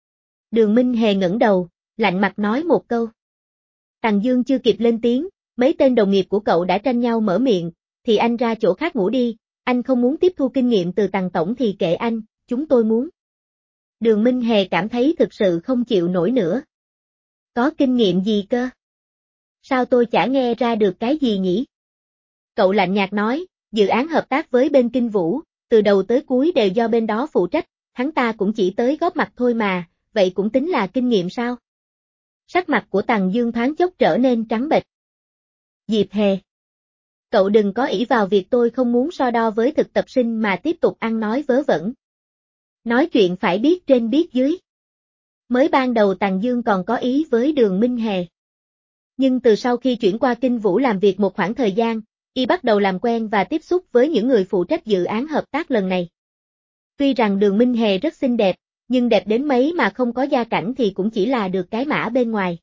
Đường Minh Hề ngẩng đầu, lạnh mặt nói một câu. Tằng Dương chưa kịp lên tiếng, mấy tên đồng nghiệp của cậu đã tranh nhau mở miệng, thì anh ra chỗ khác ngủ đi, anh không muốn tiếp thu kinh nghiệm từ Tằng Tổng thì kệ anh, chúng tôi muốn. Đường Minh Hề cảm thấy thực sự không chịu nổi nữa. Có kinh nghiệm gì cơ? Sao tôi chả nghe ra được cái gì nhỉ? Cậu lạnh nhạt nói, dự án hợp tác với bên Kinh Vũ, từ đầu tới cuối đều do bên đó phụ trách, hắn ta cũng chỉ tới góp mặt thôi mà, vậy cũng tính là kinh nghiệm sao? Sắc mặt của Tằng Dương thoáng chốc trở nên trắng bệch. Diệp Hề, cậu đừng có ỷ vào việc tôi không muốn so đo với thực tập sinh mà tiếp tục ăn nói vớ vẩn. Nói chuyện phải biết trên biết dưới. Mới ban đầu Tằng Dương còn có ý với Đường Minh Hề. Nhưng từ sau khi chuyển qua Kinh Vũ làm việc một khoảng thời gian, y bắt đầu làm quen và tiếp xúc với những người phụ trách dự án hợp tác lần này. Tuy rằng Đường Minh Hề rất xinh đẹp, nhưng đẹp đến mấy mà không có gia cảnh thì cũng chỉ là được cái mã bên ngoài.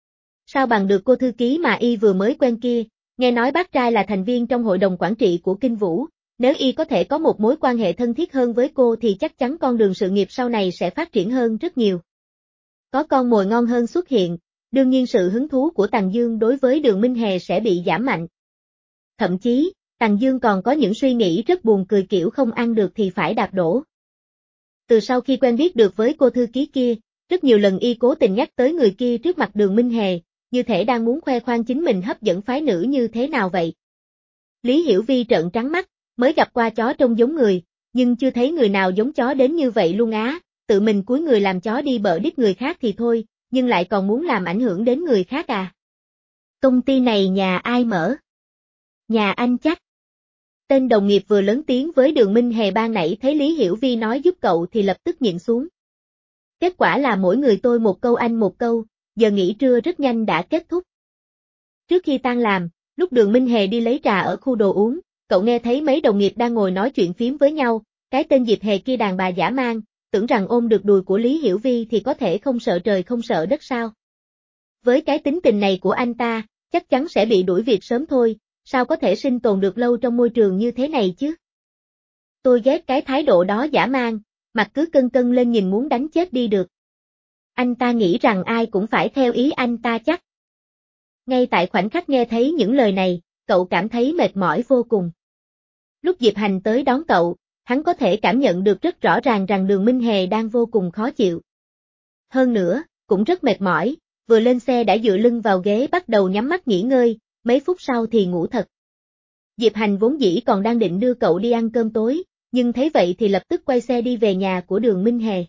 Sao bằng được cô thư ký mà y vừa mới quen kia, nghe nói bác trai là thành viên trong hội đồng quản trị của Kinh Vũ, nếu y có thể có một mối quan hệ thân thiết hơn với cô thì chắc chắn con đường sự nghiệp sau này sẽ phát triển hơn rất nhiều. Có con mồi ngon hơn xuất hiện, đương nhiên sự hứng thú của Tằng Dương đối với Đường Minh Hề sẽ bị giảm mạnh. Thậm chí, Tằng Dương còn có những suy nghĩ rất buồn cười kiểu không ăn được thì phải đạp đổ. Từ sau khi quen biết được với cô thư ký kia, rất nhiều lần y cố tình nhắc tới người kia trước mặt Đường Minh Hề, như thể đang muốn khoe khoang chính mình hấp dẫn phái nữ như thế nào vậy. Lý Hiểu Vi trợn trắng mắt, mới gặp qua chó trông giống người, nhưng chưa thấy người nào giống chó đến như vậy luôn á, tự mình cúi người làm chó đi bợ đít người khác thì thôi, nhưng lại còn muốn làm ảnh hưởng đến người khác à. Công ty này nhà ai mở? Nhà anh chắc. Tên đồng nghiệp vừa lớn tiếng với Đường Minh Hề ban nãy thấy Lý Hiểu Vi nói giúp cậu thì lập tức nhịn xuống. Kết quả là mỗi người tôi một câu anh một câu, giờ nghỉ trưa rất nhanh đã kết thúc. Trước khi tan làm, lúc Đường Minh Hề đi lấy trà ở khu đồ uống, cậu nghe thấy mấy đồng nghiệp đang ngồi nói chuyện phím với nhau, cái tên Diệp Hề kia đàn bà dã man, tưởng rằng ôm được đùi của Lý Hiểu Vi thì có thể không sợ trời không sợ đất sao. Với cái tính tình này của anh ta, chắc chắn sẽ bị đuổi việc sớm thôi, sao có thể sinh tồn được lâu trong môi trường như thế này chứ? Tôi ghét cái thái độ đó dã man, mặt cứ cân cân lên nhìn muốn đánh chết đi được. Anh ta nghĩ rằng ai cũng phải theo ý anh ta chắc. Ngay tại khoảnh khắc nghe thấy những lời này, cậu cảm thấy mệt mỏi vô cùng. Lúc Diệp Hành tới đón cậu, hắn có thể cảm nhận được rất rõ ràng rằng Đường Minh Hề đang vô cùng khó chịu. Hơn nữa, cũng rất mệt mỏi, vừa lên xe đã dựa lưng vào ghế bắt đầu nhắm mắt nghỉ ngơi, mấy phút sau thì ngủ thật. Diệp Hành vốn dĩ còn đang định đưa cậu đi ăn cơm tối, nhưng thấy vậy thì lập tức quay xe đi về nhà của Đường Minh Hề.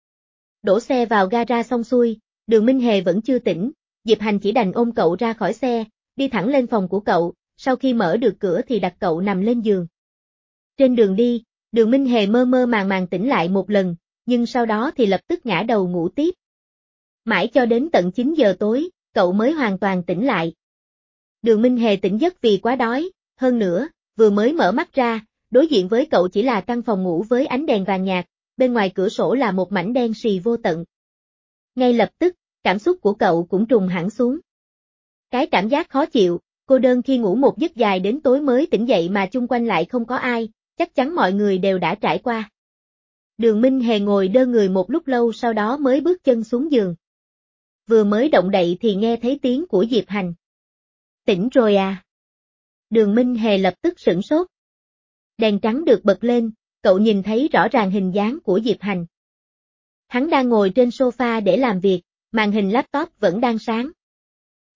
Đổ xe vào gara xong xuôi, Đường Minh Hề vẫn chưa tỉnh, Diệp Hành chỉ đành ôm cậu ra khỏi xe, đi thẳng lên phòng của cậu, sau khi mở được cửa thì đặt cậu nằm lên giường. Trên đường đi, Đường Minh Hề mơ mơ màng màng tỉnh lại một lần, nhưng sau đó thì lập tức ngã đầu ngủ tiếp. Mãi cho đến tận chín giờ tối, cậu mới hoàn toàn tỉnh lại. Đường Minh Hề tỉnh giấc vì quá đói, hơn nữa, vừa mới mở mắt ra, đối diện với cậu chỉ là căn phòng ngủ với ánh đèn vàng nhạt, bên ngoài cửa sổ là một mảnh đen sì vô tận. Ngay lập tức, cảm xúc của cậu cũng trùng hẳn xuống. Cái cảm giác khó chịu, cô đơn khi ngủ một giấc dài đến tối mới tỉnh dậy mà chung quanh lại không có ai, chắc chắn mọi người đều đã trải qua. Đường Minh Hề ngồi đơ người một lúc lâu sau đó mới bước chân xuống giường. Vừa mới động đậy thì nghe thấy tiếng của Diệp Hành. Tỉnh rồi à? Đường Minh Hề lập tức sửng sốt. Đèn trắng được bật lên, cậu nhìn thấy rõ ràng hình dáng của Diệp Hành. Hắn đang ngồi trên sofa để làm việc, màn hình laptop vẫn đang sáng.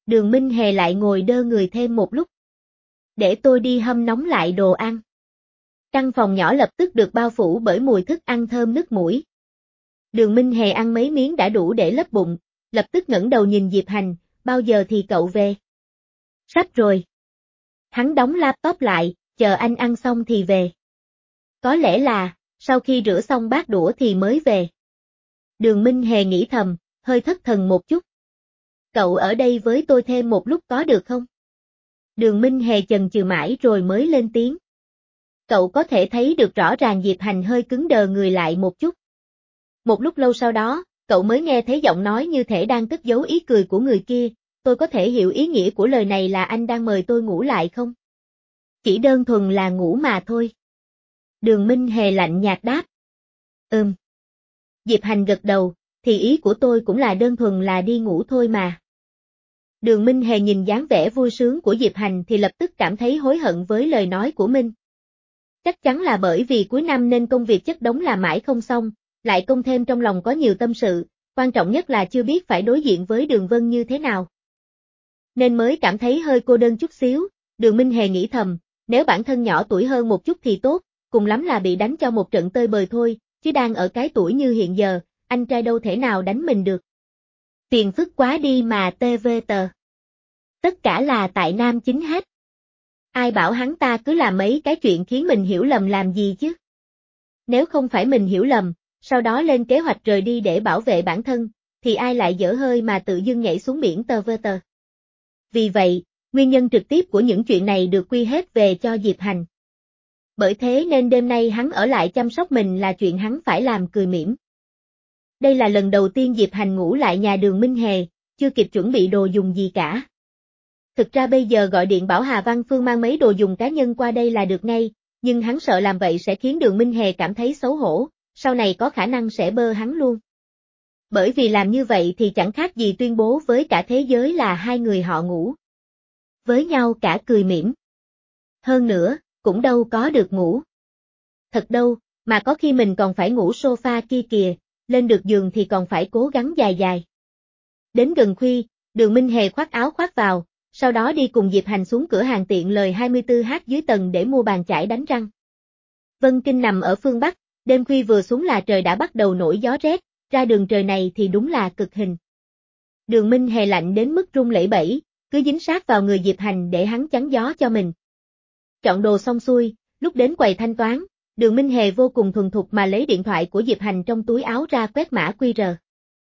Đường Minh Hề lại ngồi đơ người thêm một lúc. Để tôi đi hâm nóng lại đồ ăn. Căn phòng nhỏ lập tức được bao phủ bởi mùi thức ăn thơm nức mũi. Đường Minh Hề ăn mấy miếng đã đủ để lấp bụng, lập tức ngẩng đầu nhìn Diệp Hành, bao giờ thì cậu về? Sắp rồi. Hắn đóng laptop lại, chờ anh ăn xong thì về. Có lẽ là, sau khi rửa xong bát đũa thì mới về. Đường Minh Hề nghĩ thầm, hơi thất thần một chút. Cậu ở đây với tôi thêm một lúc có được không? Đường Minh Hề chần chừ mãi rồi mới lên tiếng. Cậu có thể thấy được rõ ràng Diệp Hành hơi cứng đờ người lại một chút. Một lúc lâu sau đó, cậu mới nghe thấy giọng nói như thể đang cất giấu ý cười của người kia, tôi có thể hiểu ý nghĩa của lời này là anh đang mời tôi ngủ lại không? Chỉ đơn thuần là ngủ mà thôi. Đường Minh Hề lạnh nhạt đáp. Ừm. Diệp Hành gật đầu, thì ý của tôi cũng là đơn thuần là đi ngủ thôi mà. Đường Minh Hề nhìn dáng vẻ vui sướng của Diệp Hành thì lập tức cảm thấy hối hận với lời nói của mình. Chắc chắn là bởi vì cuối năm nên công việc chất đống làm mãi không xong, lại công thêm trong lòng có nhiều tâm sự, quan trọng nhất là chưa biết phải đối diện với Đường Vân như thế nào. Nên mới cảm thấy hơi cô đơn chút xíu, Đường Minh Hề nghĩ thầm, nếu bản thân nhỏ tuổi hơn một chút thì tốt, cùng lắm là bị đánh cho một trận tơi bời thôi, chứ đang ở cái tuổi như hiện giờ, anh trai đâu thể nào đánh mình được. Phiền phức quá đi mà tê vê tờ. Tất cả là tại nam chính hết. Ai bảo hắn ta cứ làm mấy cái chuyện khiến mình hiểu lầm làm gì chứ? Nếu không phải mình hiểu lầm, sau đó lên kế hoạch rời đi để bảo vệ bản thân, thì ai lại dở hơi mà tự dưng nhảy xuống biển tờ vơ tờ. Vì vậy, nguyên nhân trực tiếp của những chuyện này được quy hết về cho Diệp Hành. Bởi thế nên đêm nay hắn ở lại chăm sóc mình là chuyện hắn phải làm cười mỉm. Đây là lần đầu tiên Diệp Hành ngủ lại nhà Đường Minh Hề, chưa kịp chuẩn bị đồ dùng gì cả. Thực ra bây giờ gọi điện bảo Hà Văn Phương mang mấy đồ dùng cá nhân qua đây là được ngay, nhưng hắn sợ làm vậy sẽ khiến Đường Minh Hề cảm thấy xấu hổ, sau này có khả năng sẽ bơ hắn luôn. Bởi vì làm như vậy thì chẳng khác gì tuyên bố với cả thế giới là hai người họ ngủ với nhau cả cười mỉm. Hơn nữa, cũng đâu có được ngủ. Thật đâu, mà có khi mình còn phải ngủ sofa kia kìa, lên được giường thì còn phải cố gắng dài dài. Đến gần khuya, Đường Minh Hề khoác áo khoác vào, sau đó đi cùng Diệp Hành xuống cửa hàng tiện lời hai mươi tư H dưới tầng để mua bàn chải đánh răng. Vân Kinh nằm ở phương Bắc, đêm khuya vừa xuống là trời đã bắt đầu nổi gió rét, ra đường trời này thì đúng là cực hình. Đường Minh Hề lạnh đến mức run lẩy bẩy, cứ dính sát vào người Diệp Hành để hắn chắn gió cho mình. Chọn đồ xong xuôi, lúc đến quầy thanh toán, Đường Minh Hề vô cùng thuần thục mà lấy điện thoại của Diệp Hành trong túi áo ra quét mã quy rờ.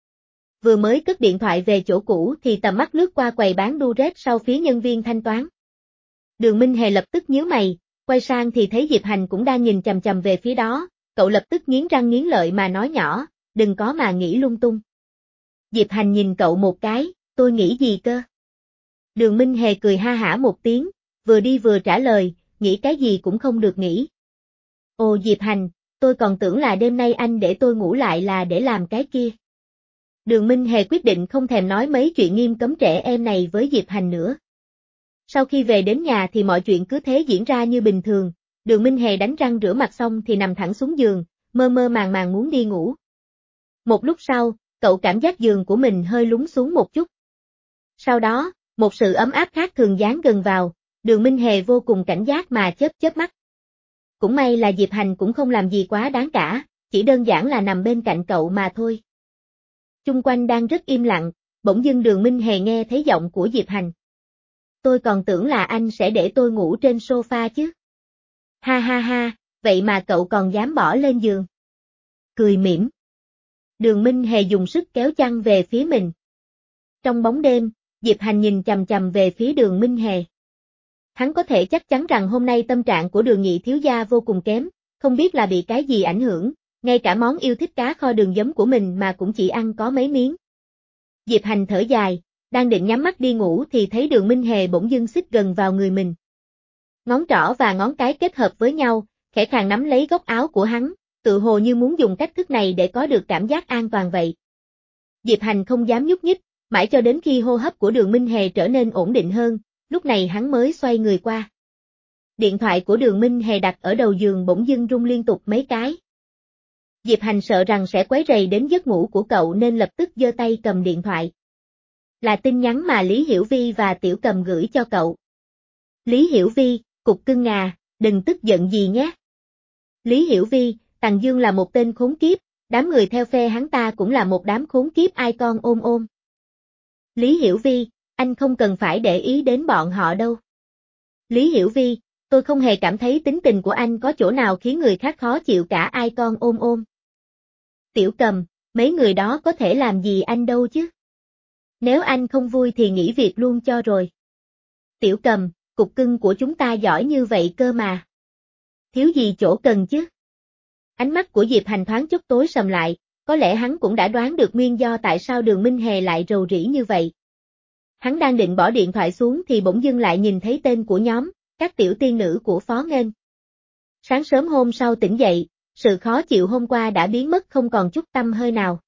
Vừa mới cất điện thoại về chỗ cũ thì tầm mắt lướt qua quầy bán đu rét sau phía nhân viên thanh toán. Đường Minh Hề lập tức nhíu mày, quay sang thì thấy Diệp Hành cũng đang nhìn chằm chằm về phía đó, cậu lập tức nghiến răng nghiến lợi mà nói nhỏ, đừng có mà nghĩ lung tung. Diệp Hành nhìn cậu một cái, tôi nghĩ gì cơ? Đường Minh Hề cười ha hả một tiếng, vừa đi vừa trả lời, nghĩ cái gì cũng không được nghĩ. Ồ Diệp Hành, tôi còn tưởng là đêm nay anh để tôi ngủ lại là để làm cái kia. Đường Minh Hề quyết định không thèm nói mấy chuyện nghiêm cấm trẻ em này với Diệp Hành nữa. Sau khi về đến nhà thì mọi chuyện cứ thế diễn ra như bình thường, Đường Minh Hề đánh răng rửa mặt xong thì nằm thẳng xuống giường, mơ mơ màng màng muốn đi ngủ. Một lúc sau, cậu cảm giác giường của mình hơi lún xuống một chút. Sau đó, một sự ấm áp khác thường dán gần vào, Đường Minh Hề vô cùng cảnh giác mà chớp chớp mắt. Cũng may là Diệp Hành cũng không làm gì quá đáng cả, chỉ đơn giản là nằm bên cạnh cậu mà thôi. Chung quanh đang rất im lặng, bỗng dưng Đường Minh Hề nghe thấy giọng của Diệp Hành. Tôi còn tưởng là anh sẽ để tôi ngủ trên sofa chứ. Ha ha ha, vậy mà cậu còn dám bỏ lên giường. Cười mỉm. Đường Minh Hề dùng sức kéo chăn về phía mình. Trong bóng đêm, Diệp Hành nhìn chằm chằm về phía Đường Minh Hề. Hắn có thể chắc chắn rằng hôm nay tâm trạng của Đường Nhị thiếu gia vô cùng kém, không biết là bị cái gì ảnh hưởng, ngay cả món yêu thích cá kho đường giấm của mình mà cũng chỉ ăn có mấy miếng. Diệp Hành thở dài, đang định nhắm mắt đi ngủ thì thấy Đường Minh Hề bỗng dưng xích gần vào người mình. Ngón trỏ và ngón cái kết hợp với nhau, khẽ khàng nắm lấy góc áo của hắn, tự hồ như muốn dùng cách thức này để có được cảm giác an toàn vậy. Diệp Hành không dám nhúc nhích, mãi cho đến khi hô hấp của Đường Minh Hề trở nên ổn định hơn, lúc này hắn mới xoay người qua. Điện thoại của Đường Minh Hề đặt ở đầu giường bỗng dưng rung liên tục mấy cái. Diệp Hành sợ rằng sẽ quấy rầy đến giấc ngủ của cậu nên lập tức giơ tay cầm điện thoại. Là tin nhắn mà Lý Hiểu Vi và Tiểu Cầm gửi cho cậu. Lý Hiểu Vi, cục cưng à, đừng tức giận gì nhé. Lý Hiểu Vi, Tằng Dương là một tên khốn kiếp, đám người theo phe hắn ta cũng là một đám khốn kiếp ai con ôm ôm. Lý Hiểu Vi, anh không cần phải để ý đến bọn họ đâu. Lý Hiểu Vi, tôi không hề cảm thấy tính tình của anh có chỗ nào khiến người khác khó chịu cả ai con ôm ôm. Tiểu Cầm, mấy người đó có thể làm gì anh đâu chứ. Nếu anh không vui thì nghỉ việc luôn cho rồi. Tiểu Cầm, cục cưng của chúng ta giỏi như vậy cơ mà. Thiếu gì chỗ cần chứ. Ánh mắt của Diệp Hành thoáng chút tối sầm lại, có lẽ hắn cũng đã đoán được nguyên do tại sao Đường Minh Hề lại rầu rĩ như vậy. Hắn đang định bỏ điện thoại xuống thì bỗng dưng lại nhìn thấy tên của nhóm, các tiểu tiên nữ của Phó Nghênh. Sáng sớm hôm sau tỉnh dậy, sự khó chịu hôm qua đã biến mất không còn chút tăm hơi nào.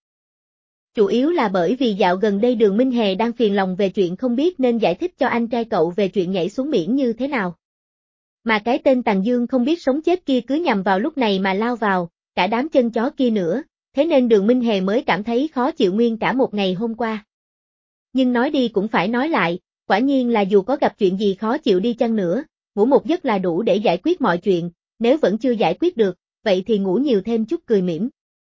Chủ yếu là bởi vì dạo gần đây Đường Minh Hề đang phiền lòng về chuyện không biết nên giải thích cho anh trai cậu về chuyện nhảy xuống biển như thế nào. Mà cái tên Tằng Dương không biết sống chết kia cứ nhằm vào lúc này mà lao vào, cả đám chân chó kia nữa, thế nên Đường Minh Hề mới cảm thấy khó chịu nguyên cả một ngày hôm qua. Nhưng nói đi cũng phải nói lại, quả nhiên là dù có gặp chuyện gì khó chịu đi chăng nữa, ngủ một giấc là đủ để giải quyết mọi chuyện, nếu vẫn chưa giải quyết được, vậy thì ngủ nhiều thêm chút cười mỉm.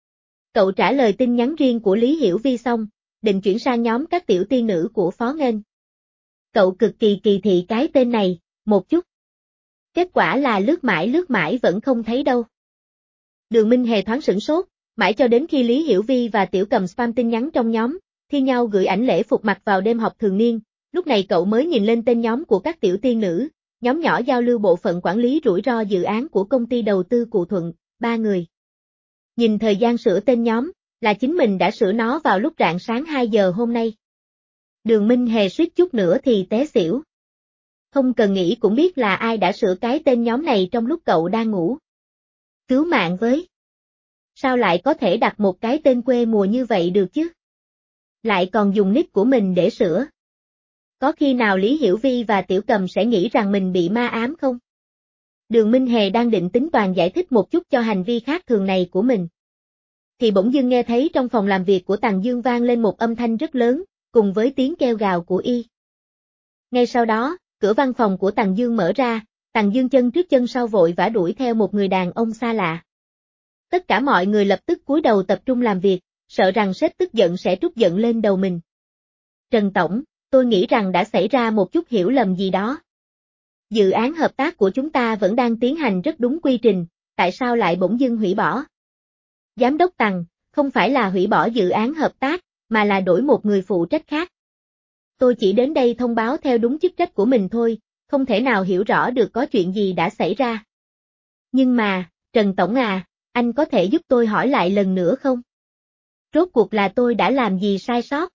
Cậu trả lời tin nhắn riêng của Lý Hiểu Vi xong, định chuyển sang nhóm các tiểu tiên nữ của Phó Nghênh. Cậu cực kỳ kỳ thị cái tên này, một chút. Kết quả là lướt mãi lướt mãi vẫn không thấy đâu. Đường Minh Hề thoáng sửng sốt, mãi cho đến khi Lý Hiểu Vi và Tiểu Cầm spam tin nhắn trong nhóm, thi nhau gửi ảnh lễ phục mặc vào đêm học thường niên, lúc này cậu mới nhìn lên tên nhóm của các tiểu tiên nữ, nhóm nhỏ giao lưu bộ phận quản lý rủi ro dự án của công ty đầu tư Cụ Thuận, ba người. Nhìn thời gian sửa tên nhóm, là chính mình đã sửa nó vào lúc rạng sáng hai giờ hôm nay. Đường Minh Hề suýt chút nữa thì té xỉu. Không cần nghĩ cũng biết là ai đã sửa cái tên nhóm này trong lúc cậu đang ngủ. Cứu mạng với! Sao lại có thể đặt một cái tên quê mùa như vậy được chứ? Lại còn dùng nick của mình để sửa. Có khi nào Lý Hiểu Vi và Tiểu Cầm sẽ nghĩ rằng mình bị ma ám không? Đường Minh Hề đang định tính toàn giải thích một chút cho hành vi khác thường này của mình. Thì bỗng dưng nghe thấy trong phòng làm việc của Tằng Dương vang lên một âm thanh rất lớn, cùng với tiếng kêu gào của y. Ngay sau đó, cửa văn phòng của Tằng Dương mở ra, Tằng Dương chân trước chân sau vội vã đuổi theo một người đàn ông xa lạ. Tất cả mọi người lập tức cúi đầu tập trung làm việc, sợ rằng sếp tức giận sẽ trút giận lên đầu mình. Trần Tổng, tôi nghĩ rằng đã xảy ra một chút hiểu lầm gì đó. Dự án hợp tác của chúng ta vẫn đang tiến hành rất đúng quy trình, tại sao lại bỗng dưng hủy bỏ? Giám đốc Tằng, không phải là hủy bỏ dự án hợp tác, mà là đổi một người phụ trách khác. Tôi chỉ đến đây thông báo theo đúng chức trách của mình thôi, không thể nào hiểu rõ được có chuyện gì đã xảy ra. Nhưng mà, Trần Tổng à, anh có thể giúp tôi hỏi lại lần nữa không? Rốt cuộc là tôi đã làm gì sai sót?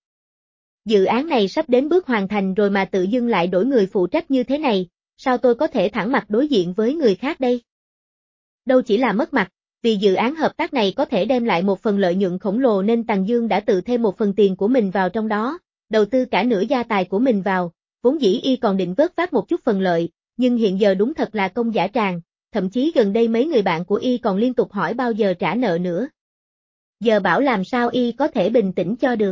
Dự án này sắp đến bước hoàn thành rồi mà tự dưng lại đổi người phụ trách như thế này, sao tôi có thể thẳng mặt đối diện với người khác đây? Đâu chỉ là mất mặt, vì dự án hợp tác này có thể đem lại một phần lợi nhuận khổng lồ nên Tằng Dương đã tự thêm một phần tiền của mình vào trong đó, đầu tư cả nửa gia tài của mình vào, vốn dĩ y còn định vớt vát một chút phần lợi, nhưng hiện giờ đúng thật là công giả tràng, thậm chí gần đây mấy người bạn của y còn liên tục hỏi bao giờ trả nợ nữa. Giờ bảo làm sao y có thể bình tĩnh cho được.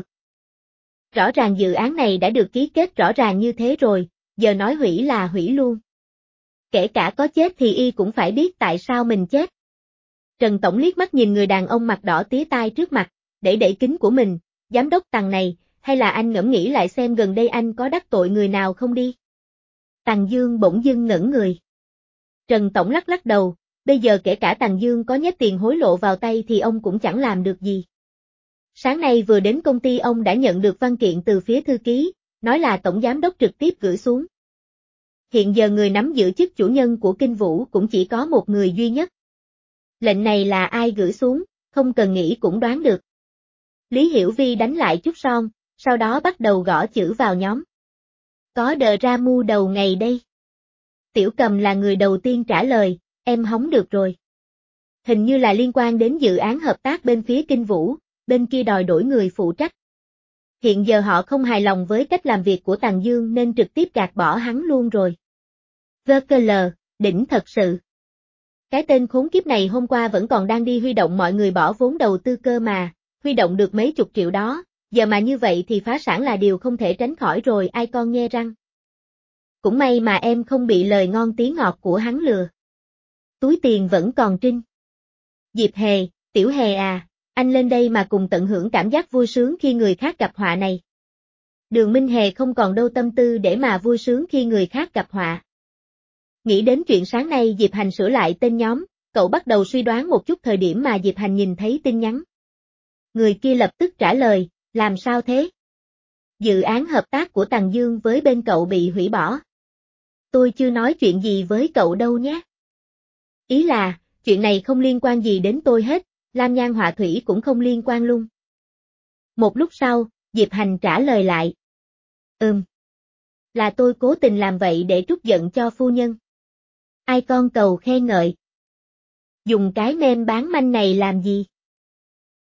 Rõ ràng dự án này đã được ký kết rõ ràng như thế rồi, giờ nói hủy là hủy luôn. Kể cả có chết thì y cũng phải biết tại sao mình chết. Trần Tổng liếc mắt nhìn người đàn ông mặt đỏ tía tai trước mặt, để đẩy kính của mình, giám đốc Tằng này, hay là anh ngẫm nghĩ lại xem gần đây anh có đắc tội người nào không đi? Tằng Dương bỗng dưng ngẩn người. Trần Tổng lắc lắc đầu, bây giờ kể cả Tằng Dương có nhét tiền hối lộ vào tay thì ông cũng chẳng làm được gì. Sáng nay vừa đến công ty ông đã nhận được văn kiện từ phía thư ký, nói là tổng giám đốc trực tiếp gửi xuống. Hiện giờ người nắm giữ chức chủ nhân của Kinh Vũ cũng chỉ có một người duy nhất. Lệnh này là ai gửi xuống, không cần nghĩ cũng đoán được. Lý Hiểu Vi đánh lại chút son, sau đó bắt đầu gõ chữ vào nhóm. Có đờ ra mu đầu ngày đây. Tiểu Cầm là người đầu tiên trả lời, em hóng được rồi. Hình như là liên quan đến dự án hợp tác bên phía Kinh Vũ, bên kia đòi đổi người phụ trách. Hiện giờ họ không hài lòng với cách làm việc của Tằng Dương nên trực tiếp gạt bỏ hắn luôn rồi. vê kê lờ, đỉnh thật sự. Cái tên khốn kiếp này hôm qua vẫn còn đang đi huy động mọi người bỏ vốn đầu tư cơ mà, huy động được mấy chục triệu đó, Giờ mà như vậy thì phá sản là điều không thể tránh khỏi rồi, ai con nhe răng. Cũng may mà em không bị lời ngon tiếng ngọt của hắn lừa. Túi tiền vẫn còn trinh. Diệp Hề, Tiểu Hề à, anh lên đây mà cùng tận hưởng cảm giác vui sướng khi người khác gặp họa này. Đường Minh Hề không còn đâu tâm tư để mà vui sướng khi người khác gặp họa. Nghĩ đến chuyện sáng nay Diệp Hành sửa lại tên nhóm, cậu bắt đầu suy đoán một chút thời điểm mà Diệp Hành nhìn thấy tin nhắn. Người kia lập tức trả lời, làm sao thế? Dự án hợp tác của Tằng Dương với bên cậu bị hủy bỏ. Tôi chưa nói chuyện gì với cậu đâu nhé. Ý là, chuyện này không liên quan gì đến tôi hết, Lam Nhan Họa Thủy cũng không liên quan luôn. Một lúc sau, Diệp Hành trả lời lại. Ừm. Là tôi cố tình làm vậy để trút giận cho phu nhân. Ai con cầu khen ngợi. Dùng cái meme bán manh này làm gì?